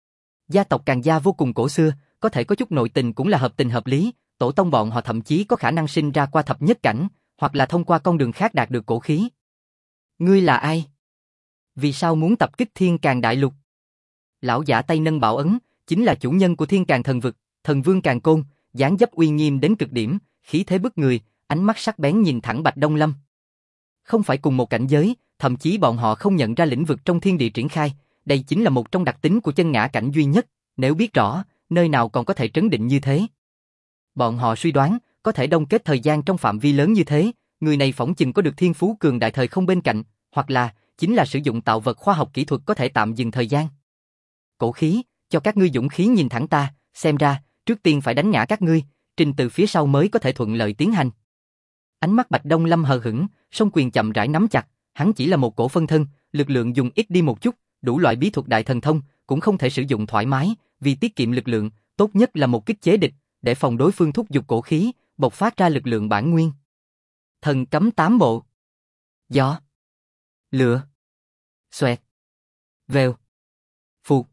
Gia tộc Càn gia vô cùng cổ xưa, có thể có chút nội tình cũng là hợp tình hợp lý, tổ tông bọn họ thậm chí có khả năng sinh ra qua thập nhất cảnh, hoặc là thông qua con đường khác đạt được cổ khí. Ngươi là ai? Vì sao muốn tập kích Thiên Càn Đại Lục? Lão giả tay nâng bảo ấn, chính là chủ nhân của Thiên Càn Thần Vực, Thần Vương Càn Côn, dáng dấp uy nghiêm đến cực điểm, khí thế bức người, ánh mắt sắc bén nhìn thẳng Bạch Đông Lâm. Không phải cùng một cảnh giới, thậm chí bọn họ không nhận ra lĩnh vực trong thiên địa triển khai, đây chính là một trong đặc tính của chân ngã cảnh duy nhất, nếu biết rõ, nơi nào còn có thể trấn định như thế. Bọn họ suy đoán, có thể đông kết thời gian trong phạm vi lớn như thế, người này phỏng chừng có được thiên phú cường đại thời không bên cạnh, hoặc là, chính là sử dụng tạo vật khoa học kỹ thuật có thể tạm dừng thời gian. Cổ khí, cho các ngươi dũng khí nhìn thẳng ta, xem ra, trước tiên phải đánh ngã các ngươi, trình từ phía sau mới có thể thuận lợi tiến hành. Ánh mắt Bạch Đông Lâm hờ hững, song quyền chậm rãi nắm chặt, hắn chỉ là một cổ phân thân, lực lượng dùng ít đi một chút, đủ loại bí thuật đại thần thông, cũng không thể sử dụng thoải mái, vì tiết kiệm lực lượng, tốt nhất là một kích chế địch, để phòng đối phương thúc giục cổ khí, bộc phát ra lực lượng bản nguyên. Thần cấm 8 bộ. Gió. Lửa. Xoẹt. Vèo. Phụt.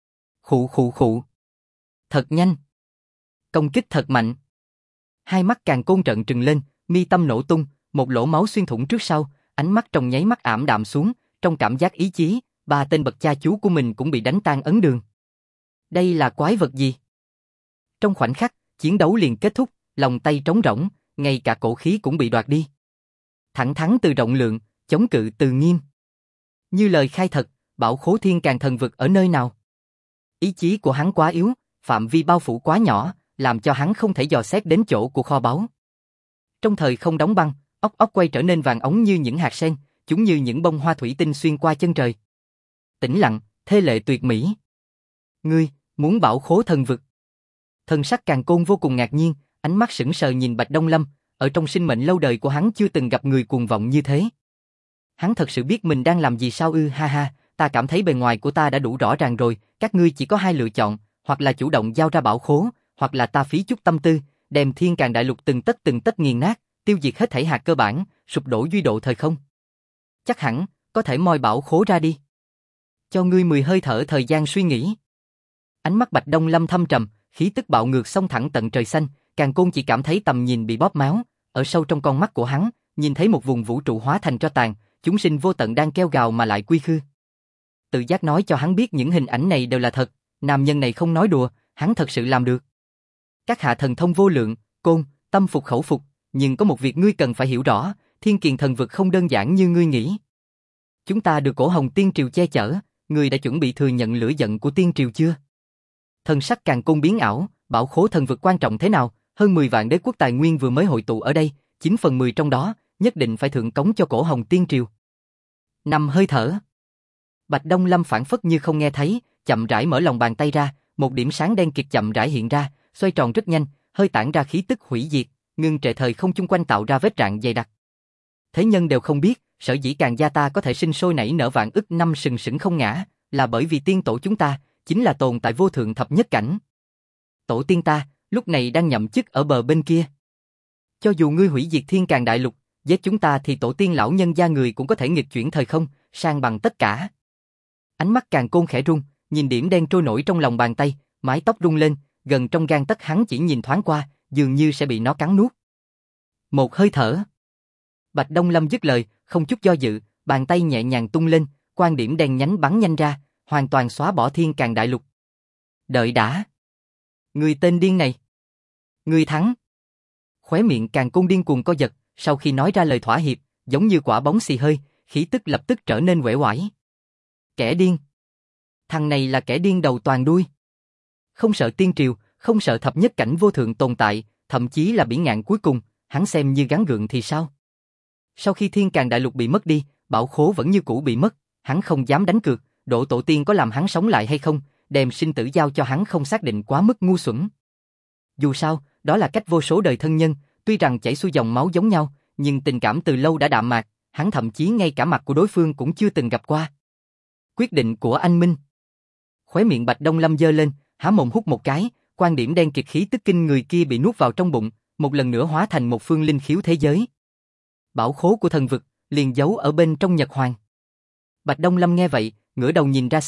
Khụ. Thật nhanh. Công kích thật mạnh. Hai mắt Càn Côn trợn trừng lên, mi tâm nổ tung, một lỗ máu xuyên thủng trước sau, ánh mắt trong nháy mắt ảm đạm xuống, trong cảm giác ý chí, ba tên bậc cha chú của mình cũng bị đánh tan ấn đường. Đây là quái vật gì? Trong khoảnh khắc, chiến đấu liền kết thúc, lòng tay trống rỗng, ngay cả cổ khí cũng bị đoạt đi. Thẳng thắn từ rộng lượng, chống cự từ nghiêm. Như lời khai thật, bảo khố Thiên Càn Thần Vực ở nơi nào? Ý chí của hắn quá yếu, phạm vi bao phủ quá nhỏ, làm cho hắn không thể dò xét đến chỗ của kho báu. Trong thời không đóng băng, ốc quay trở nên vàng óng như những hạt sen, chúng như những bông hoa thủy tinh xuyên qua chân trời. Tĩnh lặng, thê lệ tuyệt mỹ. Ngươi, muốn bảo khố thần vực? Thần sắc Càn Côn vô cùng ngạc nhiên, ánh mắt sững sờ nhìn Bạch Đông Lâm, ở trong sinh mệnh lâu đời của hắn chưa từng gặp người cuồng vọng như thế. Hắn thật sự biết mình đang làm gì sao ư? Ha ha, ta cảm thấy bề ngoài của ta đã đủ rõ ràng rồi, các ngươi chỉ có hai lựa chọn, hoặc là chủ động giao ra bảo khố, hoặc là ta phí chút tâm tư, đem Thiên Càn Đại Lục từng tấc nghiền nát, tiêu diệt hết thảy hạt cơ bản, sụp đổ duy độ thời không. Chắc hẳn, có thể moi bảo khố ra đi. Cho ngươi 10 hơi thở thời gian suy nghĩ. Ánh mắt Bạch Đông Lâm thâm trầm, khí tức bạo ngược xông thẳng tận trời xanh, Càn Côn chỉ cảm thấy tầm nhìn bị bóp méo, ở sâu trong con mắt của hắn, nhìn thấy một vùng vũ trụ hóa thành tro tàn, chúng sinh vô tận đang kêu gào mà lại quy khư. Tự giác nói cho hắn biết những hình ảnh này đều là thật, nam nhân này không nói đùa, hắn thật sự làm được. Các hạ thần thông vô lượng, Côn, tâm phục khẩu phục, nhưng có một việc ngươi cần phải hiểu rõ, Thiên Kiền Thần Vực không đơn giản như ngươi nghĩ. Chúng ta được cổ Hồng Tiên Triều che chở, ngươi đã chuẩn bị thừa nhận lửa giận của Tiên Triều chưa? Thần sắc Càn Côn biến ảo, bảo khố thần vực quan trọng thế nào, hơn 10 vạn đế quốc tài nguyên vừa mới hội tụ ở đây, 9/10 trong đó, nhất định phải thượng cống cho cổ Hồng Tiên Triều. 5 hơi thở. Bạch Đông Lâm phản phất như không nghe thấy, chậm rãi mở lòng bàn tay ra, một điểm sáng đen kịt chậm rãi hiện ra, xoay tròn rất nhanh, hơi tản ra khí tức hủy diệt, ngưng trệ thời không chung quanh tạo ra vết rạn dày đặc. Thế nhân đều không biết, sở dĩ Càn gia ta có thể sinh sôi nảy nở vạn ức năm sừng sững không ngã, là bởi vì tiên tổ chúng ta chính là tồn tại vô thượng thập nhất cảnh. Tổ tiên ta lúc này đang nhậm chức ở bờ bên kia. Cho dù ngươi hủy diệt Thiên Càn Đại Lục, giết chúng ta thì tổ tiên lão nhân gia người cũng có thể nghịch chuyển thời không, san bằng tất cả. Ánh mắt Càn Côn khẽ rung, nhìn điểm đen trôi nổi trong lòng bàn tay, mái tóc rung lên, gần trong gang tấc hắn chỉ nhìn thoáng qua, dường như sẽ bị nó cắn nuốt. Một hơi thở. Bạch Đông Lâm dứt lời, không chút do dự, bàn tay nhẹ nhàng tung lên, quang điểm đen nhánh bắn nhanh ra, hoàn toàn xóa bỏ Thiên Càn Đại Lục. Đợi đã. Người tên điên này. Người thắng. Khóe miệng Càn Côn điên cuồng co giật, sau khi nói ra lời thỏa hiệp, giống như quả bóng xì hơi, khí tức lập tức trở nên uể oải. Kẻ điên. Thằng này là kẻ điên đầu toàn đuôi. Không sợ tiên triều, không sợ thập nhất cảnh vô thượng tồn tại, thậm chí là bỉ ngạn cuối cùng, hắn xem như gắng gượng thì sao? Sau khi Thiên Càn Đại Lục bị mất đi, bảo khố vẫn như cũ bị mất, hắn không dám đánh cược, độ tổ tiên có làm hắn sống lại hay không, đem sinh tử giao cho hắn không xác định quá mức ngu xuẩn. Dù sao, đó là cách vô số đời thân nhân, tuy rằng chảy xuôi dòng máu giống nhau, nhưng tình cảm từ lâu đã đạm mạc, hắn thậm chí ngay cả mặt của đối phương cũng chưa từng gặp qua. Quyết định của anh Minh. Khóe miệng Bạch Đông Lâm giơ lên, há mồm hút một cái, quan điểm đen kịt khí tức kinh người kia bị nuốt vào trong bụng, một lần nữa hóa thành một phương linh khiếu thế giới. Bảo khố của thần vực liền giấu ở bên trong Nhật Hoàng. Bạch Đông Lâm nghe vậy, ngửa đầu nhìn ra xa,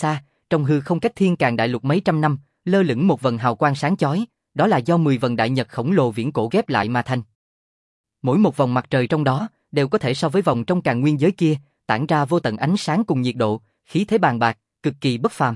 trong hư không cách Thiên Càn Đại Lục mấy trăm năm, lơ lửng một vầng hào quang sáng chói, đó là do 10 vầng đại nhật khổng lồ viễn cổ ghép lại mà thành. Mỗi một vòng mặt trời trong đó đều có thể so với vòng trong Càn Nguyên giới kia, tản ra vô tận ánh sáng cùng nhiệt độ, khí thế bàn bạc, cực kỳ bất phàm.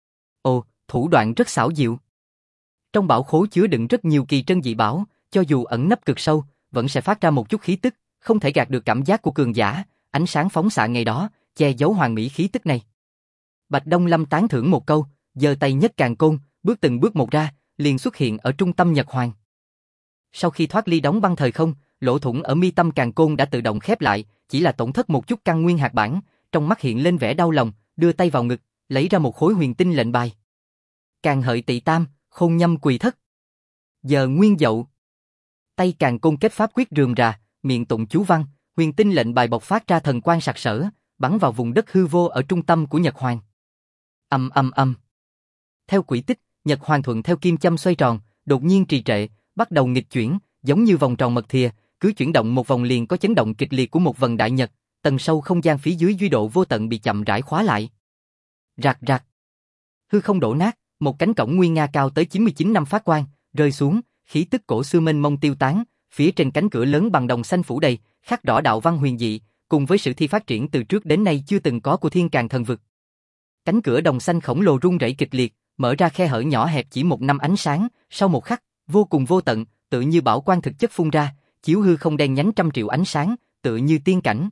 Ồ, thủ đoạn rất xảo diệu. Trong bảo khố chứa đựng rất nhiều kỳ trân dị bảo, cho dù ẩn nấp cực sâu, vẫn sẽ phát ra một chút khí tức, không thể gạt được cảm giác của cường giả, ánh sáng phóng xạ ngày đó, che giấu hoàn mỹ khí tức này. Bạch Đông Lâm tán thưởng một câu, giơ tay nhấc càn côn, bước từng bước một ra, liền xuất hiện ở trung tâm Nhật Hoàng. Sau khi thoát ly đóng băng thời không, lỗ thủng ở mi tâm càn côn đã tự động khép lại, chỉ là tổn thất một chút căn nguyên hạt bản, trong mắt hiện lên vẻ đau lòng, đưa tay vào ngực, lấy ra một khối huyền tinh lệnh bài. Càn hợi tỵ tam, khôn nhâm quỳ thất. Giờ nguyên dậu. Tay càn côn kết pháp quyết rườm rà, miệng tụng chú văn, huyền tinh lệnh bài bộc phát ra thần quang sặc sỡ, bắn vào vùng đất hư vô ở trung tâm của Nhật Hoàng. Ầm ầm ầm. Theo quỹ tích, Nhật Hoàng thuận theo kim châm xoay tròn, đột nhiên trì trệ, bắt đầu nghịch chuyển, giống như vòng tròn mật thìa, cứ chuyển động một vòng liền có chấn động kịch liệt của một vầng đại nhật, tầng sâu không gian phía dưới duy độ vô tận bị chậm rãi khóa lại. Rạc rạc. Hư không đổ nát, một cánh cổng nguy nga cao tới 99 năm phát quang, rơi xuống, khí tức cổ xưa mênh mông tiêu tán, phía trên cánh cửa lớn bằng đồng xanh phủ đầy, khắc rõ đạo văn huyền dị, cùng với sự thi phát triển từ trước đến nay chưa từng có của Thiên Càn thần vực. Cánh cửa đồng xanh khổng lồ rung rẩy kịch liệt, mở ra khe hở nhỏ hẹp chỉ một năm ánh sáng, sau một khắc, vô cùng vô tận, tự như bảo quang thực chất phun ra, chiếu hư không đen nhánh trăm triệu ánh sáng, tự như tiên cảnh.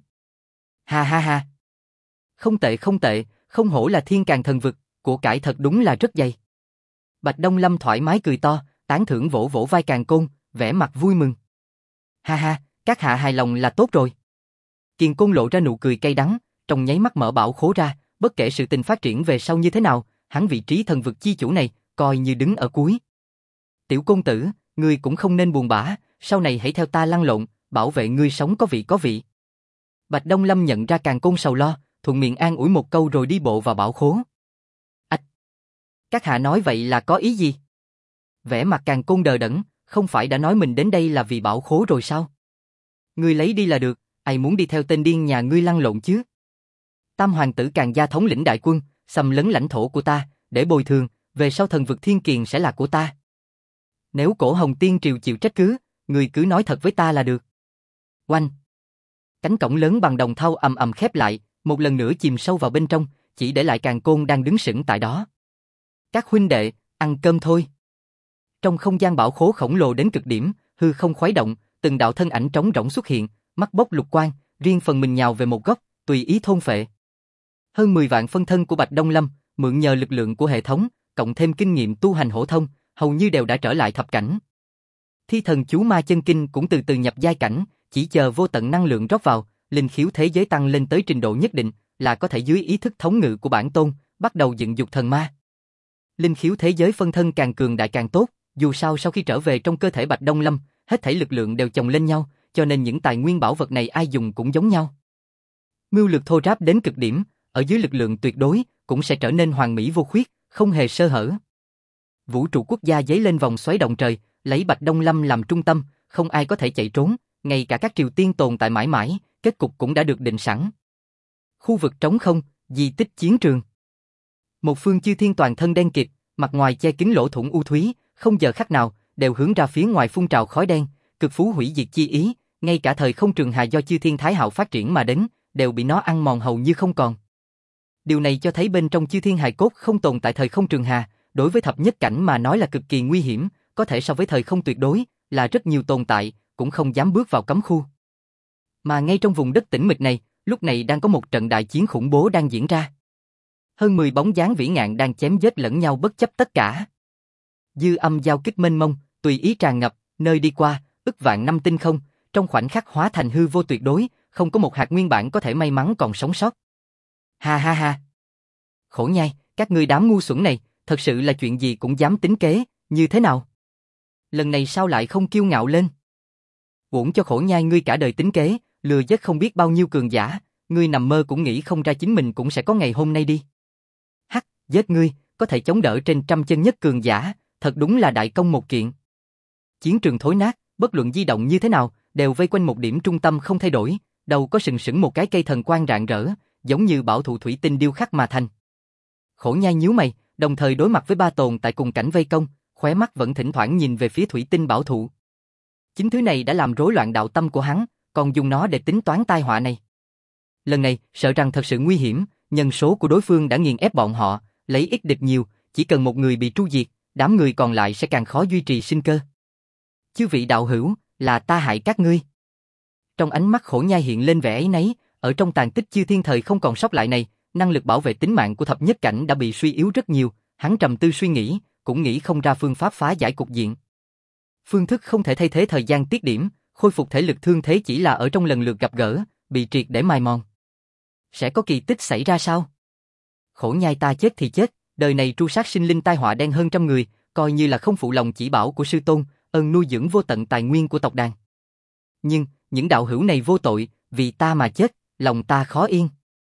Ha ha ha. Không tệ không tệ, không hổ là Thiên Càn thần vực, của cải thật đúng là rất dày. Bạch Đông Lâm thoải mái cười to, tán thưởng vỗ vỗ vai Càn Côn, vẻ mặt vui mừng. Ha ha, các hạ hài lòng là tốt rồi. Kiền Côn lộ ra nụ cười cay đắng, trong nháy mắt mở bảo khố ra, bất kể sự tình phát triển về sau như thế nào, hắn vị trí thần vực chi chủ này, coi như đứng ở cuối. Tiểu công tử, ngươi cũng không nên buồn bã, sau này hãy theo ta lăn lộn, bảo vệ ngươi sống có vị có vị. Bạch Đông Lâm nhận ra Càn Côn sầu lo, thuận miệng an ủi một câu rồi đi bộ vào bảo khố. Ách! Các hạ nói vậy là có ý gì? Vẻ mặt Càn Côn đờ đẫn, không phải đã nói mình đến đây là vì bảo khố rồi sao? Ngươi lấy đi là được, ai muốn đi theo tên điên nhà ngươi lăn lộn chứ? Tam hoàng tử Càn gia thống lĩnh đại quân, xâm lấn lãnh thổ của ta, để bồi thường, về sau thần vực Thiên Kiền sẽ là của ta. Nếu Cổ Hồng Tiên triều chịu trách cứ, ngươi cứ nói thật với ta là được. Oanh! Cánh cổng lớn bằng đồng thau ầm ầm khép lại, một lần nữa chìm sâu vào bên trong, chỉ để lại Càn Côn đang đứng sững tại đó. Các huynh đệ, ăn cơm thôi. Trong không gian bảo khố khổng lồ đến cực điểm, hư không khuấy động, từng đạo thân ảnh trống rỗng xuất hiện, mắt bốc lục quang, riêng phần mình nhào về một góc, tùy ý thôn phệ. Hơn 10 vạn phân thân của Bạch Đông Lâm, mượn nhờ lực lượng của hệ thống, cộng thêm kinh nghiệm tu hành hổ thông, hầu như đều đã trở lại thập cảnh. Thi thần chú ma chân kinh cũng từ từ nhập giai cảnh, chỉ chờ vô tận năng lượng rót vào, linh khiếu thế giới tăng lên tới trình độ nhất định, là có thể dưới ý thức thống ngự của bản tôn, bắt đầu dựng dục thần ma. Linh khiếu thế giới phân thân càng cường đại càng tốt, dù sao sau khi trở về trong cơ thể Bạch Đông Lâm, hết thảy lực lượng đều chồng lên nhau, cho nên những tài nguyên bảo vật này ai dùng cũng giống nhau. Mưu lược thô ráp đến cực điểm, ở dưới lực lượng tuyệt đối, cũng sẽ trở nên hoàn mỹ vô khuyết, không hề sơ hở. Vũ trụ quốc gia giấy lên vòng xoáy động trời, lấy Bạch Đông Lâm làm trung tâm, không ai có thể chạy trốn, ngay cả các triều tiên tồn tại mãi mãi, kết cục cũng đã được định sẵn. Khu vực trống không, di tích chiến trường. Một phương chư thiên toàn thân đen kịt, mặt ngoài che kín lỗ thủng u thúy, không giờ khắc nào đều hướng ra phía ngoài phun trào khói đen, cực phú hủy diệt chi ý, ngay cả thời không trường hà do chư thiên thái hạo phát triển mà đến, đều bị nó ăn mòn hầu như không còn. Điều này cho thấy bên trong chư thiên hài cốt không tồn tại thời không trường hà, đối với thập nhất cảnh mà nói là cực kỳ nguy hiểm, có thể so với thời không tuyệt đối, là rất nhiều tồn tại, cũng không dám bước vào cấm khu. Mà ngay trong vùng đất tĩnh mịch này, lúc này đang có một trận đại chiến khủng bố đang diễn ra. Hơn 10 bóng dáng vĩ ngạn đang chém giết lẫn nhau bất chấp tất cả. Dư âm giao kích mênh mông, tùy ý tràn ngập, nơi đi qua, ức vạn năm tinh không, trong khoảnh khắc hóa thành hư vô tuyệt đối, không có một hạt nguyên bản có thể may mắn còn sống sót. Ha ha ha. Khổ nhai, các ngươi đám ngu xuẩn này, thật sự là chuyện gì cũng dám tính kế, như thế nào? Lần này sao lại không kiêu ngạo lên? Uổng cho khổ nhai ngươi cả đời tính kế, lừa dối không biết bao nhiêu cường giả, ngươi nằm mơ cũng nghĩ không ra chính mình cũng sẽ có ngày hôm nay đi. Hắc, giết ngươi, có thể chống đỡ trên trăm chân nhất cường giả, thật đúng là đại công một kiện. Chiến trường thối nát, bất luận di động như thế nào, đều vây quanh một điểm trung tâm không thay đổi, đầu có sừng sững một cái cây thần quang rạng rỡ, giống như bảo thụ thủy tinh điêu khắc mà thành. Khổ nhai nhíu mày, đồng thời đối mặt với ba tồn tại cùng cảnh vây công, khóe mắt vẫn thỉnh thoảng nhìn về phía thủy tinh bảo thụ. Chính thứ này đã làm rối loạn đạo tâm của hắn, còn dùng nó để tính toán tai họa này. Lần này, sợ rằng thật sự nguy hiểm, nhân số của đối phương đã nghiền ép bọn họ, lấy ít địch nhiều, chỉ cần một người bị tru diệt, đám người còn lại sẽ càng khó duy trì sinh cơ. Chư vị đạo hữu, là ta hại các ngươi. Trong ánh mắt Khổ nhai hiện lên vẻ áy náy, ở trong tàn tích chư thiên thời không còn sót lại này, năng lực bảo vệ tính mạng của thập nhất cảnh đã bị suy yếu rất nhiều, hắn trầm tư suy nghĩ, cũng nghĩ không ra phương pháp phá giải cục diện. Phương thức không thể thay thế thời gian tiết điểm, khôi phục thể lực thương thế chỉ là ở trong lần lượt gặp gỡ, bị triệt để mài mòn. Sẽ có kỳ tích xảy ra sao? Khổ nhai ta chết thì chết, đời này tru sát sinh linh tai họa đen hơn trăm người, coi như là không phụ lòng chỉ bảo của sư tôn, ơn nuôi dưỡng vô tận tài nguyên của tộc đàn. Nhưng, những đạo hữu này vô tội, vì ta mà chết, lòng ta khó yên.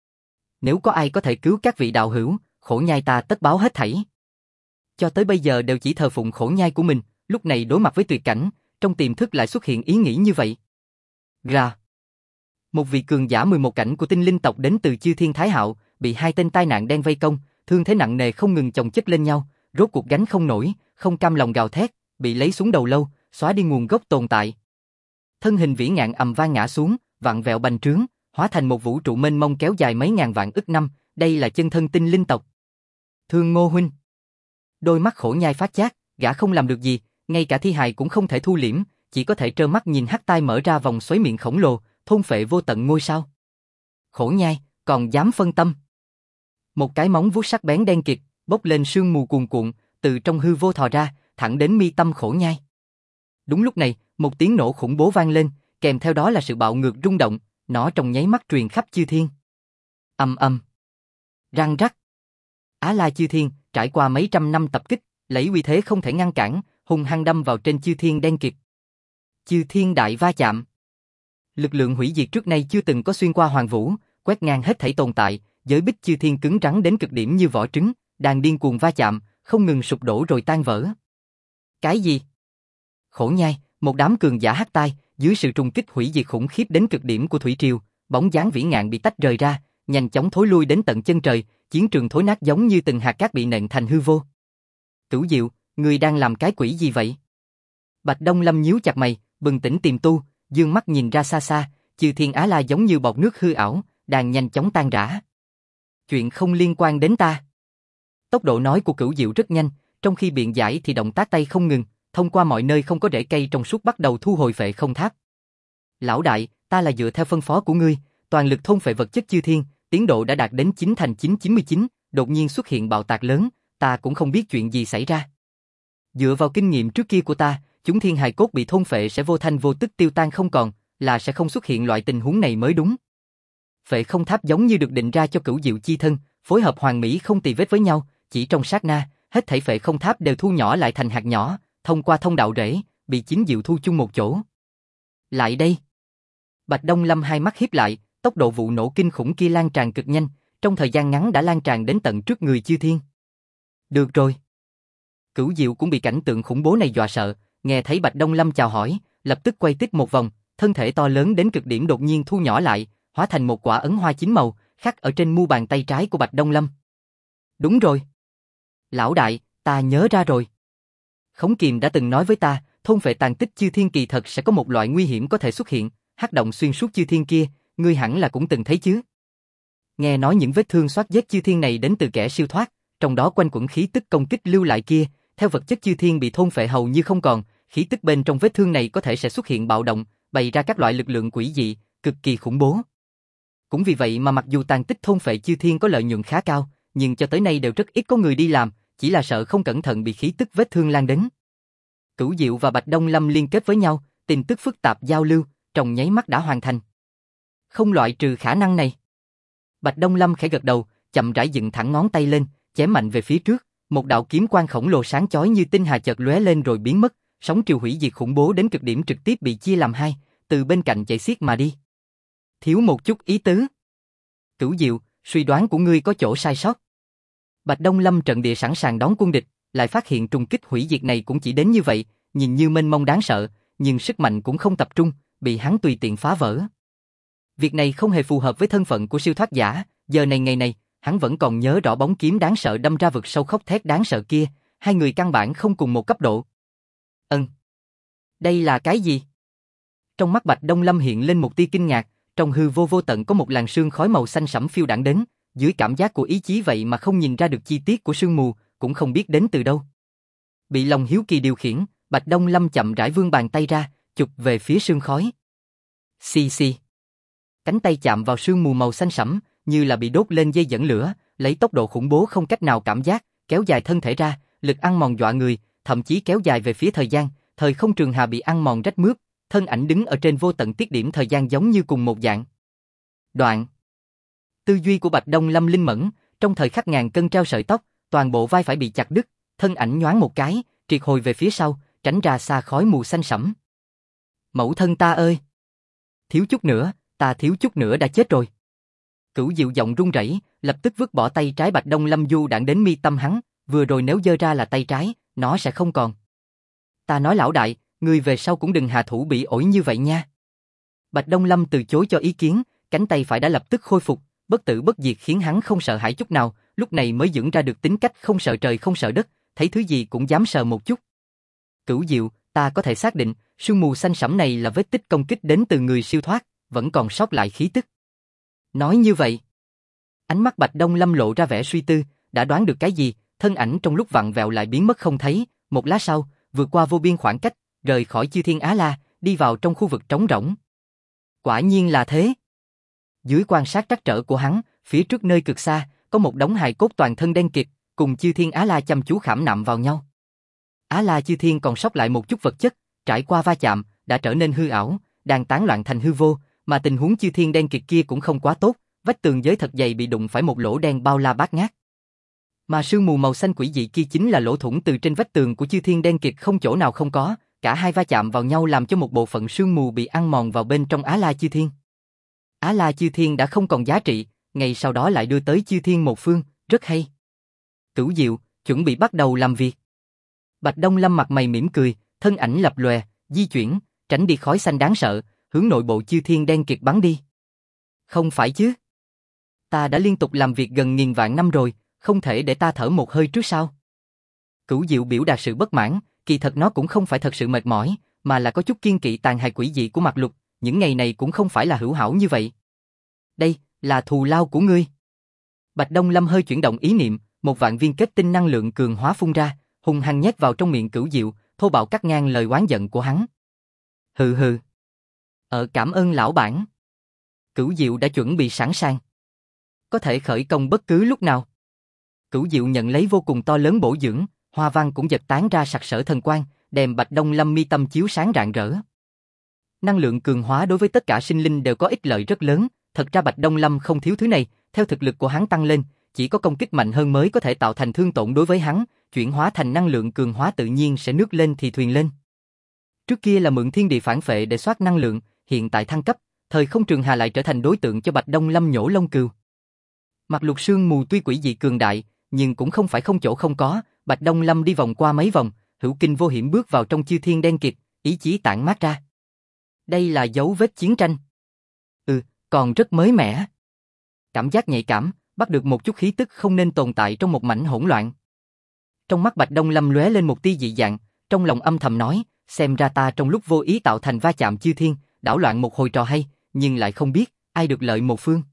Nếu có ai có thể cứu các vị đạo hữu, Khổ nhai ta tất báo hết thảy. Cho tới bây giờ đều chỉ thờ phụng Khổ nhai của mình, lúc này đối mặt với tuyệt cảnh, trong tiềm thức lại xuất hiện ý nghĩ như vậy. Ra. Một vị cường giả 11 cảnh của tinh linh tộc đến từ Chư Thiên Thái Hạo, bị hai tên tai nạn đen vây công, thương thế nặng nề không ngừng chồng chất lên nhau, rốt cuộc gánh không nổi, không cam lòng gào thét, bị lấy xuống đầu lâu, xóa đi nguồn gốc tồn tại. Thân hình vĩ ngạn ầm vang ngã xuống, vặn vẹo bành trướng, hóa thành một vũ trụ mênh mông kéo dài mấy ngàn vạn ức năm, đây là chân thân tinh linh tộc. Thương Ngô huynh. Đôi mắt Khổ nhai phát chát, gã không làm được gì, ngay cả thi hài cũng không thể thu liễm, chỉ có thể trơ mắt nhìn hắc tai mở ra vòng xoáy miệng khổng lồ, thôn phệ vô tận ngôi sao. Khổ nhai, còn dám phân tâm. Một cái móng vuốt sắc bén đen kịt, bốc lên sương mù cuồn cuộn, từ trong hư vô thò ra, thẳng đến mi tâm Khổ nhai. Đúng lúc này, một tiếng nổ khủng bố vang lên, kèm theo đó là sự bạo ngược rung động, nó trong nháy mắt truyền khắp chư thiên. Ầm ầm, răng rắc. Á La chư thiên, trải qua mấy trăm năm tập kích, lấy uy thế không thể ngăn cản, hung hăng đâm vào trên chư thiên đen kịt. Chư thiên đại va chạm. Lực lượng hủy diệt trước nay chưa từng có xuyên qua hoàng vũ, quét ngang hết thảy tồn tại, giới bích chư thiên cứng rắn đến cực điểm như vỏ trứng, đang điên cuồng va chạm, không ngừng sụp đổ rồi tan vỡ. Cái gì? Khổ nhai, một đám cường giả hắc tai, dưới sự trùng kích hủy diệt khủng khiếp đến cực điểm của thủy triều, bóng dáng vĩ ngạn bị tách rời ra, nhanh chóng thối lui đến tận chân trời, chiến trường thối nát giống như từng hạt cát bị nện thành hư vô. Cửu Diệu, ngươi đang làm cái quỷ gì vậy? Bạch Đông Lâm nhíu chặt mày, bừng tỉnh tìm tu, dương mắt nhìn ra xa xa, chư thiên Á La giống như bọt nước hư ảo, đang nhanh chóng tan rã. Chuyện không liên quan đến ta. Tốc độ nói của Cửu Diệu rất nhanh, trong khi biện giải thì động tác tay không ngừng, thông qua mọi nơi không có rễ cây trong suốt bắt đầu thu hồi phệ không tháp. Lão đại, ta là dựa theo phân phó của ngươi, toàn lực thôn phệ vật chất chư thiên, tiến độ đã đạt đến 9/999, đột nhiên xuất hiện bạo tạc lớn, ta cũng không biết chuyện gì xảy ra. Dựa vào kinh nghiệm trước kia của ta, chúng thiên hài cốt bị thôn phệ sẽ vô thanh vô tức tiêu tan không còn, là sẽ không xuất hiện loại tình huống này mới đúng. Phệ không tháp giống như được định ra cho Cửu Diệu chi thân, phối hợp hoàn mỹ không tì vết với nhau, chỉ trong sát na, hết thảy phệ không tháp đều thu nhỏ lại thành hạt nhỏ, thông qua thông đạo rễ, bị chính Diệu thu chung một chỗ. Lại đây. Bạch Đông Lâm hai mắt híp lại, tốc độ vụ nổ kinh khủng kia lan tràn cực nhanh, trong thời gian ngắn đã lan tràn đến tận trước người chư thiên. Được rồi. Cửu Diệu cũng bị cảnh tượng khủng bố này dọa sợ, nghe thấy Bạch Đông Lâm chào hỏi, lập tức quay tít một vòng, thân thể to lớn đến cực điểm đột nhiên thu nhỏ lại, hóa thành một quả ấn hoa chín màu, khắc ở trên mu bàn tay trái của Bạch Đông Lâm. Đúng rồi. Lão đại, ta nhớ ra rồi. Khống Kiềm đã từng nói với ta, thôn phệ tàn tích chư thiên kỳ thật sẽ có một loại nguy hiểm có thể xuất hiện, hắc động xuyên suốt chư thiên kia, ngươi hẳn là cũng từng thấy chứ. Nghe nói những vết thương xoát giết chư thiên này đến từ kẻ siêu thoát, trong đó quanh quẩn khí tức công kích lưu lại kia, theo vật chất chư thiên bị thôn phệ hầu như không còn, khí tức bên trong vết thương này có thể sẽ xuất hiện bạo động, bày ra các loại lực lượng quỷ dị, cực kỳ khủng bố. Cũng vì vậy mà mặc dù tàn tích thôn phệ chư thiên có lợi nhuận khá cao, nhưng cho tới nay đều rất ít có người đi làm, chỉ là sợ không cẩn thận bị khí tức vết thương lan đến. Cửu Diệu và Bạch Đông Lâm liên kết với nhau, tin tức phức tạp giao lưu, trong nháy mắt đã hoàn thành. Không loại trừ khả năng này. Bạch Đông Lâm khẽ gật đầu, chậm rãi dựng thẳng ngón tay lên, chém mạnh về phía trước, một đạo kiếm quang khổng lồ sáng chói như tinh hà chợt lóe lên rồi biến mất, sóng triều hủy diệt khủng bố đến cực điểm trực tiếp bị chia làm hai, từ bên cạnh chạy xiết mà đi. Thiếu một chút ý tứ. Cửu Diệu, suy đoán của ngươi có chỗ sai sót. Bạch Đông Lâm trận địa sẵn sàng đón quân địch, lại phát hiện trùng kích hủy diệt này cũng chỉ đến như vậy, nhìn như mênh mông đáng sợ, nhưng sức mạnh cũng không tập trung, bị hắn tùy tiện phá vỡ. Việc này không hề phù hợp với thân phận của siêu thoát giả, giờ này ngày này, hắn vẫn còn nhớ rõ bóng kiếm đáng sợ đâm ra vực sâu khóc thét đáng sợ kia, hai người căn bản không cùng một cấp độ. Đây là cái gì? Trong mắt Bạch Đông Lâm hiện lên một tia kinh ngạc, trong hư vô vô tận có một làn sương khói màu xanh sẫm phiêu đãng đến, dưới cảm giác của ý chí vậy mà không nhìn ra được chi tiết của sương mù, cũng không biết đến từ đâu. Bị lòng hiếu kỳ điều khiển, Bạch Đông Lâm chậm rãi vươn bàn tay ra, chụp về phía sương khói. Xì xì. Cánh tay chạm vào sương mù màu xanh sẫm, như là bị đốt lên dây dẫn lửa, lấy tốc độ khủng bố không cách nào cảm giác, kéo dài thân thể ra, lực ăn mòn dọa người, thậm chí kéo dài về phía thời gian, thời không trường hà bị ăn mòn rách mướp, thân ảnh đứng ở trên vô tận tiết điểm thời gian giống như cùng một dạng. Đoạn. Tư duy của Bạch Đông Lâm linh mẫn, trong thời khắc ngàn cân treo sợi tóc, toàn bộ vai phải bị chặt đứt, thân ảnh nhoáng một cái, triệt hồi về phía sau, tránh ra xa khói mù xanh sẫm. Mẫu thân ta ơi! Thiếu chút nữa, ta thiếu chút nữa đã chết rồi. Cửu Diệu giọng run rẩy, lập tức vứt bỏ tay trái Bạch Đông Lâm du đạn đến mi tâm hắn, vừa rồi nếu giơ ra là tay trái, nó sẽ không còn. Ta nói lão đại, ngươi về sau cũng đừng hạ thủ bị ổi như vậy nha. Bạch Đông Lâm từ chối cho ý kiến, cánh tay phải đã lập tức khôi phục, bất tử bất diệt khiến hắn không sợ hãi chút nào, lúc này mới dưỡng ra được tính cách không sợ trời không sợ đất, thấy thứ gì cũng dám sờ một chút. Cửu Diệu, ta có thể xác định, sương mù xanh sẫm này là vết tích công kích đến từ người siêu thoát, vẫn còn sót lại khí tức. Nói như vậy, ánh mắt Bạch Đông Lâm lộ ra vẻ suy tư, đã đoán được cái gì, thân ảnh trong lúc vặn vẹo lại biến mất không thấy, một lát sau, vượt qua vô biên khoảng cách, rời khỏi Chư Thiên Á La, đi vào trong khu vực trống rỗng. Quả nhiên là thế. Dưới quan sát trắc trở của hắn, phía trước nơi cực xa, có một đống hài cốt toàn thân đen kịt, cùng Chư Thiên Á La chăm chú khảm nạm vào nhau. Á La Chư Thiên còn sót lại một chút vật chất, trải qua va chạm, đã trở nên hư ảo, đang tán loạn thành hư vô, mà tình huống Chư Thiên đen kịt kia cũng không quá tốt, vách tường giới thật dày bị đụng phải một lỗ đen bao la bát ngát. Mà sương mù màu xanh quỷ dị kia chính là lỗ thủng từ trên vách tường của Chư Thiên đen kịt không chỗ nào không có, cả hai va chạm vào nhau làm cho một bộ phận sương mù bị ăn mòn vào bên trong Á La Chư Thiên. Á La Chư Thiên đã không còn giá trị, ngày sau đó lại đưa tới Chư Thiên một phương, rất hay. Cửu Diệu, chuẩn bị bắt đầu làm việc. Bạch Đông Lâm mặt mày mỉm cười, thân ảnh lập lòe, di chuyển, tránh đi khói xanh đáng sợ, hướng nội bộ Chư Thiên đen kịt bắn đi. Không phải chứ? Ta đã liên tục làm việc gần nghìn vạn năm rồi, không thể để ta thở một hơi trước sao? Cửu Diệu biểu đạt sự bất mãn, kỳ thật nó cũng không phải thật sự mệt mỏi, mà là có chút kiên kỵ tàn hài quỷ dị của Mạc Lục, những ngày này cũng không phải là hữu hảo như vậy. Đây, là thù lao của ngươi. Bạch Đông Lâm hơi chuyển động ý niệm, một vạn viên kết tinh năng lượng cường hóa phun ra, hung hăng nhét vào trong miệng Cửu Diệu, thô bạo cắt ngang lời oán giận của hắn. Hừ hừ. Cảm ơn lão bản. Cửu Diệu đã chuẩn bị sẵn sàng. Có thể khởi công bất cứ lúc nào. Cửu Diệu nhận lấy vô cùng to lớn bổ dưỡng, hoa văn cũng giật tán ra sặc sỡ thần quang, đem Bạch Đông Lâm mi tâm chiếu sáng rạng rỡ. Năng lượng cường hóa đối với tất cả sinh linh đều có ích lợi rất lớn, thật ra Bạch Đông Lâm không thiếu thứ này, theo thực lực của hắn tăng lên, chỉ có công kích mạnh hơn mới có thể tạo thành thương tổn đối với hắn, chuyển hóa thành năng lượng cường hóa tự nhiên sẽ nước lên thì thuyền lên. Trước kia là mượn thiên địa phản phệ để soát năng lượng, hiện tại thăng cấp, thời không trường hà lại trở thành đối tượng cho Bạch Đông Lâm nhổ lông cừu. Mặc Lục sương mù tuy quỷ dị cường đại, nhưng cũng không phải không chỗ không có, Bạch Đông Lâm đi vòng qua mấy vòng, hữu kinh vô hiểm bước vào trong Chư Thiên đen kịt, ý chí tản mát ra. Đây là dấu vết chiến tranh. Còn rất mới mẻ. Cảm giác nhạy cảm, bắt được một chút khí tức không nên tồn tại trong một mảnh hỗn loạn. Trong mắt Bạch Đông Lâm lóe lên một tia dị dạng, trong lòng âm thầm nói, xem ra ta trong lúc vô ý tạo thành va chạm Chư Thiên, đảo loạn một hồi trò hay, nhưng lại không biết ai được lợi một phương.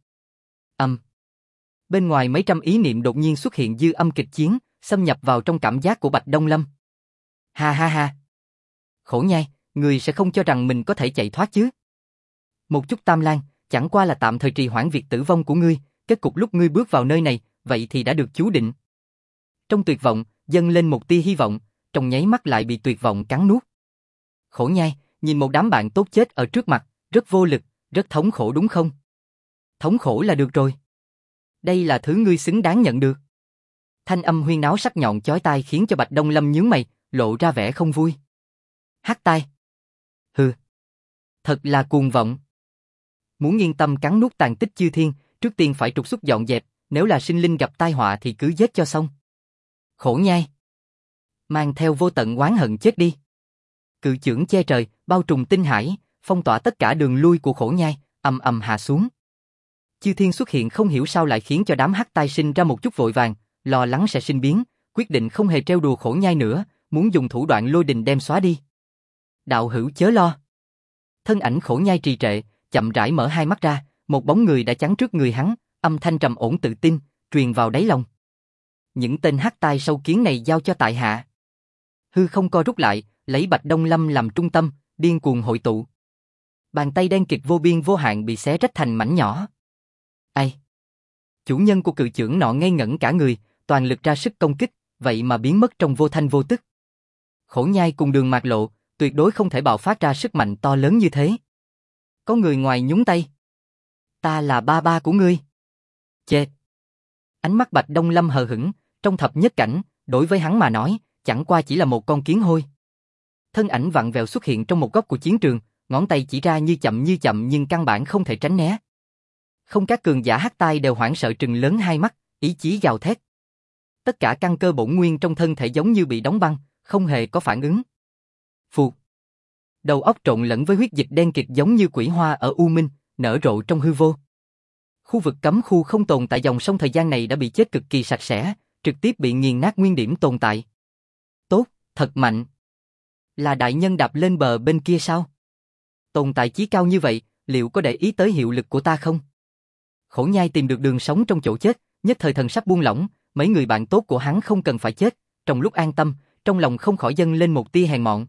Bên ngoài mấy trăm ý niệm đột nhiên xuất hiện dư âm kịch chiến, xâm nhập vào trong cảm giác của Bạch Đông Lâm. Ha ha ha. Khổ nhai, người sẽ không cho rằng mình có thể chạy thoát chứ? Một chút tam lang, chẳng qua là tạm thời trì hoãn việc tử vong của ngươi, kết cục lúc ngươi bước vào nơi này, vậy thì đã được chú định. Trong tuyệt vọng, dâng lên một tia hy vọng, trong nháy mắt lại bị tuyệt vọng cắn nuốt. Khổ nhai, nhìn một đám bạn tốt chết ở trước mặt, rất vô lực, rất thống khổ đúng không? Thống khổ là được rồi. Đây là thứ ngươi xứng đáng nhận được. Thanh âm huyên náo sắc nhọn chói tai khiến cho Bạch Đông Lâm nhướng mày, lộ ra vẻ không vui. Hắt tai. Hừ. Thật là cuồng vọng. Muốn yên tâm cắn nuốt tàn tích Chư Thiên, trước tiên phải trục xuất dọn dẹp, nếu là sinh linh gặp tai họa thì cứ giết cho xong. Khổ nhai. Mang theo vô tận oán hận chết đi. Cự chưởng che trời, bao trùm tinh hải, phong tỏa tất cả đường lui của khổ nhai, ầm ầm hạ xuống. Chư Thiên xuất hiện không hiểu sao lại khiến cho đám hắc tai sinh ra một chút vội vàng, lo lắng sẽ sinh biến, quyết định không hề trêu đùa Khổ Nhai nữa, muốn dùng thủ đoạn lôi đình đem xóa đi. Đạo hữu chớ lo. Thân ảnh Khổ Nhai trì trệ, chậm rãi mở hai mắt ra, một bóng người đã chắn trước người hắn, âm thanh trầm ổn tự tin, truyền vào đáy lòng. Những tên hắc tai sâu kiến này giao cho tại hạ. Hư không co rút lại, lấy Bạch Đông Lâm làm trung tâm, điên cuồng hội tụ. Bàn tay đen kịt vô biên vô hạn bị xé rách thành mảnh nhỏ. Ai? Chủ nhân của cự chưởng nọ ngây ngẩn cả người, toàn lực ra sức công kích, vậy mà biến mất trong vô thanh vô tức. Khổ Nhai cùng Đường Mạc Lộ, tuyệt đối không thể bạo phát ra sức mạnh to lớn như thế. Có người ngoài nhúng tay. Ta là ba ba của ngươi. Chết. Ánh mắt Bạch Đông Lâm hờ hững, trong thập nhất cảnh, đối với hắn mà nói, chẳng qua chỉ là một con kiến hôi. Thân ảnh vặn vẹo xuất hiện trong một góc của chiến trường, ngón tay chỉ ra như chậm nhưng căn bản không thể tránh né. Không các cường giả hắc tai đều hoảng sợ trừng lớn hai mắt, ý chí gào thét. Tất cả căn cơ bổn nguyên trong thân thể giống như bị đóng băng, không hề có phản ứng. Phụt. Đầu óc trộn lẫn với huyết dịch đen kịt giống như quỷ hoa ở U Minh, nở rộ trong hư vô. Khu vực cấm khu không tồn tại dòng sông thời gian này đã bị chết cực kỳ sạch sẽ, trực tiếp bị nghiền nát nguyên điểm tồn tại. Tốt, thật mạnh. Là đại nhân đạp lên bờ bên kia sao? Tồn tại chí cao như vậy, liệu có để ý tới hiệu lực của ta không? Khổ Nhai tìm được đường sống trong chỗ chết, nhất thời thần sắc buông lỏng, mấy người bạn tốt của hắn không cần phải chết, trong lúc an tâm, trong lòng không khỏi dâng lên một tia hèn mọn.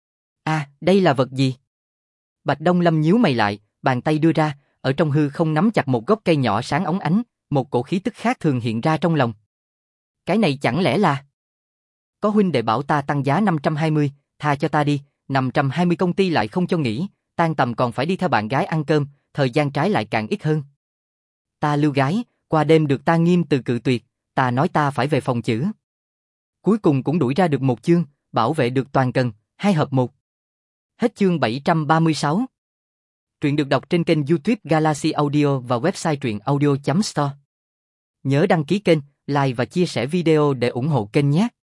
Đây là vật gì? Bạch Đông Lâm nhíu mày lại, bàn tay đưa ra, ở trong hư không nắm chặt một gốc cây nhỏ sáng óng ánh, một cổ khí tức khác thường hiện ra trong lòng. Cái này chẳng lẽ là... Có huynh đệ bảo ta tăng giá 520, tha cho ta đi, 520 công ty lại không cho nghỉ, tan tầm còn phải đi theo bạn gái ăn cơm, thời gian trái lại càng ít hơn. Ta lưu gái, qua đêm được ta nghiêm từ cự tuyệt, ta nói ta phải về phòng chữ. Cuối cùng cũng đuổi ra được một chương, bảo vệ được toàn cần, 2 hợp 1. Hết chương 736. Truyện được đọc trên kênh YouTube Galaxy Audio và website truyệnaudio.store. Nhớ đăng ký kênh, like và chia sẻ video để ủng hộ kênh nhé.